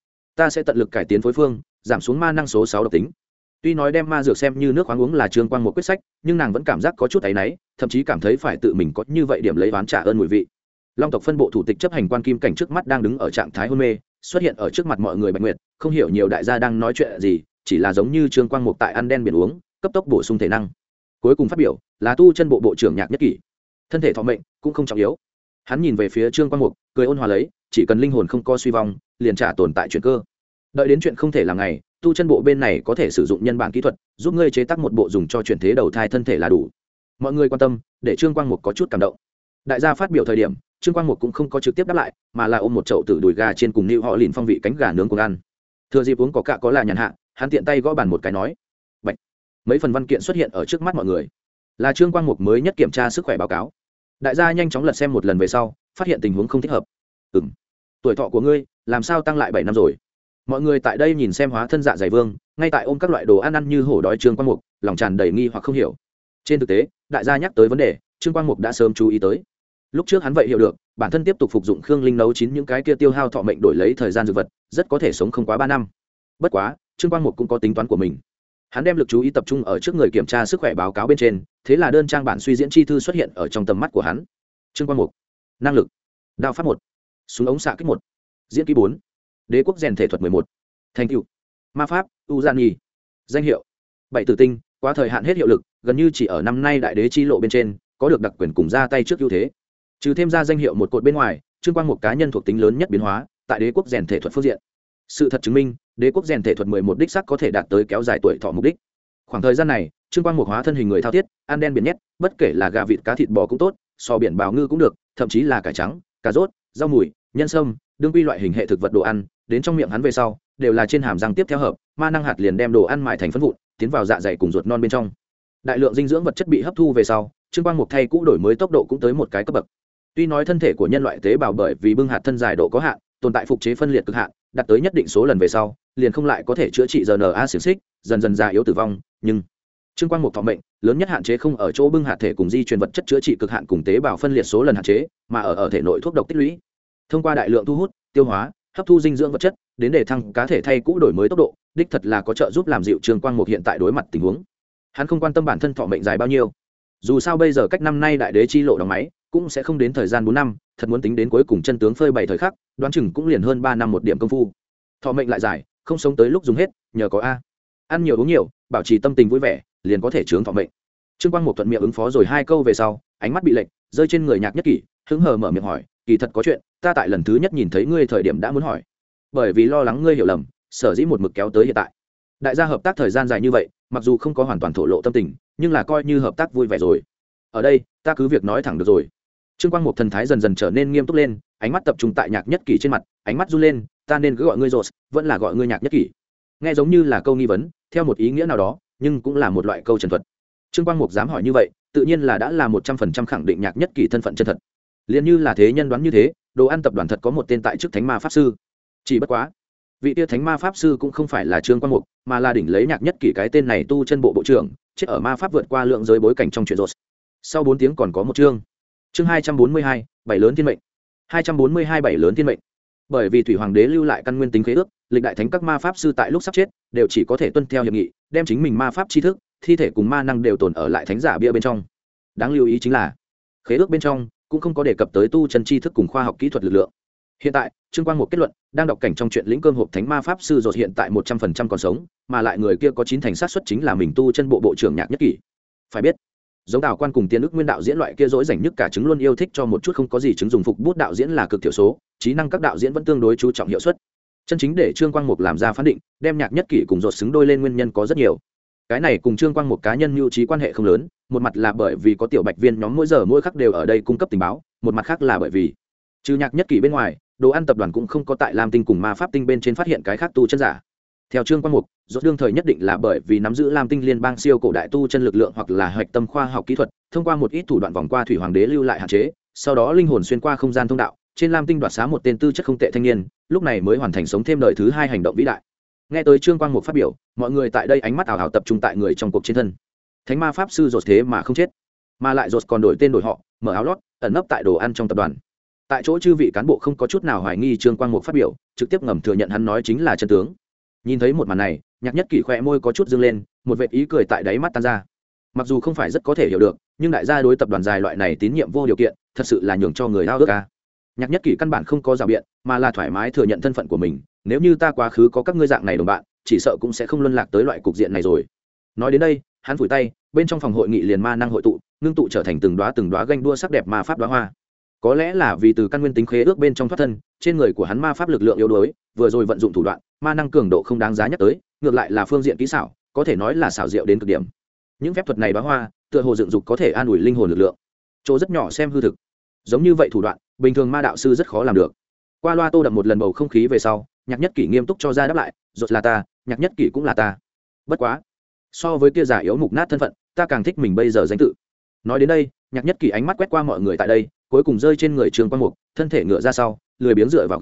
ta sẽ tận lực cải tiến phối phương, giảm xuống ma năng số 6 độc tính. Tuy nói đem ma dược xem như nước khoáng uống là Trương Quang Mục quyết sách, nhưng nàng vẫn cảm giác có chút áy náy, thậm chí cảm thấy phải tự mình có như vậy điểm lấy oán trả ơn mùi vị. Long tộc phân bộ thủ tịch chấp hành quan Kim Cảnh trước mắt đang đứng ở trạng thái hôn mê, xuất hiện ở trước mặt mọi người Bạch Nguyệt, không hiểu nhiều đại gia đang nói chuyện gì, chỉ là giống như Trương Quang Mục tại ăn đen biển uống, cấp tốc bổ sung thể năng. Cuối cùng phát biểu là tu chân bộ bộ trưởng Nhạc Nhất Kỷ. Thân thể thọ mệnh cũng không trọng yếu. Hắn nhìn về phía Trương Quang Mục, cười ôn hòa lấy, chỉ cần linh hồn không co suy vong, liền trả tồn tại chuyện cơ. Đợi đến chuyện không thể làm ngày, tu chân bộ bên này có thể sử dụng nhân bản kỹ thuật, giúp ngươi chế tác một bộ dùng cho chuyển thế đầu thai thân thể là đủ. Mọi người quan tâm, để Trương Quang Mục có chút cảm động. Đại gia phát biểu thời điểm, Trương Quang Mục cũng không có trực tiếp đáp lại, mà là ôm một chậu tử đùi gà trên cùng nịu họ lìn phong vị cánh gà nướng cùng ăn. Thừa dịp uống có cạ có là nhàn hạ, hắn tiện tay gõ bàn một cái nói, Bạch. Mấy phần văn kiện xuất hiện ở trước mắt mọi người, là Trương Quang Mục mới nhất kiểm tra sức khỏe báo cáo. Đại gia nhanh chóng lật xem một lần về sau, phát hiện tình huống không thích hợp. Tuổi thọ của ngươi làm sao tăng lại 7 năm rồi? Mọi người tại đây nhìn xem hóa thân dạ dày vương ngay tại ôm các loại đồ ăn ăn như hổ đói. Trương Quang Mục lòng tràn đầy nghi hoặc không hiểu. Trên thực tế đại gia nhắc tới vấn đề Trương Quang Mục đã sớm chú ý tới. Lúc trước hắn vậy hiểu được bản thân tiếp tục phục dụng khương linh nấu chín những cái kia tiêu hao thọ mệnh đổi lấy thời gian dược vật rất có thể sống không quá 3 năm. Bất quá Trương Quang Mục cũng có tính toán của mình. Hắn đem lực chú ý tập trung ở trước người kiểm tra sức khỏe báo cáo bên trên, thế là đơn trang bản suy diễn chi thư xuất hiện ở trong tầm mắt của hắn. Trương Quang Mục: năng lực đao pháp 1, súng ống xạ kích 1, diễn kỹ 4, đế quốc rèn thể thuật 11, thành tựu ma pháp u gian nhi, danh hiệu 7 tử tinh, quá thời hạn hết hiệu lực, gần như chỉ ở năm nay đại đế chi lộ bên trên có được đặc quyền cùng ra tay trước ưu thế. Trừ thêm ra danh hiệu một cột bên ngoài, Trương Quang Mục cá nhân thuộc tính lớn nhất biến hóa tại đế quốc rèn thể thuật phương diện. Sự thật chứng minh đế quốc rèn thể thuật 11 đích sắc có thể đạt tới kéo dài tuổi thọ mục đích. Khoảng thời gian này Trương Quang Mục hóa thân hình người thao thiết, ăn đen biển nhét, bất kể là gà vịt cá thịt bò cũng tốt, sò biển bào ngư cũng được, thậm chí là cải trắng, cà rốt, rau mùi, nhân sâm, đương quy loại hình hệ thực vật đồ ăn đến trong miệng hắn về sau đều là trên hàm răng tiếp theo hợp, ma năng hạt liền đem đồ ăn mài thành phân vụn tiến vào dạ dày cùng ruột non bên trong. Đại lượng dinh dưỡng vật chất bị hấp thu về sau, Trương Quang Mục thay cũ đổi mới tốc độ cũng tới một cái cấp bậc. Tuy nói thân thể của nhân loại tế bào bởi vì bưng hạt thân dài độ có hạn, tồn tại phục chế phân liệt cực hạn, đạt tới nhất định số lần về sau liền không lại có thể chữa trị RNA xiềng xích, dần dần già yếu tử vong. Nhưng Trương Quang Mục thọ mệnh lớn nhất hạn chế không ở chỗ bưng hạt thể cùng di truyền vật chất chữa trị cực hạn cùng tế bào phân liệt số lần hạn chế, mà ở thể nội thuốc độc tích lũy. Thông qua đại lượng thu hút, tiêu hóa, hấp thu dinh dưỡng vật chất đến để thăng cá thể thay cũ đổi mới tốc độ, đích thật là có trợ giúp làm dịu Trương Quang Mục hiện tại đối mặt tình huống. Hắn không quan tâm bản thân thọ mệnh dài bao nhiêu, dù sao bây giờ cách năm nay đại đế chi lộ đóng máy cũng sẽ không đến thời gian 4 năm, thật muốn tính đến cuối cùng chân tướng phơi bày thời khắc, đoán chừng cũng liền hơn 3 năm một điểm công phu. Thọ mệnh lại dài, không sống tới lúc dùng hết, nhờ có a. Ăn nhiều uống nhiều, bảo trì tâm tình vui vẻ, liền có thể chướng thọ mệnh. Trương Quang Mục thuận miệng ứng phó rồi 2 câu về sau, ánh mắt bị lệch, rơi trên người Nhạc Nhất Kỷ, hứng hờ mở miệng hỏi, kỳ thật có chuyện, ta tại lần thứ nhất nhìn thấy ngươi thời điểm đã muốn hỏi. Bởi vì lo lắng ngươi hiểu lầm, sở dĩ một mực kéo tới hiện tại. Đại gia hợp tác thời gian dài như vậy, mặc dù không có hoàn toàn thổ lộ tâm tình, nhưng là coi như hợp tác vui vẻ rồi. Ở đây, ta cứ việc nói thẳng được rồi. Trương Quang Mục thần thái dần dần trở nên nghiêm túc lên, ánh mắt tập trung tại Nhạc Nhất Kỷ trên mặt, ánh mắt run lên, ta nên cứ gọi ngươi Rose, vẫn là gọi ngươi Nhạc Nhất Kỷ. Nghe giống như là câu nghi vấn, theo một ý nghĩa nào đó, nhưng cũng là một loại câu trần thuật. Trương Quang Mục dám hỏi như vậy, tự nhiên là đã là 100% khẳng định Nhạc Nhất Kỷ thân phận chân thật. Liên như là thế nhân đoán như thế, đồ ăn tập đoàn thật có một tên tại chức Thánh Ma pháp sư. Chỉ bất quá, vị tia Thánh Ma pháp sư cũng không phải là Trương Quang Mục, mà là đỉnh lấy Nhạc Nhất Kỷ cái tên này tu chân bộ bộ trưởng, chết ở ma pháp vượt qua lượng giới bối cảnh trong chuyện Rose. Sau 4 tiếng còn có một chương. Chương 242, bảy lớn thiên mệnh. 242 bảy lớn thiên mệnh. Bởi vì thủy hoàng đế lưu lại căn nguyên tính khế ước, lịch đại thánh các ma pháp sư tại lúc sắp chết đều chỉ có thể tuân theo hiệp nghị, đem chính mình ma pháp tri thức, thi thể cùng ma năng đều tồn ở lại thánh giả bia bên trong. Đáng lưu ý chính là khế ước bên trong cũng không có đề cập tới tu chân tri thức cùng khoa học kỹ thuật lực lượng. Hiện tại Trương Quang Mục kết luận, đang đọc cảnh trong chuyện lĩnh cơm hộp thánh ma pháp sư rồi hiện tại 100% còn sống, mà lại người kia có 9 thành xác suất chính là mình tu chân bộ bộ trưởng Nhạc Nhất Kỷ. Phải biết, giống Tào Quan cùng Tiên ức nguyên đạo diễn loại kia dỗi rảnh nhất cả chứng luôn yêu thích cho một chút không có gì chứng dùng phục bút đạo diễn là cực thiểu số, trí năng các đạo diễn vẫn tương đối chú trọng hiệu suất. Chân chính để Trương Quang Mục làm ra phán định, đem Nhạc Nhất Kỷ cùng rột xứng đôi lên nguyên nhân có rất nhiều. Cái này cùng Trương Quang Mục cá nhân mưu trí quan hệ không lớn, một mặt là bởi vì có tiểu bạch viên nhóm mỗi giờ mỗi khắc đều ở đây cung cấp tình báo, một mặt khác là bởi vì trừ Nhạc Nhất Kỷ bên ngoài, đồ ăn tập đoàn cũng không có tại Lam Tinh cùng Ma Pháp Tinh bên trên phát hiện cái khác tu chân giả. Theo Trương Quang Mục, rốt đương thời nhất định là bởi vì nắm giữ Lam Tinh liên bang siêu cổ đại tu chân lực lượng hoặc là hoạch tâm khoa học kỹ thuật, thông qua một ít thủ đoạn vòng qua thủy hoàng đế lưu lại hạn chế, sau đó linh hồn xuyên qua không gian thông đạo, trên Lam Tinh đoạt xá một tên tư chất không tệ thanh niên, lúc này mới hoàn thành sống thêm đời thứ 2 hành động vĩ đại. Nghe tới Trương Quang Mục phát biểu, mọi người tại đây ánh mắt ảo ảo tập trung tại người trong cuộc chiến thân. Thánh ma pháp sư rốt thế mà không chết, mà lại rốt còn đổi tên đổi họ, mở áo lót, ẩn nấp tại đồ ăn trong tập đoàn. Tại chỗ chư vị cán bộ không có chút nào hoài nghi Trương Quang Mục phát biểu, trực tiếp ngầm thừa nhận hắn nói chính là chân tướng. Nhìn thấy một màn này, Nhạc Nhất Kỷ khỏe môi có chút dương lên, một vệt ý cười tại đáy mắt tan ra. Mặc dù không phải rất có thể hiểu được, nhưng đại gia đối tập đoàn dài loại này tín nhiệm vô điều kiện, thật sự là nhường cho người ao ước ca. Nhạc Nhất Kỷ căn bản không có rào biện, mà là thoải mái thừa nhận thân phận của mình. Nếu như ta quá khứ có các ngươi dạng này đồng bạn, chỉ sợ cũng sẽ không luân lạc tới loại cục diện này rồi. Nói đến đây, hắn phủi tay, bên trong phòng hội nghị liền ma năng hội tụ, ngưng tụ trở thành từng đóa ganh đua sắc đẹp ma pháp đóa hoa. Có lẽ là vì từ căn nguyên tính khế ước bên trong thoát thân, trên người của hắn ma pháp lực lượng yếu đuối, vừa rồi vận dụng thủ đoạn, ma năng cường độ không đáng giá nhắc tới, ngược lại là phương diện kỹ xảo, có thể nói là xảo diệu đến cực điểm. Những phép thuật này đóa hoa, tựa hồ dựng dục có thể an ủi linh hồn lực lượng. Chỗ rất nhỏ xem hư thực. Giống như vậy thủ đoạn, bình thường ma đạo sư rất khó làm được. Qua loa tô đậm một lần bầu không khí về sau, Nhạc Nhất Kỷ nghiêm túc cho ra đáp lại, rốt là ta, Nhạc Nhất Kỷ cũng là ta. Bất quá, so với kia giả yếu mục nát thân phận, ta càng thích mình bây giờ danh tự. Nói đến đây, Nhạc Nhất Kỷ ánh mắt quét qua mọi người tại đây, cuối cùng rơi trên người Trương Quang Mục, thân thể ngựa ra sau, lười biếng dựa vào ghế,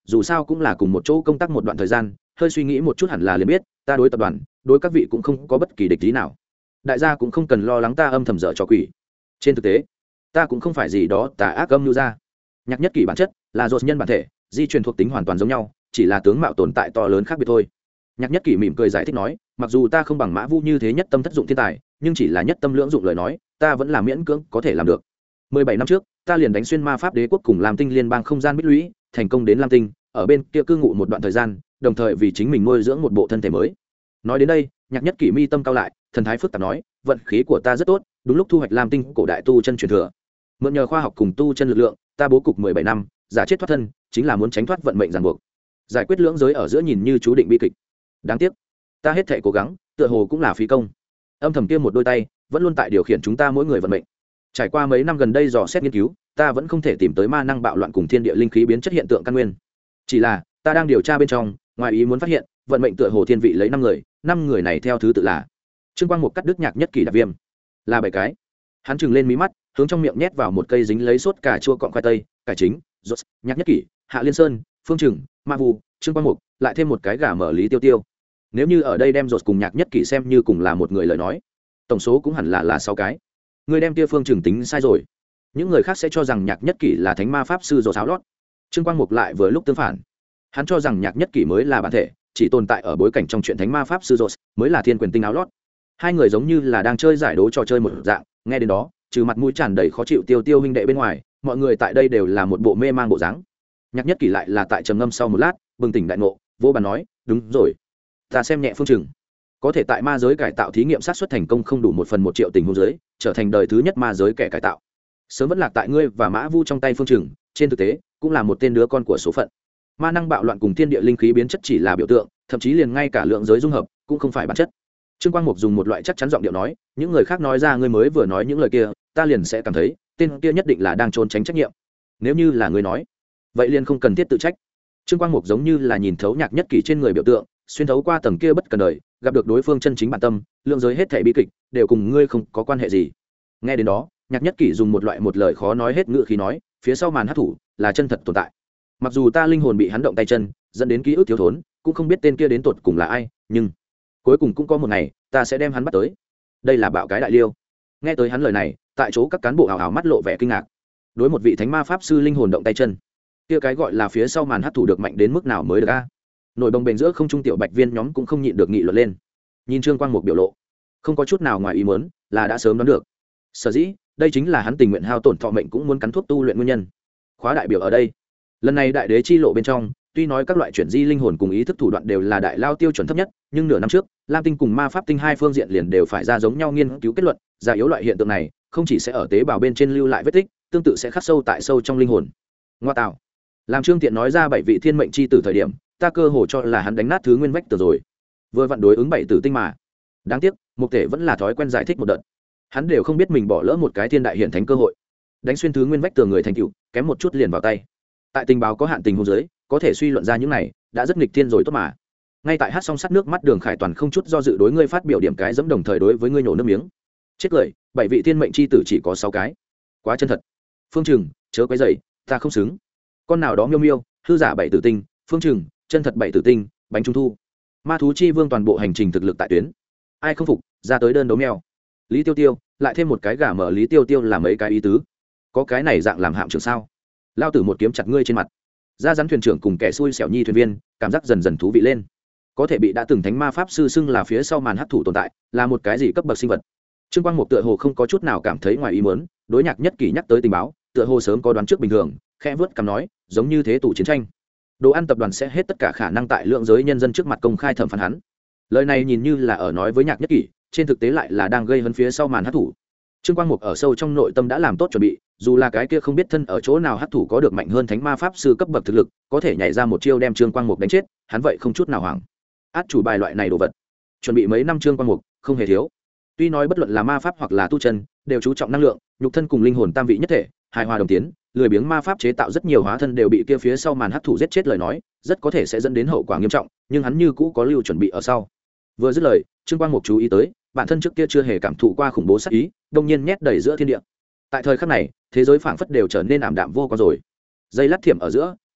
dù sao cũng là cùng một chỗ công tác một đoạn thời gian, hơi suy nghĩ một chút hẳn là liền biết ta đối tập đoàn, đối các vị cũng không có bất kỳ địch ý nào. Đại gia cũng không cần lo lắng ta âm thầm dở trò quỷ. Trên thực tế ta cũng không phải gì đó tà ác âm mưu ra. Nhạc Nhất Kỷ bản chất là dột nhân bản thể, di truyền thuộc tính hoàn toàn giống nhau, chỉ là tướng mạo tồn tại to lớn khác biệt thôi. Nhạc Nhất Kỷ mỉm cười giải thích nói, mặc dù ta không bằng Mã Vu như thế nhất tâm thất dụng thiên tài, nhưng chỉ là nhất tâm lưỡng dụng lời nói, ta vẫn là miễn cưỡng có thể làm được. 17 năm trước, ta liền đánh xuyên ma pháp đế quốc cùng Lam Tinh liên bang không gian bích lũy, thành công đến Lam Tinh, ở bên kia cư ngụ một đoạn thời gian, đồng thời vì chính mình nuôi dưỡng một bộ thân thể mới. Nói đến đây, Nhạc Nhất Kỷ mi tâm cao lại, thần thái phức tạp nói, vận khí của ta rất tốt, đúng lúc thu hoạch Lam Tinh cổ đại tu chân truyền thừa. Mượn nhờ khoa học cùng tu chân lực lượng, ta bố cục 17 năm, giả chết thoát thân, chính là muốn tránh thoát vận mệnh ràng buộc, giải quyết lưỡng giới ở giữa nhìn như chú định bi kịch. Đáng tiếc, ta hết thảy cố gắng, tựa hồ cũng là phí công. Âm thầm kia một đôi tay, vẫn luôn tại điều khiển chúng ta mỗi người vận mệnh. Trải qua mấy năm gần đây dò xét nghiên cứu, ta vẫn không thể tìm tới ma năng bạo loạn cùng thiên địa linh khí biến chất hiện tượng căn nguyên. Chỉ là, ta đang điều tra bên trong, ngoài ý muốn phát hiện, vận mệnh tựa hồ thiên vị lấy 5 người, 5 người này theo thứ tự là: Trương Quang Mục cắt đứt Nhạc Nhất Kỷ đạp viêm, là 7 cái. Hắn trừng lên mí mắt, hướng trong miệng nhét vào một cây dính lấy sốt cà chua cọng khoai tây, cải chính, rốt, Nhạc Nhất Kỷ, Hạ Liên Sơn, Phương Trừng, Ma Vu, Trương Quang Mục, lại thêm một cái gà mở Lý Tiêu Tiêu. Nếu như ở đây đem rốt cùng Nhạc Nhất Kỷ xem như cùng là một người lời nói, tổng số cũng hẳn là 6 cái. Người đem kia Phương Trừng tính sai rồi. Những người khác sẽ cho rằng Nhạc Nhất Kỷ là thánh ma pháp sư rốt áo lót. Trương Quang Mục lại vừa lúc tương phản. Hắn cho rằng Nhạc Nhất Kỷ mới là bản thể, chỉ tồn tại ở bối cảnh trong chuyện thánh ma pháp sư rốt mới là thiên quyền tinh áo lót. Hai người giống như là đang chơi giải đố trò chơi một dạng, nghe đến đó, trừ mặt mũi tràn đầy khó chịu Tiêu Tiêu huynh đệ bên ngoài, mọi người tại đây đều là một bộ mê mang bộ dáng. Nhạc Nhất Kỷ lại là tại trầm ngâm sau một lát, bừng tỉnh đại ngộ, vô bàn nói, đúng rồi, ta xem nhẹ Phương Trừng, có thể tại ma giới cải tạo thí nghiệm sát xuất thành công không đủ 1/1 triệu tình huống giới, trở thành đời thứ nhất ma giới kẻ cải tạo. Sớm vẫn lạc tại ngươi và Mã Vu trong tay Phương Trừng, trên thực tế cũng là một tên đứa con của số phận. Ma năng bạo loạn cùng thiên địa linh khí biến chất chỉ là biểu tượng, thậm chí liền ngay cả lượng giới dung hợp cũng không phải bản chất. Trương Quang Mục dùng một loại chắc chắn giọng điệu nói, những người khác nói ra ngươi mới vừa nói những lời kia, ta liền sẽ cảm thấy tên kia nhất định là đang trốn tránh trách nhiệm. Nếu như là ngươi nói, vậy liền không cần thiết tự trách. Trương Quang Mục giống như là nhìn thấu Nhạc Nhất Kỷ trên người biểu tượng, xuyên thấu qua tầng kia bất cần đời, gặp được đối phương chân chính bản tâm, lượng giới hết thảy bi kịch đều cùng ngươi không có quan hệ gì. Nghe đến đó, Nhạc Nhất Kỷ dùng một lời khó nói hết ngữ khí nói, phía sau màn hắc thủ là chân thật tồn tại. Mặc dù ta linh hồn bị hắn động tay chân, dẫn đến ký ức thiếu thốn, cũng không biết tên kia đến tột cùng là ai, nhưng cuối cùng cũng có một ngày ta sẽ đem hắn bắt tới. Đây là bạo cái đại liêu. Nghe tới hắn lời này, tại chỗ các cán bộ hào hào mắt lộ vẻ kinh ngạc. Đối một vị thánh ma pháp sư linh hồn động tay chân, kia cái gọi là phía sau màn hắc thủ được mạnh đến mức nào mới được a? Nổi bồng bềnh giữa không trung tiểu bạch viên nhóm cũng không nhịn được nghị luận lên. Nhìn Trương Quang Mục biểu lộ, không có chút nào ngoài ý muốn, là đã sớm đoán được. Sở dĩ, đây chính là hắn tình nguyện hao tổn thọ mệnh cũng muốn cắn thuốc tu luyện nguyên nhân. Khóa đại biểu ở đây. Lần này đại đế chi lộ bên trong, tuy nói các loại chuyển di linh hồn cùng ý thức thủ đoạn đều là đại lao tiêu chuẩn thấp nhất, nhưng nửa năm trước, Lam Tinh cùng Ma Pháp Tinh hai phương diện liền đều phải ra giống nhau nghiên cứu kết luận, già yếu loại hiện tượng này, không chỉ sẽ ở tế bào bên trên lưu lại vết tích, tương tự sẽ khắc sâu tại sâu trong linh hồn. Ngoa tạo. Làm Trương Tiện nói ra 7 vị thiên mệnh chi tử thời điểm, ta cơ hồ cho là hắn đánh nát thứ nguyên vách từ rồi. Vừa vặn đối ứng 7 tử tinh mà. Đáng tiếc, Mục Thể vẫn là thói quen giải thích một đợt. Hắn đều không biết mình bỏ lỡ một cái thiên đại hiển thánh cơ hội. Đánh xuyên thứ nguyên vách tường người thành tựu, kém một chút liền vào tay. Tại tình báo có hạn tình huống dưới, có thể suy luận ra những này, đã rất nghịch thiên rồi tốt mà. Ngay tại hát xong sắt nước mắt Đường Khải Toàn không chút do dự đối ngươi phát biểu điểm cái dẫm đồng thời đối với ngươi nhổ nước miếng. Chết cười, 7 vị thiên mệnh chi tử chỉ có 6 cái. Quá chân thật. Phương Trừng, chớ quấy rầy, ta không xứng. Con nào đó miêu miêu, hư giả 7 tử tinh, Phương Trừng, chân thật 7 tử tinh, bánh trung thu. Ma thú chi vương toàn bộ hành trình thực lực tại tuyến. Ai không phục, ra tới đơn đấu mèo. Lý Tiêu Tiêu, lại thêm một cái gà mở Lý Tiêu Tiêu là mấy cái ý tứ. Có cái này dạng làm hạm trưởng sao? Lao tử một kiếm chặt ngươi trên mặt. Ra rắn thuyền trưởng cùng kẻ xui xẻo nhi thuyền viên, cảm giác dần dần thú vị lên. Có thể bị đã từng thánh ma pháp sư xưng là phía sau màn hắc thủ tồn tại, là một cái gì cấp bậc sinh vật. Trương Quang Mục tựa hồ không có chút nào cảm thấy ngoài ý muốn, đối Nhạc Nhất Kỷ nhắc tới tình báo, tựa hồ sớm có đoán trước bình thường, khẽ vớt cằm nói, giống như thế tủ chiến tranh. Đồ ăn tập đoàn sẽ hết tất cả khả năng tại lượng giới nhân dân trước mặt công khai thẩm phán hắn. Lời này nhìn như là ở nói với Nhạc Nhất Kỷ, trên thực tế lại là đang gây hấn phía sau màn hắc thủ. Trương Quang Mục ở sâu trong nội tâm đã làm tốt chuẩn bị, dù là cái kia không biết thân ở chỗ nào hắc thủ có được mạnh hơn thánh ma pháp sư cấp bậc thực lực, có thể nhảy ra một chiêu đem Trương Quang Mục đánh chết, hắn vậy không chút nào hoảng. Át chủ bài loại này đồ vật, chuẩn bị mấy năm Trương Quang Mục không hề thiếu. Tuy nói bất luận là ma pháp hoặc là tu chân, đều chú trọng năng lượng, nhục thân cùng linh hồn tam vị nhất thể, hài hòa đồng tiến, lười biếng ma pháp chế tạo rất nhiều hóa thân đều bị kia phía sau màn hắc thủ giết chết lời nói, rất có thể sẽ dẫn đến hậu quả nghiêm trọng, nhưng hắn như cũ có lưu chuẩn bị ở sau. Vừa dứt lời, Trương Quang Mục chú ý tới, bản thân trước kia chưa hề cảm thụ qua khủng bố sát ý, đông nhiên nhét đầy giữa thiên địa. Tại thời khắc này, thế giới phảng phất đều trở nên ảm đạm vô quang rồi. Dây lát thiểm ở giữa,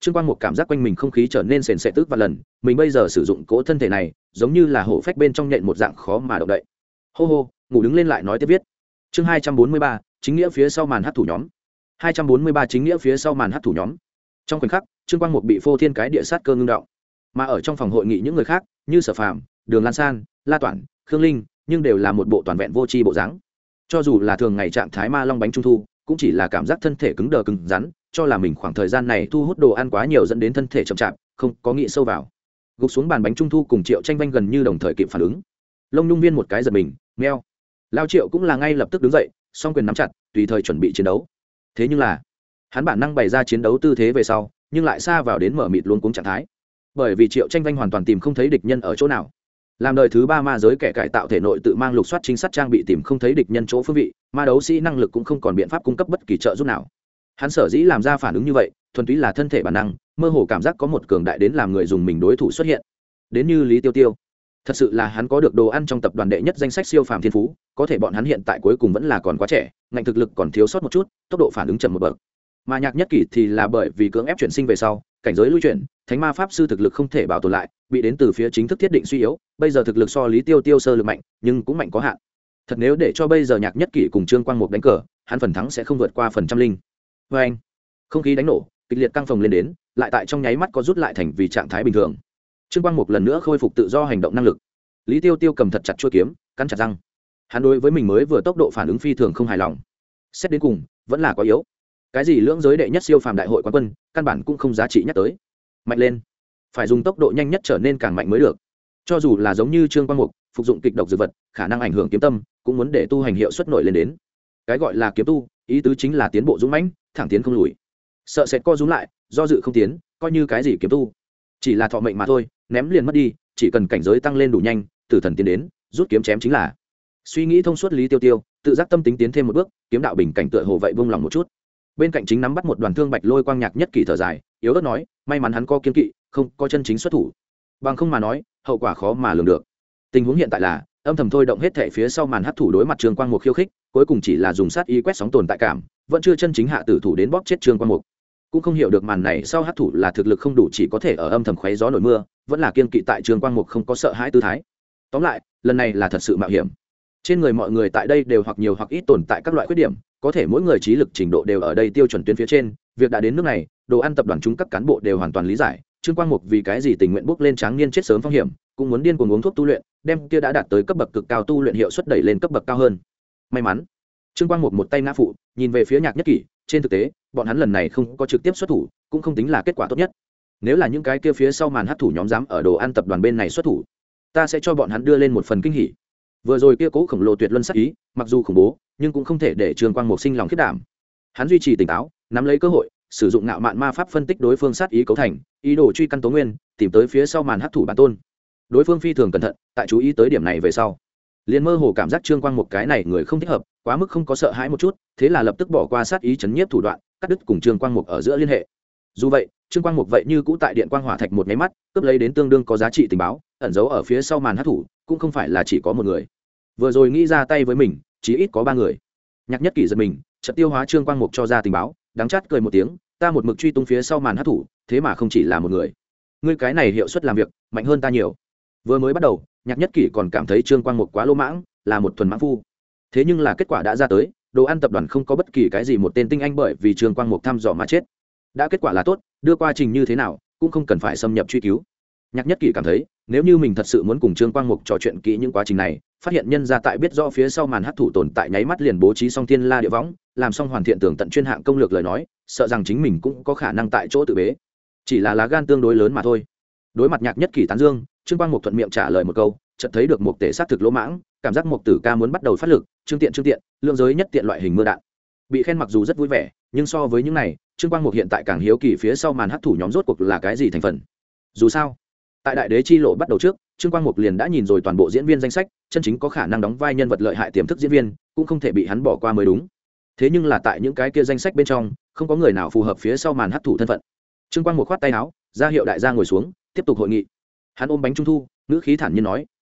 Trương Quang Mục cảm giác quanh mình không khí trở nên sền sệt tức và lần, mình bây giờ sử dụng cỗ thân thể này giống như là hổ phách bên trong nhện một dạng khó mà động đậy. Hô hô, ngủ đứng lên lại nói tiếp viết. Chương 243, chính nghĩa phía sau màn hắc thủ nhóm. 243 chính nghĩa phía sau màn hắc thủ nhóm. Trong khoảnh khắc, Trương Quang Mục bị phô thiên cái địa sát cơ ngưng động. Mà ở trong phòng hội nghị những người khác, như Sở Phàm, Đường Lan San, La Toản, Khương Linh, nhưng đều là một bộ toàn vẹn vô tri bộ dáng. Cho dù là thường ngày trạng thái ma long bánh trung thu, cũng chỉ là cảm giác thân thể cứng đờ cứng rắn, cho là mình khoảng thời gian này thu hút đồ ăn quá nhiều dẫn đến thân thể chậm chạp, không có nghĩ sâu vào. Gục xuống bàn bánh trung thu cùng Triệu Tranh Vanh gần như đồng thời kịp phản ứng. Lông Nhung Viên một cái giật mình, meo. Lao Triệu cũng là ngay lập tức đứng dậy, song quyền nắm chặt, tùy thời chuẩn bị chiến đấu. Thế nhưng là, hắn bản năng bày ra chiến đấu tư thế về sau, nhưng lại xa vào đến mở mịt luống cuống trạng thái. Bởi vì Triệu Tranh Vanh hoàn toàn tìm không thấy địch nhân ở chỗ nào. Làm đời thứ 3 ma giới kẻ cải tạo thể nội tự mang lục soát chính sát trang bị tìm không thấy địch nhân chỗ phương vị, ma đấu sĩ năng lực cũng không còn biện pháp cung cấp bất kỳ trợ giúp nào. Hắn sở dĩ làm ra phản ứng như vậy, thuần túy là thân thể bản năng, mơ hồ cảm giác có một cường đại đến làm người dùng mình đối thủ xuất hiện. Đến như Lý Tiêu Tiêu, thật sự là hắn có được đồ ăn trong tập đoàn đệ nhất danh sách siêu phàm thiên phú, có thể bọn hắn hiện tại cuối cùng vẫn là còn quá trẻ, ngạnh thực lực còn thiếu sót một chút, tốc độ phản ứng chậm một bậc. Mà Nhạc Nhất Kỷ thì là bởi vì cưỡng ép chuyển sinh về sau, cảnh giới lui chuyển, thánh ma pháp sư thực lực không thể bảo tồn lại, bị đến từ phía chính thức thiết định suy yếu, bây giờ thực lực so Lý Tiêu Tiêu sơ lực mạnh, nhưng cũng mạnh có hạn. Thật nếu để cho bây giờ Nhạc Nhất Kỷ cùng Trương Quang Mục đánh cờ, hắn phần thắng sẽ không vượt qua phần trăm linh. Và anh, không khí đánh nổ, kịch liệt căng phồng lên đến, lại tại trong nháy mắt có rút lại thành vì trạng thái bình thường. Trương Quang Mục lần nữa khôi phục tự do hành động năng lực. Lý Tiêu Tiêu cầm thật chặt chuôi kiếm, cắn chặt răng. Hắn đối với mình mới vừa tốc độ phản ứng phi thường không hài lòng. Xét đến cùng, vẫn là quá yếu. Cái gì lưỡng giới đệ nhất siêu phàm đại hội quán quân, căn bản cũng không giá trị nhắc tới. Mạnh lên, phải dùng tốc độ nhanh nhất trở nên càng mạnh mới được. Cho dù là giống như Trương Quang Mục, phục dụng kịch độc dược vật, khả năng ảnh hưởng kiếm tâm, cũng muốn để tu hành hiệu suất nổi lên đến. Cái gọi là kiếm tu, ý tứ chính là tiến bộ dũng mãnh, thẳng tiến không lùi. Sợ sệt co rúm lại, do dự không tiến, coi như cái gì kiếm tu, chỉ là thọ mệnh mà thôi, ném liền mất đi, chỉ cần cảnh giới tăng lên đủ nhanh, tử thần tiến đến, rút kiếm chém chính là. Suy nghĩ thông suốt Lý Tiêu Tiêu, tự giác tâm tính tiến thêm một bước, kiếm đạo bình cảnh tựa hồ vậy vung lòng một chút. Bên cạnh chính nắm bắt một đoàn thương bạch lôi quang Nhạc Nhất Kỷ thở dài, yếu ớt nói, may mắn hắn có kiên kỵ, không có chân chính xuất thủ, bằng không mà nói, hậu quả khó mà lường được. Tình huống hiện tại là âm thầm thôi động hết thể phía sau màn hấp thủ đối mặt Trương Quang Mục khiêu khích, cuối cùng chỉ là dùng sát ý quét sóng tồn tại cảm, vẫn chưa chân chính hạ tử thủ đến bóp chết Trương Quang Mục. Cũng không hiểu được màn này sau hấp thủ là thực lực không đủ chỉ có thể ở âm thầm khoé gió nổi mưa, vẫn là kiên kỵ tại Trương Quang Mục không có sợ hãi tư thái. Tóm lại, lần này là thật sự mạo hiểm. Trên người mọi người tại đây đều hoặc nhiều hoặc ít tồn tại các loại khuyết điểm, có thể mỗi người trí lực trình độ đều ở đây tiêu chuẩn tuyến phía trên, việc đã đến nước này, đồ ăn tập đoàn chúng các cán bộ đều hoàn toàn lý giải, Trương Quang Mục vì cái gì tình nguyện bước lên tráng niên chết sớm phong hiểm, cũng muốn điên cuồng uống thuốc tu luyện, đem kia đã đạt tới cấp bậc cực cao tu luyện hiệu suất đẩy lên cấp bậc cao hơn. May mắn, Trương Quang Mục một tay ngã phụ, nhìn về phía Nhạc Nhất Kỷ, trên thực tế, bọn hắn lần này không có trực tiếp xuất thủ, cũng không tính là kết quả tốt nhất. Nếu là những cái kia phía sau màn hắc thủ nhóm dám ở đồ ăn tập đoàn bên này xuất thủ, ta sẽ cho bọn hắn đưa lên một phần kinh hỉ. Vừa rồi kia cố khổng lồ tuyệt luân sát ý, mặc dù khủng bố, nhưng cũng không thể để Trương Quang Mục sinh lòng khiếp đảm. Hắn duy trì tỉnh táo, nắm lấy cơ hội, sử dụng ngạo mạn ma pháp phân tích đối phương sát ý cấu thành, ý đồ truy căn tố nguyên, tìm tới phía sau màn hắc thủ bản tôn. Đối phương phi thường cẩn thận, tại chú ý tới điểm này về sau, liền mơ hồ cảm giác Trương Quang Mục cái này người không thích hợp, quá mức không có sợ hãi một chút, thế là lập tức bỏ qua sát ý chấn nhiếp thủ đoạn, cắt đứt cùng Trương Quang Mục ở giữa liên hệ. Dù vậy, Trương Quang Mục vậy như cũ tại điện quang hỏa thạch một nháy mắt, cướp lấy đến tương đương có giá trị tình báo, ẩn giấu ở phía sau màn hắc thủ, cũng không phải là chỉ có một người. Vừa rồi nghĩ ra tay với mình, chí ít có 3 người. Nhạc Nhất Kỷ giật mình, chợt tiêu hóa Trương Quang Mục cho ra tình báo, đắng chát cười một tiếng, ta một mực truy tung phía sau màn hắc thủ, thế mà không chỉ là một người. Ngươi cái này hiệu suất làm việc mạnh hơn ta nhiều. Vừa mới bắt đầu, Nhạc Nhất Kỷ còn cảm thấy Trương Quang Mục quá lỗ mãng, là một thuần mãng phu. Thế nhưng là kết quả đã ra tới, đồ ăn tập đoàn không có bất kỳ cái gì một tên tinh anh bởi vì Trương Quang Mục thăm dò mà chết. Đã kết quả là tốt, đưa quá trình như thế nào, cũng không cần phải xâm nhập truy cứu. Nhạc Nhất Kỷ cảm thấy, nếu như mình thật sự muốn cùng Trương Quang Mục trò chuyện kỹ những quá trình này, phát hiện nhân gia tại biết rõ phía sau màn hắc thủ tồn tại nháy mắt liền bố trí xong thiên la địa võng, làm xong hoàn thiện tường tận chuyên hạng công lược lời nói, sợ rằng chính mình cũng có khả năng tại chỗ tự bế. Chỉ là lá gan tương đối lớn mà thôi. Đối mặt Nhạc Nhất Kỷ tán dương, Trương Quang Mục thuận miệng trả lời một câu, chợt thấy được một tể sát thực lỗ mãng, cảm giác Mục Tử Ca muốn bắt đầu phát lực, trương tiện, lượng giới nhất tiện loại hình mưa đạn. Bị khen mặc dù rất vui vẻ, nhưng so với những này, Trương Quang Mục hiện tại càng hiếu kỳ phía sau màn hắc thủ nhóm rốt cuộc là cái gì thành phần. Dù sao, tại đại đế chi lộ bắt đầu trước, Trương Quang Mục liền đã nhìn rồi toàn bộ diễn viên danh sách, chân chính có khả năng đóng vai nhân vật lợi hại tiềm thức diễn viên, cũng không thể bị hắn bỏ qua mới đúng. Thế nhưng là tại những cái kia danh sách bên trong, không có người nào phù hợp phía sau màn hắc thủ thân phận. Trương Quang Mục khoát tay áo, ra hiệu đại gia ngồi xuống, tiếp tục hội nghị. Hắn ôm bánh trung thu, ngữ khí thản nhiên nói,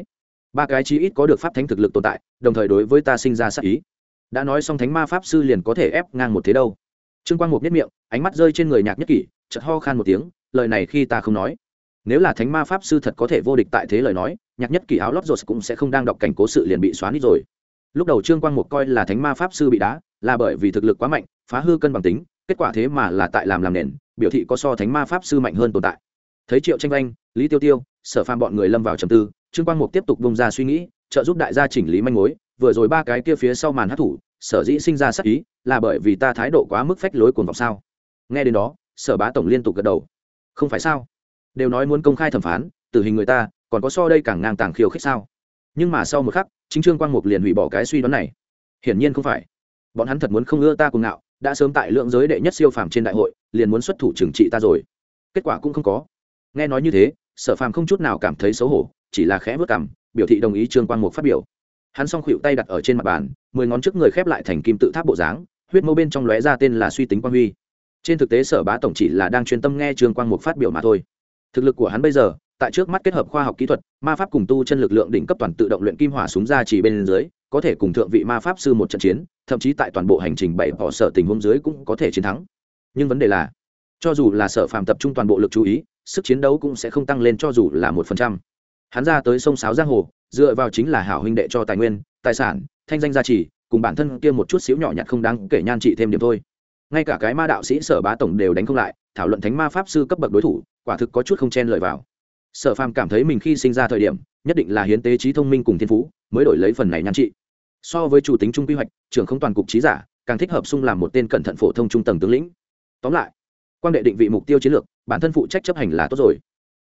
ba cái chí ít có được pháp thánh thực lực tồn tại, đồng thời đối với ta sinh ra sát ý. Đã nói xong thánh ma pháp sư liền có thể ép ngang một thế đâu. Trương Quang Mục nhếch miệng, ánh mắt rơi trên người Nhạc Nhất Kỷ, chợt ho khan một tiếng, lời này khi ta không nói. Nếu là thánh ma pháp sư thật có thể vô địch tại thế lời nói, Nhạc Nhất Kỷ áo lót rột cũng sẽ không đang đọc cảnh cố sự liền bị xóa nít rồi. Lúc đầu Trương Quang Mục coi là thánh ma pháp sư bị đá, là bởi vì thực lực quá mạnh, phá hư cân bằng tính, kết quả thế mà là tại làm nền, biểu thị có so thánh ma pháp sư mạnh hơn tồn tại. Thấy Triệu Tranh Vanh, Lý Tiêu Tiêu, Sở Phàm bọn người lâm vào trầm tư, Trương Quang Mục tiếp tục bung ra suy nghĩ, trợ giúp đại gia chỉnh lý manh mối, vừa rồi ba cái kia phía sau màn hắc thủ, sở dĩ sinh ra sát ý, là bởi vì ta thái độ quá mức phách lối cuồng vọng sao? Nghe đến đó, Sở Bá tổng liên tục gật đầu. Không phải sao? Đều nói muốn công khai thẩm phán, tử hình người ta, còn có so đây càng ngang tàng khiêu khích sao? Nhưng mà sau một khắc, chính Trương Quang Mục liền hủy bỏ cái suy đoán này. Hiển nhiên không phải. Bọn hắn thật muốn không ưa ta cùng ngạo, đã sớm tại lượng giới đệ nhất siêu phàm trên đại hội, liền muốn xuất thủ trừng trị ta rồi. Kết quả cũng không có. Nghe nói như thế, Sở Phàm không chút nào cảm thấy xấu hổ, chỉ là khẽ vớt cằm, biểu thị đồng ý Trương Quang Mục phát biểu. Hắn song khuỷu tay đặt ở trên mặt bàn, 10 ngón trước người khép lại thành kim tự tháp bộ dáng, huyết mâu bên trong lóe ra tên là suy tính quang huy. Trên thực tế Sở Bá tổng chỉ là đang chuyên tâm nghe Trương Quang Mục phát biểu mà thôi. Thực lực của hắn bây giờ, tại trước mắt kết hợp khoa học kỹ thuật, ma pháp cùng tu chân lực lượng đỉnh cấp toàn tự động luyện kim hỏa súng ra chỉ bên dưới, có thể cùng thượng vị ma pháp sư một trận chiến, thậm chí tại toàn bộ hành trình bảy bỏ sở tình huống dưới cũng có thể chiến thắng. Nhưng vấn đề là, cho dù là Sở Phàm tập trung toàn bộ lực chú ý, sức chiến đấu cũng sẽ không tăng lên cho dù là 1%. Hắn ra tới sông sáo giang hồ, dựa vào chính là hảo huynh đệ cho tài nguyên, tài sản, thanh danh gia trì, cùng bản thân kia một chút xíu nhỏ nhặt không đáng kể nhan trị thêm điểm thôi. Ngay cả cái ma đạo sĩ Sở Bá tổng đều đánh không lại, thảo luận thánh ma pháp sư cấp bậc đối thủ, quả thực có chút không chen lời vào. Sở Phàm cảm thấy mình khi sinh ra thời điểm, nhất định là hiến tế trí thông minh cùng thiên phú, mới đổi lấy phần này nhan trị. So với chủ tính trung quy hoạch, trưởng không toàn cục trí giả, càng thích hợp xung làm một tên cẩn thận phổ thông trung tầng tướng lĩnh. Tóm lại, quang đệ định vị mục tiêu chiến lược, bản thân phụ trách chấp hành là tốt rồi.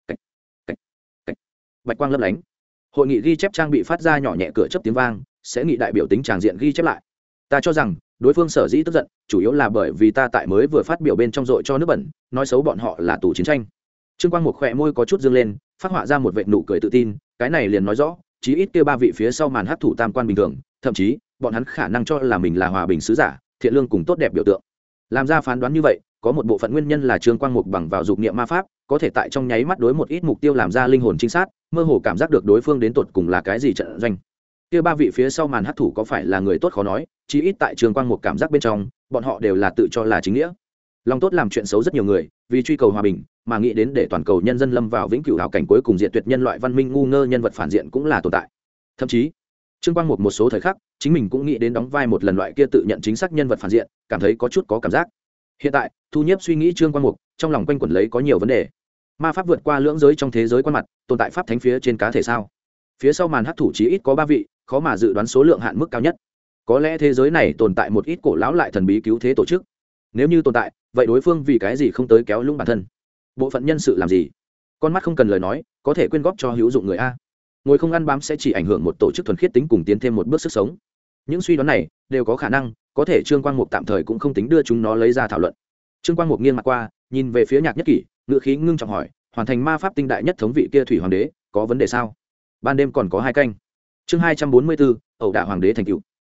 Bạch quang lấp lánh, hội nghị ghi chép trang bị phát ra nhỏ nhẹ cửa chớp tiếng vang, sẽ nghị đại biểu tính tràng diện ghi chép lại. Ta cho rằng đối phương sở dĩ tức giận, chủ yếu là bởi vì ta tại mới vừa phát biểu bên trong dội cho nước bẩn, nói xấu bọn họ là tù chiến tranh. Trương Quang một khỏe môi có chút dương lên, phát họa ra một vệt nụ cười tự tin, cái này liền nói rõ, chí ít kia ba vị phía sau màn hắc thủ tam quan bình thường, thậm chí bọn hắn khả năng cho là mình là hòa bình sứ giả, thiện lương cùng tốt đẹp biểu tượng. Làm ra phán đoán như vậy, có một bộ phận nguyên nhân là Trương Quang Mục bằng vào dục niệm ma pháp, có thể tại trong nháy mắt đối một ít mục tiêu làm ra linh hồn trinh sát, mơ hồ cảm giác được đối phương đến tột cùng là cái gì trận doanh. Kia ba vị phía sau màn hắc thủ có phải là người tốt khó nói, chí ít tại Trương Quang Mục cảm giác bên trong, bọn họ đều là tự cho là chính nghĩa. Lòng tốt làm chuyện xấu rất nhiều người, vì truy cầu hòa bình, mà nghĩ đến để toàn cầu nhân dân lâm vào vĩnh cửu hảo cảnh cuối cùng diệt tuyệt nhân loại văn minh ngu ngơ nhân vật phản diện cũng là tồn tại. Thậm chí, Trương Quang một số thời khắc, chính mình cũng nghĩ đến đóng vai một lần loại kia tự nhận chính xác nhân vật phản diện, cảm thấy có chút có cảm giác. Hiện tại, thu nhiếp suy nghĩ Trương Quang Mục, trong lòng quanh quẩn lấy có nhiều vấn đề. Ma pháp vượt qua lưỡng giới trong thế giới quan mặt, tồn tại pháp thánh phía trên cá thể sao? Phía sau màn hắc thủ chí ít có 3 vị, khó mà dự đoán số lượng hạn mức cao nhất. Có lẽ thế giới này tồn tại một ít cổ lão lại thần bí cứu thế tổ chức. Nếu như tồn tại, vậy đối phương vì cái gì không tới kéo lũng bản thân? Bộ phận nhân sự làm gì? Con mắt không cần lời nói, có thể quyên góp cho hữu dụng người a. Ngồi không ăn bám sẽ chỉ ảnh hưởng một tổ chức thuần khiết tính cùng tiến thêm một bước sức sống. Những suy đoán này đều có khả năng, có thể Trương Quang Mục tạm thời cũng không tính đưa chúng nó lấy ra thảo luận. Trương Quang Mục nghiêng mặt qua, nhìn về phía Nhạc Nhất Kỷ, ngữ khí ngưng trọng hỏi, hoàn thành ma pháp tinh đại nhất thống vị kia thủy hoàng đế, có vấn đề sao? Ban đêm còn có 2 canh. Chương 244, ẩu đả hoàng đế thành tựu.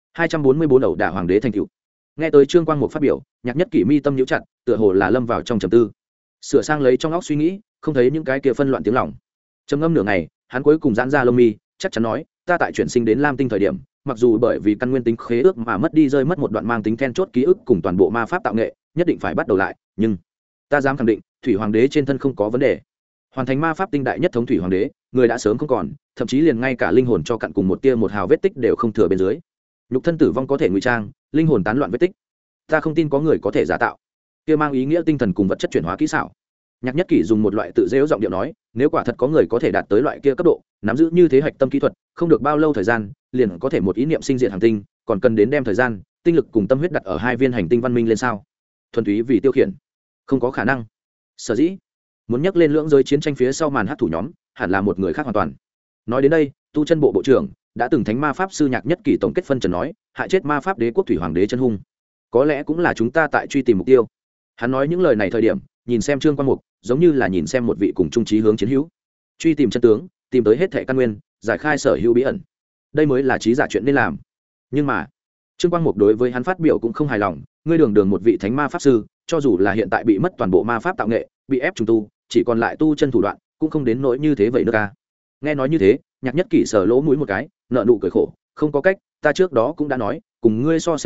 244 ẩu đả hoàng đế thành tựu. Nghe tới Trương Quang Mục phát biểu, Nhạc Nhất Kỷ mi tâm nhíu chặt, tựa hồ là lâm vào trong trầm tư. Sửa sang lấy trong óc suy nghĩ, không thấy những cái kia phân loạn tiếng lòng. Trầm ngâm nửa ngày, hắn cuối cùng giãn ra lông mi, chắc chắn nói, ta tại chuyển sinh đến Lam Tinh thời điểm, mặc dù bởi vì căn nguyên tính khế ước mà mất đi rơi mất một đoạn mang tính then chốt ký ức cùng toàn bộ ma pháp tạo nghệ, nhất định phải bắt đầu lại, nhưng ta dám khẳng định, thủy hoàng đế trên thân không có vấn đề. Hoàn thành ma pháp tinh đại nhất thống thủy hoàng đế, người đã sớm không còn, thậm chí liền ngay cả linh hồn cho cặn cùng một tia một hào vết tích đều không thừa bên dưới. Nhục thân tử vong có thể ngụy trang, linh hồn tán loạn vết tích. Ta không tin có người có thể giả tạo. Kia mang ý nghĩa tinh thần cùng vật chất chuyển hóa kỹ xảo. Nhạc Nhất Kỷ dùng một loại tự dễu giọng điệu nói, nếu quả thật có người có thể đạt tới loại kia cấp độ, nắm giữ như thế hạch tâm kỹ thuật, không được bao lâu thời gian, liền có thể một ý niệm sinh diệt hành tinh, còn cần đến đem thời gian, tinh lực cùng tâm huyết đặt ở 2 viên hành tinh văn minh lên sao? Thuần túy vì tiêu khiển, không có khả năng. Sở dĩ muốn nhắc lên lưỡng giới chiến tranh phía sau màn hắc thủ nhóm, hẳn là một người khác hoàn toàn. Nói đến đây, tu chân bộ bộ trưởng đã từng thánh ma pháp sư Nhạc Nhất Kỷ tổng kết phân trần nói, hại chết ma pháp đế quốc thủy hoàng đế chân hung, có lẽ cũng là chúng ta tại truy tìm mục tiêu. Hắn nói những lời này thời điểm, nhìn xem Trương Quang Mục, giống như là nhìn xem một vị cùng trung trí hướng chiến hữu, truy tìm chân tướng, tìm tới hết thảy căn nguyên, giải khai sở hữu bí ẩn. Đây mới là trí giả chuyện nên làm. Nhưng mà, Trương Quang Mục đối với hắn phát biểu cũng không hài lòng, ngươi đường đường một vị thánh ma pháp sư, cho dù là hiện tại bị mất toàn bộ ma pháp tạo nghệ, bị ép trùng tu, chỉ còn lại tu chân thủ đoạn, cũng không đến nỗi như thế vậy nữa ca. Nghe nói như thế, Nhạc Nhất Kỷ sờ lỗ mũi một cái, nợ nụ cười khổ, không có cách, ta trước đó cũng đã nói, cùng ngươi so sánh lên,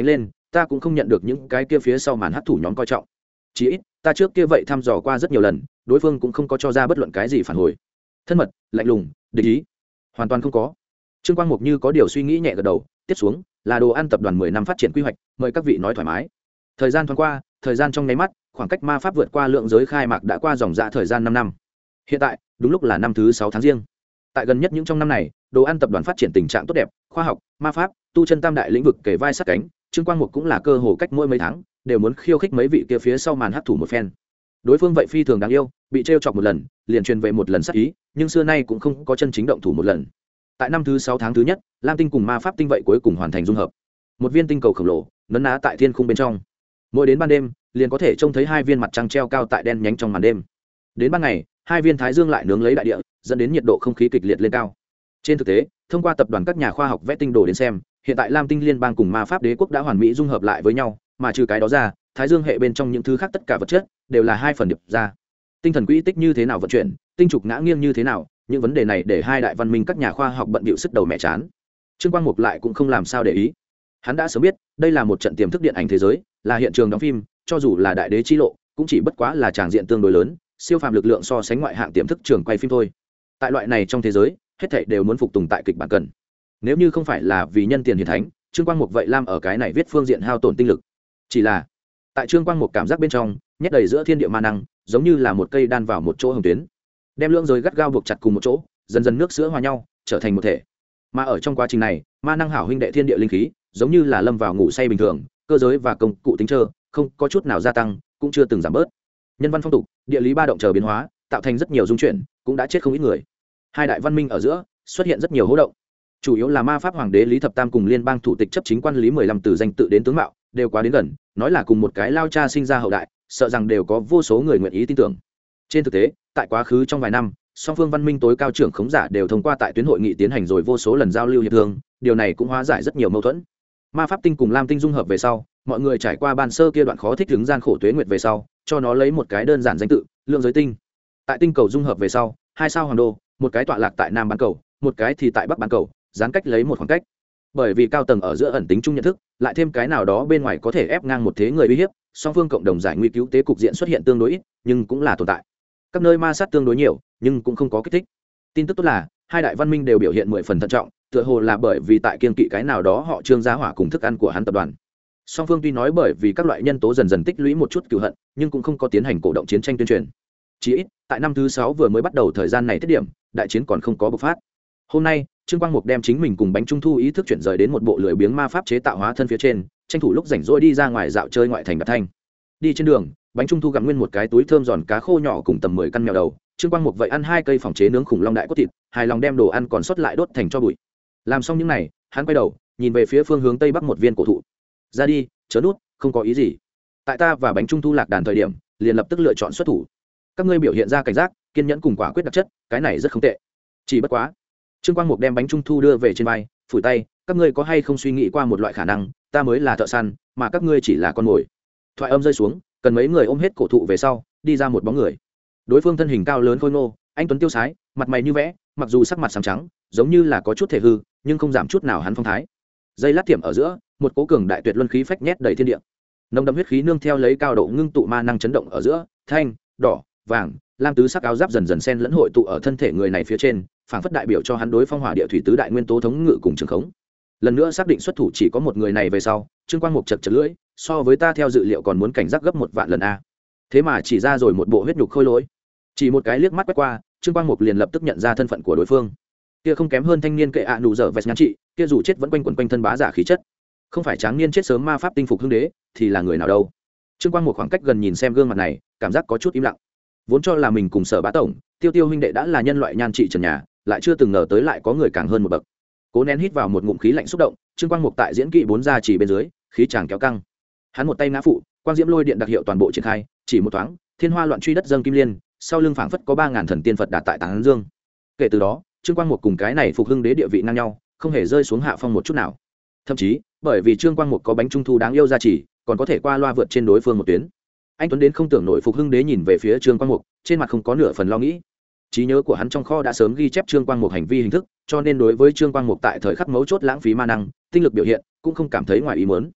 ta cũng không nhận được những cái kia phía sau màn hấp thủ nhóm coi trọng. Chỉ ít ta trước kia vậy thăm dò qua rất nhiều lần, đối phương cũng không có cho ra bất luận cái gì phản hồi. Thân mật, lạnh lùng, địch ý, hoàn toàn không có. Trương Quang Mục như có điều suy nghĩ nhẹ gật đầu, tiếp xuống là đồ ăn tập đoàn 10 năm phát triển quy hoạch, mời các vị nói thoải mái. Thời gian thoáng qua, thời gian trong nháy mắt, khoảng cách ma pháp vượt qua lượng giới khai mạc đã qua dòng dã thời gian 5 năm. Hiện tại, đúng lúc là năm thứ 6 tháng riêng. Tại gần nhất những trong năm này, đồ ăn tập đoàn phát triển tình trạng tốt đẹp, khoa học, ma pháp, tu chân tam đại lĩnh vực kề vai sát cánh, Trương Quang Mục cũng là cơ hồ cách mỗi mấy tháng đều muốn khiêu khích mấy vị kia phía sau màn hấp thủ một phen. Đối phương vậy phi thường đáng yêu, bị trêu chọc một lần, liền truyền về một lần sát ý, nhưng xưa nay cũng không có chân chính động thủ một lần. Tại năm thứ 6 tháng thứ nhất, Lam tinh cùng ma pháp tinh vậy cuối cùng hoàn thành dung hợp. Một viên tinh cầu khổng lồ, nấn ná tại thiên khung bên trong. Mỗi đến ban đêm, liền có thể trông thấy hai viên mặt trăng treo cao tại đen nhánh trong màn đêm. Đến ban ngày, hai viên thái dương lại nướng lấy đại địa, dẫn đến nhiệt độ không khí kịch liệt lên cao. Trên thực tế, thông qua tập đoàn các nhà khoa học vẽ tinh đồ đến xem, hiện tại Lam tinh liên bang cùng ma pháp đế quốc đã hoàn mỹ dung hợp lại với nhau, mà trừ cái đó ra, thái dương hệ bên trong những thứ khác tất cả vật chất đều là hai phần điệp ra. Tinh thần quỹ tích như thế nào vận chuyển, tinh trục ngã nghiêng như thế nào, những vấn đề này để hai đại văn minh các nhà khoa học bận bịu sức đầu mẹ chán. Trương Quang Mục lại cũng không làm sao để ý. Hắn đã sớm biết, đây là một trận tiềm thức điện ảnh thế giới, là hiện trường đóng phim, cho dù là đại đế chi lộ, cũng chỉ bất quá là tràng diện tương đối lớn, siêu phàm lực lượng so sánh ngoại hạng tiềm thức trường quay phim thôi. Tại loại này trong thế giới, hết thảy đều muốn phục tùng tại kịch bản cần. Nếu như không phải là vì nhân tiền hiền thánh, Trương Quang Mục vậy lam ở cái này viết phương diện hao tổn tinh lực. Chỉ là, tại Trương Quang Mục cảm giác bên trong, nhét đầy giữa thiên địa ma năng, giống như là một cây đan vào một chỗ hồng tuyến, đem lưỡng giới gắt gao buộc chặt cùng một chỗ, dần dần nước sữa hòa nhau, trở thành một thể. Mà ở trong quá trình này, ma năng hảo huynh đệ thiên địa linh khí, giống như là lâm vào ngủ say bình thường, cơ giới và công cụ tính trơ, không có chút nào gia tăng, cũng chưa từng giảm bớt. Nhân văn phong tục, địa lý ba động chờ biến hóa, tạo thành rất nhiều dung chuyển, cũng đã chết không ít người. Hai đại văn minh ở giữa xuất hiện rất nhiều hỗn động, chủ yếu là ma pháp hoàng đế Lý Thập Tam cùng liên bang thủ tịch chấp chính quan Lý 15 từ danh tự đến tướng mạo đều quá đến gần, nói là cùng một cái lao cha sinh ra hậu đại, sợ rằng đều có vô số người nguyện ý tin tưởng. Trên thực tế, tại quá khứ trong vài năm, song phương văn minh tối cao trưởng khống giả đều thông qua tại tuyến hội nghị tiến hành rồi vô số lần giao lưu hiệp thương, điều này cũng hóa giải rất nhiều mâu thuẫn. Ma pháp tinh cùng lam tinh dung hợp về sau, mọi người trải qua ban sơ kia đoạn khó thích ứng gian khổ tuế nguyệt về sau, cho nó lấy một cái đơn giản danh tự, lượng giới tinh. Tại tinh cầu dung hợp về sau, hai sao hoàng đô, một cái tọa lạc tại nam bán cầu, một cái thì tại bắc bán cầu, gián cách lấy một khoảng cách. Bởi vì cao tầng ở giữa ẩn tính chung nhận thức, lại thêm cái nào đó bên ngoài có thể ép ngang một thế người uy hiếp, song phương cộng đồng giải nguy cứu tế cục diện xuất hiện tương đối ít, nhưng cũng là tồn tại. Các nơi ma sát tương đối nhiều, nhưng cũng không có kích thích. Tin tức tốt là, hai đại văn minh đều biểu hiện 10 phần thận trọng, tựa hồ là bởi vì tại kiên kỵ cái nào đó họ Trương gia hỏa cùng thức ăn của hắn tập đoàn. Song phương tuy nói bởi vì các loại nhân tố dần dần tích lũy một chút cừu hận, nhưng cũng không có tiến hành cổ động chiến tranh tuyên truyền. Chỉ ít, tại năm thứ 6 vừa mới bắt đầu thời gian này tiết điểm, đại chiến còn không có bộc phát. Hôm nay, Trương Quang Mục đem chính mình cùng bánh trung thu ý thức chuyển rời đến một bộ lười biếng ma pháp chế tạo hóa thân phía trên, tranh thủ lúc rảnh rỗi đi ra ngoài dạo chơi ngoại thành Đạt Thanh. Đi trên đường, bánh trung thu gặm nguyên một cái túi thơm giòn cá khô nhỏ cùng tầm 10 căn mèo đầu, Trương Quang Mục vậy ăn 2 cây phòng chế nướng khủng long đại cốt thịt, hài lòng đem đồ ăn còn sót lại đốt thành cho bụi. Làm xong những này, hắn quay đầu, nhìn về phía phương hướng tây bắc một viên cổ thụ. Ra đi, chớ nút, không có ý gì. Tại ta và bánh trung thu lạc đàn thời điểm, liền lập tức lựa chọn xuất thủ. Các ngươi biểu hiện ra cảnh giác, kiên nhẫn cùng quả quyết đặc chất, cái này rất không tệ. Chỉ bất quá, Trương Quang Mục đem bánh trung thu đưa về trên vai, phủi tay, các ngươi có hay không suy nghĩ qua một loại khả năng, ta mới là thợ săn, mà các ngươi chỉ là con mồi. Thoại âm rơi xuống, cần mấy người ôm hết cổ thụ về sau, đi ra một bóng người. Đối phương thân hình cao lớn khôi ngô, anh tuấn tiêu sái, mặt mày như vẽ, mặc dù sắc mặt sáng trắng, giống như là có chút thể hư, nhưng không giảm chút nào hắn phong thái. Dây lát tiệm ở giữa, một cố cường đại tuyệt luân khí phách nhét đầy thiên địa. Nồng đậm huyết khí nương theo lấy cao độ ngưng tụ ma năng chấn động ở giữa, thanh, đỏ, vàng, lam tứ sắc áo giáp dần dần xen lẫn hội tụ ở thân thể người này phía trên, phảng phất đại biểu cho hắn đối phong hỏa địa thủy tứ đại nguyên tố thống ngự cùng trường khống. Lần nữa xác định xuất thủ chỉ có một người này về sau, Trương Quang Mục chật chật lưỡi, so với ta theo dự liệu còn muốn cảnh giác gấp 1 vạn lần a. Thế mà chỉ ra rồi một bộ huyết nhục khôi lỗi. Chỉ một cái liếc mắt quét qua, Trương Quang Mục liền lập tức nhận ra thân phận của đối phương. Kia không kém hơn thanh niên kệ nụ dở vẹt nhắn trị, kia dù chết vẫn quanh quẩn quanh thân bá giả khí chất. Không phải tráng niên chết sớm ma pháp tinh phục hưng đế, thì là người nào đâu? Trương Quang Mục khoảng cách gần nhìn xem gương mặt này, cảm giác có chút im lặng. Vốn cho là mình cùng Sở Bá tổng, Tiêu Tiêu huynh đệ đã là nhân loại nhan trị trần nhà, lại chưa từng ngờ tới lại có người càng hơn một bậc. Cố nén hít vào một ngụm khí lạnh xúc động, Trương Quang Mục tại diễn kỹ 4 gia chỉ bên dưới, khí chàng kéo căng. Hắn một tay ngã phụ, quang diễm lôi điện đặc hiệu toàn bộ triển khai, chỉ một thoáng, thiên hoa loạn truy đất dâng kim liên, sau lưng phảng phất có 3000 thần tiên Phật đạt tại Táng Dương. Kể từ đó, Trương Quang Mục cùng cái này phục hưng đế địa vị ngang nhau, không hề rơi xuống hạ phong một chút nào. Thậm chí, bởi vì Trương Quang Mục có bánh trung thu đáng yêu gia trì, còn có thể qua loa vượt trên đối phương một tuyến. Anh tuấn đến không tưởng nổi phục hưng đế nhìn về phía Trương Quang Mục, trên mặt không có nửa phần lo nghĩ. Trí nhớ của hắn trong kho đã sớm ghi chép Trương Quang Mục hành vi hình thức, cho nên đối với Trương Quang Mục tại thời khắc mấu chốt lãng phí ma năng, tinh lực biểu hiện, cũng không cảm thấy ngoài ý muốn.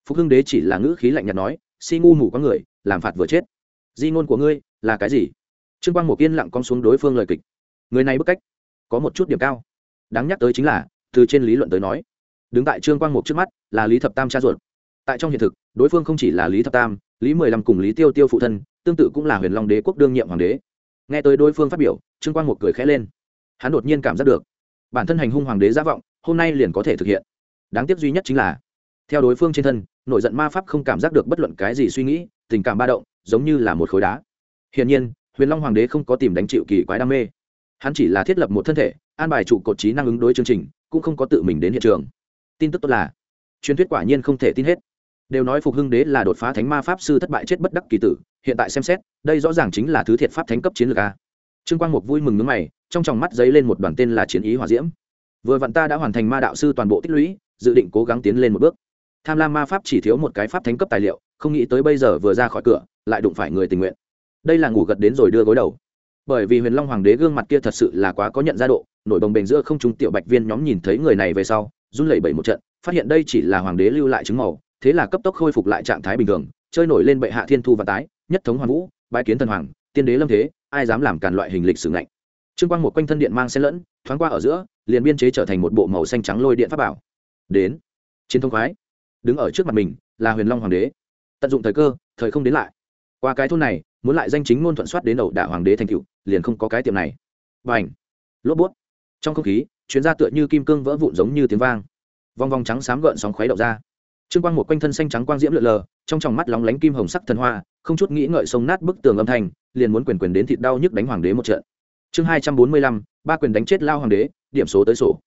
Phục hưng đế chỉ là ngữ khí lạnh nhạt nói, si ngu mù có người làm phạt vừa chết. Di ngôn của ngươi là cái gì? Trương Quang Mục yên lặng cong xuống đối phương lời kịch. Người này bức cách có một chút điểm cao. Đáng nhắc tới chính là từ trên lý luận tới nói, đứng tại Trương Quang Mục trước mắt là Lý Thập Tam cha ruột. Tại trong hiện thực, đối phương không chỉ là Lý Thập Tam, Lý 15 cùng Lý Tiêu Tiêu phụ thân, tương tự cũng là Huyền Long Đế quốc đương nhiệm hoàng đế. Nghe tới đối phương phát biểu, Trương Quang Mục cười khẽ lên. Hắn đột nhiên cảm giác được bản thân hành hung hoàng đế giả vọng hôm nay liền có thể thực hiện. Đáng tiếc duy nhất chính là theo đối phương trên thân nổi giận ma pháp không cảm giác được bất luận cái gì suy nghĩ, tình cảm ba động giống như là một khối đá. Hiển nhiên Huyền Long hoàng đế không có tìm đánh chịu kỳ quái đam mê, hắn chỉ là thiết lập một thân thể, an bài trụ cột trí năng ứng đối chương trình, cũng không có tự mình đến hiện trường. Tin tức tốt là truyền thuyết quả nhiên không thể tin hết. Đều nói Phục Hưng đế là đột phá thánh ma pháp sư thất bại chết bất đắc kỳ tử, hiện tại xem xét đây rõ ràng chính là thứ thiệt pháp thánh cấp chiến lược a. Trương Quang Mục vui mừng nhướng mày, trong tròng mắt giấy lên một đoàn tên là chiến ý hỏa diễm. Vừa vặn ta đã hoàn thành ma đạo sư toàn bộ tích lũy, dự định cố gắng tiến lên một bước. Tham lam ma pháp chỉ thiếu một cái pháp thánh cấp tài liệu, không nghĩ tới bây giờ vừa ra khỏi cửa lại đụng phải người tình nguyện. Đây là ngủ gật đến rồi đưa gối đầu. Bởi vì Huyền Long hoàng đế gương mặt kia thật sự là quá có nhận ra độ, nổi bồng bềnh giữa không trung tiểu bạch viên nhóm nhìn thấy người này về sau run lẩy bẩy một trận, phát hiện đây chỉ là hoàng đế lưu lại chứng màu, thế là cấp tốc khôi phục lại trạng thái bình thường, chơi nổi lên bệ hạ thiên thu và tái, nhất thống hoàn vũ, bái kiến thần hoàng, tiên đế lâm thế, ai dám làm càn loại hình lịch sử ngạnh. Trương Quang một quanh thân điện mang xen lẫn, thoáng qua ở giữa liền biên chế trở thành một bộ màu xanh trắng lôi điện pháp bảo. Đến chiến thông khoái, đứng ở trước mặt mình là Huyền Long hoàng đế, tận dụng thời cơ, thời không đến lại. Qua cái thôn này muốn lại danh chính ngôn thuận soát đến đầu đả hoàng đế thành cựu, liền không có cái tiệm này. Bành, lốp bút, trong không khí chuyến ra tựa như kim cương vỡ vụn giống như tiếng vang, vòng vòng trắng xám gợn sóng khuấy động ra. Trương Quang một quanh thân xanh trắng quang diễm lượn lờ, trong tròng mắt lóng lánh kim hồng sắc thần hoa, không chút nghĩ ngợi xông nát bức tường âm thanh, liền muốn quyền quyền đến thịt đau nhức đánh hoàng đế một trận. Chương 245, ba quyền đánh chết lao hoàng đế, điểm số tới sổ.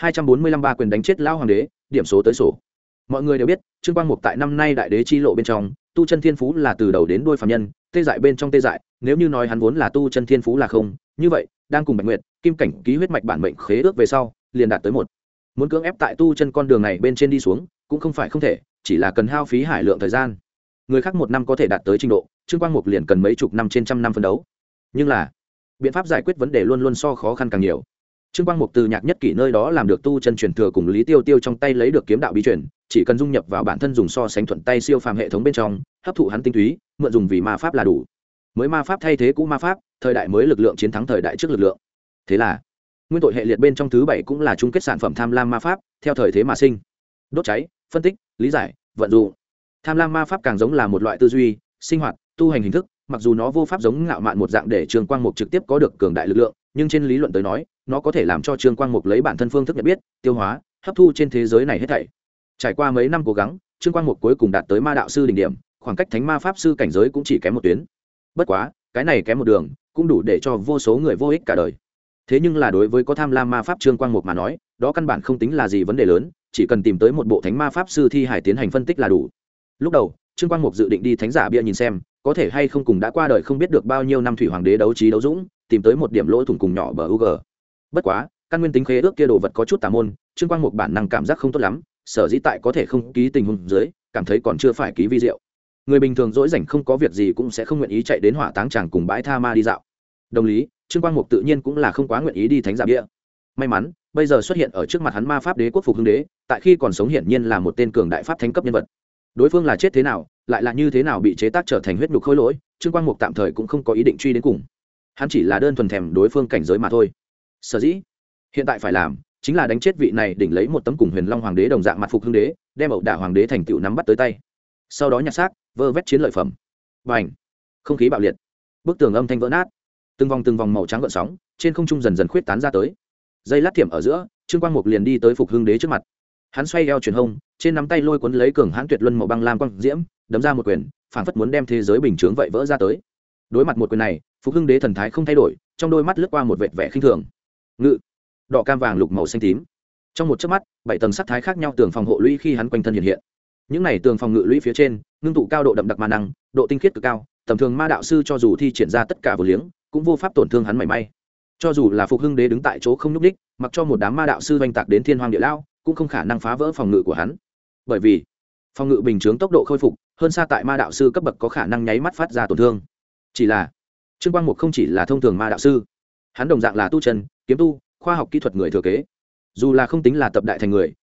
245 ba quyền đánh chết lao hoàng đế, điểm số tới sổ. Mọi người đều biết, Trương Quang Mục tại năm nay đại đế chi lộ bên trong, tu chân thiên phú là từ đầu đến đuôi phàm nhân, tê dại bên trong tê dại, nếu như nói hắn vốn là tu chân thiên phú là không, như vậy, đang cùng Bạch Nguyệt, Kim Cảnh ký huyết mạch bản mệnh khế ước về sau, liền đạt tới một. Muốn cưỡng ép tại tu chân con đường này bên trên đi xuống, cũng không phải không thể, chỉ là cần hao phí hải lượng thời gian. Người khác một năm có thể đạt tới trình độ, Trương Quang Mục liền cần mấy chục năm trên trăm năm phấn đấu. Nhưng là, biện pháp giải quyết vấn đề luôn luôn so khó khăn càng nhiều. Trương Quang Mục từ Nhạc Nhất Kỷ nơi đó làm được tu chân truyền thừa cùng Lý Tiêu Tiêu trong tay lấy được kiếm đạo bí truyền, chỉ cần dung nhập vào bản thân dùng so sánh thuận tay siêu phàm hệ thống bên trong, hấp thụ hắn tinh túy, mượn dùng vì ma pháp là đủ. Mới ma pháp thay thế cũ ma pháp, thời đại mới lực lượng chiến thắng thời đại trước lực lượng. Thế là, nguyên tội hệ liệt bên trong thứ 7 cũng là chung kết sản phẩm tham lam ma pháp, theo thời thế mà sinh. Đốt cháy, phân tích, lý giải, vận dụng. Tham lam ma pháp càng giống là một loại tư duy, sinh hoạt, tu hành hình thức, mặc dù nó vô pháp giống ngạo mạn một dạng để Trương Quang Mục trực tiếp có được cường đại lực lượng, nhưng trên lý luận tới nói, nó có thể làm cho Trương Quang Mục lấy bản thân phương thức nhận biết, tiêu hóa, hấp thu trên thế giới này hết thảy. Trải qua mấy năm cố gắng, Trương Quang Mục cuối cùng đạt tới ma đạo sư đỉnh điểm, khoảng cách thánh ma pháp sư cảnh giới cũng chỉ kém một tuyến. Bất quá, cái này kém một đường, cũng đủ để cho vô số người vô ích cả đời. Thế nhưng là đối với có tham lam ma pháp Trương Quang Mục mà nói, đó căn bản không tính là gì vấn đề lớn, chỉ cần tìm tới một bộ thánh ma pháp sư thi hải tiến hành phân tích là đủ. Lúc đầu, Trương Quang Mục dự định đi thánh giả bia nhìn xem, có thể hay không cùng đã qua đời không biết được bao nhiêu năm thủy hoàng đế đấu trí đấu dũng, tìm tới một điểm lỗ thủng cùng nhỏ bờ UG. Bất quá, căn nguyên tính khế ước kia đồ vật có chút tà môn, Trương Quang Mục bản năng cảm giác không tốt lắm, sở dĩ tại có thể không ký tình huống dưới, cảm thấy còn chưa phải ký vi diệu. Người bình thường dỗi rảnh không có việc gì cũng sẽ không nguyện ý chạy đến hỏa táng tràng cùng bãi tha ma đi dạo. Đồng lý, Trương Quang Mục tự nhiên cũng là không quá nguyện ý đi thánh giả bia. May mắn, bây giờ xuất hiện ở trước mặt hắn ma pháp đế quốc Phục Hưng đế, tại khi còn sống hiển nhiên là một tên cường đại pháp thánh cấp nhân vật. Đối phương là chết thế nào, lại là như thế nào bị chế tác trở thành huyết nhục khối lỗi, Trương Quang Mục tạm thời cũng không có ý định truy đến cùng. Hắn chỉ là đơn thuần thèm đối phương cảnh giới mà thôi. Sở dĩ, hiện tại phải làm chính là đánh chết vị này, đỉnh lấy một tấm cùng Huyền Long hoàng đế đồng dạng mặt Phục Hưng đế, đem ẩu đả hoàng đế thành tựu nắm bắt tới tay. Sau đó nhặt xác, vơ vét chiến lợi phẩm. Bành! Không khí bạo liệt, bức tường âm thanh vỡ nát, từng vòng màu trắng gợn sóng trên không trung dần dần khuyết tán ra tới. Dây lát thiểm ở giữa, Trương Quang Mục liền đi tới Phục Hưng đế trước mặt. Hắn xoay eo chuyển hông, trên nắm tay lôi cuốn lấy cường hãn tuyệt luân màu băng lam quang diễm, đấm ra một quyền, phảng phất muốn đem thế giới bình chướng vậy vỡ ra tới. Đối mặt một quyền này, Phục Hưng đế thần thái không thay đổi, trong đôi mắt lướt qua một vệt vẻ khinh thường. Ngự, đỏ cam vàng lục màu xanh tím. Trong một chớp mắt, 7 tầng sắc thái khác nhau tường phòng hộ lũy khi hắn quanh thân hiện hiện. Những này tường phòng ngự lũy phía trên, ngưng tụ cao độ đậm đặc ma năng, độ tinh khiết cực cao, tầm thường ma đạo sư cho dù thi triển ra tất cả vô liếng, cũng vô pháp tổn thương hắn mảy may. Cho dù là Phục Hưng đế đứng tại chỗ không nhúc nhích, mặc cho một đám ma đạo sư oanh tạc đến thiên hoang địa lao, cũng không khả năng phá vỡ phòng ngự của hắn. Bởi vì, phòng ngự bình chướng tốc độ khôi phục hơn xa tại ma đạo sư cấp bậc có khả năng nháy mắt phát ra tổn thương. Chỉ là, Trương Quang Mục không chỉ là thông thường ma đạo sư, hắn đồng dạng là tu chân, kiếm tu, khoa học kỹ thuật người thừa kế. Dù là không tính là tập đại thành người,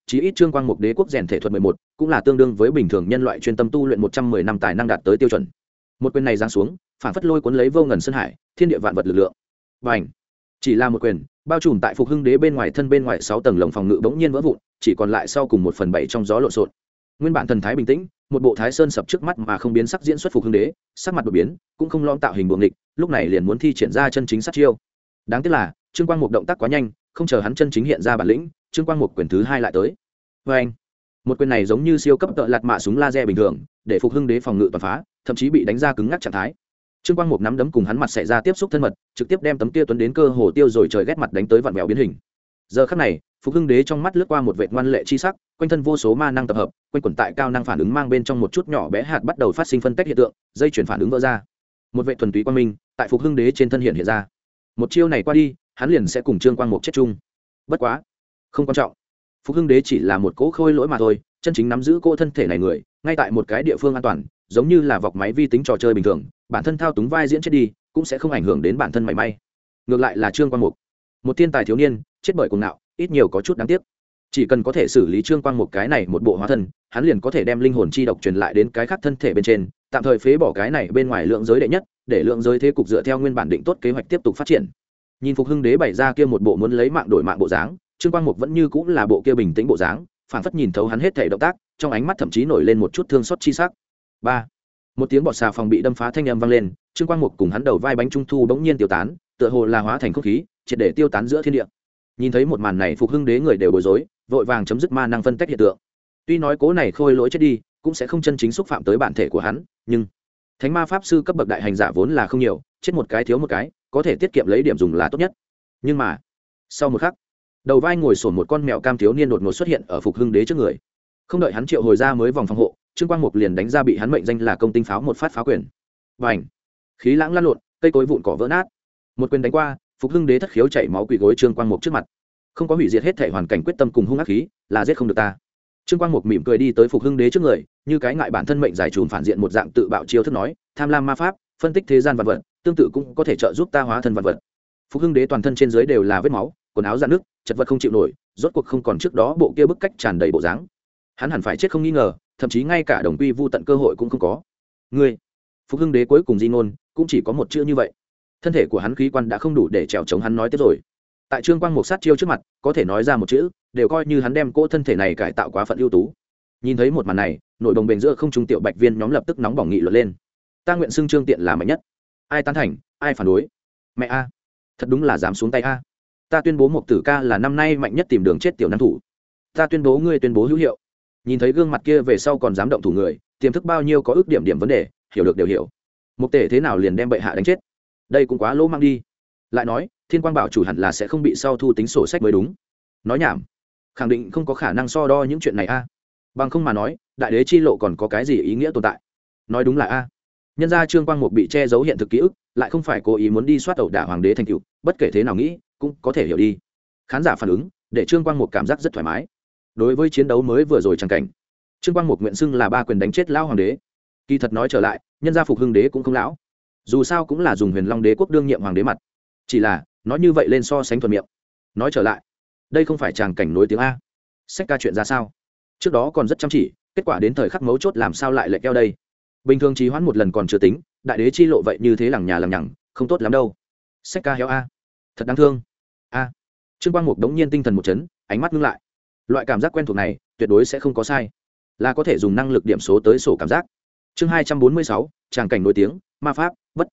chí ít Trương Quang Mục đế quốc rèn thể thuật 11, cũng là tương đương với bình thường nhân loại chuyên tâm tu luyện 110 năm tài năng đạt tới tiêu chuẩn. Một quyền này giáng xuống, phản phất lôi cuốn lấy vô ngần sơn hải, thiên địa vạn vật lực lượng. Bành! Chỉ là một quyền, bao trùm tại Phục Hưng đế bên ngoài thân bên ngoài 6 tầng lồng phòng ngự bỗng nhiên vỡ vụn, chỉ còn lại sau cùng 1/7 trong gió lộn xộn. Nguyên bản thần thái bình tĩnh, một bộ thái sơn sập trước mắt mà không biến sắc diễn xuất Phục Hưng đế, sắc mặt đột biến, cũng không lõm tạo hình buồng địch, lúc này liền muốn thi triển ra chân chính sát chiêu. Đáng tiếc là, Trương Quang Mục động tác quá nhanh, không chờ hắn chân chính hiện ra bản lĩnh, Trương Quang Mục quyền thứ 2 lại tới. Oeng! Một quyền này giống như siêu cấp tợ lạt mạ súng laser bình thường, để Phục Hưng đế phòng ngự toàn phá, thậm chí bị đánh ra cứng ngắc trạng thái. Trương Quang Mục nắm đấm cùng hắn mặt xảy ra tiếp xúc thân mật, trực tiếp đem tấm kia tuấn đến cơ hồ tiêu rồi trời ghét mặt đánh tới vặn vẹo biến hình. Giờ khắc này, Phục Hưng đế trong mắt lướt qua một vệt ngoan lệ chi sắc, quanh thân vô số ma năng tập hợp, quanh quẩn tại cao năng phản ứng mang bên trong một chút nhỏ bé hạt bắt đầu phát sinh phân tách hiện tượng, dây chuyển phản ứng vỡ ra. Một vệt thuần túy quang minh, tại Phục Hưng đế trên thân hiện ra. Một chiêu này qua đi, hắn liền sẽ cùng Trương Quang Mục chết chung. Bất quá, không quan trọng. Phục Hưng đế chỉ là một cỗ khôi lỗi mà thôi, chân chính nắm giữ cô thân thể này người, ngay tại một cái địa phương an toàn, giống như là vọc máy vi tính trò chơi bình thường, bản thân thao túng vai diễn chết đi, cũng sẽ không ảnh hưởng đến bản thân mảy may. Ngược lại là Trương Quang Mục, một thiên tài thiếu niên, chết bởi cuồng ngạo, ít nhiều có chút đáng tiếc. Chỉ cần có thể xử lý Trương Quang Mục cái này một bộ hóa thân, hắn liền có thể đem linh hồn chi độc truyền lại đến cái khác thân thể bên trên, tạm thời phế bỏ cái này bên ngoài lượng giới đệ nhất, để lượng giới thế cục dựa theo nguyên bản định tốt kế hoạch tiếp tục phát triển. Nhìn Phục Hưng đế bày ra kia một bộ muốn lấy mạng đổi mạng bộ dáng, Trương Quang Mục vẫn như cũng là bộ kia bình tĩnh bộ dáng, phản phất nhìn thấu hắn hết thảy động tác, trong ánh mắt thậm chí nổi lên một chút thương xót chi sắc. 3. Một tiếng bọt xà phòng bị đâm phá thanh âm vang lên, Trương Quang Mục cùng hắn đầu vai bánh trung thu bỗng nhiên tiêu tán, tựa hồ là hóa thành không khí, triệt để tiêu tán giữa thiên địa. Nhìn thấy một màn này, Phục Hưng đế người đều bối rối, vội vàng chấm dứt ma năng phân tách hiện tượng. Tuy nói cố này khôi lỗi chết đi, cũng sẽ không chân chính xúc phạm tới bản thể của hắn, nhưng thánh ma pháp sư cấp bậc đại hành giả vốn là không nhiều, chết một cái thiếu một cái, có thể tiết kiệm lấy điểm dùng là tốt nhất. Nhưng mà, sau một khắc, đầu vai ngồi sổn một con mèo cam thiếu niên đột ngột xuất hiện ở Phục Hưng đế trước người. Không đợi hắn triệu hồi ra mới vòng phòng hộ, Trương Quang Mục liền đánh ra bị hắn mệnh danh là công tinh pháo một phát pháo quyền. Bành! Khí lãng lăn lộn, cây cối vụn cỏ vỡ nát. Một quyền đánh qua, Phục Hưng đế thất khiếu chảy máu quỳ gối Trương Quang Mục trước mặt. Không có hủy diệt hết thể hoàn cảnh quyết tâm cùng hung ác khí, là giết không được ta. Trương Quang Mục mỉm cười đi tới Phục Hưng đế trước người, như cái ngại bản thân mệnh giải trùm phản diện một dạng tự bạo chiêu thức nói, tham lam ma pháp, phân tích thế gian vật vật, tương tự cũng có thể trợ giúp ta hóa thân vật vật. Phục Hưng đế toàn thân trên dưới đều là vết máu, quần áo rạn nứt, chật vật không chịu nổi, rốt cuộc không còn trước đó bộ kia bức cách tràn đầy bộ dáng. Hắn hẳn phải chết không nghi ngờ, thậm chí ngay cả đồng quy vu tận cơ hội cũng không có. Ngươi, Phục Hưng đế cuối cùng di ngôn, cũng chỉ có một chữ như vậy. Thân thể của hắn khí quan đã không đủ để trèo chống hắn nói tiếp rồi. Tại Trương Quang Mục sát chiêu trước mặt, có thể nói ra một chữ, đều coi như hắn đem cỗ thân thể này cải tạo quá phận ưu tú. Nhìn thấy một màn này, nội đồng bền giữa không trung tiểu bạch viên nhóm lập tức nóng bỏng nghị luận lên. Ta nguyện xưng Trương Tiện là mạnh nhất. Ai tán thành, ai phản đối? Mẹ a, thật đúng là dám xuống tay a. Ta tuyên bố Mục Tử ca là năm nay mạnh nhất tìm đường chết tiểu nam thủ. Ta tuyên bố ngươi tuyên bố hữu hiệu. Nhìn thấy gương mặt kia về sau còn dám động thủ người, tiềm thức bao nhiêu có ước điểm vấn đề, hiểu được đều hiểu. Mục Tể thế nào liền đem bệ hạ đánh chết? Đây cũng quá lỗ mang đi. Lại nói, Thiên Quang bảo chủ hẳn là sẽ không bị sau thu tính sổ sách mới đúng. Nói nhảm, khẳng định không có khả năng so đo những chuyện này a. Bằng không mà nói, đại đế chi lộ còn có cái gì ý nghĩa tồn tại? Nói đúng là a. Nhân ra Trương Quang Mục bị che giấu hiện thực ký ức, lại không phải cố ý muốn đi soát ẩu đả hoàng đế thành cựu, bất kể thế nào nghĩ, cũng có thể hiểu đi. Khán giả phản ứng, để Trương Quang Mục cảm giác rất thoải mái. Đối với chiến đấu mới vừa rồi chẳng cảnh, Trương Quang Mục nguyện xưng là ba quyền đánh chết lão hoàng đế. Kỳ thật nói trở lại, nhân gia Phục Hưng đế cũng không lão, dù sao cũng là dùng Huyền Long đế quốc đương nhiệm hoàng đế mặt. Chỉ là nói như vậy lên so sánh thuận miệng. Nói trở lại, đây không phải tràng cảnh nối tiếng a. Sách ca chuyện ra sao? Trước đó còn rất chăm chỉ, kết quả đến thời khắc mấu chốt làm sao lại lệch keo đây? Bình thường trì hoãn một lần còn chưa tính, đại đế chi lộ vậy như thế lằng nhà lằng nhằng, không tốt lắm đâu. Sách ca héo a, thật đáng thương a. Trương Quang Mục đống nhiên tinh thần một chấn, ánh mắt ngưng lại. Loại cảm giác quen thuộc này tuyệt đối sẽ không có sai, là có thể dùng năng lực điểm số tới sổ cảm giác. Chương 246, tràng cảnh nổi tiếng, ma pháp, bất.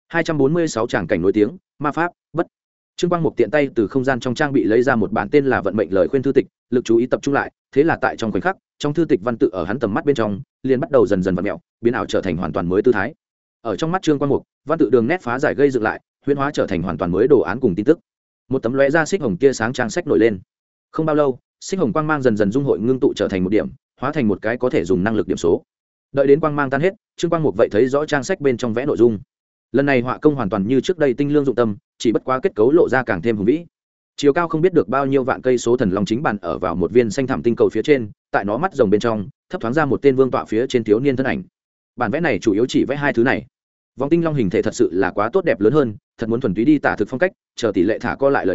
246 tràng cảnh nổi tiếng, ma pháp, bất. Trương Quang Mục tiện tay từ không gian trong trang bị lấy ra một bản tên là vận mệnh lời khuyên thư tịch, lực chú ý tập trung lại, thế là tại trong khoảnh khắc, trong thư tịch văn tự ở hắn tầm mắt bên trong, liền bắt đầu dần dần vặn mèo, biến ảo trở thành hoàn toàn mới tư thái. Ở trong mắt Trương Quang Mục, văn tự đường nét phá giải gây dựng lại, huyễn hóa trở thành hoàn toàn mới đồ án cùng tin tức. Một tấm lóe ra xích hồng tia sáng trang sách nổi lên. Không bao lâu, xích hồng quang mang dần dần dung hội ngưng tụ trở thành một điểm, hóa thành một cái có thể dùng năng lực điểm số. Đợi đến quang mang tan hết, Trương Quang Mục vậy thấy rõ trang sách bên trong vẽ nội dung. Lần này họa công hoàn toàn như trước đây tinh lương dụng tâm, chỉ bất quá kết cấu lộ ra càng thêm hùng vĩ. Chiều cao không biết được bao nhiêu vạn cây số thần long chính bàn ở vào một viên xanh thẳm tinh cầu phía trên, tại nó mắt rồng bên trong, thấp thoáng ra một tên vương tọa phía trên thiếu niên thân ảnh. Bản vẽ này chủ yếu chỉ vẽ hai thứ này. Vòng tinh long hình thể thật sự là quá tốt đẹp lớn hơn, thật muốn thuần túy đi tả thực phong cách, chờ tỷ lệ thả co lại lời nói,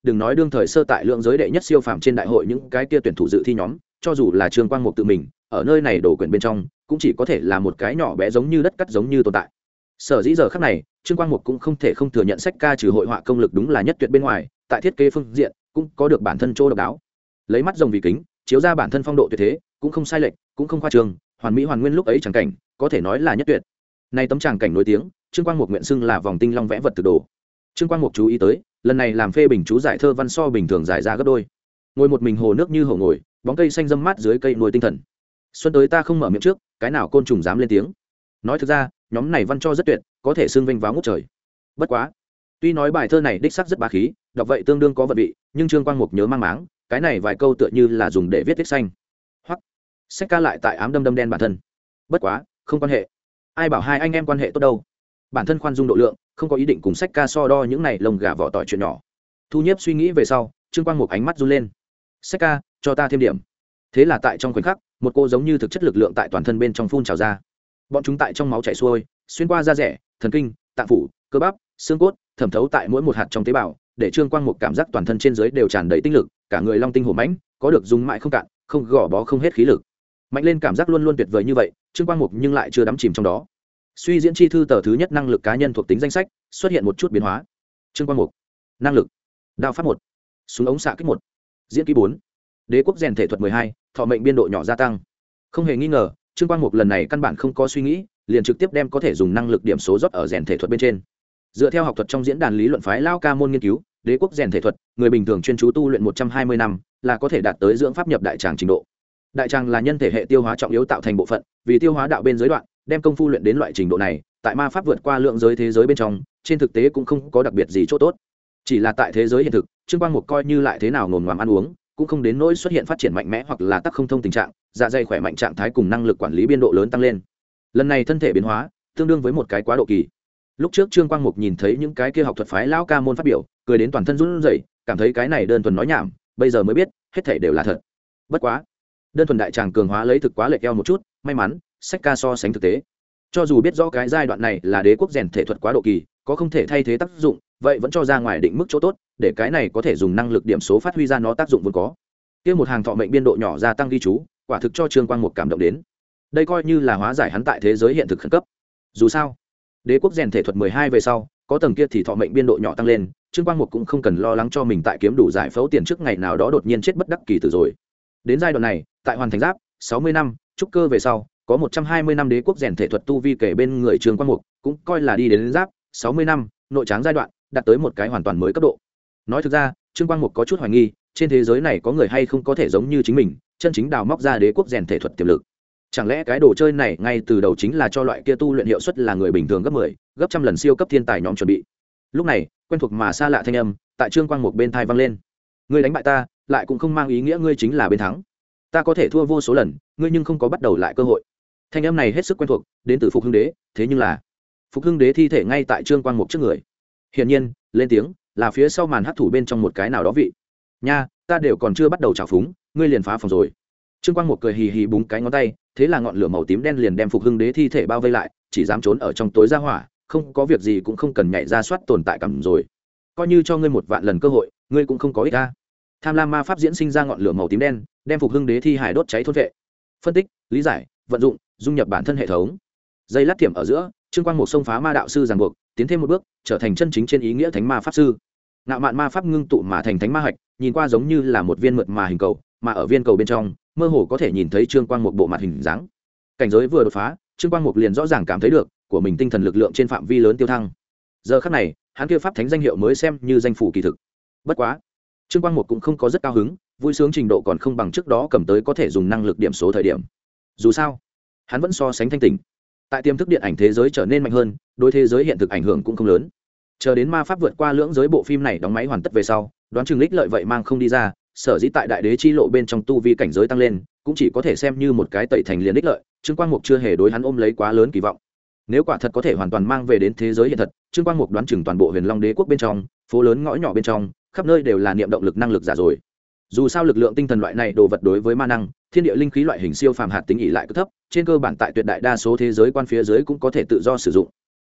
đừng nói đương thời sơ tại lượng giới đệ nhất siêu phàm trên đại hội những cái kia tuyển thủ dự thi nhóm, cho dù là Trương Quang Mục tự mình ở nơi này đổ quyển bên trong cũng chỉ có thể là một cái nhỏ bé giống như đất cắt giống như tồn tại. Sở dĩ giờ khắc này Trương Quang Mục cũng không thể không thừa nhận sách ca trừ hội họa công lực đúng là nhất tuyệt bên ngoài, tại thiết kế phương diện cũng có được bản thân chỗ độc đáo. Lấy mắt rồng vì kính, chiếu ra bản thân phong độ tuyệt thế, cũng không sai lệch, cũng không khoa trương, hoàn mỹ hoàn nguyên lúc ấy chẳng cảnh, có thể nói là nhất tuyệt. Nay tấm tràng cảnh nổi tiếng, Trương Quang Mục nguyện xưng là vòng tinh long vẽ vật thực đồ. Trương Quang Mục chú ý tới, lần này làm phê bình chú giải thơ văn so bình thường giải ra gấp đôi. Ngồi một mình hồ nước như hồ ngồi, bóng cây xanh râm mát dưới cây nuôi tinh thần. Xuân tới ta không mở miệng trước, cái nào côn trùng dám lên tiếng. Nói thực ra, nhóm này văn cho rất tuyệt, có thể xưng vinh váo ngút trời. Bất quá, tuy nói bài thơ này đích sắc rất bá khí, đọc vậy tương đương có vận vị, nhưng Trương Quang Mục nhớ mang máng, cái này vài câu tựa như là dùng để viết tiết xanh. Hoặc sách ca lại tại ám đâm đâm đen bản thân. Bất quá, không quan hệ. Ai bảo hai anh em quan hệ tốt đâu. Bản thân khoan dung độ lượng, không có ý định cùng sách ca so đo những này lồng gà vỏ tỏi chuyện nhỏ. Thu Nhiếp suy nghĩ về sau, Trương Quang Mục ánh mắt run lên. Sách ca, cho ta thêm điểm. Thế là tại trong khoảnh khắc, một cô giống như thực chất lực lượng tại toàn thân bên trong phun trào ra. Bọn chúng tại trong máu chảy xuôi, xuyên qua da rẻ, thần kinh, tạng phủ, cơ bắp, xương cốt, thẩm thấu tại mỗi một hạt trong tế bào, để Trương Quang Mục cảm giác toàn thân trên dưới đều tràn đầy tinh lực, cả người long tinh hổ mãnh, có được dùng mãi không cạn, không gò bó không hết khí lực. Mạnh lên cảm giác luôn luôn tuyệt vời như vậy, Trương Quang Mục nhưng lại chưa đắm chìm trong đó. Suy diễn chi thư tờ thứ nhất năng lực cá nhân thuộc tính danh sách xuất hiện một chút biến hóa. Trương Quang Mục, năng lực, đao pháp 1, súng ống xạ kích 1, diễn kỹ 4, đế quốc rèn thể thuật 12, thọ mệnh biên độ nhỏ gia tăng. Không hề nghi ngờ, Trương Quang Mục lần này căn bản không có suy nghĩ, liền trực tiếp đem có thể dùng năng lực điểm số rót ở rèn thể thuật bên trên. Dựa theo học thuật trong diễn đàn lý luận phái Lao Ca môn nghiên cứu, đế quốc rèn thể thuật, người bình thường chuyên chú tu luyện 120 năm, là có thể đạt tới dưỡng pháp nhập đại tràng trình độ. Đại tràng là nhân thể hệ tiêu hóa trọng yếu tạo thành bộ phận, vì tiêu hóa đạo bên giới đoạn, đem công phu luyện đến loại trình độ này, tại ma pháp vượt qua lượng giới thế giới bên trong, trên thực tế cũng không có đặc biệt gì chỗ tốt. Chỉ là tại thế giới hiện thực, Trương Quang Mục coi như lại thế nào ngồn ngoàm ăn uống, cũng không đến nỗi xuất hiện phát triển mạnh mẽ hoặc là tắc không thông tình trạng, dạ dày khỏe mạnh trạng thái cùng năng lực quản lý biên độ lớn tăng lên. Lần này thân thể biến hóa, tương đương với một cái quá độ kỳ. Lúc trước Trương Quang Mục nhìn thấy những cái kia học thuật phái lão ca môn phát biểu, cười đến toàn thân run rẩy, cảm thấy cái này đơn thuần nói nhảm, bây giờ mới biết, hết thảy đều là thật. Bất quá, đơn thuần đại tràng cường hóa lấy thực quá lệch eo một chút, may mắn, sách ca so sánh thực tế. Cho dù biết rõ cái giai đoạn này là đế quốc rèn thể thuật quá độ kỳ, có không thể thay thế tác dụng, vậy vẫn cho ra ngoài định mức chỗ tốt, để cái này có thể dùng năng lực điểm số phát huy ra nó tác dụng vốn có. Kia một hàng thọ mệnh biên độ nhỏ gia tăng ghi chú, quả thực cho Trương Quang Mục cảm động đến. Đây coi như là hóa giải hắn tại thế giới hiện thực khẩn cấp. Dù sao, đế quốc rèn thể thuật 12 về sau, có tầng kia thì thọ mệnh biên độ nhỏ tăng lên, Trương Quang Mục cũng không cần lo lắng cho mình tại kiếm đủ giải phẫu tiền trước ngày nào đó đột nhiên chết bất đắc kỳ tử rồi. Đến giai đoạn này, tại hoàn thành giáp 60 năm, trúc cơ về sau, có 120 năm đế quốc rèn thể thuật tu vi kể bên người Trương Quang Mục, cũng coi là đi đến giáp 60 năm, nội tráng giai đoạn, đạt tới một cái hoàn toàn mới cấp độ. Nói thực ra, Trương Quang Mục có chút hoài nghi, trên thế giới này có người hay không có thể giống như chính mình, chân chính đào móc ra đế quốc rèn thể thuật tiềm lực. Chẳng lẽ cái đồ chơi này ngay từ đầu chính là cho loại kia tu luyện hiệu suất là người bình thường gấp 10, gấp trăm lần siêu cấp thiên tài nhóm chuẩn bị. Lúc này, quen thuộc mà xa lạ thanh âm tại Trương Quang Mục bên tai vang lên. Ngươi đánh bại ta, lại cũng không mang ý nghĩa ngươi chính là bên thắng. Ta có thể thua vô số lần, ngươi nhưng không có bắt đầu lại cơ hội. Thanh âm này hết sức quen thuộc, đến từ Phục Hưng Đế, thế nhưng là Phục Hưng Đế thi thể ngay tại Trương Quang Mục trước người. Hiển nhiên, lên tiếng là phía sau màn hắc thủ bên trong một cái nào đó vị. Nha, ta đều còn chưa bắt đầu trào phúng, ngươi liền phá phòng rồi. Trương Quang Mục cười hì hì búng cái ngón tay, thế là ngọn lửa màu tím đen liền đem Phục Hưng Đế thi thể bao vây lại, chỉ dám trốn ở trong tối ra hỏa, không có việc gì cũng không cần nhảy ra soát tồn tại cảm rồi. Coi như cho ngươi một vạn lần cơ hội, ngươi cũng không có ích a. Tham lam ma pháp diễn sinh ra ngọn lửa màu tím đen, đem Phục Hưng Đế thi hải đốt cháy thôn vệ. Phân tích, lý giải, vận dụng, dung nhập bản thân hệ thống. Dây lát thiểm ở giữa, Trương Quang Mục xông phá ma đạo sư ràng buộc, tiến thêm một bước, trở thành chân chính trên ý nghĩa thánh ma pháp sư. Ngạo mạn ma pháp ngưng tụ mà thành thánh ma hạch, nhìn qua giống như là một viên mượt mà hình cầu, mà ở viên cầu bên trong, mơ hồ có thể nhìn thấy Trương Quang Mục bộ mặt hình dáng. Cảnh giới vừa đột phá, Trương Quang Mục liền rõ ràng cảm thấy được của mình tinh thần lực lượng trên phạm vi lớn tiêu thăng. Giờ khắc này, hắn kia pháp thánh danh hiệu mới xem như danh phủ kỳ thực. Bất quá, Trương Quang Mục cũng không có rất cao hứng, vui sướng trình độ còn không bằng trước đó cầm tới có thể dùng năng lực điểm số thời điểm. Dù sao, hắn vẫn so sánh thanh tỉnh. Tại tiềm thức điện ảnh thế giới trở nên mạnh hơn, đối thế giới hiện thực ảnh hưởng cũng không lớn. Chờ đến ma pháp vượt qua lưỡng giới bộ phim này đóng máy hoàn tất về sau, đoán chừng lích lợi vậy mang không đi ra, sở dĩ tại đại đế chi lộ bên trong tu vi cảnh giới tăng lên, cũng chỉ có thể xem như một cái tẩy thành liền đích lợi. Trương Quang Mục chưa hề đối hắn ôm lấy quá lớn kỳ vọng. Nếu quả thật có thể hoàn toàn mang về đến thế giới hiện thật, Trương Quang Mục đoán chừng toàn bộ Huyền Long Đế quốc bên trong, phố lớn ngõ nhỏ bên trong, khắp nơi đều là niệm động lực năng lực giả rồi. Dù sao lực lượng tinh thần loại này đồ vật đối với ma năng, thiên địa linh khí loại hình siêu phàm hạt tính ỷ lại cực thấp, trên cơ bản tại tuyệt đại đa số thế giới quan phía dưới cũng có thể tự do sử dụng.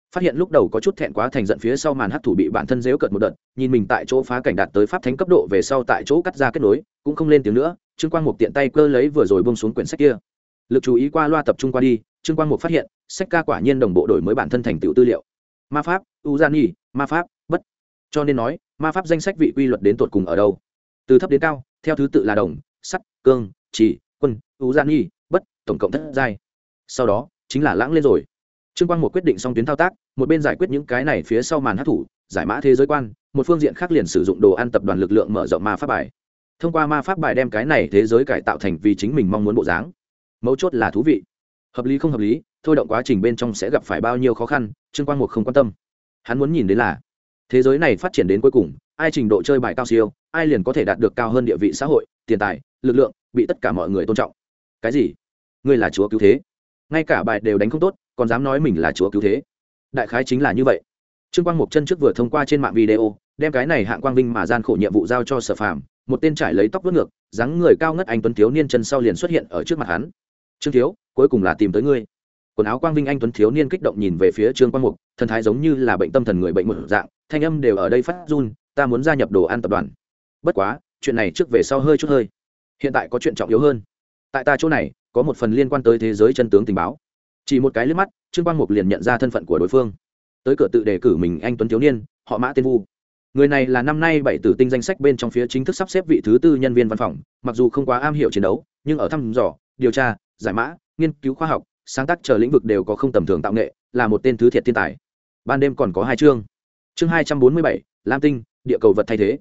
phát hiện lúc đầu có chút thẹn quá thành giận phía sau màn hắc thủ bị bản thân dếu cợt một đợt, nhìn mình tại chỗ phá cảnh đạt tới pháp thánh cấp độ về sau tại chỗ cắt ra kết nối cũng không lên tiếng nữa. Trương Quang Mục tiện tay cơ lấy vừa rồi buông xuống quyển sách kia, lực chú ý qua loa tập trung qua đi. Trương Quang Mục phát hiện sách ca quả nhiên đồng bộ đổi mới bản thân thành tựu tư liệu ma pháp uzani ma pháp bất, cho nên nói ma pháp danh sách vị quy luật đến tột cùng ở đâu, từ thấp đến cao theo thứ tự là đồng, sắt, cương, chỉ, quân, uzani bất, tổng cộng thất giai. Sau đó chính là lãng lên rồi. Trương Quang Mục quyết định xong tuyến thao tác, một bên giải quyết những cái này phía sau màn hắc thủ giải mã thế giới quan, một phương diện khác liền sử dụng đồ ăn tập đoàn lực lượng mở rộng ma pháp bài, thông qua ma pháp bài đem cái này thế giới cải tạo thành vì chính mình mong muốn bộ dáng. Mấu chốt là thú vị, hợp lý không hợp lý, thôi động quá trình bên trong sẽ gặp phải bao nhiêu khó khăn, Trương Quang Mục không quan tâm. Hắn muốn nhìn đến là thế giới này phát triển đến cuối cùng, ai trình độ chơi bài cao siêu, ai liền có thể đạt được cao hơn địa vị xã hội, tiền tài, lực lượng, bị tất cả mọi người tôn trọng. Cái gì? Ngươi là chúa cứu thế? Ngay cả bài đều đánh không tốt, còn dám nói mình là chúa cứu thế? Đại khái chính là như vậy. Trương Quang Mục chân trước vừa thông qua trên mạng video, đem cái này hạng quang vinh mà gian khổ nhiệm vụ giao cho Sở Phàm, một tên trải lấy tóc vuốt ngược, dáng người cao ngất anh tuấn thiếu niên chân sau liền xuất hiện ở trước mặt hắn. Trương thiếu, cuối cùng là tìm tới ngươi. Quần áo quang vinh anh tuấn thiếu niên kích động nhìn về phía Trương Quang Mục, thần thái giống như là bệnh tâm thần người bệnh một dạng, thanh âm đều ở đây phát run, ta muốn gia nhập đồ ăn tập đoàn. Bất quá, chuyện này trước về sau hơi chút hơi. Hiện tại có chuyện trọng yếu hơn. Tại ta chỗ này, có một phần liên quan tới thế giới chân tướng tình báo. Chỉ một cái liếc mắt, Trương Quang Mục liền nhận ra thân phận của đối phương. Tới cửa tự đề cử mình anh tuấn thiếu niên, họ Mã tên Vu. Người này là năm nay 7 tử tinh danh sách bên trong phía chính thức sắp xếp vị thứ tư nhân viên văn phòng, mặc dù không quá am hiểu chiến đấu, nhưng ở thăm dò, điều tra, giải mã, nghiên cứu khoa học, sáng tác chờ lĩnh vực đều có không tầm thường tạo nghệ, là một tên thứ thiệt thiên tài. Ban đêm còn có 2 chương. Chương 247, Lam Tinh, địa cầu vật thay thế.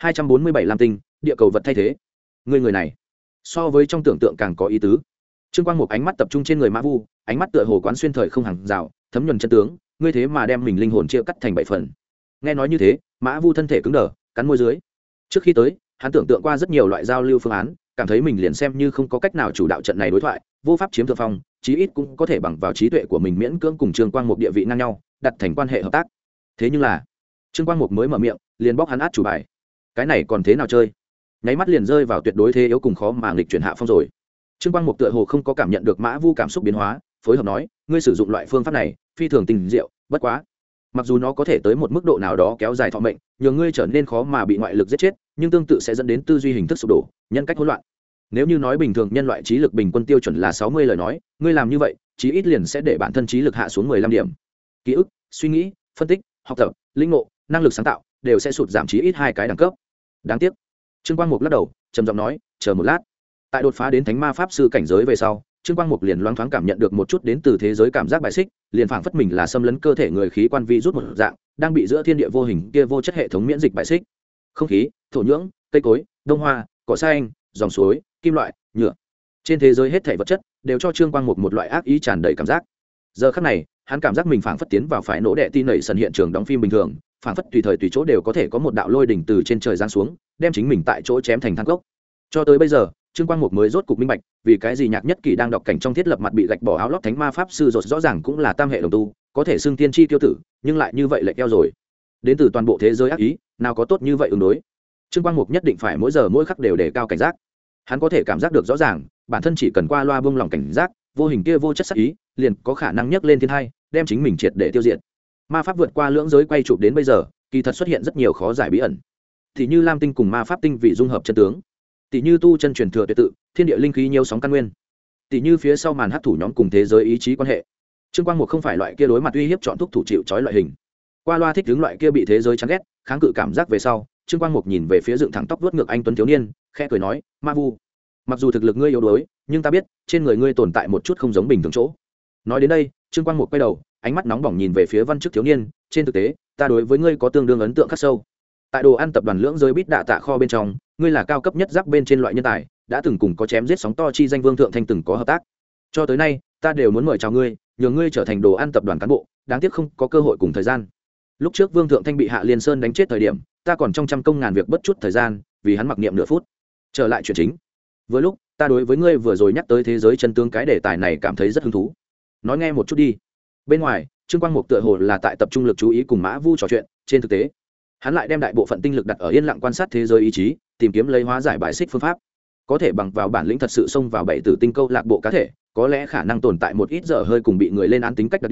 247 Lam Tinh, địa cầu vật thay thế. Người này, so với trong tưởng tượng càng có ý tứ. Trương Quang Mục ánh mắt tập trung trên người Mã Vu, ánh mắt tựa hồ quán xuyên thời không hàng rào, thấm nhuần chân tướng, ngươi thế mà đem mình linh hồn chia cắt thành 7 phần. Nghe nói như thế, Mã Vu thân thể cứng đờ, cắn môi dưới. Trước khi tới, hắn tưởng tượng qua rất nhiều loại giao lưu phương án, cảm thấy mình liền xem như không có cách nào chủ đạo trận này đối thoại, vô pháp chiếm thượng phong, chí ít cũng có thể bằng vào trí tuệ của mình miễn cưỡng cùng Trương Quang Mục địa vị ngang nhau, đặt thành quan hệ hợp tác. Thế nhưng là, Trương Quang Mục mới mở miệng, liền bóc hắn át chủ bài. Cái này còn thế nào chơi? Nháy mắt liền rơi vào tuyệt đối thế yếu cùng khó mà nghịch chuyển hạ phong rồi. Trương Quang Mục tựa hồ không có cảm nhận được Mã Vu cảm xúc biến hóa, phối hợp nói, ngươi sử dụng loại phương pháp này, phi thường tình diệu, bất quá, mặc dù nó có thể tới một mức độ nào đó kéo dài thọ mệnh, nhường ngươi trở nên khó mà bị ngoại lực giết chết, nhưng tương tự sẽ dẫn đến tư duy hình thức sụp đổ, nhân cách hỗn loạn. Nếu như nói bình thường nhân loại trí lực bình quân tiêu chuẩn là 60 lời nói, ngươi làm như vậy, chí ít liền sẽ để bản thân trí lực hạ xuống 15 điểm. Ký ức, suy nghĩ, phân tích, học tập, linh ngộ, năng lực sáng tạo đều sẽ sụt giảm chí ít 2 cái đẳng cấp. Đáng tiếc. Trương Quang Mục lắc đầu, trầm giọng nói, chờ một lát. Tại đột phá đến thánh ma pháp sư cảnh giới về sau, Trương Quang Mục liền loáng thoáng cảm nhận được một chút đến từ thế giới cảm giác bài xích, liền phảng phất mình là xâm lấn cơ thể người khí quan vi rút một dạng, đang bị giữa thiên địa vô hình kia vô chất hệ thống miễn dịch bài xích. Không khí, thổ nhưỡng, cây cối, đông hoa, cỏ xanh, dòng suối, kim loại, nhựa. Trên thế giới hết thảy vật chất đều cho Trương Quang Mục một loại ác ý tràn đầy cảm giác. Giờ khắc này, hắn cảm giác mình phảng phất tiến vào phải nổ đệ tin nảy sân hiện trường đóng phim bình thường, phảng phất tùy thời tùy chỗ đều có thể có một đạo lôi đỉnh từ trên trời giáng xuống, đem chính mình tại chỗ chém thành than cốc. Cho tới bây giờ, Trương Quang Mục mới rốt cục minh bạch, vì cái gì Nhạc Nhất Kỳ đang đọc cảnh trong thiết lập mặt bị gạch bỏ áo lót thánh ma pháp sư rốt rõ ràng cũng là tam hệ đồng tu, có thể xưng tiên tri tiêu tử, nhưng lại như vậy lại keo rồi. Đến từ toàn bộ thế giới ác ý, nào có tốt như vậy ứng đối. Trương Quang Mục nhất định phải mỗi giờ mỗi khắc đều đề cao cảnh giác. Hắn có thể cảm giác được rõ ràng, bản thân chỉ cần qua loa buông lỏng cảnh giác, vô hình kia vô chất sát ý, liền có khả năng nhấc lên thiên hai, đem chính mình triệt để tiêu diệt. Ma pháp vượt qua lưỡng giới quay chụp đến bây giờ, kỳ thật xuất hiện rất nhiều khó giải bí ẩn. Thì như Lam Tinh cùng ma pháp tinh vị dung hợp chân tướng, tỷ như tu chân truyền thừa tuyệt tự, thiên địa linh khí nhiều sóng căn nguyên, tỷ như phía sau màn hấp thủ nhóm cùng thế giới ý chí quan hệ. Trương Quang Mục không phải loại kia đối mặt uy hiếp chọn thúc thủ chịu trói loại hình. Qua loa thích hướng loại kia bị thế giới chán ghét, kháng cự cảm giác về sau, Trương Quang Mục nhìn về phía dựng thẳng tóc vuốt ngược anh tuấn thiếu niên, khẽ cười nói, Ma Vu, mặc dù thực lực ngươi yếu đuối, nhưng ta biết trên người ngươi tồn tại một chút không giống bình thường chỗ. Nói đến đây, Trương Quang Mục quay đầu, ánh mắt nóng bỏng nhìn về phía văn chức thiếu niên, trên thực tế, ta đối với ngươi có tương đương ấn tượng khắc sâu. Tại đồ ăn tập đoàn lưỡng giới bít đạ tạ kho bên trong, ngươi là cao cấp nhất giáp bên trên loại nhân tài, đã từng cùng có chém giết sóng to chi danh Vương Thượng Thanh từng có hợp tác. Cho tới nay, ta đều muốn mời chào ngươi, nhờ ngươi trở thành đồ ăn tập đoàn cán bộ, đáng tiếc không có cơ hội cùng thời gian. Lúc trước Vương Thượng Thanh bị Hạ Liên Sơn đánh chết thời điểm, ta còn trong trăm công ngàn việc bất chút thời gian, vì hắn mặc niệm nửa phút. Trở lại chuyện chính. Vừa lúc, ta đối với ngươi vừa rồi nhắc tới thế giới chân tướng cái đề tài này cảm thấy rất hứng thú. Nói nghe một chút đi. Bên ngoài, Trương Quang Mục tựa hồ là tại tập trung lực chú ý cùng Mã Vu trò chuyện, trên thực tế, hắn lại đem đại bộ phận tinh lực đặt ở yên lặng quan sát thế giới ý chí, tìm kiếm lấy hóa giải bài xích phương pháp. Có thể bằng vào bản lĩnh thật sự xông vào bảy tử tinh câu lạc bộ cá thể, có lẽ khả năng tồn tại một ít dở hơi cùng bị người lên án tính cách đặc điểm,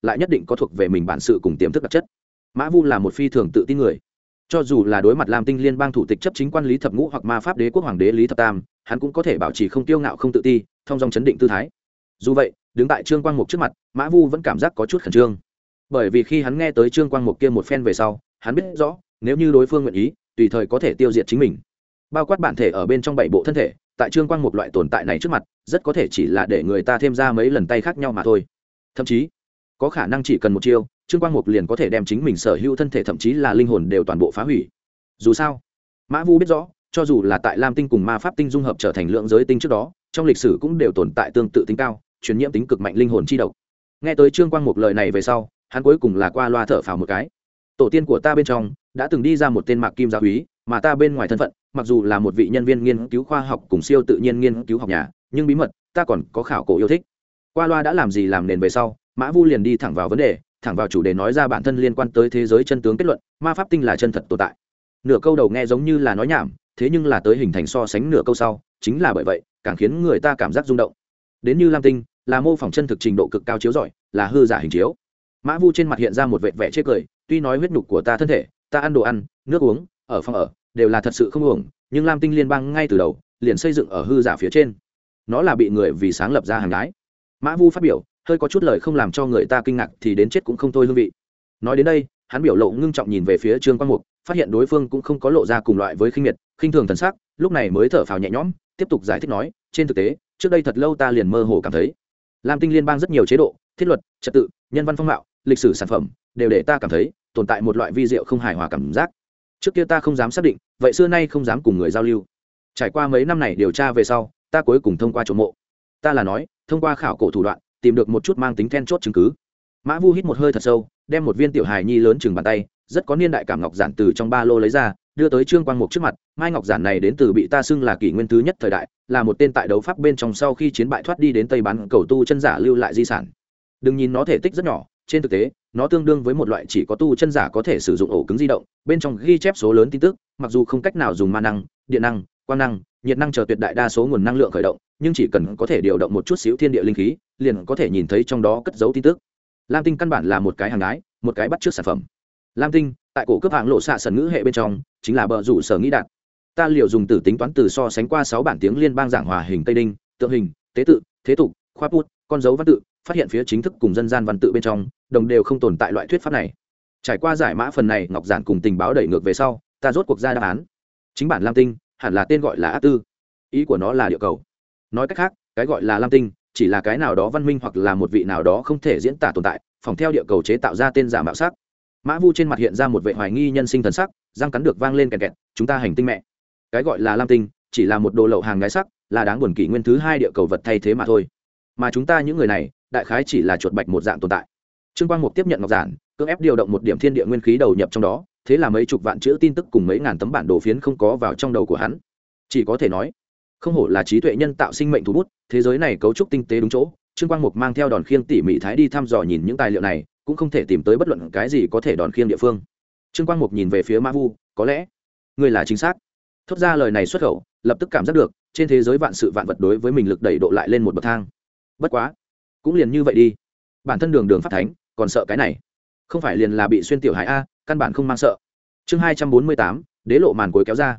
lại nhất định có thuộc về mình bản sự cùng tiềm thức đặc chất. Mã Vu là một phi thường tự tin người, cho dù là đối mặt Lam Tinh liên bang thủ tịch chấp chính quan Lý Thập Ngũ hoặc ma pháp đế quốc hoàng đế Lý Thập Tam, hắn cũng có thể bảo trì không tiêu ngạo không tự ti, thông dong chấn định tư thái. Dù vậy, đứng tại Trương Quang Mục trước mặt, Mã Vu vẫn cảm giác có chút khẩn trương, bởi vì khi hắn nghe tới Trương Quang Mục kia một phen về sau, hắn biết rõ nếu như đối phương nguyện ý, tùy thời có thể tiêu diệt chính mình, bao quát bản thể ở bên trong 7 bộ thân thể, tại Trương Quang Mục loại tồn tại này trước mặt, rất có thể chỉ là để người ta thêm ra mấy lần tay khác nhau mà thôi. Thậm chí có khả năng chỉ cần một chiêu, Trương Quang Mục liền có thể đem chính mình sở hữu thân thể thậm chí là linh hồn đều toàn bộ phá hủy. Dù sao, Mã Vu biết rõ, cho dù là tại Lam Tinh cùng ma pháp tinh dung hợp trở thành lượng giới tinh trước đó, trong lịch sử cũng đều tồn tại tương tự tính cao, truyền nhiễm tính cực mạnh linh hồn chi độc. Nghe tới Trương Quang Mục lời này về sau, hắn cuối cùng là qua loa thở phào một cái. Tổ tiên của ta bên trong đã từng đi ra một tên Mạc Kim giáo úy, mà ta bên ngoài thân phận, mặc dù là một vị nhân viên nghiên cứu khoa học cùng siêu tự nhiên nghiên cứu học nhà, nhưng bí mật ta còn có khảo cổ yêu thích. Qua loa đã làm gì làm nền về sau, Mã Vu liền đi thẳng vào vấn đề, thẳng vào chủ đề nói ra bản thân liên quan tới thế giới chân tướng kết luận, ma pháp tinh là chân thật tồn tại. Nửa câu đầu nghe giống như là nói nhảm, thế nhưng là tới hình thành so sánh nửa câu sau, chính là bởi vậy càng khiến người ta cảm giác rung động. Đến như Lam Tinh là mô phỏng chân thực trình độ cực cao chiếu rọi, là hư giả hình chiếu. Mã Vu trên mặt hiện ra một vệt vẻ chế cười, tuy nói huyết nhục của ta thân thể, ta ăn đồ ăn, nước uống, ở phòng ở, đều là thật sự không uổng, nhưng Lam Tinh liên bang ngay từ đầu liền xây dựng ở hư giả phía trên. Nó là bị người vì sáng lập ra hàng đái. Mã Vu phát biểu, hơi có chút lời không làm cho người ta kinh ngạc thì đến chết cũng không thôi hương vị. Nói đến đây, hắn biểu lộ ngưng trọng nhìn về phía Trương Quang Mục, phát hiện đối phương cũng không có lộ ra cùng loại với khinh miệt, khinh thường thần sắc, lúc này mới thở phào nhẹ nhõm, tiếp tục giải thích nói, trên thực tế, trước đây thật lâu ta liền mơ hồ cảm thấy, Lam Tinh liên bang rất nhiều chế độ, thiết luật, trật tự, nhân văn phong mạo, lịch sử sản phẩm, đều để ta cảm thấy tồn tại một loại vi diệu không hài hòa cảm giác. Trước kia ta không dám xác định, vậy xưa nay không dám cùng người giao lưu. Trải qua mấy năm này điều tra về sau, ta cuối cùng thông qua trộm mộ, ta là nói, thông qua khảo cổ thủ đoạn, tìm được một chút mang tính then chốt chứng cứ. Mã Vu hít một hơi thật sâu, đem một viên tiểu hài nhi lớn chừng bàn tay, rất có niên đại cảm ngọc giản từ trong ba lô lấy ra, đưa tới Trương Quang Mục trước mặt. Mai ngọc giản này đến từ bị ta xưng là kỷ nguyên thứ nhất thời đại, là một tên tại đấu pháp bên trong sau khi chiến bại thoát đi đến Tây bán cầu tu chân giả lưu lại di sản. Đừng nhìn nó thể tích rất nhỏ, trên thực tế nó tương đương với một loại chỉ có tu chân giả có thể sử dụng ổ cứng di động, bên trong ghi chép số lớn tin tức, mặc dù không cách nào dùng ma năng, điện năng, quang năng, nhiệt năng chờ tuyệt đại đa số nguồn năng lượng khởi động, nhưng chỉ cần có thể điều động một chút xíu thiên địa linh khí, liền có thể nhìn thấy trong đó cất giấu tin tức. Lam Tinh căn bản là một cái hàng đái, một cái bắt chước sản phẩm. Lam Tinh tại cổ cướp hạng lộ xạ sần ngữ hệ bên trong chính là bờ rủ sở nghĩ đạt. Ta liều dùng từ tính toán từ so sánh qua 6 bản tiếng liên bang giảng hòa hình tây đinh, tượng hình, tế tự, thế tục, khoa bút, con dấu văn tự, phát hiện phía chính thức cùng dân gian văn tự bên trong đồng đều không tồn tại loại thuyết pháp này. Trải qua giải mã phần này ngọc giản cùng tình báo đẩy ngược về sau, ta rốt cuộc ra đáp án. Chính bản Lam Tinh hẳn là tên gọi là Ác Tư, ý của nó là địa cầu. Nói cách khác, cái gọi là Lam Tinh chỉ là cái nào đó văn minh hoặc là một vị nào đó không thể diễn tả tồn tại, phòng theo địa cầu chế tạo ra tên giả mạo sắc. Mã Vu trên mặt hiện ra một vẻ hoài nghi nhân sinh thần sắc, răng cắn được vang lên kẹt kẹt, chúng ta hành tinh mẹ. Cái gọi là Lam Tinh chỉ là một đồ lậu hàng gái sắc, là đáng buồn kỷ nguyên thứ 2 địa cầu vật thay thế mà thôi. Mà chúng ta những người này, đại khái chỉ là chuột bạch một dạng tồn tại. Trương Quang Mục tiếp nhận ngọc giản, cưỡng ép điều động một điểm thiên địa nguyên khí đầu nhập trong đó, thế là mấy chục vạn chữ tin tức cùng mấy ngàn tấm bản đồ phiến không có vào trong đầu của hắn. Chỉ có thể nói, không hổ là trí tuệ nhân tạo sinh mệnh thủ bút, thế giới này cấu trúc tinh tế đúng chỗ. Trương Quang Mục mang theo đòn khiêng tỉ mỉ thái đi thăm dò nhìn những tài liệu này, cũng không thể tìm tới bất luận cái gì có thể đòn khiêng địa phương. Trương Quang Mục nhìn về phía Mã Vu, có lẽ ngươi là chính xác. Thốt ra lời này xuất khẩu, lập tức cảm giác được trên thế giới vạn sự vạn vật đối với mình lực đẩy độ lại lên một bậc thang. Bất quá, cũng liền như vậy đi. Bản thân đường pháp thánh, còn sợ cái này? Không phải liền là bị xuyên tiểu hải a, căn bản không mang sợ. Chương 248, đế lộ màn cuối kéo ra.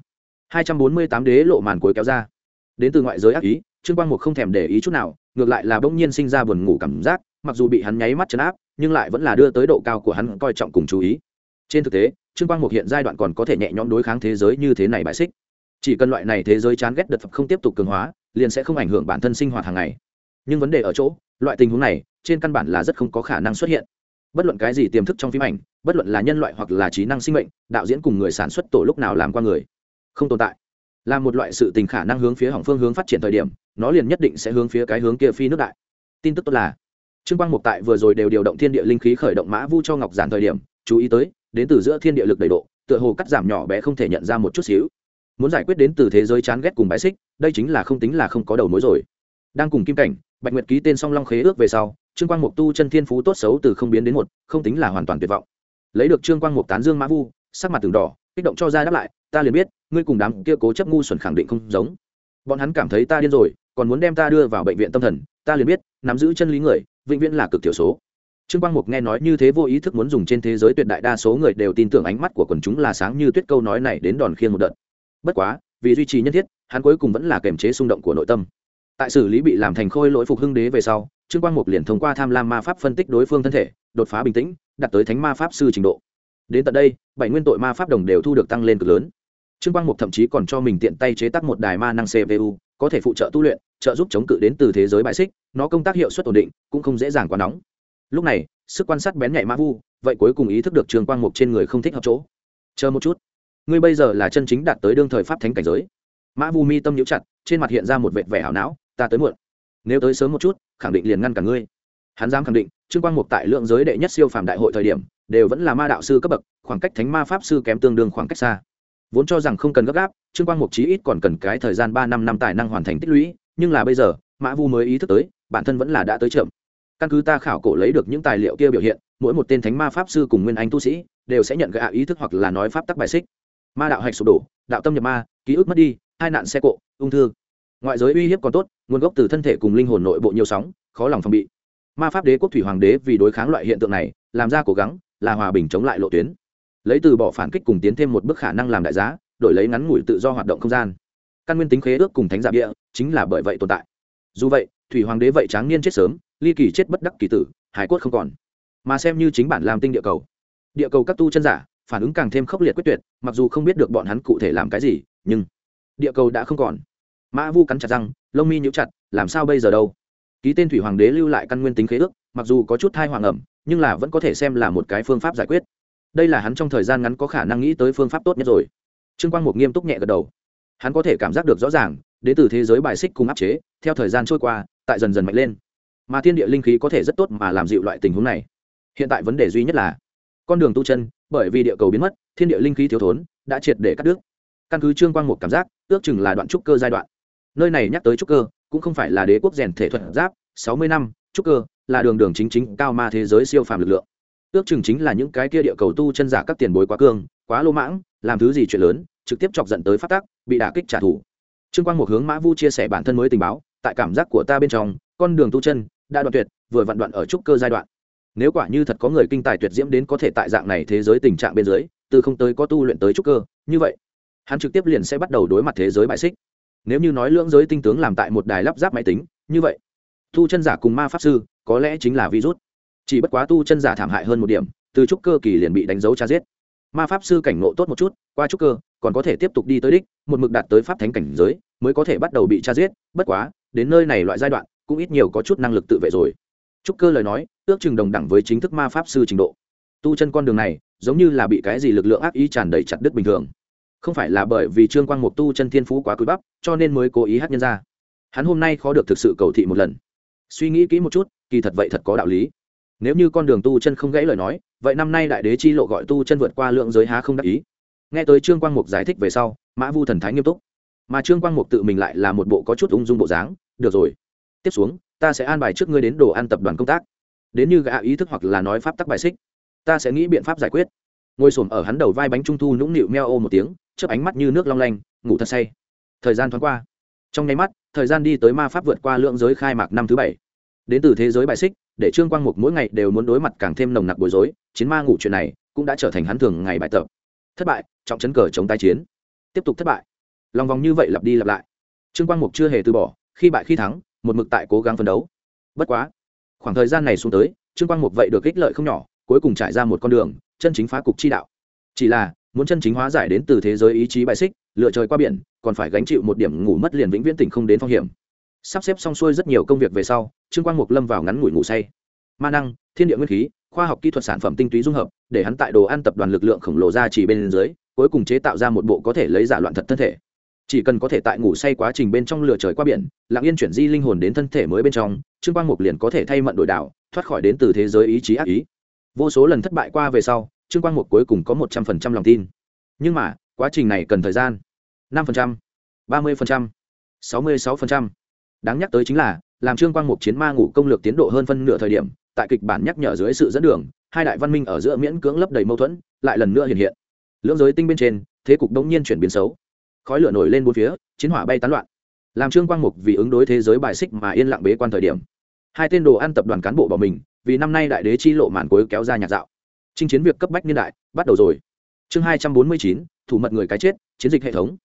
248 đế lộ màn cuối kéo ra. Đến từ ngoại giới ác ý, Trương Quang Mục không thèm để ý chút nào, ngược lại là bỗng nhiên sinh ra buồn ngủ cảm giác, mặc dù bị hắn nháy mắt trấn áp, nhưng lại vẫn là đưa tới độ cao của hắn coi trọng cùng chú ý. Trên thực tế, Trương Quang Mục hiện giai đoạn còn có thể nhẹ nhõm đối kháng thế giới như thế này bại xích. Chỉ cần loại này thế giới chán ghét đợt không tiếp tục cường hóa, liền sẽ không ảnh hưởng bản thân sinh hoạt hàng ngày. Nhưng vấn đề ở chỗ, loại tình huống này, trên căn bản là rất không có khả năng xuất hiện. Bất luận cái gì tiềm thức trong phim ảnh, bất luận là nhân loại hoặc là trí năng sinh mệnh, đạo diễn cùng người sản xuất tổ lúc nào làm qua người, không tồn tại. Là một loại sự tình khả năng hướng phía hỏng phương hướng phát triển thời điểm, nó liền nhất định sẽ hướng phía cái hướng kia phi nước đại. Tin tức tốt là, Trương Quang Mục tại vừa rồi đều điều động thiên địa linh khí khởi động Mã Vu cho ngọc giản thời điểm, chú ý tới, đến từ giữa thiên địa lực đầy độ, tựa hồ cắt giảm nhỏ bé không thể nhận ra một chút xíu. Muốn giải quyết đến từ thế giới chán ghét cùng bãi xích, đây chính là không tính là không có đầu mối rồi. Đang cùng Kim Cảnh, Bạch Nguyệt ký tên song long khế ước về sau, Trương Quang Mục tu chân thiên phú tốt xấu từ không biến đến một, không tính là hoàn toàn tuyệt vọng. Lấy được Trương Quang Mục tán dương Mã Vu, sắc mặt từng đỏ, kích động cho ra đáp lại, ta liền biết, ngươi cùng đám kia cố chấp ngu xuẩn khẳng định không giống. Bọn hắn cảm thấy ta điên rồi, còn muốn đem ta đưa vào bệnh viện tâm thần, ta liền biết, nắm giữ chân lý người, vĩnh viễn là cực thiểu số. Trương Quang Mục nghe nói như thế vô ý thức muốn dùng trên thế giới tuyệt đại đa số người đều tin tưởng ánh mắt của quần chúng là sáng như tuyết câu nói này đến đòn khiêng một đợt. Bất quá, vì duy trì nhân thiết, hắn cuối cùng vẫn là kiềm chế xung động của nội tâm. Tại xử lý bị làm thành khôi lỗi phục hưng đế về sau, Trương Quang Mục liền thông qua tham lam ma pháp phân tích đối phương thân thể, đột phá bình tĩnh, đạt tới thánh ma pháp sư trình độ. Đến tận đây, 7 nguyên tội ma pháp đồng đều thu được tăng lên cực lớn. Trương Quang Mục thậm chí còn cho mình tiện tay chế tác một đài ma năng CPU, có thể phụ trợ tu luyện, trợ giúp chống cự đến từ thế giới bại xích, nó công tác hiệu suất ổn định, cũng không dễ dàng quá nóng. Lúc này, sức quan sát bén nhạy Mã Vu, vậy cuối cùng ý thức được Trương Quang Mục trên người không thích hợp chỗ. Chờ một chút, ngươi bây giờ là chân chính đạt tới đương thời pháp thánh cảnh giới. Mã Vu mi tâm nhíu chặt, trên mặt hiện ra một vệt vẻ hảo não, ta tới muộn. Nếu tới sớm một chút, khẳng định liền ngăn cả ngươi. Hắn dám khẳng định, Trương Quang Mục tại lượng giới đệ nhất siêu phàm đại hội thời điểm, đều vẫn là ma đạo sư cấp bậc, khoảng cách thánh ma pháp sư kém tương đương khoảng cách xa. Vốn cho rằng không cần gấp gáp, Trương Quang Mục chí ít còn cần cái thời gian 3-5 năm tài năng hoàn thành tích lũy, nhưng là bây giờ, Mã Vu mới ý thức tới, bản thân vẫn là đã tới chậm. Căn cứ ta khảo cổ lấy được những tài liệu kia biểu hiện, mỗi một tên thánh ma pháp sư cùng nguyên anh tu sĩ đều sẽ nhận gạ ý thức hoặc là nói pháp tắc bài xích. Ma đạo hạch sụp đổ, đạo tâm nhập ma, ký ức mất đi, hai nạn xe cộ, ung thư. Ngoại giới uy hiếp còn tốt, nguồn gốc từ thân thể cùng linh hồn nội bộ nhiều sóng, khó lòng phòng bị. Ma pháp đế quốc thủy hoàng đế vì đối kháng loại hiện tượng này, làm ra cố gắng, là hòa bình chống lại lộ tuyến. Lấy từ bỏ phản kích cùng tiến thêm một bước khả năng làm đại giá, đổi lấy ngắn ngủi tự do hoạt động không gian. Căn nguyên tính khế ước cùng thánh giả địa, chính là bởi vậy tồn tại. Dù vậy, thủy hoàng đế vậy tráng niên chết sớm, ly kỳ chết bất đắc kỳ tử, hải cốt không còn. Mà xem như chính bản làm tinh địa cầu. Địa cầu các tu chân giả, phản ứng càng thêm khốc liệt quyết tuyệt, mặc dù không biết được bọn hắn cụ thể làm cái gì, nhưng địa cầu đã không còn. Mã Vu cắn chặt răng, lông mi nhíu chặt, làm sao bây giờ đâu? Ký tên thủy hoàng đế lưu lại căn nguyên tính khế ước, mặc dù có chút thai hoàng ẩm, nhưng là vẫn có thể xem là một cái phương pháp giải quyết. Đây là hắn trong thời gian ngắn có khả năng nghĩ tới phương pháp tốt nhất rồi. Trương Quang Mục nghiêm túc nhẹ gật đầu. Hắn có thể cảm giác được rõ ràng, đến từ thế giới bài xích cùng áp chế, theo thời gian trôi qua, tại dần dần mạnh lên. Mà thiên địa linh khí có thể rất tốt mà làm dịu loại tình huống này. Hiện tại vấn đề duy nhất là con đường tu chân, bởi vì địa cầu biến mất, thiên địa linh khí thiếu thốn, đã triệt để cắt đứt. Căn cứ Trương Quang Mục cảm giác, ước chừng là đoạn trúc cơ giai đoạn. Nơi này nhắc tới trúc cơ, cũng không phải là đế quốc rèn thể thuật giáp, 60 năm, trúc cơ là đường đường chính chính cao ma thế giới siêu phàm lực lượng. Ước chừng chính là những cái kia địa cầu tu chân giả các tiền bối quá cương, quá lô mãng, làm thứ gì chuyện lớn, trực tiếp chọc giận tới pháp tắc, bị đả kích trả thù. Trương Quang Mục hướng Mã Vu chia sẻ bản thân mới tình báo, tại cảm giác của ta bên trong, con đường tu chân đã đoạn tuyệt, vừa vặn đoạn ở trúc cơ giai đoạn. Nếu quả như thật có người kinh tài tuyệt diễm đến có thể tại dạng này thế giới tình trạng bên dưới, từ không tới có tu luyện tới trúc cơ, như vậy, hắn trực tiếp liền sẽ bắt đầu đối mặt thế giới bại xích. Nếu như nói lưỡng giới tinh tướng làm tại một đài lắp ráp máy tính, như vậy, tu chân giả cùng ma pháp sư có lẽ chính là virus. Chỉ bất quá tu chân giả thảm hại hơn một điểm, từ trúc cơ kỳ liền bị đánh dấu tra giết. Ma pháp sư cảnh ngộ tốt một chút, qua trúc cơ còn có thể tiếp tục đi tới đích, một mực đạt tới pháp thánh cảnh giới, mới có thể bắt đầu bị tra giết. Bất quá, đến nơi này loại giai đoạn, cũng ít nhiều có chút năng lực tự vệ rồi. Trúc cơ lời nói, ước chừng đồng đẳng với chính thức ma pháp sư trình độ. Tu chân con đường này, giống như là bị cái gì lực lượng ác ý tràn đầy chặt đứt bình thường. Không phải là bởi vì Trương Quang Mục tu chân thiên phú quá cúi bắp, cho nên mới cố ý hát nhân ra. Hắn hôm nay khó được thực sự cầu thị một lần. Suy nghĩ kỹ một chút, kỳ thật vậy thật có đạo lý. Nếu như con đường tu chân không gãy lời nói, vậy năm nay đại đế chi lộ gọi tu chân vượt qua lượng giới há không đắc ý. Nghe tới Trương Quang Mục giải thích về sau, Mã Vu thần thái nghiêm túc, mà Trương Quang Mục tự mình lại là một bộ có chút ung dung bộ dáng. Được rồi, tiếp xuống ta sẽ an bài trước ngươi đến đồ ăn tập đoàn công tác, đến như gã ý thức hoặc là nói pháp tắc bài xích, ta sẽ nghĩ biện pháp giải quyết. Ngồi xổm ở hắn đầu vai bánh trung thu nũng nịu meo ô một tiếng, chớp ánh mắt như nước long lanh, ngủ thật say. Thời gian thoáng qua, trong nháy mắt, thời gian đi tới ma pháp vượt qua lượng giới khai mạc năm thứ 7. Đến từ thế giới bài xích, để Trương Quang Mục mỗi ngày đều muốn đối mặt càng thêm nồng nặc bối rối, chiến ma ngủ chuyện này cũng đã trở thành hắn thường ngày bài tập. Thất bại, trọng chấn cờ chống tái chiến. Tiếp tục thất bại. Lòng vòng như vậy lặp đi lặp lại. Trương Quang Mục chưa hề từ bỏ, khi bại khi thắng, một mực tại cố gắng phấn đấu. Bất quá, khoảng thời gian này xuống tới, Trương Quang Mục vậy được ích lợi không nhỏ, cuối cùng trải ra một con đường, chân chính phá cục chi đạo. Chỉ là, muốn chân chính hóa giải đến từ thế giới ý chí bài xích, lựa trời qua biển, còn phải gánh chịu một điểm ngủ mất liền vĩnh viễn tỉnh không đến phong hiểm. Sắp xếp xong xuôi rất nhiều công việc về sau, Trương Quang Mục lâm vào ngắn ngủi ngủ say. Ma năng, thiên địa nguyên khí, khoa học kỹ thuật sản phẩm tinh túy dung hợp, để hắn tại đồ ăn tập đoàn lực lượng khổng lồ ra chỉ bên dưới, cuối cùng chế tạo ra một bộ có thể lấy giả loạn thật thân thể. Chỉ cần có thể tại ngủ say quá trình bên trong lừa trời qua biển, lặng yên chuyển di linh hồn đến thân thể mới bên trong, Trương Quang Mục liền có thể thay mận đổi đảo, thoát khỏi đến từ thế giới ý chí ác ý. Vô số lần thất bại qua về sau, Trương Quang Mục cuối cùng có 100% lòng tin. Nhưng mà, quá trình này cần thời gian. 5%, 30%, 66%. Đáng nhắc tới chính là, làm Trương Quang Mục chiến ma ngủ công lược tiến độ hơn phân nửa thời điểm, tại kịch bản nhắc nhở dưới sự dẫn đường, hai đại văn minh ở giữa miễn cưỡng lấp đầy mâu thuẫn, lại lần nữa hiện hiện. Lưỡng giới tinh bên trên, thế cục đống nhiên chuyển biến xấu. Khói lửa nổi lên bốn phía, chiến hỏa bay tán loạn. Làm Trương Quang Mục vì ứng đối thế giới bài xích mà yên lặng bế quan thời điểm, hai tên đồ ăn tập đoàn cán bộ bỏ mình, vì năm nay đại đế chi lộ màn cuối kéo ra nhạc dạo. Chinh chiến việc cấp bách niên đại bắt đầu rồi. Chương 249, thủ mật người cái chết, chiến dịch hệ thống.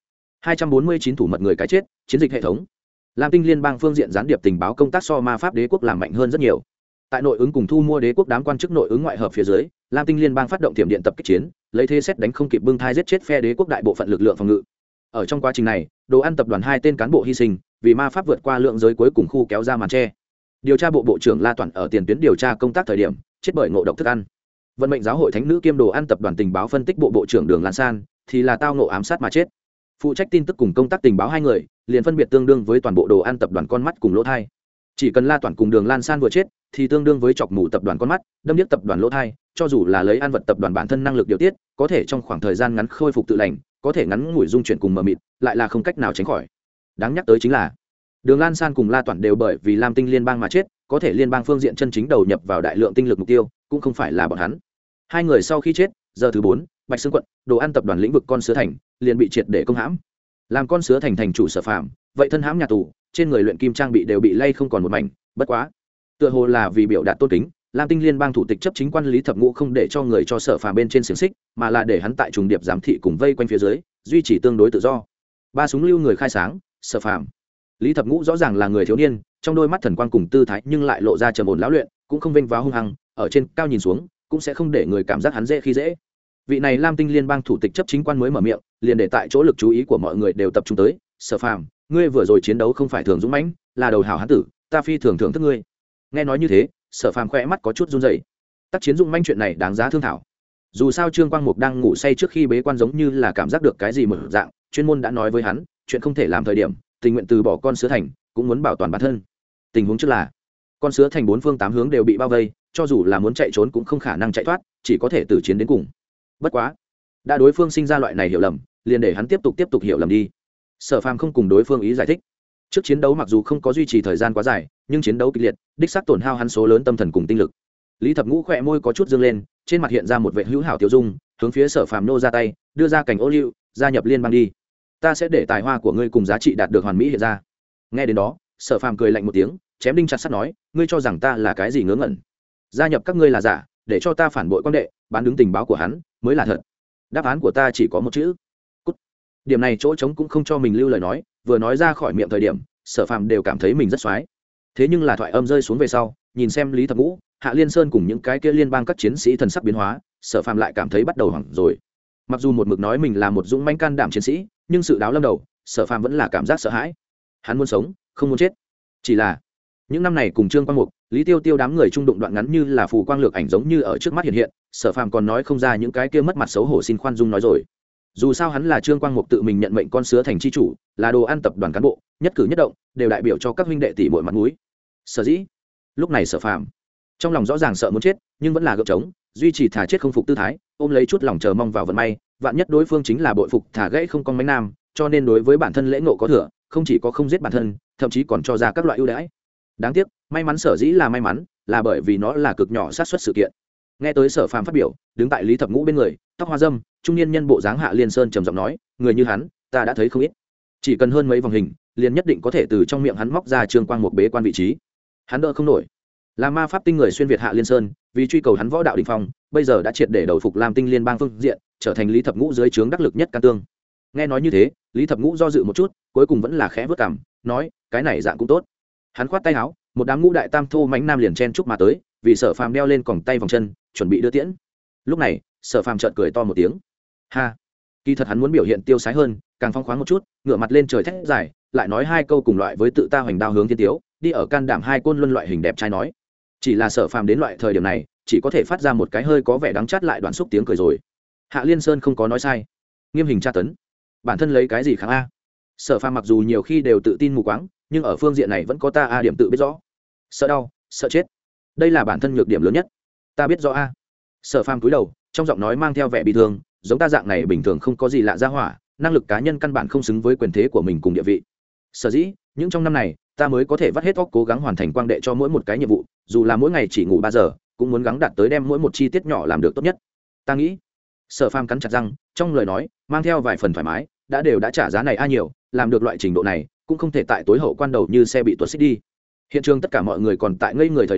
249 thủ mật người cái chết, chiến dịch hệ thống. Lam Tinh Liên bang phương diện gián điệp tình báo công tác so Ma Pháp Đế quốc làm mạnh hơn rất nhiều. Tại nội ứng cùng thu mua đế quốc đám quan chức nội ứng ngoại hợp phía dưới, Lam Tinh Liên bang phát động tiềm điện tập kích chiến, lấy thế xét đánh không kịp bưng thai giết chết phe đế quốc đại bộ phận lực lượng phòng ngự. Ở trong quá trình này, Đồ Ăn tập đoàn 2 tên cán bộ hy sinh, vì ma pháp vượt qua lượng giới cuối cùng khu kéo ra màn che. Điều tra bộ bộ trưởng La Toản ở tiền tuyến điều tra công tác thời điểm, chết bởi ngộ độc thức ăn. Vận mệnh giáo hội thánh nữ kiêm Đồ Ăn tập đoàn tình báo phân tích bộ bộ trưởng Đường Lan San thì là tao ngộ ám sát mà chết. Phụ trách tin tức cùng công tác tình báo hai người, liền phân biệt tương đương với toàn bộ Đồ Ăn tập đoàn con mắt cùng lỗ thai. Chỉ cần La Toản cùng Đường Lan San vừa chết, thì tương đương với chọc mù tập đoàn con mắt, đâm điếc tập đoàn lỗ thai, cho dù là lấy ăn vật tập đoàn bản thân năng lực điều tiết, có thể trong khoảng thời gian ngắn khôi phục tự lành, có thể ngắn ngủi dung chuyển cùng mờ mịt, lại là không cách nào tránh khỏi. Đáng nhắc tới chính là Đường Lan San cùng La Toản đều bởi vì Lam Tinh Liên bang mà chết, có thể liên bang phương diện chân chính đầu nhập vào đại lượng tinh lực mục tiêu, cũng không phải là bọn hắn. Hai người sau khi chết, giờ thứ 4, Bạch Sương quận, Đồ Ăn tập đoàn lĩnh vực con sứa thành, liền bị triệt để công hãm. Làm con sứa thành thành chủ Sở Phàm, vậy thân hãm nhà tù, trên người luyện kim trang bị đều bị lay không còn một mảnh, bất quá, tựa hồ là vì biểu đạt tôn kính, Lam Tinh Liên bang thủ tịch chấp chính quan Lý Thập Ngũ không để cho người cho Sở Phàm bên trên xiềng xích, mà là để hắn tại trùng điệp giám thị cùng vây quanh phía dưới, duy trì tương đối tự do. Ba súng lưu người khai sáng, Sở Phàm. Lý Thập Ngũ rõ ràng là người thiếu niên, trong đôi mắt thần quang cùng tư thái nhưng lại lộ ra trầm ổn lão luyện, cũng không vênh váo hung hăng, ở trên cao nhìn xuống, cũng sẽ không để người cảm giác hắn dễ khi dễ. Vị này Lam Tinh Liên bang thủ tịch chấp chính quan mới mở miệng, liền để tại chỗ lực chú ý của mọi người đều tập trung tới, Sở Phàm, ngươi vừa rồi chiến đấu không phải thường dũng mãnh, là đầu hảo hán tử, ta phi thường thưởng thức ngươi. Nghe nói như thế, Sở Phàm khẽ mắt có chút run rẩy. Tác chiến dũng mãnh chuyện này đáng giá thương thảo. Dù sao Trương Quang Mục đang ngủ say trước khi bế quan giống như là cảm giác được cái gì mở dạng, chuyên môn đã nói với hắn, chuyện không thể làm thời điểm, tình nguyện từ bỏ con sứa thành, cũng muốn bảo toàn bản thân. Tình huống trước là, con sứa thành 4 phương 8 hướng đều bị bao vây, cho dù là muốn chạy trốn cũng không khả năng chạy thoát, chỉ có thể tử chiến đến cùng. Bất quá, đã đối phương sinh ra loại này hiểu lầm, liền để hắn tiếp tục hiểu lầm đi. Sở Phàm không cùng đối phương ý giải thích. Trước chiến đấu mặc dù không có duy trì thời gian quá dài, nhưng chiến đấu kịch liệt, đích xác tổn hao hắn số lớn tâm thần cùng tinh lực. Lý Thập Ngũ khẽ môi có chút dương lên, trên mặt hiện ra một vẻ hữu hảo tiêu dung, hướng phía Sở Phàm nô ra tay, đưa ra cảnh ô liu, gia nhập liên bang đi. Ta sẽ để tài hoa của ngươi cùng giá trị đạt được hoàn mỹ hiện ra. Nghe đến đó, Sở Phàm cười lạnh một tiếng, chém đinh chặt sắt nói, ngươi cho rằng ta là cái gì ngớ ngẩn? Gia nhập các ngươi là giả, để cho ta phản bội quan đệ, bán đứng tình báo của hắn, mới là thật. Đáp án của ta chỉ có một chữ: cút. Điểm này chỗ trống cũng không cho mình lưu lời nói, vừa nói ra khỏi miệng thời điểm, Sở Phàm đều cảm thấy mình rất xoái. Thế nhưng là thoại âm rơi xuống về sau, nhìn xem Lý Thập Ngũ, Hạ Liên Sơn cùng những cái kia liên bang các chiến sĩ thần sắc biến hóa, Sở Phàm lại cảm thấy bắt đầu hoảng rồi. Mặc dù một mực nói mình là một dũng mãnh can đảm chiến sĩ, nhưng sự đáo lâm đầu, Sở Phàm vẫn là cảm giác sợ hãi. Hắn muốn sống, không muốn chết. Chỉ là những năm này cùng Trương Quang Mục, Lý Tiêu Tiêu đám người trung đụng đoạn ngắn như là phù quang lược ảnh giống như ở trước mắt hiện hiện, Sở Phàm còn nói không ra những cái kia mất mặt xấu hổ xin khoan dung nói rồi. Dù sao hắn là Trương Quang Mục tự mình nhận mệnh con sứa thành chi chủ, là Đồ Ăn tập đoàn cán bộ, nhất cử nhất động đều đại biểu cho các huynh đệ tỷ muội mặt mũi. Sở dĩ, lúc này Sở Phàm trong lòng rõ ràng sợ muốn chết, nhưng vẫn là gượng chống, duy trì thả chết không phục tư thái, ôm lấy chút lòng chờ mong vào vận may, vạn nhất đối phương chính là bội phục thả gãy không con mánh nam, cho nên đối với bản thân lễ ngộ có thừa, không chỉ có không giết bản thân, thậm chí còn cho ra các loại ưu đãi. Đáng tiếc, may mắn sở dĩ là may mắn, là bởi vì nó là cực nhỏ xác suất sự kiện. Nghe tới Sở Phàm phát biểu, đứng tại Lý Thập Ngũ bên người, tóc hoa dâm, trung niên nhân bộ dáng Hạ Liên Sơn trầm giọng nói, người như hắn, ta đã thấy không ít. Chỉ cần hơn mấy vòng hình, liền nhất định có thể từ trong miệng hắn móc ra Trương Quang Mục bế quan vị trí. Hắn đỡ không nổi. Là ma pháp tinh người xuyên việt Hạ Liên Sơn, vì truy cầu hắn võ đạo đỉnh phong, bây giờ đã triệt để đầu phục Lam Tinh Liên bang phương diện, trở thành Lý Thập Ngũ dưới trướng đắc lực nhất can tương. Nghe nói như thế, Lý Thập Ngũ do dự một chút, cuối cùng vẫn là khẽ vớt cằm, nói, cái này dạng cũng tốt. Hắn khoát tay áo, một đám ngũ đại tam thô mãnh nam liền chen chúc mà tới, vì Sở Phàm đeo lên còng tay vòng chân, chuẩn bị đưa tiễn. Lúc này, Sở Phàm chợt cười to một tiếng. Ha, kỳ thật hắn muốn biểu hiện tiêu sái hơn, càng phong khoáng một chút, ngửa mặt lên trời thét dài, lại nói hai câu cùng loại với tự ta hoành đao hướng thiên tiếu, đi ở can đảm hai côn luân loại hình đẹp trai nói. Chỉ là Sở Phàm đến loại thời điểm này, chỉ có thể phát ra một cái hơi có vẻ đắng chát lại đoạn xúc tiếng cười rồi. Hạ Liên Sơn không có nói sai, nghiêm hình tra tấn, bản thân lấy cái gì kháng a? Sở Phàm mặc dù nhiều khi đều tự tin mù quáng, nhưng ở phương diện này vẫn có ta a điểm tự biết rõ. Sợ đau, sợ chết, đây là bản thân nhược điểm lớn nhất. Ta biết rõ a. Sở Phàm cúi đầu, trong giọng nói mang theo vẻ bi thương, giống ta dạng này bình thường không có gì lạ ra hỏa, năng lực cá nhân căn bản không xứng với quyền thế của mình cùng địa vị. Sở dĩ, những trong năm này, ta mới có thể vắt hết óc cố gắng hoàn thành quang đệ cho mỗi một cái nhiệm vụ, dù là mỗi ngày chỉ ngủ 3 giờ, cũng muốn gắng đạt tới đem mỗi một chi tiết nhỏ làm được tốt nhất. Ta nghĩ. Sở Phàm cắn chặt răng, trong lời nói mang theo vài phần thoải mái, đã trả giá này a nhiều, làm được loại trình độ này, cũng không thể tại tối hậu quan đầu như xe bị tuột xích đi. Hiện trường tất cả mọi người còn tại ngây người thời điểm,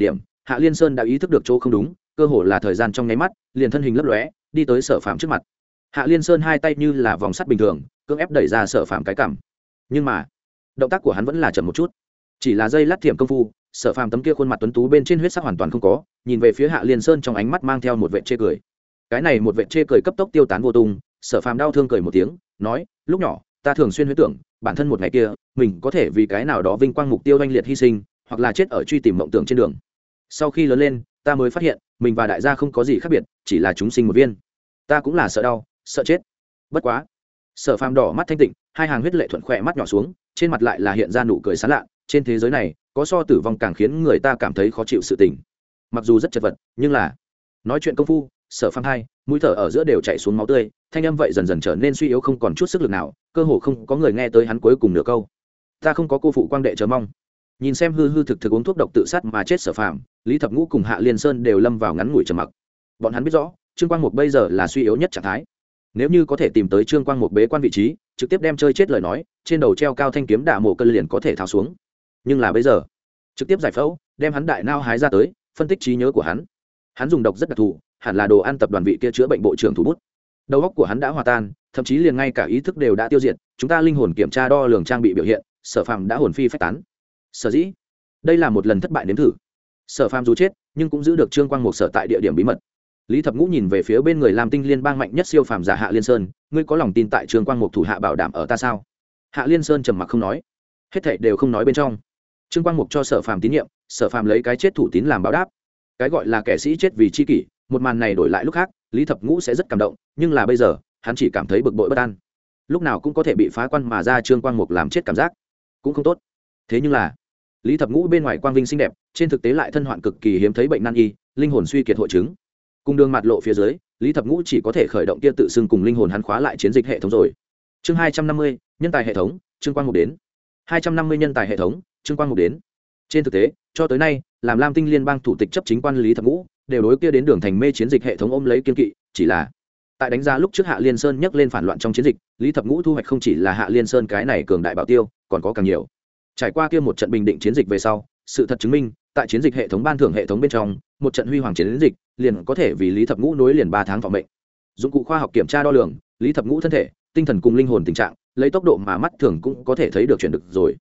Hạ Liên Sơn đã ý thức được chỗ không đúng, cơ hồ là thời gian trong nháy mắt, liền thân hình lấp lóe, đi tới Sở Phàm trước mặt. Hạ Liên Sơn hai tay như là vòng sắt bình thường, cưỡng ép đẩy ra Sở Phàm cái cằm. Nhưng mà, động tác của hắn vẫn là chậm một chút. Chỉ là giây lát thiểm công phu, Sở Phàm tấm kia khuôn mặt tuấn tú bên trên huyết sắc hoàn toàn không có, nhìn về phía Hạ Liên Sơn trong ánh mắt mang theo một vệt chê cười. Cái này một vệt chê cười cấp tốc tiêu tán vô tung, Sở Phàm đau thương cười một tiếng, nói: "Lúc nhỏ, ta thường xuyên huyễn tưởng, bản thân một ngày kia, mình có thể vì cái nào đó vinh quang mục tiêu oanh liệt hy sinh, hoặc là chết ở truy tìm mộng tưởng trên đường. Sau khi lớn lên, ta mới phát hiện, mình và đại gia không có gì khác biệt, chỉ là chúng sinh một viên. Ta cũng là sợ đau, sợ chết. Bất quá." Sở Phàm đỏ mắt thanh tịnh, hai hàng huyết lệ thuận khỏe mắt nhỏ xuống, trên mặt lại là hiện ra nụ cười sán lạ. Trên thế giới này, có so tử vong càng khiến người ta cảm thấy khó chịu sự tình. Mặc dù rất chật vật, nhưng là nói chuyện công phu, Sở Phàm hai mũi thở ở giữa đều chảy xuống máu tươi, thanh âm vậy dần dần trở nên suy yếu, không còn chút sức lực nào, cơ hồ không có người nghe tới hắn cuối cùng nửa câu. Ta không có cô phụ quang đệ chờ mong. Nhìn xem hư hư thực thực uống thuốc độc tự sát mà chết Sở Phàm, Lý Thập Ngũ cùng Hạ Liên Sơn đều lâm vào ngắn ngủi trầm mặc. Bọn hắn biết rõ, Trương Quang Mục bây giờ là suy yếu nhất trạng thái. Nếu như có thể tìm tới Trương Quang Mục bế quan vị trí, trực tiếp đem chơi chết lời nói, trên đầu treo cao thanh kiếm đả mổ cân liền có thể tháo xuống. Nhưng là bây giờ, trực tiếp giải phẫu, đem hắn đại nao hái ra tới, phân tích trí nhớ của hắn. Hắn dùng độc rất đặc thù, hẳn là đồ ăn tập đoàn vị kia chữa bệnh bộ trưởng thủ bút. Đầu óc của hắn đã hòa tan, thậm chí liền ngay cả ý thức đều đã tiêu diệt, chúng ta linh hồn kiểm tra đo lường trang bị biểu hiện, Sở Phàm đã hồn phi phách tán. Sở dĩ, đây là một lần thất bại nếm thử. Sở Phàm dù chết, nhưng cũng giữ được Trương Quang Mục sở tại địa điểm bí mật. Lý Thập Ngũ nhìn về phía bên người Lam Tinh Liên bang mạnh nhất siêu phàm giả Hạ Liên Sơn, ngươi có lòng tin tại Trương Quang Mục thủ hạ bảo đảm ở ta sao? Hạ Liên Sơn trầm mặc không nói, hết thảy đều không nói bên trong. Trương Quang Mục cho Sở Phàm tín nhiệm, Sở Phàm lấy cái chết thủ tín làm báo đáp. Cái gọi là kẻ sĩ chết vì chi kỷ, một màn này đổi lại lúc khác, Lý Thập Ngũ sẽ rất cảm động, nhưng là bây giờ, hắn chỉ cảm thấy bực bội bất an. Lúc nào cũng có thể bị phá quan mà ra Trương Quang Mục làm chết cảm giác, cũng không tốt. Thế nhưng là, Lý Thập Ngũ bên ngoài quang vinh xinh đẹp, trên thực tế lại thân hoạn cực kỳ hiếm thấy bệnh nan y, linh hồn suy kiệt hội chứng. Cùng đường mặt lộ phía dưới, Lý Thập Ngũ chỉ có thể khởi động kia tự xưng cùng linh hồn hắn khóa lại chiến dịch hệ thống rồi. Chương 250, nhân tài hệ thống, Trương Quang Mục đến. 250 nhân tài hệ thống, Trương Quang Mục đến. Trên thực tế, cho tới nay, làm Lam Tinh Liên bang thủ tịch chấp chính quan Lý Thập Ngũ, đều đối kia đến đường thành mê chiến dịch hệ thống ôm lấy kiên kỵ, chỉ là tại đánh giá lúc trước Hạ Liên Sơn nhắc lên phản loạn trong chiến dịch, Lý Thập Ngũ thu hoạch không chỉ là Hạ Liên Sơn cái này cường đại bảo tiêu, còn có càng nhiều. Trải qua kia một trận bình định chiến dịch về sau, sự thật chứng minh, tại chiến dịch hệ thống ban thưởng hệ thống bên trong, một trận huy hoàng chiến dịch liền có thể vì Lý Thập Ngũ nối liền 3 tháng vọng mệnh. Dụng cụ khoa học kiểm tra đo lường, Lý Thập Ngũ thân thể, tinh thần cùng linh hồn tình trạng, lấy tốc độ mà mắt thường cũng có thể thấy được chuyển được rồi.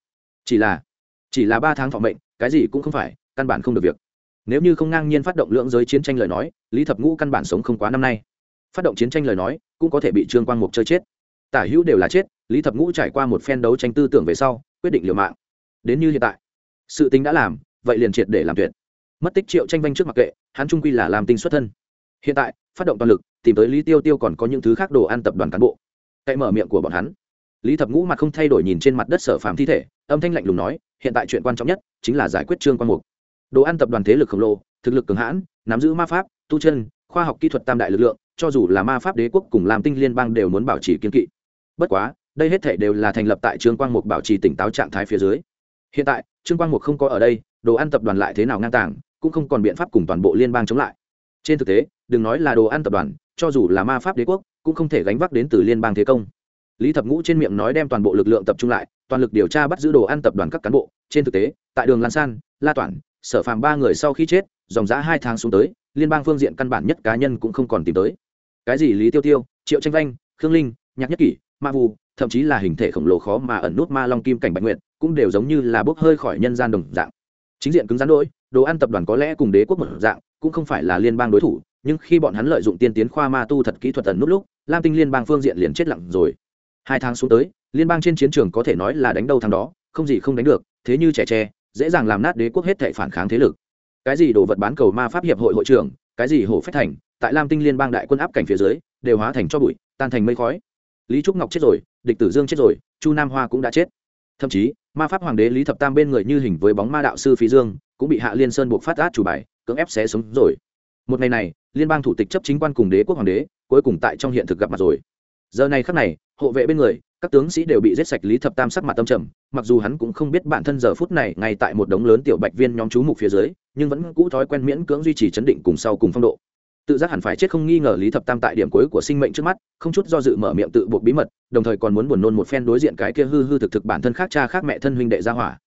Chỉ là 3 tháng vọng mệnh, cái gì cũng không phải, căn bản không được việc. Nếu như không ngang nhiên phát động lượng giới chiến tranh lời nói, Lý Thập Ngũ căn bản sống không quá năm nay. Phát động chiến tranh lời nói, cũng có thể bị Trương Quang Mục chơi chết. Tả hữu đều là chết, Lý Thập Ngũ trải qua một phen đấu tranh tư tưởng về sau, quyết định liều mạng. Đến như hiện tại, sự tính đã làm, vậy liền triệt để làm tuyệt. Mất tích Triệu Tranh Vanh trước mặc kệ, hắn trung quy là làm tinh xuất thân. Hiện tại, phát động toàn lực, tìm tới Lý Tiêu Tiêu còn có những thứ khác đồ ăn tập đoàn cán bộ. Cậy mở miệng của bọn hắn. Lý Thập Ngũ mặt không thay đổi nhìn trên mặt đất Sở Phàm thi thể, âm thanh lạnh lùng nói, hiện tại chuyện quan trọng nhất chính là giải quyết Trương Quang Mục. Đồ ăn tập đoàn thế lực khổng lồ, thực lực cường hãn, nắm giữ ma pháp, tu chân, khoa học kỹ thuật tam đại lực lượng, cho dù là ma pháp đế quốc cùng Lam Tinh Liên bang đều muốn bảo trì kiên kỵ. Bất quá, đây hết thảy đều là thành lập tại Trương Quang Mục bảo trì tỉnh táo trạng thái phía dưới. Hiện tại, Trương Quang Mục không có ở đây, đồ ăn tập đoàn lại thế nào ngang tàng, cũng không còn biện pháp cùng toàn bộ liên bang chống lại. Trên thực tế, đừng nói là đồ ăn tập đoàn, cho dù là ma pháp đế quốc, cũng không thể gánh vác đến từ liên bang thế công. Lý Thập Ngũ trên miệng nói đem toàn bộ lực lượng tập trung lại, toàn lực điều tra bắt giữ đồ ăn tập đoàn các cán bộ. Trên thực tế, tại Đường Lan San, La Toản, Sở Phàm 3 người sau khi chết, dòng dã 2 tháng xuống tới, liên bang phương diện căn bản nhất cá nhân cũng không còn tìm tới. Cái gì Lý Tiêu Tiêu, Triệu Tranh Vanh, Khương Linh, Nhạc Nhất Kỷ, Ma Vu, thậm chí là hình thể khổng lồ khó mà ẩn nút Ma Long Kim Cảnh Bạch Nguyệt, cũng đều giống như là bốc hơi khỏi nhân gian đồng dạng. Chính diện cứng rắn đôi, đồ ăn tập đoàn có lẽ cùng đế quốc một dạng, cũng không phải là liên bang đối thủ, nhưng khi bọn hắn lợi dụng tiên tiến khoa ma tu thật kỹ thuật ẩn nút lúc, Lam Tinh liên bang phương diện liền chết lặng rồi. 2 tháng xuống tới, liên bang trên chiến trường có thể nói là đánh đâu thắng đó, không gì không đánh được, thế như trẻ tre, dễ dàng làm nát đế quốc hết thảy phản kháng thế lực. Cái gì đồ vật bán cầu ma pháp hiệp hội hội trưởng, cái gì hổ phách thành, tại Lam Tinh liên bang đại quân áp cảnh phía dưới, đều hóa thành cho bụi, tan thành mây khói. Lý Trúc Ngọc chết rồi, Địch Tử Dương chết rồi, Chu Nam Hoa cũng đã chết. Thậm chí, ma pháp hoàng đế Lý Thập Tam bên người như hình với bóng ma đạo sư Phí Dương, cũng bị Hạ Liên Sơn buộc phát át chủ bài, cưỡng ép xé sống rồi. Một ngày này, liên bang thủ tịch chấp chính quan cùng đế quốc hoàng đế, cuối cùng tại trong hiện thực gặp mặt rồi. Giờ này khắc này, hộ vệ bên người, các tướng sĩ đều bị giết sạch. Lý Thập Tam sắc mặt tâm trầm, mặc dù hắn cũng không biết bản thân giờ phút này ngay tại một đống lớn tiểu bạch viên nhóm chú mục phía dưới, nhưng vẫn cũ thói quen miễn cưỡng duy trì chấn định cùng sau cùng phong độ. Tự giác hẳn phải chết không nghi ngờ Lý Thập Tam tại điểm cuối của sinh mệnh trước mắt, không chút do dự mở miệng tự buộc bí mật, đồng thời còn muốn buồn nôn một phen đối diện cái kia hư hư thực thực bản thân khác cha khác mẹ thân huynh đệ gia hỏa.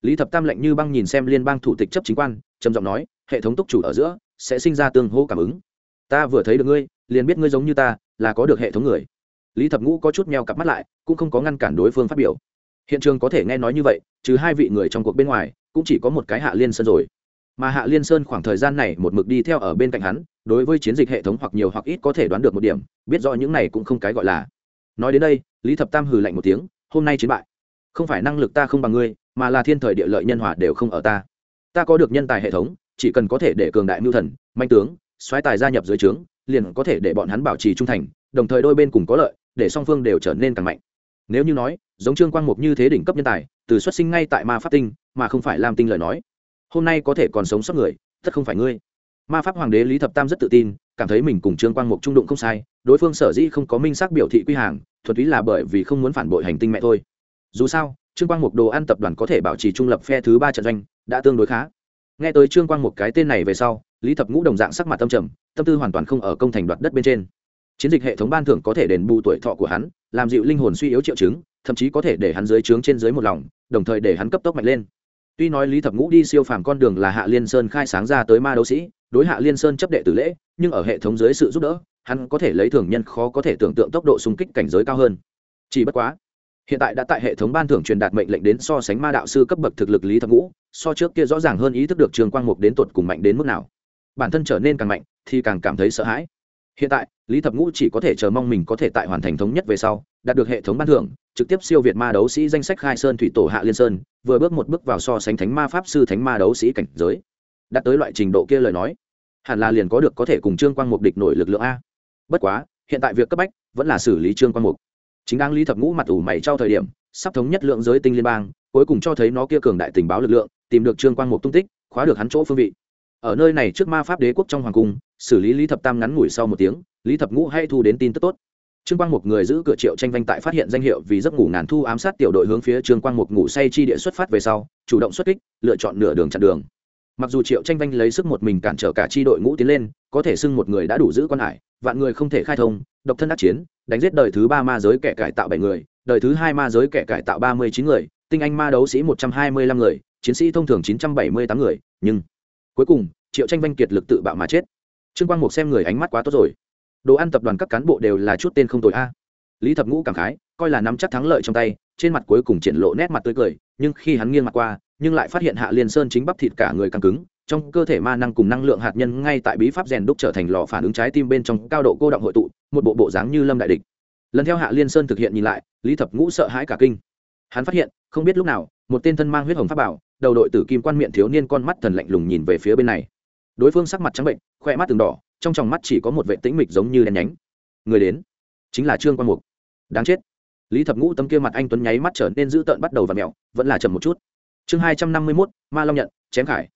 Lý Thập Tam lạnh như băng nhìn xem liên bang thủ tịch chấp chính quan, trầm giọng nói, hệ thống túc chủ ở giữa sẽ sinh ra tương hô cảm ứng. Ta vừa thấy được ngươi, liền biết ngươi giống như ta, là có được hệ thống người. Lý Thập Ngũ có chút meo cặp mắt lại, cũng không có ngăn cản đối phương phát biểu. Hiện trường có thể nghe nói như vậy, trừ hai vị người trong cuộc bên ngoài, cũng chỉ có một cái Hạ Liên Sơn rồi. Mà Hạ Liên Sơn khoảng thời gian này một mực đi theo ở bên cạnh hắn, đối với chiến dịch hệ thống hoặc nhiều hoặc ít có thể đoán được một điểm, biết rõ những này cũng không cái gọi là. Nói đến đây, Lý Thập Tam hừ lạnh một tiếng, hôm nay chiến bại, không phải năng lực ta không bằng ngươi, mà là thiên thời địa lợi nhân hòa đều không ở ta. Ta có được nhân tài hệ thống, chỉ cần có thể để cường đại mưu thần, manh tướng, soái tài gia nhập dưới trướng, liền có thể để bọn hắn bảo trì trung thành, đồng thời đôi bên cùng có lợi, để song phương đều trở nên càng mạnh. Nếu như nói, giống Trương Quang Mục như thế đỉnh cấp nhân tài, từ xuất sinh ngay tại Ma Pháp Tinh, mà không phải Lam Tinh lời nói, hôm nay có thể còn sống sót người, tất không phải ngươi. Ma Pháp Hoàng đế Lý Thập Tam rất tự tin, cảm thấy mình cùng Trương Quang Mục trung đụng không sai, đối phương sở dĩ không có minh xác biểu thị quy hàng, thuần túy là bởi vì không muốn phản bội hành tinh mẹ thôi. Dù sao, Trương Quang Mục đồ ăn tập đoàn có thể bảo trì trung lập phe thứ 3 trận doanh, đã tương đối khá. Nghe tới Trương Quang Mục cái tên này về sau, Lý Thập Ngũ đồng dạng sắc mặt tâm trầm, tâm tư hoàn toàn không ở công thành đoạt đất bên trên. Chiến dịch hệ thống ban thưởng có thể đền bù tuổi thọ của hắn, làm dịu linh hồn suy yếu triệu chứng, thậm chí có thể để hắn dưới trướng trên dưới một lòng, đồng thời để hắn cấp tốc mạnh lên. Tuy nói Lý Thập Ngũ đi siêu phàm con đường là Hạ Liên Sơn khai sáng ra tới ma đấu sĩ, đối Hạ Liên Sơn chấp đệ tử lễ, nhưng ở hệ thống dưới sự giúp đỡ, hắn có thể lấy thường nhân khó có thể tưởng tượng tốc độ xung kích cảnh giới cao hơn. Chỉ bất quá, hiện tại đã tại hệ thống ban thưởng truyền đạt mệnh lệnh đến so sánh ma đạo sư cấp bậc thực lực Lý Thập Ngũ, so trước kia rõ ràng hơn ý thức được Trường Quang Mục đến tuột cùng mạnh đến mức nào. Bản thân trở nên càng mạnh, thì càng cảm thấy sợ hãi. Hiện tại, Lý Thập Ngũ chỉ có thể chờ mong mình có thể tại hoàn thành thống nhất về sau, đạt được hệ thống ban thưởng, trực tiếp siêu việt ma đấu sĩ danh sách khai sơn thủy tổ Hạ Liên Sơn, vừa bước một bước vào so sánh thánh ma pháp sư thánh ma đấu sĩ cảnh giới. Đạt tới loại trình độ kia lời nói, hẳn là liền có thể cùng Trương Quang Mục địch nổi lực lượng a. Bất quá, hiện tại việc cấp bách vẫn là xử lý Trương Quang Mục. Chính đang Lý Thập Ngũ mặt ủ mày trao thời điểm, sắp thống nhất lượng giới tinh liên bang, cuối cùng cho thấy nó kia cường đại tình báo lực lượng, tìm được Trương Quang Mục tung tích, khóa được hắn chỗ phương vị. Ở nơi này trước ma pháp đế quốc trong hoàng cung, xử lý Lý Thập Tam ngắn ngủi sau một tiếng, Lý Thập Ngũ hay thu đến tin tức tốt. Trương Quang Mục người giữ cửa Triệu Tranh Vanh tại phát hiện danh hiệu vì giấc ngủ ngàn thu ám sát tiểu đội hướng phía Trương Quang Mục ngủ say chi địa xuất phát về sau, chủ động xuất kích, lựa chọn nửa đường chặn đường. Mặc dù Triệu Tranh Vanh lấy sức một mình cản trở cả chi đội ngũ tiến lên, có thể xưng một người đã đủ giữ quan hải, vạn người không thể khai thông, độc thân đắc chiến, đánh giết đời thứ 3 ma giới kẻ cải tạo 7 người, đời thứ 2 ma giới kẻ cải tạo 39 người, tinh anh ma đấu sĩ 125 người, chiến sĩ thông thường 978 người, nhưng cuối cùng, Triệu Tranh Vanh kiệt lực tự bạo mà chết. Trương Quang Mục xem người ánh mắt quá tốt rồi. Đồ ăn tập đoàn các cán bộ đều là chút tên không tồi a. Lý Thập Ngũ cảm khái, coi là nắm chắc thắng lợi trong tay, trên mặt cuối cùng triển lộ nét mặt tươi cười, nhưng khi hắn nghiêng mặt qua, nhưng lại phát hiện Hạ Liên Sơn chính bắp thịt cả người căng cứng, trong cơ thể ma năng cùng năng lượng hạt nhân ngay tại bí pháp rèn đúc trở thành lò phản ứng trái tim bên trong cao độ cô động hội tụ, một bộ dáng như lâm đại địch. Lần theo Hạ Liên Sơn thực hiện nhìn lại, Lý Thập Ngũ sợ hãi cả kinh. Hắn phát hiện, không biết lúc nào, một tên thân mang huyết hồng pháp bảo, đầu đội tử kim quan miệng thiếu niên con mắt thần lạnh lùng nhìn về phía bên này. Đối phương sắc mặt trắng bệnh, khoe mắt từng đỏ, trong tròng mắt chỉ có một vệ tĩnh mịch giống như đen nhánh. Người đến, chính là Trương Quang Mục. Đáng chết. Lý Thập Ngũ tấm kia mặt anh tuấn nháy mắt trở nên dữ tợn bắt đầu vặn mèo, vẫn là chậm một chút. Chương 251, Ma Long nhận, chém khải.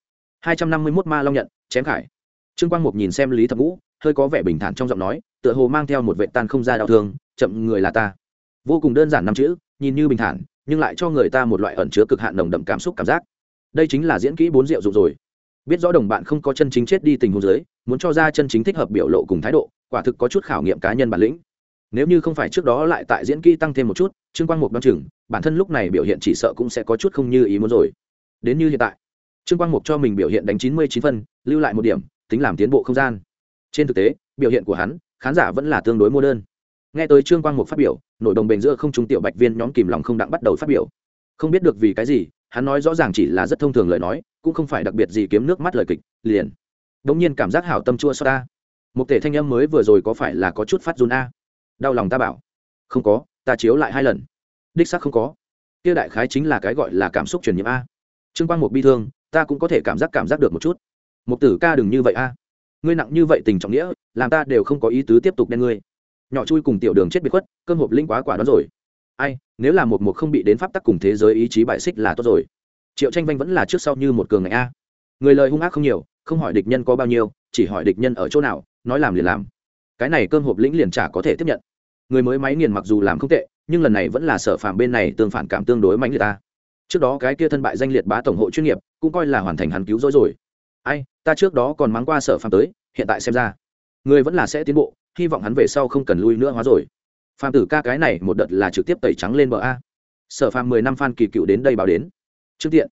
251 Ma Long nhận, chém khải. Trương Quang Mục nhìn xem Lý Thập Ngũ, hơi có vẻ bình thản trong giọng nói, tựa hồ mang theo một vệ tan không ra đau thương, chậm người là ta. Vô cùng đơn giản năm chữ, nhìn như bình thản, nhưng lại cho người ta một loại ẩn chứa cực hạn nồng đậm cảm xúc cảm giác. Đây chính là diễn kỹ 4 rượu dụng rồi. Biết rõ đồng bạn không có chân chính chết đi tình huống dưới, muốn cho ra chân chính thích hợp biểu lộ cùng thái độ, quả thực có chút khảo nghiệm cá nhân bản lĩnh. Nếu như không phải trước đó lại tại diễn kỹ tăng thêm một chút, Trương Quang Mục đoán chừng bản thân lúc này biểu hiện chỉ sợ cũng sẽ có chút không như ý muốn rồi. Đến như hiện tại, Trương Quang Mục cho mình biểu hiện đánh 99 phân, lưu lại một điểm, tính làm tiến bộ không gian. Trên thực tế, biểu hiện của hắn, khán giả vẫn là tương đối mua đơn. Nghe tới Trương Quang Mục phát biểu, nổi đồng bền giữa không trung tiểu bạch viên nhóm kìm lòng không đặng bắt đầu phát biểu. Không biết được vì cái gì, hắn nói rõ ràng chỉ là rất thông thường lời nói, cũng không phải đặc biệt gì kiếm nước mắt lời kịch, liền đống nhiên cảm giác hảo tâm chua xót ta. Một tể thanh âm mới vừa rồi có phải là có chút phát run a? Đau lòng ta bảo. Không có, ta chiếu lại 2 lần. Đích xác không có. Kia đại khái chính là cái gọi là cảm xúc truyền nhiễm a. Trương Quang Mục bi thương, ta cũng có thể cảm giác được một chút. Mục tử ca đừng như vậy a. Ngươi nặng như vậy tình trọng nghĩa, làm ta đều không có ý tứ tiếp tục đen ngươi. Nhỏ chui cùng tiểu đường chết biệt khuất, cơm hộp linh quá quả đó rồi. Ai, nếu là một không bị đến pháp tắc cùng thế giới ý chí bại xích là tốt rồi. Triệu Tranh Vanh vẫn là trước sau như một cường ngạnh a. Người lời hung ác không nhiều, không hỏi địch nhân có bao nhiêu, chỉ hỏi địch nhân ở chỗ nào, nói làm liền làm. Cái này cơm hộp lĩnh liền chả có thể tiếp nhận. Người mới máy nghiền mặc dù làm không tệ, nhưng lần này vẫn là Sở Phàm bên này tương phản cảm tương đối mãnh liệt ta. Trước đó cái kia thân bại danh liệt bá tổng hộ chuyên nghiệp, cũng coi là hoàn thành hắn cứu rỗi rồi. Ai, ta trước đó còn mắng qua Sở Phàm tới, hiện tại xem ra, người vẫn là sẽ tiến bộ, hy vọng hắn về sau không cần lui nữa hóa rồi. Phàm tử ca cái này một đợt là trực tiếp tẩy trắng lên bờ a. Sở Phàm 10 năm fan kỳ cựu đến đây báo đến. Trước tiện,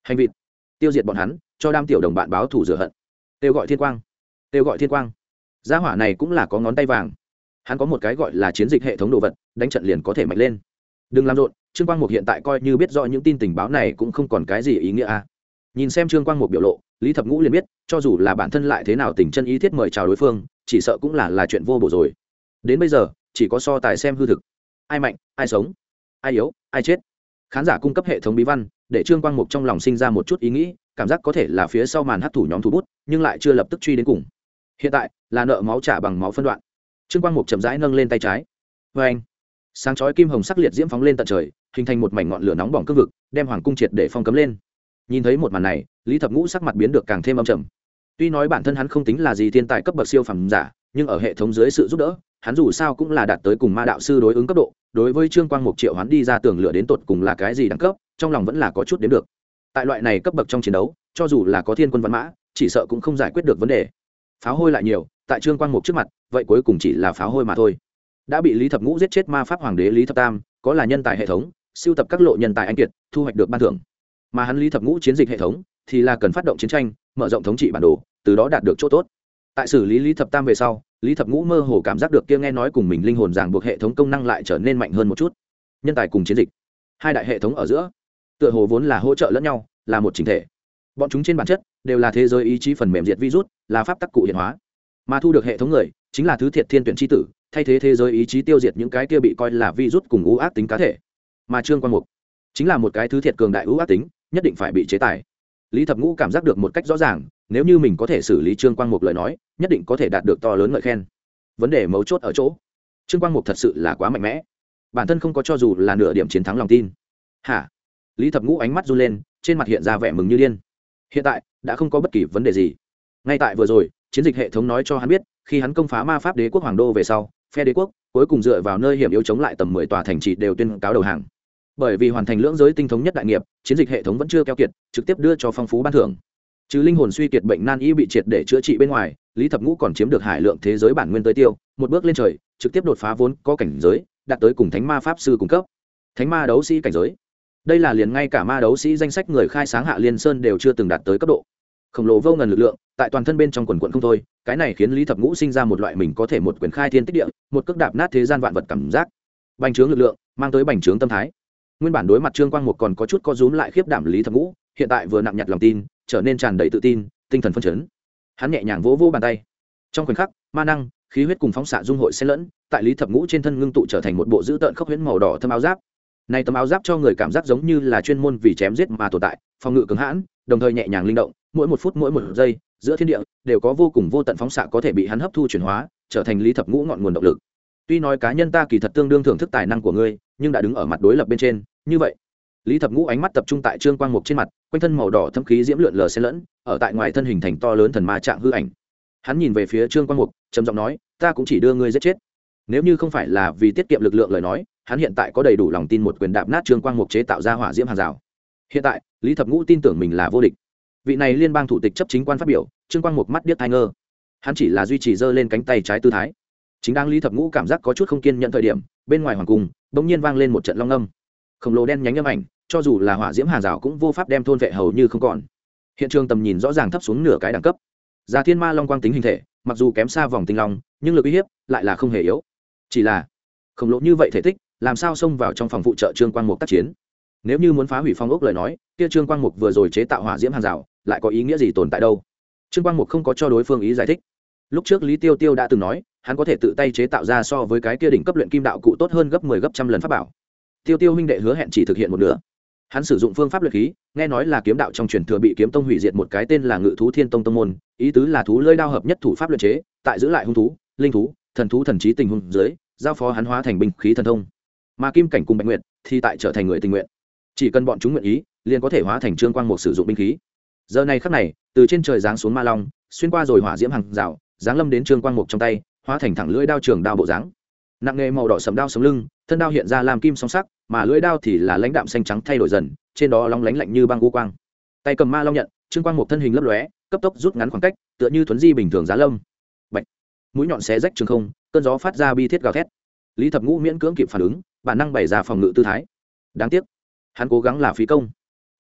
hành vịt, tiêu diệt bọn hắn, cho đam tiểu đồng bạn báo thù rửa hận. Kêu gọi thiên quang, kêu gọi thiên quang. Gia hỏa này cũng là có ngón tay vàng, hắn có một cái gọi là chiến dịch hệ thống đồ vật, đánh trận liền có thể mạnh lên. Đừng làm rộn, Trương Quang Mục hiện tại coi như biết rõ những tin tình báo này cũng không còn cái gì ý nghĩa a. Nhìn xem Trương Quang Mục biểu lộ, Lý Thập Ngũ liền biết, cho dù là bản thân lại thế nào tình chân ý thiết mời chào đối phương, chỉ sợ cũng là chuyện vô bổ rồi. Đến bây giờ, chỉ có so tài xem hư thực, ai mạnh, ai sống, ai yếu, ai chết. Khán giả cung cấp hệ thống bí văn, để Trương Quang Mục trong lòng sinh ra một chút ý nghĩ, cảm giác có thể là phía sau màn hắc thủ nhóm thủ bút, nhưng lại chưa lập tức truy đến cùng. Hiện tại, là nợ máu trả bằng máu phân đoạn. Trương Quang Mục chậm rãi nâng lên tay trái. Oeng! Sáng chói kim hồng sắc liệt diễm phóng lên tận trời, hình thành một mảnh ngọn lửa nóng bỏng cương vực, đem hoàng cung triệt để phong cấm lên. Nhìn thấy một màn này, Lý Thập Ngũ sắc mặt biến được càng thêm âm trầm. Tuy nói bản thân hắn không tính là gì thiên tài cấp bậc siêu phàm giả, nhưng ở hệ thống dưới sự giúp đỡ, hắn dù sao cũng là đạt tới cùng ma đạo sư đối ứng cấp độ. Đối với Trương Quang Mục triệu hắn đi ra tường lửa đến tột cùng là cái gì đẳng cấp, trong lòng vẫn là có chút đến được. Tại loại này cấp bậc trong chiến đấu, cho dù là có thiên quân văn mã, chỉ sợ cũng không giải quyết được vấn đề. Pháo hôi lại nhiều, tại Trương Quang Mục trước mặt, vậy cuối cùng chỉ là pháo hôi mà thôi. Đã bị Lý Thập Ngũ giết chết ma pháp hoàng đế Lý Thập Tam, có là nhân tài hệ thống, siêu tập các lộ nhân tài anh kiệt, thu hoạch được ban thưởng. Mà hắn Lý Thập Ngũ chiến dịch hệ thống thì là cần phát động chiến tranh, mở rộng thống trị bản đồ, từ đó đạt được chỗ tốt. Tại xử lý Lý Thập Tam về sau, Lý Thập Ngũ mơ hồ cảm giác được kia nghe nói cùng mình linh hồn ràng buộc hệ thống công năng lại trở nên mạnh hơn một chút. Nhân tài cùng chiến dịch, hai đại hệ thống ở giữa, tựa hồ vốn là hỗ trợ lẫn nhau, là một chỉnh thể. Bọn chúng trên bản chất đều là thế giới ý chí phần mềm diệt virus, là pháp tắc cụ hiện hóa. Mà thu được hệ thống người, chính là thứ thiệt thiên tuyển chi tử, thay thế thế giới ý chí tiêu diệt những cái kia bị coi là virus cùng ưu ác tính cá thể. Mà Trương Quang Mục chính là một cái thứ thiệt cường đại ưu ác tính, nhất định phải bị chế tài. Lý Thập Ngũ cảm giác được một cách rõ ràng, nếu như mình có thể xử lý Trương Quang Mục lời nói, nhất định có thể đạt được to lớn ngợi khen. Vấn đề mấu chốt ở chỗ, Trương Quang Mục thật sự là quá mạnh mẽ, bản thân không có cho dù là nửa điểm chiến thắng lòng tin. Hả? Lý Thập Ngũ ánh mắt run lên, trên mặt hiện ra vẻ mừng như điên. Hiện tại đã không có bất kỳ vấn đề gì. Ngay tại vừa rồi, chiến dịch hệ thống nói cho hắn biết, khi hắn công phá ma pháp đế quốc hoàng đô về sau, phe đế quốc cuối cùng dựa vào nơi hiểm yếu chống lại tầm 10 tòa thành trì đều tuyên cáo đầu hàng. Bởi vì hoàn thành lưỡng giới tinh thống nhất đại nghiệp, chiến dịch hệ thống vẫn chưa keo kiệt, trực tiếp đưa cho phong phú ban thưởng. Trừ linh hồn suy kiệt bệnh nan y bị triệt để chữa trị bên ngoài, Lý Thập Ngũ còn chiếm được hải lượng thế giới bản nguyên tới tiêu, một bước lên trời, trực tiếp đột phá vốn có cảnh giới, đạt tới cùng thánh ma pháp sư cung cấp, thánh ma đấu sĩ cảnh giới. Đây là liền ngay cả ma đấu sĩ danh sách người khai sáng Hạ Liên Sơn đều chưa từng đạt tới cấp độ. Khổng lồ vô ngần lực lượng, tại toàn thân bên trong quần quần không thôi, cái này khiến Lý Thập Ngũ sinh ra một loại mình có thể một quyền khai thiên tích địa, một cước đạp nát thế gian vạn vật cảm giác. Bành trướng lực lượng, mang tới bành trướng tâm thái. Nguyên bản đối mặt Trương Quang Mục còn có chút co rúm lại khiếp đảm Lý Thập Ngũ, hiện tại vừa nặng nhặt lòng tin, trở nên tràn đầy tự tin, tinh thần phấn chấn. Hắn nhẹ nhàng vỗ vỗ bàn tay. Trong khoảnh khắc, ma năng, khí huyết cùng phóng xạ dung hội xen lẫn, tại Lý Thập Ngũ trên thân ngưng tụ trở thành một bộ dữ tợn khốc huyễn màu đỏ thâm áo giáp. Này tấm áo giáp cho người cảm giác giống như là chuyên môn vì chém giết mà tồn tại, phòng ngự cứng hãn, đồng thời nhẹ nhàng linh động, mỗi một phút mỗi một giây, giữa thiên địa đều có vô cùng vô tận phóng xạ có thể bị hắn hấp thu chuyển hóa, trở thành Lý Thập Ngũ ngọn nguồn động lực. Tuy nói cá nhân ta kỳ thật tương đương thưởng thức tài năng của ngươi, nhưng đã đứng ở mặt đối lập bên trên, như vậy, Lý Thập Ngũ ánh mắt tập trung tại Trương Quang Mục trên mặt, quanh thân màu đỏ thâm khí diễm lượn lờ xen lẫn, ở tại ngoài thân hình thành to lớn thần ma trạng hư ảnh. Hắn nhìn về phía Trương Quang Mục, trầm giọng nói, ta cũng chỉ đưa ngươi giết chết. Nếu như không phải là vì tiết kiệm lực lượng lời nói, hắn hiện tại có đầy đủ lòng tin một quyền đạp nát Trương Quang Mục chế tạo ra hỏa diễm hàng rào. Hiện tại, Lý Thập Ngũ tin tưởng mình là vô địch. Vị này liên bang thủ tịch chấp chính quan phát biểu, Trương Quang Mục mắt điếc tai ngơ. Hắn chỉ là duy trì giơ lên cánh tay trái tư thái. Chính đang Lý Thập Ngũ cảm giác có chút không kiên nhẫn thời điểm, bên ngoài hoàng cung bỗng nhiên vang lên một trận long âm. Khổng lồ đen nhánh âm ảnh, cho dù là hỏa diễm hàng rào cũng vô pháp đem thôn vệ hầu như không còn. Hiện trường tầm nhìn rõ ràng thấp xuống nửa cái đẳng cấp. Già Thiên Ma Long quang tính hình thể, mặc dù kém xa vòng tinh long, nhưng lực uy hiếp lại là không hề yếu. Chỉ là khổng lồ như vậy thể tích, làm sao xông vào trong phòng phụ trợ Trương Quang Mục tác chiến? Nếu như muốn phá hủy phong ốc lời nói, kia Trương Quang Mục vừa rồi chế tạo hỏa diễm hàng rào, lại có ý nghĩa gì tồn tại đâu? Trương Quang Mục không có cho đối phương ý giải thích. Lúc trước Lý Tiêu Tiêu đã từng nói, hắn có thể tự tay chế tạo ra so với cái kia đỉnh cấp luyện kim đạo cụ tốt hơn gấp 10 gấp trăm lần pháp bảo. Tiêu Tiêu huynh đệ hứa hẹn chỉ thực hiện một nửa. Hắn sử dụng phương pháp luyện khí, nghe nói là kiếm đạo trong truyền thừa bị kiếm tông hủy diệt một cái tên là Ngự thú Thiên Tông tông môn, ý tứ là thú lưỡi đao hợp nhất thủ pháp luyện chế, tại giữ lại hung thú, linh thú, thần thú thần trí tình huống dưới, giao phó hắn hóa thành binh khí thần thông. Mà Kim Cảnh cùng Bạch Nguyệt thì tại trở thành người tình nguyện. Chỉ cần bọn chúng nguyện ý, liền có thể hóa thành Trương Quang Mục sử dụng binh khí. Giờ này khắc này, từ trên trời giáng xuống ma long, xuyên qua rồi hỏa diễm hàng rào, giáng lâm đến Trương Quang Mục trong tay, hóa thành thẳng lưỡi đao trường đao bộ dáng. Nặng nghề màu đỏ sẫm đao sống lưng, thân đao hiện ra làm kim song sắc, mà lưỡi đao thì là lãnh đạm xanh trắng thay đổi dần, trên đó long lánh lạnh như băng u quang. Tay cầm ma long nhận, Trương Quang Mục thân hình lấp lóe, cấp tốc rút ngắn khoảng cách, tựa như thuấn di bình thường giá lâm. Bạch, mũi nhọn xé rách trường không, cơn gió phát ra bi thiết gào thét. Lý Thập Ngũ miễn cưỡng kịp phản ứng, bản năng bày ra phòng ngự tư thái. Đáng tiếc, hắn cố gắng là phí công. Chỉ ít,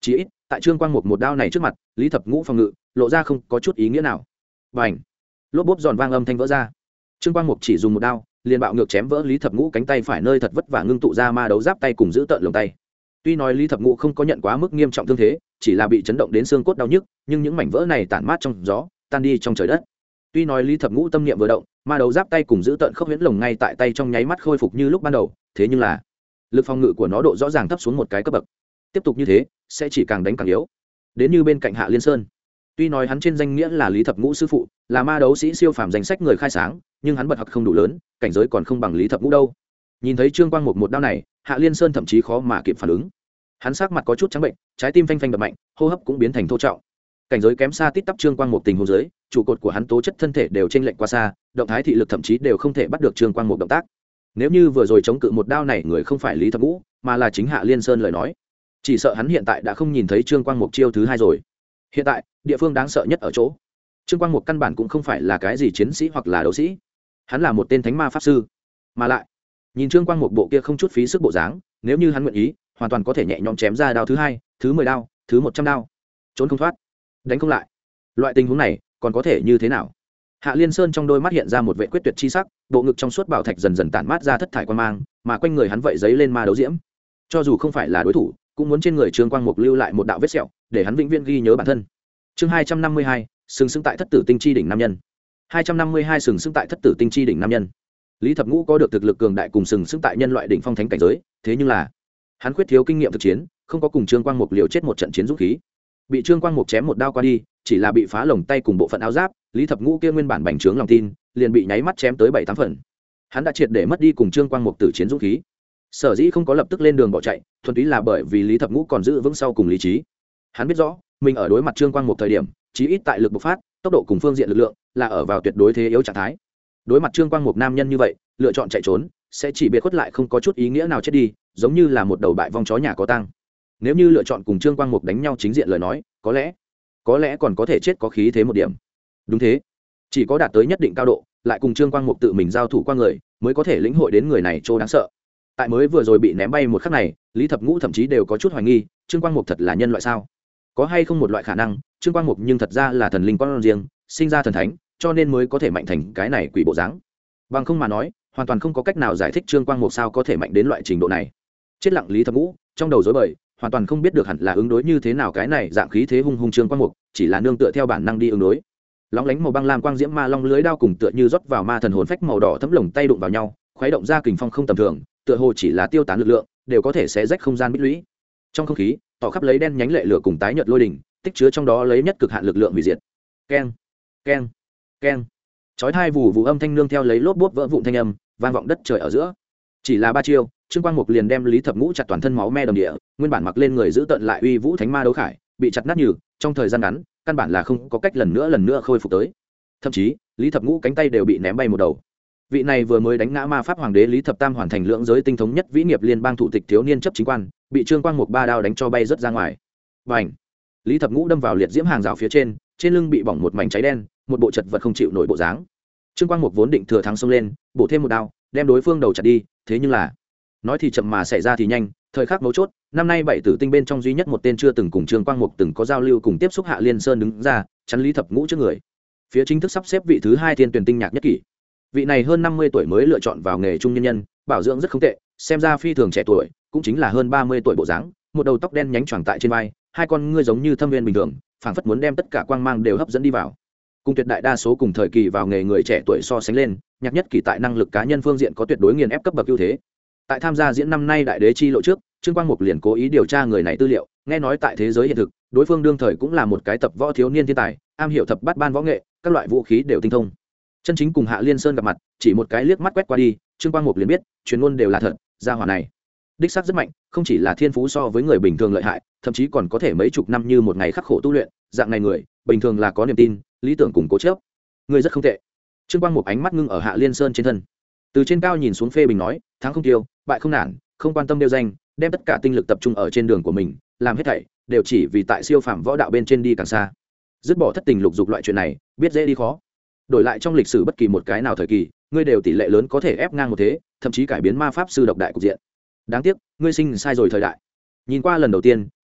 tại Trương Quang Mục một đao này trước mặt, Lý Thập Ngũ phòng ngự lộ ra không có chút ý nghĩa nào. Bành! Lốp bốp giòn vang âm thanh vỡ ra. Trương Quang Mục chỉ dùng một đao, liền bạo ngược chém vỡ Lý Thập Ngũ cánh tay phải nơi thật vất vả ngưng tụ ra ma đấu giáp tay cùng giữ tợn lồng tay. Tuy nói Lý Thập Ngũ không có nhận quá mức nghiêm trọng thương thế, chỉ là bị chấn động đến xương cốt đau nhức, nhưng những mảnh vỡ này tản mát trong gió, tan đi trong trời đất. Tuy nói Lý Thập Ngũ tâm niệm vừa động, ma đấu giáp tay cùng giữ tợn khốc huyễn lồng ngay tại tay trong nháy mắt khôi phục như lúc ban đầu, thế nhưng là lực phòng ngự của nó độ rõ ràng thấp xuống một cái cấp bậc. Tiếp tục như thế, sẽ chỉ càng đánh càng yếu. Đến như bên cạnh Hạ Liên Sơn. Tuy nói hắn trên danh nghĩa là Lý Thập Ngũ sư phụ, là ma đấu sĩ siêu phàm danh sách người khai sáng, nhưng hắn bật học không đủ lớn, cảnh giới còn không bằng Lý Thập Ngũ đâu. Nhìn thấy Trương Quang Mục một đao này, Hạ Liên Sơn thậm chí khó mà kịp phản ứng. Hắn sắc mặt có chút trắng bệnh, trái tim phanh phanh đập mạnh, hô hấp cũng biến thành thô trọng. Cảnh giới kém xa tít tắp Trương Quang Mục tình huống dưới, trụ cột của hắn tố chất thân thể đều chênh lệch quá xa, động thái thị lực thậm chí đều không thể bắt được Trương Quang Mục động tác. Nếu như vừa rồi chống cự một đao này người không phải Lý Thập Ngũ, mà là chính Hạ Liên Sơn lời nói, chỉ sợ hắn hiện tại đã không nhìn thấy Trương Quang Mục chiêu thứ hai rồi. Hiện tại, địa phương đáng sợ nhất ở chỗ, Trương Quang Mục căn bản cũng không phải là cái gì chiến sĩ hoặc là đấu sĩ, hắn là một tên thánh ma pháp sư, mà lại, nhìn Trương Quang Mục bộ kia không chút phí sức bộ dáng, nếu như hắn nguyện ý, hoàn toàn có thể nhẹ nhõm chém ra đao thứ hai, thứ 10 đao, thứ 100 đao, trốn không thoát, đánh không lại. Loại tình huống này, còn có thể như thế nào? Hạ Liên Sơn trong đôi mắt hiện ra một vẻ quyết tuyệt chi sắc, bộ ngực trong suốt bảo thạch dần dần tản mát ra thất thải quan mang, mà quanh người hắn vậy giấy lên ma đấu diễm. Cho dù không phải là đối thủ, cũng muốn trên người Trương Quang Mục lưu lại một đạo vết sẹo, để hắn vĩnh viễn ghi nhớ bản thân. Chương 252, sừng sững tại thất tử tinh chi đỉnh nam nhân. 252 sừng sững tại thất tử tinh chi đỉnh nam nhân. Lý Thập Ngũ có được thực lực cường đại cùng sừng sững tại nhân loại đỉnh phong thánh cảnh giới, thế nhưng là hắn khuyết thiếu kinh nghiệm thực chiến, không có cùng Trương Quang Mục liều chết một trận chiến dũng khí. Bị Trương Quang Mục chém một đao qua đi, chỉ là bị phá lồng tay cùng bộ phận áo giáp, Lý Thập Ngũ kia nguyên bản bành trướng lòng tin, liền bị nháy mắt chém tới 7-8 phần. Hắn đã triệt để mất đi cùng Trương Quang Mục tử chiến dũng khí. Sở dĩ không có lập tức lên đường bỏ chạy, thuần túy là bởi vì Lý Thập Ngũ còn giữ vững sau cùng lý trí. Hắn biết rõ, mình ở đối mặt Trương Quang Mục thời điểm, chí ít tại lực bộc phát, tốc độ cùng phương diện lực lượng, là ở vào tuyệt đối thế yếu trạng thái. Đối mặt Trương Quang Mục nam nhân như vậy, lựa chọn chạy trốn, sẽ chỉ biệt khuất lại không có chút ý nghĩa nào chết đi, giống như là một đầu bại vong chó nhà có tang. Nếu như lựa chọn cùng Trương Quang Mục đánh nhau chính diện lời nói, có lẽ còn có thể chết có khí thế một điểm. Đúng thế, chỉ có đạt tới nhất định cao độ, lại cùng Trương Quang Mục tự mình giao thủ qua người, mới có thể lĩnh hội đến người này chỗ đáng sợ. Tại mới vừa rồi bị ném bay một khắc này, Lý Thập Ngũ thậm chí đều có chút hoài nghi, Trương Quang Mục thật là nhân loại sao? Có hay không một loại khả năng, Trương Quang Mục nhưng thật ra là thần linh con riêng, sinh ra thần thánh, cho nên mới có thể mạnh thành cái này quỷ bộ dáng. Bằng không mà nói, hoàn toàn không có cách nào giải thích Trương Quang Mục sao có thể mạnh đến loại trình độ này. Chết lặng Lý Thập Ngũ, trong đầu rối bời, hoàn toàn không biết được hẳn là ứng đối như thế nào cái này dạng khí thế hung hung Trương Quang Mục, chỉ là nương tựa theo bản năng đi ứng đối. Lóng lánh màu băng lam quang diễm ma long lưới đao cùng tựa như rót vào ma thần hồn phách màu đỏ thấm lồng tay đụng vào nhau, khuấy động ra kình phong không tầm thường, tựa hồ chỉ là tiêu tán lực lượng, đều có thể xé rách không gian bích lũy. Trong không khí, tỏ khắp lấy đen nhánh lệ lửa cùng tái nhợt lôi đỉnh, tích chứa trong đó lấy nhất cực hạn lực lượng hủy diệt. Keng, keng, keng. Chói tai vù vù âm thanh nương theo lấy lốp bốp vỡ vụn thanh âm, vang vọng đất trời ở giữa. Chỉ là 3 chiêu, Trương Quang Mục liền đem Lý Thập Ngũ chặt toàn thân máu me đầm địa, nguyên bản mặc lên người giữ tận lại uy vũ thánh ma đấu khải, bị chặt nát nhừ, trong thời gian ngắn, căn bản là không có cách lần nữa khôi phục tới. Thậm chí, Lý Thập Ngũ cánh tay đều bị ném bay một đầu. Vị này vừa mới đánh ngã ma pháp hoàng đế Lý Thập Tam hoàn thành lưỡng giới tinh thống nhất vĩ nghiệp liên bang thủ tịch thiếu niên chấp chính quan, bị Trương Quang Mục 3 đao đánh cho bay rất ra ngoài. Bành! Lý Thập Ngũ đâm vào liệt diễm hàng rào phía trên, trên lưng bị bỏng một mảnh cháy đen, một bộ chật vật không chịu nổi bộ dáng. Trương Quang Mục vốn định thừa thắng xông lên, bổ thêm một đao, đem đối phương đầu chặt đi, thế nhưng là, nói thì chậm mà xảy ra thì nhanh, thời khắc mấu chốt, năm nay 7 tử tinh bên trong duy nhất một tên chưa từng cùng Trương Quang Mục từng có giao lưu cùng tiếp xúc Hạ Liên Sơn đứng ra, chắn Lý Thập Ngũ trước người. Phía chính thức sắp xếp vị thứ 2 thiên tuyển tinh nhạc nhất kỷ. Vị này hơn 50 tuổi mới lựa chọn vào nghề trung nhân nhân, bảo dưỡng rất không tệ, xem ra phi thường trẻ tuổi, cũng chính là hơn 30 tuổi bộ dáng, một đầu tóc đen nhánh choàng tại trên vai, hai con ngươi giống như thâm viên bình thường, phảng phất muốn đem tất cả quang mang đều hấp dẫn đi vào. Cùng tuyệt đại đa số cùng thời kỳ vào nghề người trẻ tuổi so sánh lên, nhạc nhất kỳ tại năng lực cá nhân phương diện có tuyệt đối nghiền ép cấp bậc ưu thế. Tại tham gia diễn năm nay đại đế chi lộ trước, Trương Quang Mục liền cố ý điều tra người này tư liệu, nghe nói tại thế giới hiện thực, đối phương đương thời cũng là một cái tập võ thiếu niên thiên tài, am hiểu thập bát ban võ nghệ, các loại vũ khí đều tinh thông. Chân chính cùng Hạ Liên Sơn gặp mặt, chỉ một cái liếc mắt quét qua đi, Trương Quang Mục liền biết, truyền ngôn đều là thật, gia hỏa này đích xác rất mạnh, không chỉ là thiên phú so với người bình thường lợi hại, thậm chí còn có thể mấy chục năm như một ngày khắc khổ tu luyện, dạng này người, bình thường là có niềm tin, lý tưởng cùng cố chấp. Người rất không tệ. Trương Quang Mục ánh mắt ngưng ở Hạ Liên Sơn trên thân, từ trên cao nhìn xuống phê bình nói, thắng không tiêu, bại không nản, không quan tâm đeo danh, đem tất cả tinh lực tập trung ở trên đường của mình, làm hết thảy đều chỉ vì tại siêu phàm võ đạo bên trên đi càng xa. Dứt bỏ thất tình lục dục loại chuyện này, biết dễ đi khó. Đổi lại trong lịch sử bất kỳ một cái nào thời kỳ, ngươi đều tỷ lệ lớn có thể ép ngang một thế, thậm chí cải biến ma pháp sư độc đại cục diện. Đáng tiếc, ngươi sinh sai rồi thời đại. Nhìn qua lần đầu tiên,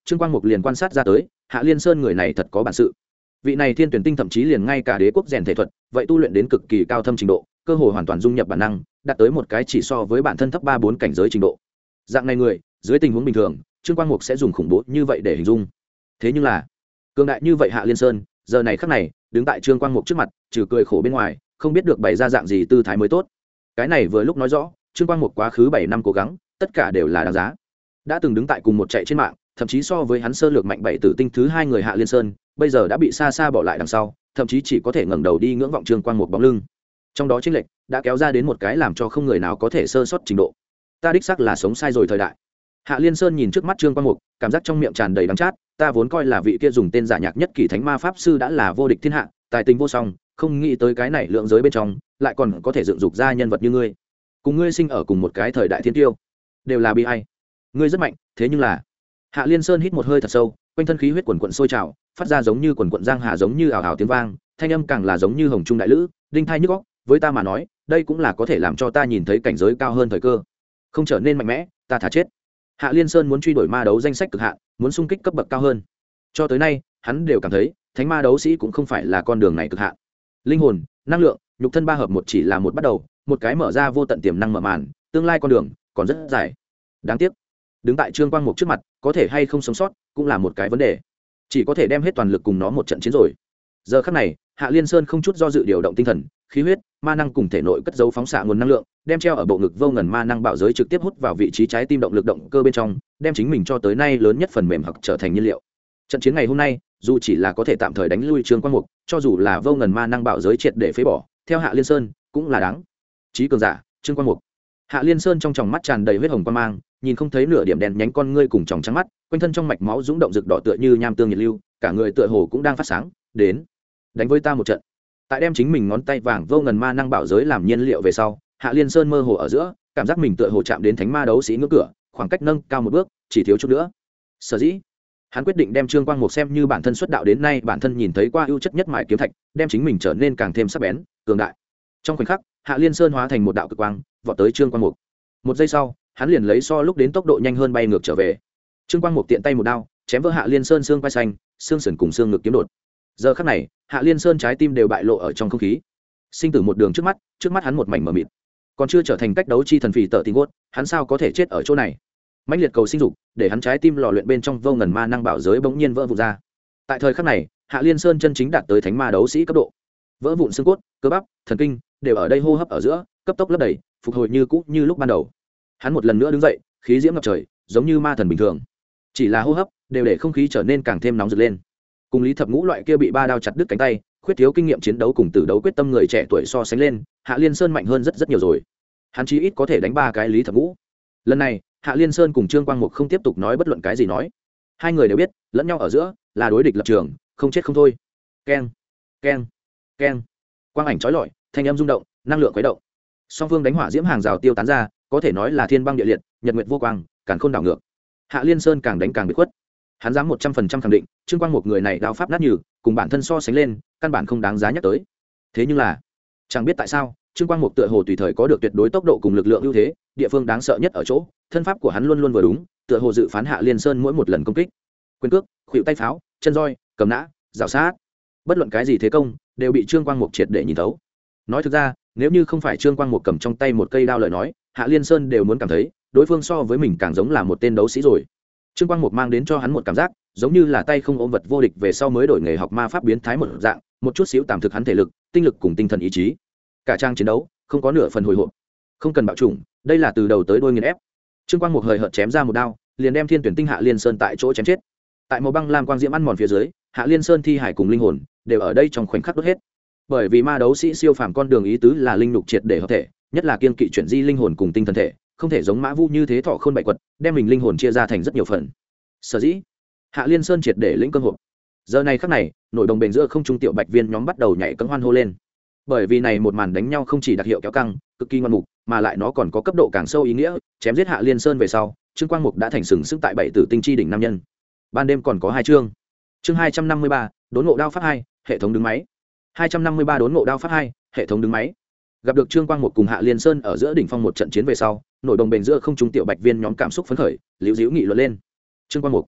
Trương Quang Mục liền quan sát ra tới Hạ Liên Sơn người này thật có bản sự. Vị này thiên tuyển tinh thậm chí liền ngay cả đế quốc rèn thể thuật vậy tu luyện đến cực kỳ cao thâm trình độ, cơ hội hoàn toàn dung nhập bản năng, đạt tới một cái chỉ so với bản thân thấp 3-4 cảnh giới trình độ. Dạng này người dưới tình huống bình thường Trương Quang Mục sẽ dùng khủng bố như vậy để hình dung. Thế nhưng là cường đại như vậy Hạ Liên Sơn giờ này khắc này đứng tại Trương Quang Mục trước mặt, trừ cười khổ bên ngoài không biết được bày ra dạng gì tư thái mới tốt. Cái này vừa lúc nói rõ Trương Quang Mục quá khứ 7 năm cố gắng tất cả đều là đáng giá. Đã từng đứng tại cùng một chạy trên mạng, thậm chí so với hắn sơ lược mạnh 7 tử tinh thứ 2 người Hạ Liên Sơn bây giờ đã bị xa xa bỏ lại đằng sau, thậm chí chỉ có thể ngẩng đầu đi ngưỡng vọng Trương Quang Mục bóng lưng. Trong đó chênh lệch đã kéo ra đến một cái làm cho không người nào có thể sơ sót trình độ. Ta đích xác là sống sai rồi thời đại. Hạ Liên Sơn nhìn trước mắt Trương Quang Mục, cảm giác trong miệng tràn đầy đắng chát, ta vốn coi là vị kia dùng tên giả nhạc nhất kỷ thánh ma pháp sư đã là vô địch thiên hạ, tài tình vô song, không nghĩ tới cái này lượng giới bên trong lại còn có thể dựng dục ra nhân vật như ngươi. Cùng ngươi sinh ở cùng một cái thời đại thiên tiêu, đều là bi ai. Ngươi rất mạnh, thế nhưng là Hạ Liên Sơn hít một hơi thật sâu, quanh thân khí huyết quần quận sôi trào, phát ra giống như quần quận giang hà giống như ảo ảo tiếng vang, thanh âm càng là giống như hồng trung đại lữ, đinh thai nhức óc, với ta mà nói, đây cũng là có thể làm cho ta nhìn thấy cảnh giới cao hơn thời cơ. Không trở nên mạnh mẽ, ta thà chết. Hạ Liên Sơn muốn truy đuổi ma đấu danh sách cực hạn, muốn xung kích cấp bậc cao hơn. Cho tới nay, hắn đều cảm thấy, thánh ma đấu sĩ cũng không phải là con đường này cực hạn. Linh hồn, năng lượng, nhục thân ba hợp một chỉ là một bắt đầu, một cái mở ra vô tận tiềm năng mở màn, tương lai con đường còn rất dài. Đáng tiếc, đứng tại Trương Quang Mục trước mặt, có thể hay không sống sót cũng là một cái vấn đề. Chỉ có thể đem hết toàn lực cùng nó một trận chiến rồi. Giờ khắc này, Hạ Liên Sơn không chút do dự điều động tinh thần, khí huyết, ma năng cùng thể nội cất giấu phóng xạ nguồn năng lượng, đem treo ở bộ ngực vô ngần ma năng bạo giới trực tiếp hút vào vị trí trái tim động lực động cơ bên trong, đem chính mình cho tới nay lớn nhất phần mềm hoặc trở thành nhiên liệu. Trận chiến ngày hôm nay, dù chỉ là có thể tạm thời đánh lui Trương Quang Mục, cho dù là vô ngần ma năng bạo giới triệt để phế bỏ, theo Hạ Liên Sơn cũng là đáng. Chí cường giả, Trương Quang Mục. Hạ Liên Sơn trong tròng mắt tràn đầy huyết hồng quang mang, nhìn không thấy nửa điểm đèn nhánh con ngươi cùng tròng trắng mắt, quanh thân trong mạch máu dũng động rực đỏ tựa như nham tương nhiệt lưu, cả người tựa hồ cũng đang phát sáng, đến, đánh với ta một trận. Tại đem chính mình ngón tay vàng vô ngần ma năng bảo giới làm nhiên liệu về sau, Hạ Liên Sơn mơ hồ ở giữa, cảm giác mình tựa hồ chạm đến thánh ma đấu sĩ ngưỡng cửa, khoảng cách nâng cao một bước, chỉ thiếu chút nữa. Sở dĩ, hắn quyết định đem Trương Quang Mục xem như bản thân xuất đạo đến nay bản thân nhìn thấy qua ưu chất nhất mại kiếm thạch, đem chính mình trở nên càng thêm sắc bén, cường đại. Trong khoảnh khắc, Hạ Liên Sơn hóa thành một đạo cực quang, vọt tới Trương Quang Mục. Một giây sau, hắn liền lấy so lúc đến tốc độ nhanh hơn bay ngược trở về. Trương Quang Mục tiện tay một đao, chém vỡ Hạ Liên Sơn xương vai xanh, xương sườn cùng xương ngực kiếm đột. Giờ khắc này, Hạ Liên Sơn trái tim đều bại lộ ở trong không khí. Sinh tử một đường trước mắt hắn một mảnh mờ mịt. Còn chưa trở thành cách đấu chi thần phì tợ tình quất, hắn sao có thể chết ở chỗ này? Mãnh liệt cầu sinh dục, để hắn trái tim lò luyện bên trong vô ngần ma năng bảo giới bỗng nhiên vỡ vụn ra. Tại thời khắc này, Hạ Liên Sơn chân chính đạt tới thánh ma đấu sĩ cấp độ. Vỡ vụn xương cốt, cơ bắp, thần kinh đều ở đây hô hấp ở giữa, cấp tốc lấp đầy, phục hồi như cũ như lúc ban đầu. Hắn một lần nữa đứng dậy, khí diễm ngập trời, giống như ma thần bình thường. Chỉ là hô hấp, đều để không khí trở nên càng thêm nóng rực lên. Cùng Lý Thập Ngũ loại kia bị ba đao chặt đứt cánh tay, khuyết thiếu kinh nghiệm chiến đấu cùng tử đấu quyết tâm người trẻ tuổi so sánh lên, Hạ Liên Sơn mạnh hơn rất nhiều rồi. Hắn chí ít có thể đánh 3 cái Lý Thập Ngũ. Lần này, Hạ Liên Sơn cùng Trương Quang Mục không tiếp tục nói bất luận cái gì nói. Hai người đều biết, lẫn nhau ở giữa là đối địch lập trường, không chết không thôi. Keng, keng, keng. Quang ảnh chói lọi, thanh âm rung động, năng lượng khuấy động. Song phương đánh hỏa diễm hàng rào tiêu tán ra, có thể nói là thiên băng địa liệt, nhật nguyệt vô quang, càn khôn đảo ngược. Hạ Liên Sơn càng đánh càng bị khuất. Hắn dám 100% khẳng định, Trương Quang Mục người này đao pháp nát nhừ, cùng bản thân so sánh lên, căn bản không đáng giá nhắc tới. Thế nhưng là, chẳng biết tại sao, Trương Quang Mục tựa hồ tùy thời có được tuyệt đối tốc độ cùng lực lượng ưu thế, địa phương đáng sợ nhất ở chỗ, thân pháp của hắn luôn luôn vừa đúng, tựa hồ dự phán Hạ Liên Sơn mỗi một lần công kích. Quyền cước, khuỷu tay pháo, chân roi, cầm nã, rào sát, bất luận cái gì thế công, đều bị Trương Quang Mục triệt để nhìn thấu. Nói thực ra, nếu như không phải Trương Quang Mục cầm trong tay một cây đao lời nói, Hạ Liên Sơn đều muốn cảm thấy, đối phương so với mình càng giống là một tên đấu sĩ rồi. Trương Quang Mục mang đến cho hắn một cảm giác, giống như là tay không ôm vật vô địch về sau mới đổi nghề học ma pháp biến thái một dạng, một chút xíu tạm thực hắn thể lực, tinh lực cùng tinh thần ý chí. Cả trang chiến đấu, không có nửa phần hồi hộp, không cần bạo chủng, đây là từ đầu tới đuôi nghiền ép. Trương Quang Mục hời hợt chém ra một đao, liền đem Thiên Tuyển Tinh Hạ Liên Sơn tại chỗ chém chết. Tại màu băng lam quang diễm ăn mòn phía dưới, Hạ Liên Sơn thi hải cùng linh hồn đều ở đây trong khoảnh khắc đốt hết. Bởi vì ma đấu sĩ siêu phàm con đường ý tứ là linh lục triệt để hợp thể, nhất là kiên kỵ chuyển di linh hồn cùng tinh thần thể, không thể giống Mã Vu như thế thọ khôn bại quật, đem mình linh hồn chia ra thành rất nhiều phần. Sở dĩ, Hạ Liên Sơn triệt để lĩnh cơn hộp. Giờ này khắc này, nổi đồng bền giữa không trung tiểu bạch viên nhóm bắt đầu nhảy cẫng hoan hô lên. Bởi vì này một màn đánh nhau không chỉ đặc hiệu kéo căng, cực kỳ ngoan mục, mà lại nó còn có cấp độ càng sâu ý nghĩa, chém giết Hạ Liên Sơn về sau, Trương Quang Mục đã thành sừng sững tại 7 tử tinh chi đỉnh nam nhân. Ban đêm còn có 2 chương. Chương 253, đốn ngộ đao pháp 2, hệ thống đứng máy. 253 đốn ngộ đao pháp 2, hệ thống đứng máy. Gặp được Trương Quang Mục cùng Hạ Liên Sơn ở giữa đỉnh phong một trận chiến về sau, nổi đồng bền giữa không trung tiểu bạch viên nhóm cảm xúc phấn khởi, liễu díu nghị luận lên. Trương Quang Mục,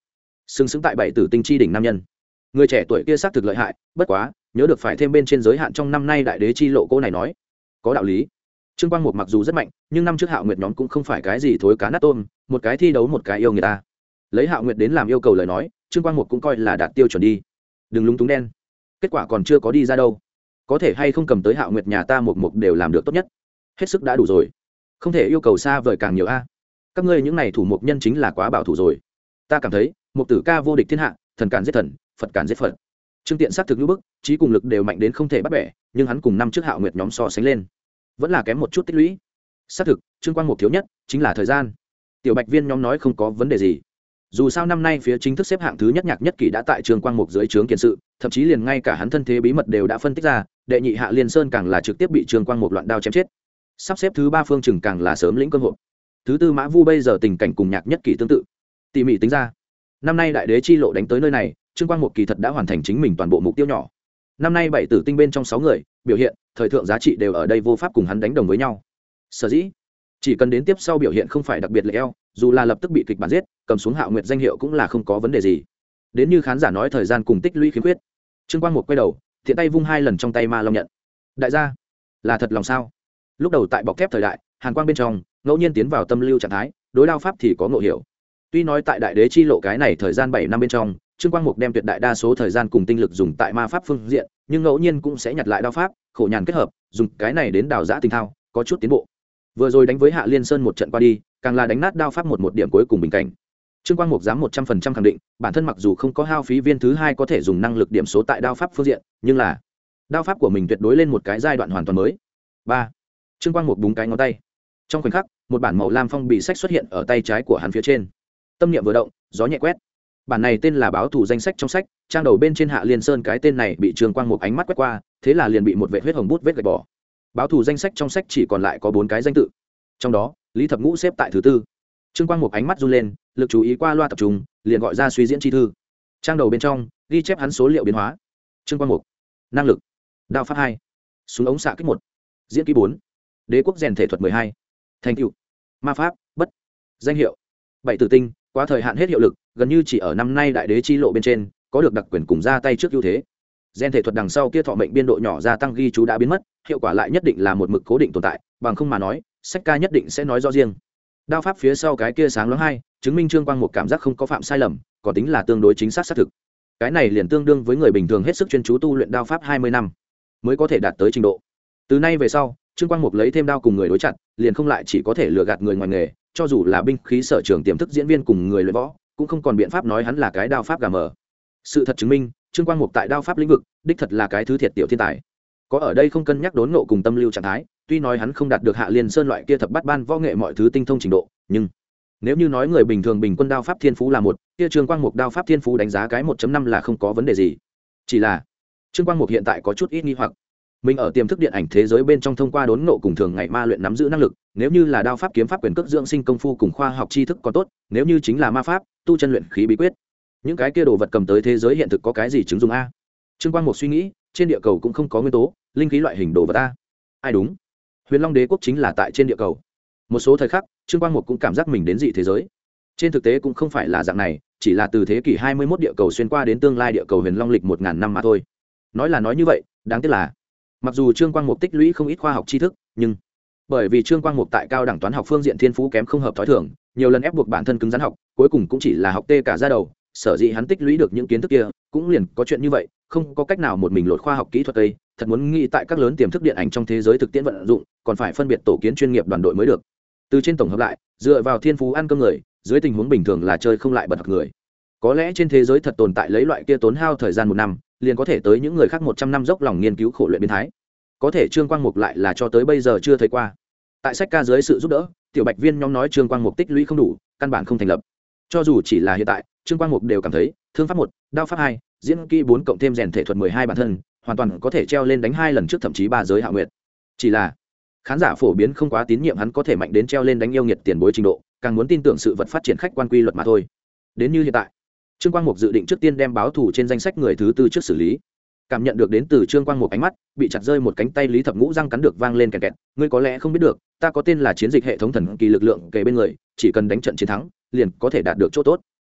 sừng sững tại bảy tử tinh chi đỉnh nam nhân. Người trẻ tuổi kia xác thực lợi hại, bất quá nhớ được phải thêm bên trên giới hạn trong năm nay đại đế chi lộ cô này nói có đạo lý. Trương Quang Mục mặc dù rất mạnh, nhưng năm trước Hạo Nguyệt nhóm cũng không phải cái gì thối cá nát tôm, một cái thi đấu một cái yêu người ta. Lấy Hạo Nguyệt đến làm yêu cầu lời nói, Trương Quang Mục cũng coi là đạt tiêu chuẩn đi. Đừng lúng túng đen. Kết quả còn chưa có đi ra đâu. Có thể hay không cầm tới Hạo Nguyệt nhà ta một đều làm được tốt nhất. Hết sức đã đủ rồi. Không thể yêu cầu xa vời càng nhiều a. Các ngươi những này thủ mục nhân chính là quá bảo thủ rồi. Ta cảm thấy, Mục Tử ca vô địch thiên hạ, thần càn giết thần, Phật càn giết Phật. Trương Tiện xác thực như bức, trí cùng lực đều mạnh đến không thể bắt bẻ, nhưng hắn cùng năm trước Hạo Nguyệt nhóm so sánh lên, vẫn là kém một chút tích lũy. Xác thực, Trương Quang Mục thiếu nhất chính là thời gian. Tiểu Bạch Viên nhóm nói không có vấn đề gì. Dù sao năm nay phía chính thức xếp hạng thứ nhất Nhạc Nhất Kỷ đã tại Trương Quang Mục dưới trướng kiện sự, thậm chí liền ngay cả hắn thân thế bí mật đều đã phân tích ra, đệ nhị Hạ Liên Sơn càng là trực tiếp bị Trương Quang Mục loạn đao chém chết. Sắp xếp thứ ba Phương Trừng càng là sớm lĩnh cơm hộp. Thứ tư Mã Vu bây giờ tình cảnh cùng Nhạc Nhất Kỷ tương tự. Tỉ mỉ tính ra, năm nay đại đế chi lộ đánh tới nơi này, Trương Quang Mục kỳ thật đã hoàn thành chính mình toàn bộ mục tiêu nhỏ. Năm nay bảy tử tinh bên trong 6 người, biểu hiện, thời thượng giá trị đều ở đây vô pháp cùng hắn đánh đồng với nhau. Sở dĩ, chỉ cần đến tiếp sau biểu hiện không phải đặc biệt lệ eo, dù là lập tức bị kịch bản giết, cầm xuống Hạo Nguyệt danh hiệu cũng là không có vấn đề gì. Đến như khán giả nói thời gian cùng tích lũy khiếm khuyết. Trương Quang Mục quay đầu, thiện tay vung 2 lần trong tay ma long nhận. Đại gia, là thật lòng sao? Lúc đầu tại bọc thép thời đại, Hàn Quang bên trong, ngẫu nhiên tiến vào tâm lưu trạng thái, đối đao pháp thì có ngộ hiểu. Tuy nói tại đại đế chi lộ cái này thời gian 7 năm bên trong, Trương Quang Mục đem tuyệt đại đa số thời gian cùng tinh lực dùng tại ma pháp phương diện, nhưng ngẫu nhiên cũng sẽ nhặt lại đao pháp, khổ nhàn kết hợp, dùng cái này đến đào giã tinh thao, có chút tiến bộ. Vừa rồi đánh với Hạ Liên Sơn một trận qua đi, càng là đánh nát đao pháp một điểm cuối cùng bình cảnh. Trương Quang Mục dám 100% khẳng định, bản thân mặc dù không có hao phí viên thứ 2 có thể dùng năng lực điểm số tại đao pháp phương diện, nhưng là đao pháp của mình tuyệt đối lên một cái giai đoạn hoàn toàn mới. 3. Trương Quang Mục búng cái ngón tay. Trong khoảnh khắc, một bản màu lam phong bì sách xuất hiện ở tay trái của hắn phía trên. Tâm niệm vừa động, gió nhẹ quét. Bản này tên là báo thủ danh sách trong sách, trang đầu bên trên Hạ Liên Sơn cái tên này bị Trương Quang Mục ánh mắt quét qua, thế là liền bị một vệt huyết hồng bút vết gạch bỏ. Báo thủ danh sách trong sách chỉ còn lại có 4 cái danh tự. Trong đó, Lý Thập Ngũ xếp tại thứ 4. Trương Quang Mục ánh mắt run lên, lực chú ý qua loa tập trung, liền gọi ra suy diễn chi thư. Trang đầu bên trong ghi chép hắn số liệu biến hóa. Trương Quang Mục, năng lực, đao pháp 2, súng ống xạ kích 1, diễn kỹ 4, đế quốc rèn thể thuật 12, thành tựu, ma pháp, bất, danh hiệu, 7 tử tinh, quá thời hạn hết hiệu lực, gần như chỉ ở năm nay đại đế chi lộ bên trên có được đặc quyền cùng ra tay trước ưu thế. Gen thể thuật đằng sau kia thọ mệnh biên độ nhỏ gia tăng ghi chú đã biến mất, hiệu quả lại nhất định là một mực cố định tồn tại, bằng không mà nói, sách ca nhất định sẽ nói rõ riêng. Đao pháp phía sau cái kia sáng loáng 2, chứng minh Trương Quang Mục cảm giác không có phạm sai lầm, có tính là tương đối chính xác xác thực. Cái này liền tương đương với người bình thường hết sức chuyên chú tu luyện đao pháp 20 năm mới có thể đạt tới trình độ. Từ nay về sau, Trương Quang Mục lấy thêm đao cùng người đối chặt, liền không lại chỉ có thể lừa gạt người ngoài nghề, cho dù là binh khí sở trường tiềm thức diễn viên cùng người luyện võ, cũng không còn biện pháp nói hắn là cái đao pháp gà mờ. Sự thật chứng minh, Trương Quang Mục tại đao pháp lĩnh vực, đích thật là cái thứ thiệt tiểu thiên tài. Có ở đây không cân nhắc đốn ngộ cùng tâm lưu trạng thái, tuy nói hắn không đạt được Hạ Liên Sơn loại kia thập bát ban võ nghệ mọi thứ tinh thông trình độ, nhưng nếu như nói người bình thường bình quân đao pháp thiên phú là 1, kia Trương Quang Mục đao pháp thiên phú đánh giá cái 1.5 là không có vấn đề gì. Chỉ là Trương Quang Mục hiện tại có chút ít nghi hoặc. Mình ở tiềm thức điện ảnh thế giới bên trong thông qua đốn ngộ cùng thường ngày ma luyện nắm giữ năng lực, nếu như là đao pháp kiếm pháp quyền cước dưỡng sinh công phu cùng khoa học tri thức còn tốt, nếu như chính là ma pháp, tu chân luyện khí bí quyết, những cái kia đồ vật cầm tới thế giới hiện thực có cái gì chứng dụng a? Trương Quang Mục suy nghĩ, trên địa cầu cũng không có nguyên tố, linh khí loại hình đồ vật a. Ai đúng? Huyền Long Đế quốc chính là tại trên địa cầu. Một số thời khắc, Trương Quang Mục cũng cảm giác mình đến dị thế giới. Trên thực tế cũng không phải là dạng này, chỉ là từ thế kỷ 21 địa cầu xuyên qua đến tương lai địa cầu Huyền Long lịch 1000 năm mà thôi. Nói là nói như vậy, đáng tiếc là mặc dù Trương Quang Mục tích lũy không ít khoa học tri thức, nhưng bởi vì Trương Quang Mục tại cao đẳng toán học phương diện thiên phú kém không hợp thói thường, nhiều lần ép buộc bản thân cứng rắn học, cuối cùng cũng chỉ là học tê cả ra đầu, sở dĩ hắn tích lũy được những kiến thức kia, cũng liền có chuyện như vậy, không có cách nào một mình lột khoa học kỹ thuật tây, thật muốn nghĩ tại các lớn tiềm thức điện ảnh trong thế giới thực tiễn vận dụng, còn phải phân biệt tổ kiến chuyên nghiệp đoàn đội mới được. Từ trên tổng hợp lại, dựa vào thiên phú ăn cơm người, dưới tình huống bình thường là chơi không lại bật học người. Có lẽ trên thế giới thật tồn tại lấy loại kia tốn hao thời gian 1 năm, liền có thể tới những người khác 100 năm dốc lòng nghiên cứu khổ luyện biến thái. Có thể Trương Quang Mục lại là cho tới bây giờ chưa thấy qua. Tại sách ca dưới sự giúp đỡ, tiểu Bạch Viên nhóm nói Trương Quang Mục tích lũy không đủ, căn bản không thành lập. Cho dù chỉ là hiện tại, Trương Quang Mục đều cảm thấy, thương pháp 1, đao pháp 2, diễn kỹ 4 cộng thêm rèn thể thuật 12 bản thân, hoàn toàn có thể treo lên đánh 2 lần trước thậm chí 3 giới Hạ Nguyệt. Chỉ là khán giả phổ biến không quá tín nhiệm hắn có thể mạnh đến treo lên đánh yêu nghiệt tiền bối trình độ, càng muốn tin tưởng sự vật phát triển khách quan quy luật mà thôi. Đến như hiện tại, Trương Quang Mục dự định trước tiên đem báo thủ trên danh sách người thứ 4 trước xử lý. Cảm nhận được đến từ Trương Quang Mục ánh mắt, bị chặt rơi một cánh tay Lý Thập Ngũ răng cắn được vang lên kẹt kẹt, ngươi có lẽ không biết được, ta có tên là chiến dịch hệ thống thần kỳ lực lượng kề bên người, chỉ cần đánh trận chiến thắng, liền có thể đạt được chỗ tốt.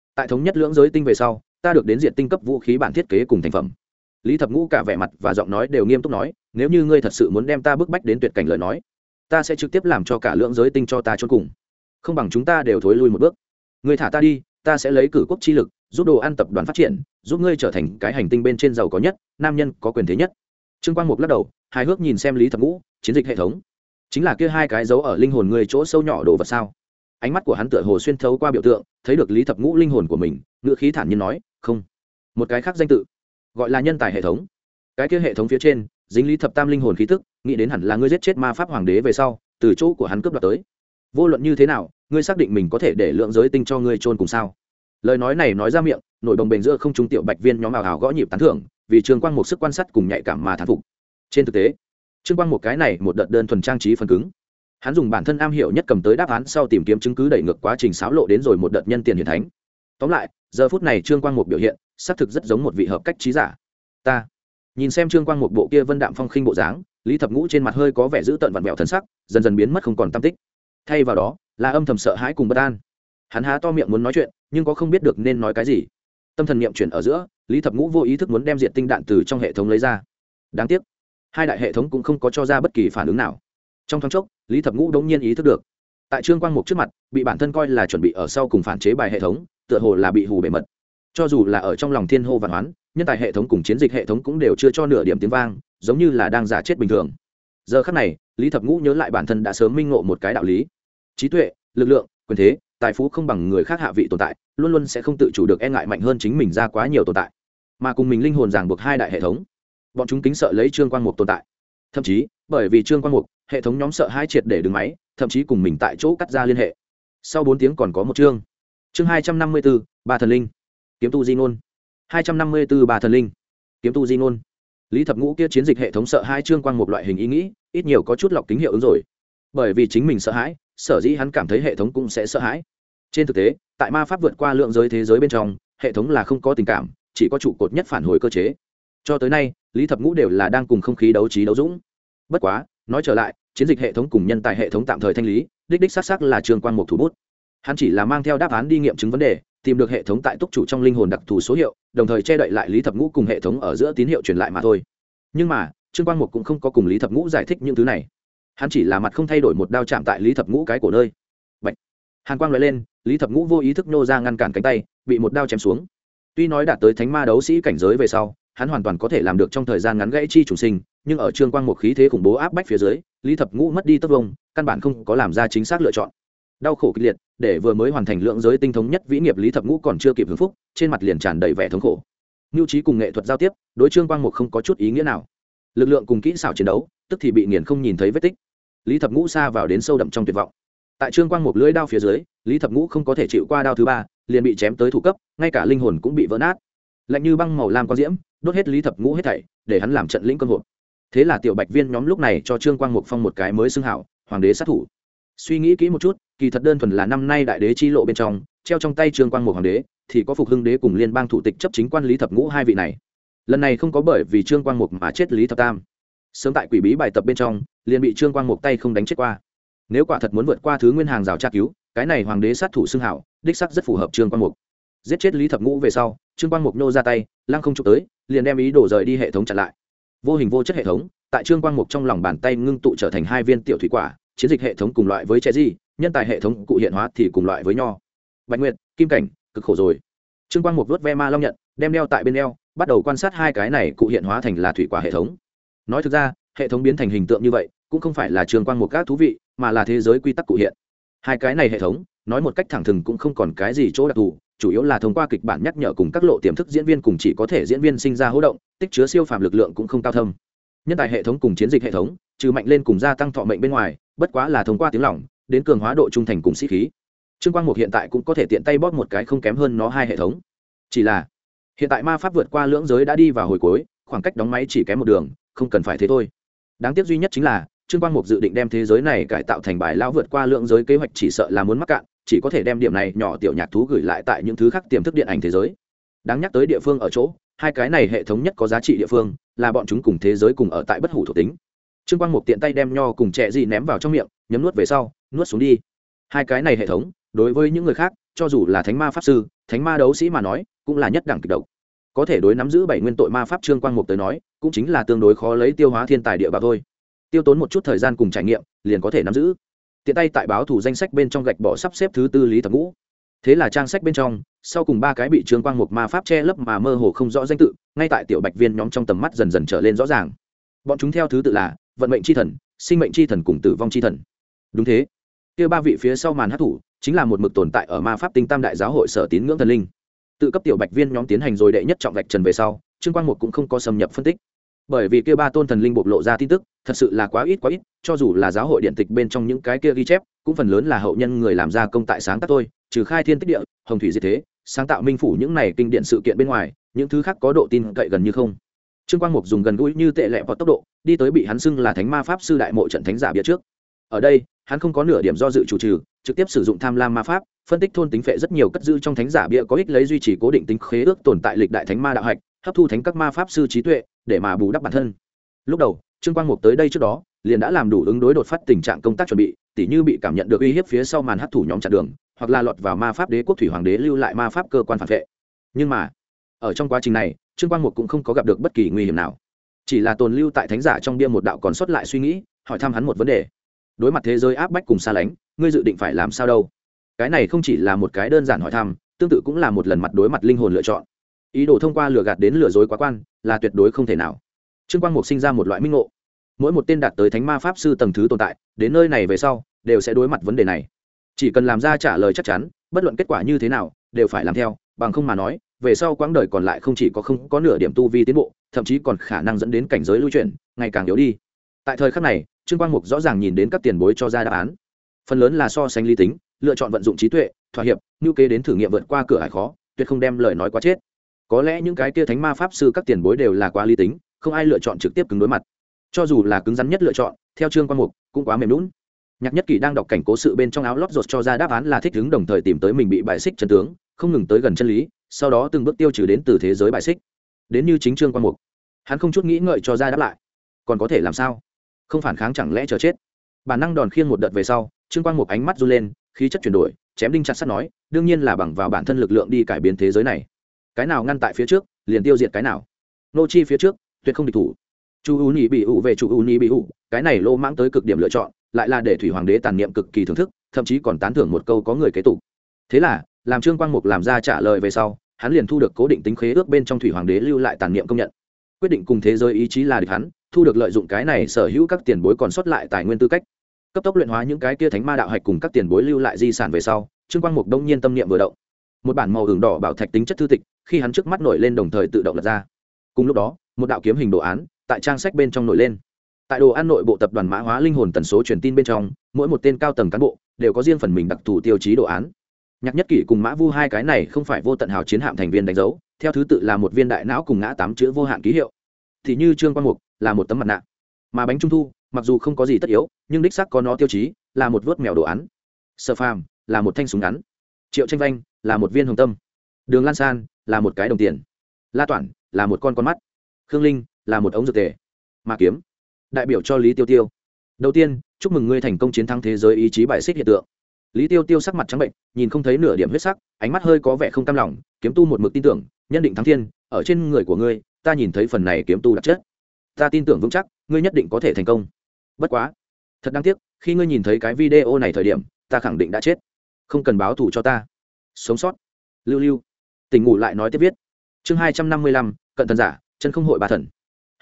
tại thống nhất lưỡng giới tinh về sau ta được đến diện tinh cấp vũ khí bản thiết kế cùng thành phẩm. Lý Thập Ngũ cả vẻ mặt và giọng nói đều nghiêm túc nói, nếu như ngươi thật sự muốn đem ta bức bách đến tuyệt cảnh lời nói, ta sẽ trực tiếp làm cho cả lưỡng giới tinh cho ta chôn cùng, không bằng chúng ta đều thối lui một bước. Ngươi thả ta đi, ta sẽ lấy cử quốc chi lực giúp đồ ăn tập đoàn phát triển, giúp ngươi trở thành cái hành tinh bên trên giàu có nhất, nam nhân có quyền thế nhất. Trương Quang Mục lắc đầu, hài hước nhìn xem Lý Thập Ngũ, chiến dịch hệ thống chính là kia hai cái dấu ở linh hồn ngươi chỗ sâu nhỏ đồ vật sao? Ánh mắt của hắn tựa hồ xuyên thấu qua biểu tượng, thấy được Lý Thập Ngũ linh hồn của mình, ngữ khí thản nhiên nói, không, một cái khác danh tự, gọi là nhân tài hệ thống. Cái kia hệ thống phía trên dính Lý Thập Tam linh hồn khí tức, nghĩ đến hẳn là ngươi giết chết ma pháp hoàng đế về sau, từ chỗ của hắn cướp đoạt tới. Vô luận như thế nào, ngươi xác định mình có thể để lượng giới tinh cho ngươi chôn cùng sao? Lời nói này nói ra miệng, nổi đồng bền giữa không trung tiểu bạch viên nhóm ảo ảo gõ nhịp tán thưởng, vì Trương Quang một sức quan sát cùng nhạy cảm mà thán phục. Trên thực tế, Trương Quang một cái này một đợt đơn thuần trang trí phần cứng, hắn dùng bản thân am hiểu nhất cầm tới đáp án sau tìm kiếm chứng cứ đẩy ngược quá trình xáo lộ đến rồi một đợt nhân tiền hiển thánh. Tóm lại, giờ phút này Trương Quang một biểu hiện, xác thực rất giống một vị hợp cách trí giả. Ta nhìn xem Trương Quang một bộ kia vân đạm phong khinh bộ dáng, Lý Thập Ngũ trên mặt hơi có vẻ dữ tợn vặn vẹo thần sắc, dần dần biến mất không còn tăm tích. Thay vào đó, là âm thầm sợ hãi cùng bất an. Hắn há to miệng muốn nói chuyện, nhưng có không biết được nên nói cái gì. Tâm thần niệm chuyển ở giữa, Lý Thập Ngũ vô ý thức muốn đem diệt tinh đạn từ trong hệ thống lấy ra. Đáng tiếc, hai đại hệ thống cũng không có cho ra bất kỳ phản ứng nào. Trong thoáng chốc, Lý Thập Ngũ đống nhiên ý thức được, tại Trương Quang Mục trước mặt, bị bản thân coi là chuẩn bị ở sau cùng phản chế bài hệ thống, tựa hồ là bị hù bể mật. Cho dù là ở trong lòng thiên hô vạn hoán, nhân tài hệ thống cùng chiến dịch hệ thống cũng đều chưa cho nửa điểm tiếng vang, giống như là đang giả chết bình thường. Giờ khắc này, Lý Thập Ngũ nhớ lại bản thân đã sớm minh ngộ một cái đạo lý: trí tuệ, lực lượng, quyền thế, tài phú không bằng người khác hạ vị tồn tại, luôn luôn sẽ không tự chủ được e ngại mạnh hơn chính mình ra quá nhiều tồn tại, mà cùng mình linh hồn ràng buộc hai đại hệ thống, bọn chúng kính sợ lấy Trương Quang Mục tồn tại. Thậm chí, bởi vì Trương Quang Mục, hệ thống nhóm sợ hai triệt để đứng máy, thậm chí cùng mình tại chỗ cắt ra liên hệ. Sau 4 tiếng còn có một chương. Chương 254, ba thần linh. Kiếm tu Di ngôn. 254 ba thần linh. Kiếm tu Di ngôn. Lý Thập Ngũ kia chiến dịch hệ thống sợ hai Trương Quang Mục loại hình ý nghĩ, ít nhiều có chút lọc kính hiệu ứng rồi. Bởi vì chính mình sợ hãi, sở dĩ hắn cảm thấy hệ thống cũng sẽ sợ hãi. Trên thực tế, tại ma pháp vượt qua lượng giới thế giới bên trong, hệ thống là không có tình cảm, chỉ có trụ cột nhất phản hồi cơ chế. Cho tới nay, Lý Thập Ngũ đều là đang cùng không khí đấu trí đấu dũng. Bất quá, nói trở lại, chiến dịch hệ thống cùng nhân tài hệ thống tạm thời thanh lý, đích đích xác xác là Trương Quang Mục thủ bút. Hắn chỉ là mang theo đáp án đi nghiệm chứng vấn đề, tìm được hệ thống tại túc chủ trong linh hồn đặc thù số hiệu, đồng thời che đậy lại Lý Thập Ngũ cùng hệ thống ở giữa tín hiệu truyền lại mà thôi. Nhưng mà, Trương Quang Mục cũng không có cùng Lý Thập Ngũ giải thích những thứ này. Hắn chỉ là mặt không thay đổi một đao chạm tại Lý Thập Ngũ cái cổ nơi. Bạch. Hàn quang lóe lên, Lý Thập Ngũ vô ý thức nô ra ngăn cản cánh tay, bị một đao chém xuống. Tuy nói đạt tới thánh ma đấu sĩ cảnh giới về sau, hắn hoàn toàn có thể làm được trong thời gian ngắn gãy chi chủ sinh, nhưng ở Trương Quang một khí thế khủng bố áp bách phía dưới, Lý Thập Ngũ mất đi tốc vông, căn bản không có làm ra chính xác lựa chọn. Đau khổ kịch liệt, để vừa mới hoàn thành lượng giới tinh thống nhất vĩ nghiệp Lý Thập Ngũ còn chưa kịp hưởng phúc, trên mặt liền tràn đầy vẻ thống khổ. Nhu trí cùng nghệ thuật giao tiếp, đối Trương Quang một không có chút ý nghĩa nào. Lực lượng cùng kỹ xảo chiến đấu, tức thì bị nghiền không nhìn thấy vết tích. Lý Thập Ngũ xa vào đến sâu đậm trong tuyệt vọng. Tại Trương Quang một lưỡi đao phía dưới, Lý Thập Ngũ không có thể chịu qua đao thứ ba, liền bị chém tới thủ cấp, ngay cả linh hồn cũng bị vỡ nát. Lạnh như băng màu lam có diễm, đốt hết Lý Thập Ngũ hết thảy, để hắn làm trận lĩnh cơn hồn. Thế là tiểu bạch viên nhóm lúc này cho Trương Quang Mục phong một cái mới xưng hảo, hoàng đế sát thủ. Suy nghĩ kỹ một chút, kỳ thật đơn thuần là năm nay đại đế chi lộ bên trong, treo trong tay Trương Quang Mục hoàng đế, thì có Phục Hưng đế cùng liên bang thủ tịch chấp chính quan Lý Thập Ngũ hai vị này. Lần này không có bởi vì Trương Quang Mục mà chết Lý Thập Tam. Sớm tại quỷ bí bài tập bên trong, liền bị Trương Quang Mục tay không đánh chết qua. Nếu quả thật muốn vượt qua thứ nguyên hàng rào tra cứu, cái này hoàng đế sát thủ xưng hảo, đích xác rất phù hợp Trương Quang Mục. Giết chết Lý Thập Ngũ về sau, Trương Quang Mục nô ra tay, lăng không chụp tới, liền đem ý đồ rời đi hệ thống chặn lại. Vô hình vô chất hệ thống, tại Trương Quang Mục trong lòng bàn tay ngưng tụ trở thành hai viên tiểu thủy quả, chiến dịch hệ thống cùng loại với trẻ gì, nhân tài hệ thống cụ hiện hóa thì cùng loại với nho. Bạch Nguyệt, Kim Cảnh, cực khổ rồi. Trương Quang Mục vuốt ve ma long nhận, đem đeo tại bên eo, bắt đầu quan sát hai cái này cụ hiện hóa thành là thủy quả hệ thống. Nói thực ra, hệ thống biến thành hình tượng như vậy, cũng không phải là Trương Quang Mục các thú vị, mà là thế giới quy tắc cụ hiện. Hai cái này hệ thống, nói một cách thẳng thừng cũng không còn cái gì chỗ đặc thù, chủ yếu là thông qua kịch bản nhắc nhở cùng các lộ tiềm thức diễn viên cùng chỉ có thể diễn viên sinh ra hô động, tích chứa siêu phàm lực lượng cũng không cao thâm. Nhân tài hệ thống cùng chiến dịch hệ thống, trừ mạnh lên cùng gia tăng thọ mệnh bên ngoài, bất quá là thông qua tiếng lỏng đến cường hóa độ trung thành cùng sĩ khí. Trương Quang Mục hiện tại cũng có thể tiện tay bóp một cái không kém hơn nó hai hệ thống. Chỉ là hiện tại ma pháp vượt qua lưỡng giới đã đi vào hồi cuối, khoảng cách đóng máy chỉ kém một đường, không cần phải thế thôi. Đáng tiếc duy nhất chính là Trương Quang Mục dự định đem thế giới này cải tạo thành bài lão vượt qua lượng giới kế hoạch chỉ sợ là muốn mắc cạn, chỉ có thể đem điểm này nhỏ tiểu nhạc thú gửi lại tại những thứ khác tiềm thức điện ảnh thế giới. Đáng nhắc tới địa phương ở chỗ, hai cái này hệ thống nhất có giá trị địa phương là bọn chúng cùng thế giới cùng ở tại bất hủ thuộc tính. Trương Quang Mục tiện tay đem nho cùng trẻ gì ném vào trong miệng, nhấm nuốt về sau, nuốt xuống đi. Hai cái này hệ thống, đối với những người khác, cho dù là thánh ma pháp sư thánh ma đấu sĩ mà nói cũng là nhất đẳng kịch độc. Có thể đối nắm giữ 7 nguyên tội ma pháp Trương Quang Mục tới nói cũng chính là tương đối khó lấy tiêu hóa thiên tài địa bảo thôi. Tiêu tốn một chút thời gian cùng trải nghiệm liền có thể nắm giữ. Tiện tay tại báo thủ danh sách bên trong gạch bỏ sắp xếp thứ tư Lý Thập Ngũ. Thế là trang sách bên trong sau cùng 3 cái bị Trương Quang Mục ma pháp che lấp mà mơ hồ không rõ danh tự ngay tại tiểu bạch viên nhóm trong tầm mắt dần dần trở lên rõ ràng. Bọn chúng theo thứ tự là vận mệnh chi thần, sinh mệnh chi thần cùng tử vong chi thần. Đúng thế, kia 3 vị phía sau màn hắc thủ chính là một mực tồn tại ở ma pháp tinh tam đại giáo hội sở tín ngưỡng thần linh. Tự cấp tiểu bạch viên nhóm tiến hành rồi đệ nhất trọng vạch trần về sau, Trương Quang Mục cũng không có xâm nhập phân tích, bởi vì kia 3 tôn thần linh bộc lộ ra tin tức thật sự là quá ít, cho dù là giáo hội điện tịch bên trong những cái kia ghi chép cũng phần lớn là hậu nhân người làm ra công tại sáng tác thôi, trừ khai thiên tích địa, hồng thủy diệt thế, sáng tạo minh phủ những này kinh điển sự kiện bên ngoài, những thứ khác có độ tin cậy gần như không. Trương Quang Mục dùng gần gũi như tệ lẹ vào tốc độ đi tới bị hắn xưng là thánh ma pháp sư đại mộ trận thánh giả bia trước. Ở đây hắn không có nửa điểm do dự chủ trừ, trực tiếp sử dụng tham lam ma pháp phân tích thôn tính phệ rất nhiều cất giữ trong thánh giả bia có ích lấy duy trì cố định tính khế ước tồn tại lịch đại thánh ma đạo hạch, hấp thu thánh các ma pháp sư trí tuệ để mà bù đắp bản thân. Lúc đầu Trương Quang Mục tới đây trước đó liền đã làm đủ ứng đối đột phát tình trạng công tác chuẩn bị, tỉ như bị cảm nhận được uy hiếp phía sau màn hắc thủ nhóm chặn đường, hoặc là lọt vào ma pháp đế quốc thủy hoàng đế lưu lại ma pháp cơ quan phản vệ. Nhưng mà ở trong quá trình này Trương Quang Mục cũng không có gặp được bất kỳ nguy hiểm nào, chỉ là tồn lưu tại thánh giả trong bia một đạo còn sót lại suy nghĩ hỏi thăm hắn một vấn đề. Đối mặt thế giới áp bách cùng xa lánh, ngươi dự định phải làm sao đâu? Cái này không chỉ là một cái đơn giản hỏi thăm, tương tự cũng là một lần mặt đối mặt linh hồn lựa chọn. Ý đồ thông qua lừa gạt đến lừa dối quá quan là tuyệt đối không thể nào. Trương Quang Mục sinh ra một loại minh ngộ, mỗi một tên đạt tới thánh ma pháp sư tầng thứ tồn tại đến nơi này về sau đều sẽ đối mặt vấn đề này, chỉ cần làm ra trả lời chắc chắn, bất luận kết quả như thế nào đều phải làm theo, bằng không mà nói về sau quãng đời còn lại không chỉ không có nửa điểm tu vi tiến bộ, thậm chí còn khả năng dẫn đến cảnh giới lưu chuyển ngày càng yếu đi. Tại thời khắc này Trương Quang Mục rõ ràng nhìn đến các tiền bối cho ra đáp án, phần lớn là so sánh lý tính, lựa chọn vận dụng trí tuệ, thỏa hiệp, nhu kế đến thử nghiệm vượt qua cửa ải khó, tuyệt không đem lời nói quá chết. Có lẽ những cái kia thánh ma pháp sư các tiền bối đều là quá lý tính, không ai lựa chọn trực tiếp cứng đối mặt. Cho dù là cứng rắn nhất lựa chọn, theo Trương Quang Mục cũng quá mềm nhũn. Nhạc Nhất Kỳ đang đọc cảnh cố sự bên trong áo lót rột cho ra đáp án là thích ứng đồng thời tìm tới mình bị bại xích chân tướng, không ngừng tới gần chân lý, sau đó từng bước tiêu trừ đến từ thế giới bại xích. Đến như chính Trương Quang Mục, hắn không chút nghĩ ngợi cho ra đáp lại. Còn có thể làm sao? Không phản kháng chẳng lẽ chờ chết? Bản năng đòn khiêng một đợt về sau, Trương Quang Mục ánh mắt run lên, khí chất chuyển đổi, chém đinh chặt sắt nói, đương nhiên là bằng vào bản thân lực lượng đi cải biến thế giới này. Cái nào ngăn tại phía trước, liền tiêu diệt cái nào. Nô chi phía trước, tuyệt không địch thủ. Chu U Nhĩ bị ủ về Chu U Nhĩ bị ủ, cái này lô mãng tới cực điểm lựa chọn, lại là để thủy hoàng đế tàn niệm cực kỳ thưởng thức, thậm chí còn tán thưởng một câu có người kế tục. Thế là làm Trương Quang Mục làm ra trả lời về sau, hắn liền thu được cố định tính khế ước bên trong thủy hoàng đế lưu lại tàn niệm công nhận, quyết định cùng thế giới ý chí là địch hắn, thu được lợi dụng cái này sở hữu các tiền bối còn sót lại tài nguyên tư cách, cấp tốc luyện hóa những cái kia thánh ma đạo hạch cùng các tiền bối lưu lại di sản về sau, Trương Quang Mục đông nhiên tâm niệm vừa động, một bản màu hưởng đỏ bảo thạch tính chất thư tịch khi hắn trước mắt nổi lên đồng thời tự động lật ra. Cùng lúc đó một đạo kiếm hình đồ án tại trang sách bên trong nổi lên. Tại đồ ăn nội bộ tập đoàn mã hóa linh hồn tần số truyền tin bên trong, mỗi một tên cao tầng cán bộ đều có riêng phần mình đặc thù tiêu chí đồ án. Nhạc Nhất Kỷ cùng Mã Vu hai cái này không phải vô tận hào chiến hạm thành viên đánh dấu, theo thứ tự là một viên đại não cùng ngã 8 chữ vô hạn ký hiệu. Thì như Trương Quang Mục là một tấm mặt nạ, mà bánh trung thu mặc dù không có gì tất yếu, nhưng đích xác có nó tiêu chí là một vớt mèo đồ án. Sở Phàm là một thanh súng ngắn, Triệu Tranh Vanh là một viên hồng tâm, Đường Lan San là một cái đồng tiền, La Toản là một con mắt, Khương Linh là một ống dược tề, mà Kiếm đại biểu cho Lý Tiêu Tiêu. Đầu tiên, chúc mừng ngươi thành công chiến thắng thế giới ý chí bại xích hiện tượng. Lý Tiêu Tiêu sắc mặt trắng bệnh, nhìn không thấy nửa điểm huyết sắc, ánh mắt hơi có vẻ không cam lòng. Kiếm tu một mực tin tưởng, nhân định thắng thiên, ở trên người của ngươi, ta nhìn thấy phần này kiếm tu đặc chất. Ta tin tưởng vững chắc, ngươi nhất định có thể thành công. Bất quá, thật đáng tiếc, khi ngươi nhìn thấy cái video này thời điểm, ta khẳng định đã chết. Không cần báo thù cho ta. Sống sót. Lưu Lưu. Tỉnh ngủ lại nói tiếp viết. Chương 255, cận thần giả, chân không hội ba thần.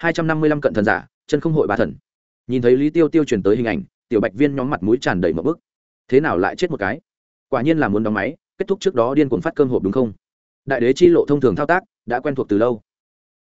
255 cận thần giả, chân không hội ba thần. Nhìn thấy Lý Tiêu Tiêu truyền tới hình ảnh, tiểu bạch viên nhóm mặt mũi tràn đầy một bức. Thế nào lại chết một cái? Quả nhiên là muốn đóng máy, kết thúc trước đó điên cuồng phát cơm hộp đúng không? Đại đế chi lộ thông thường thao tác đã quen thuộc từ lâu.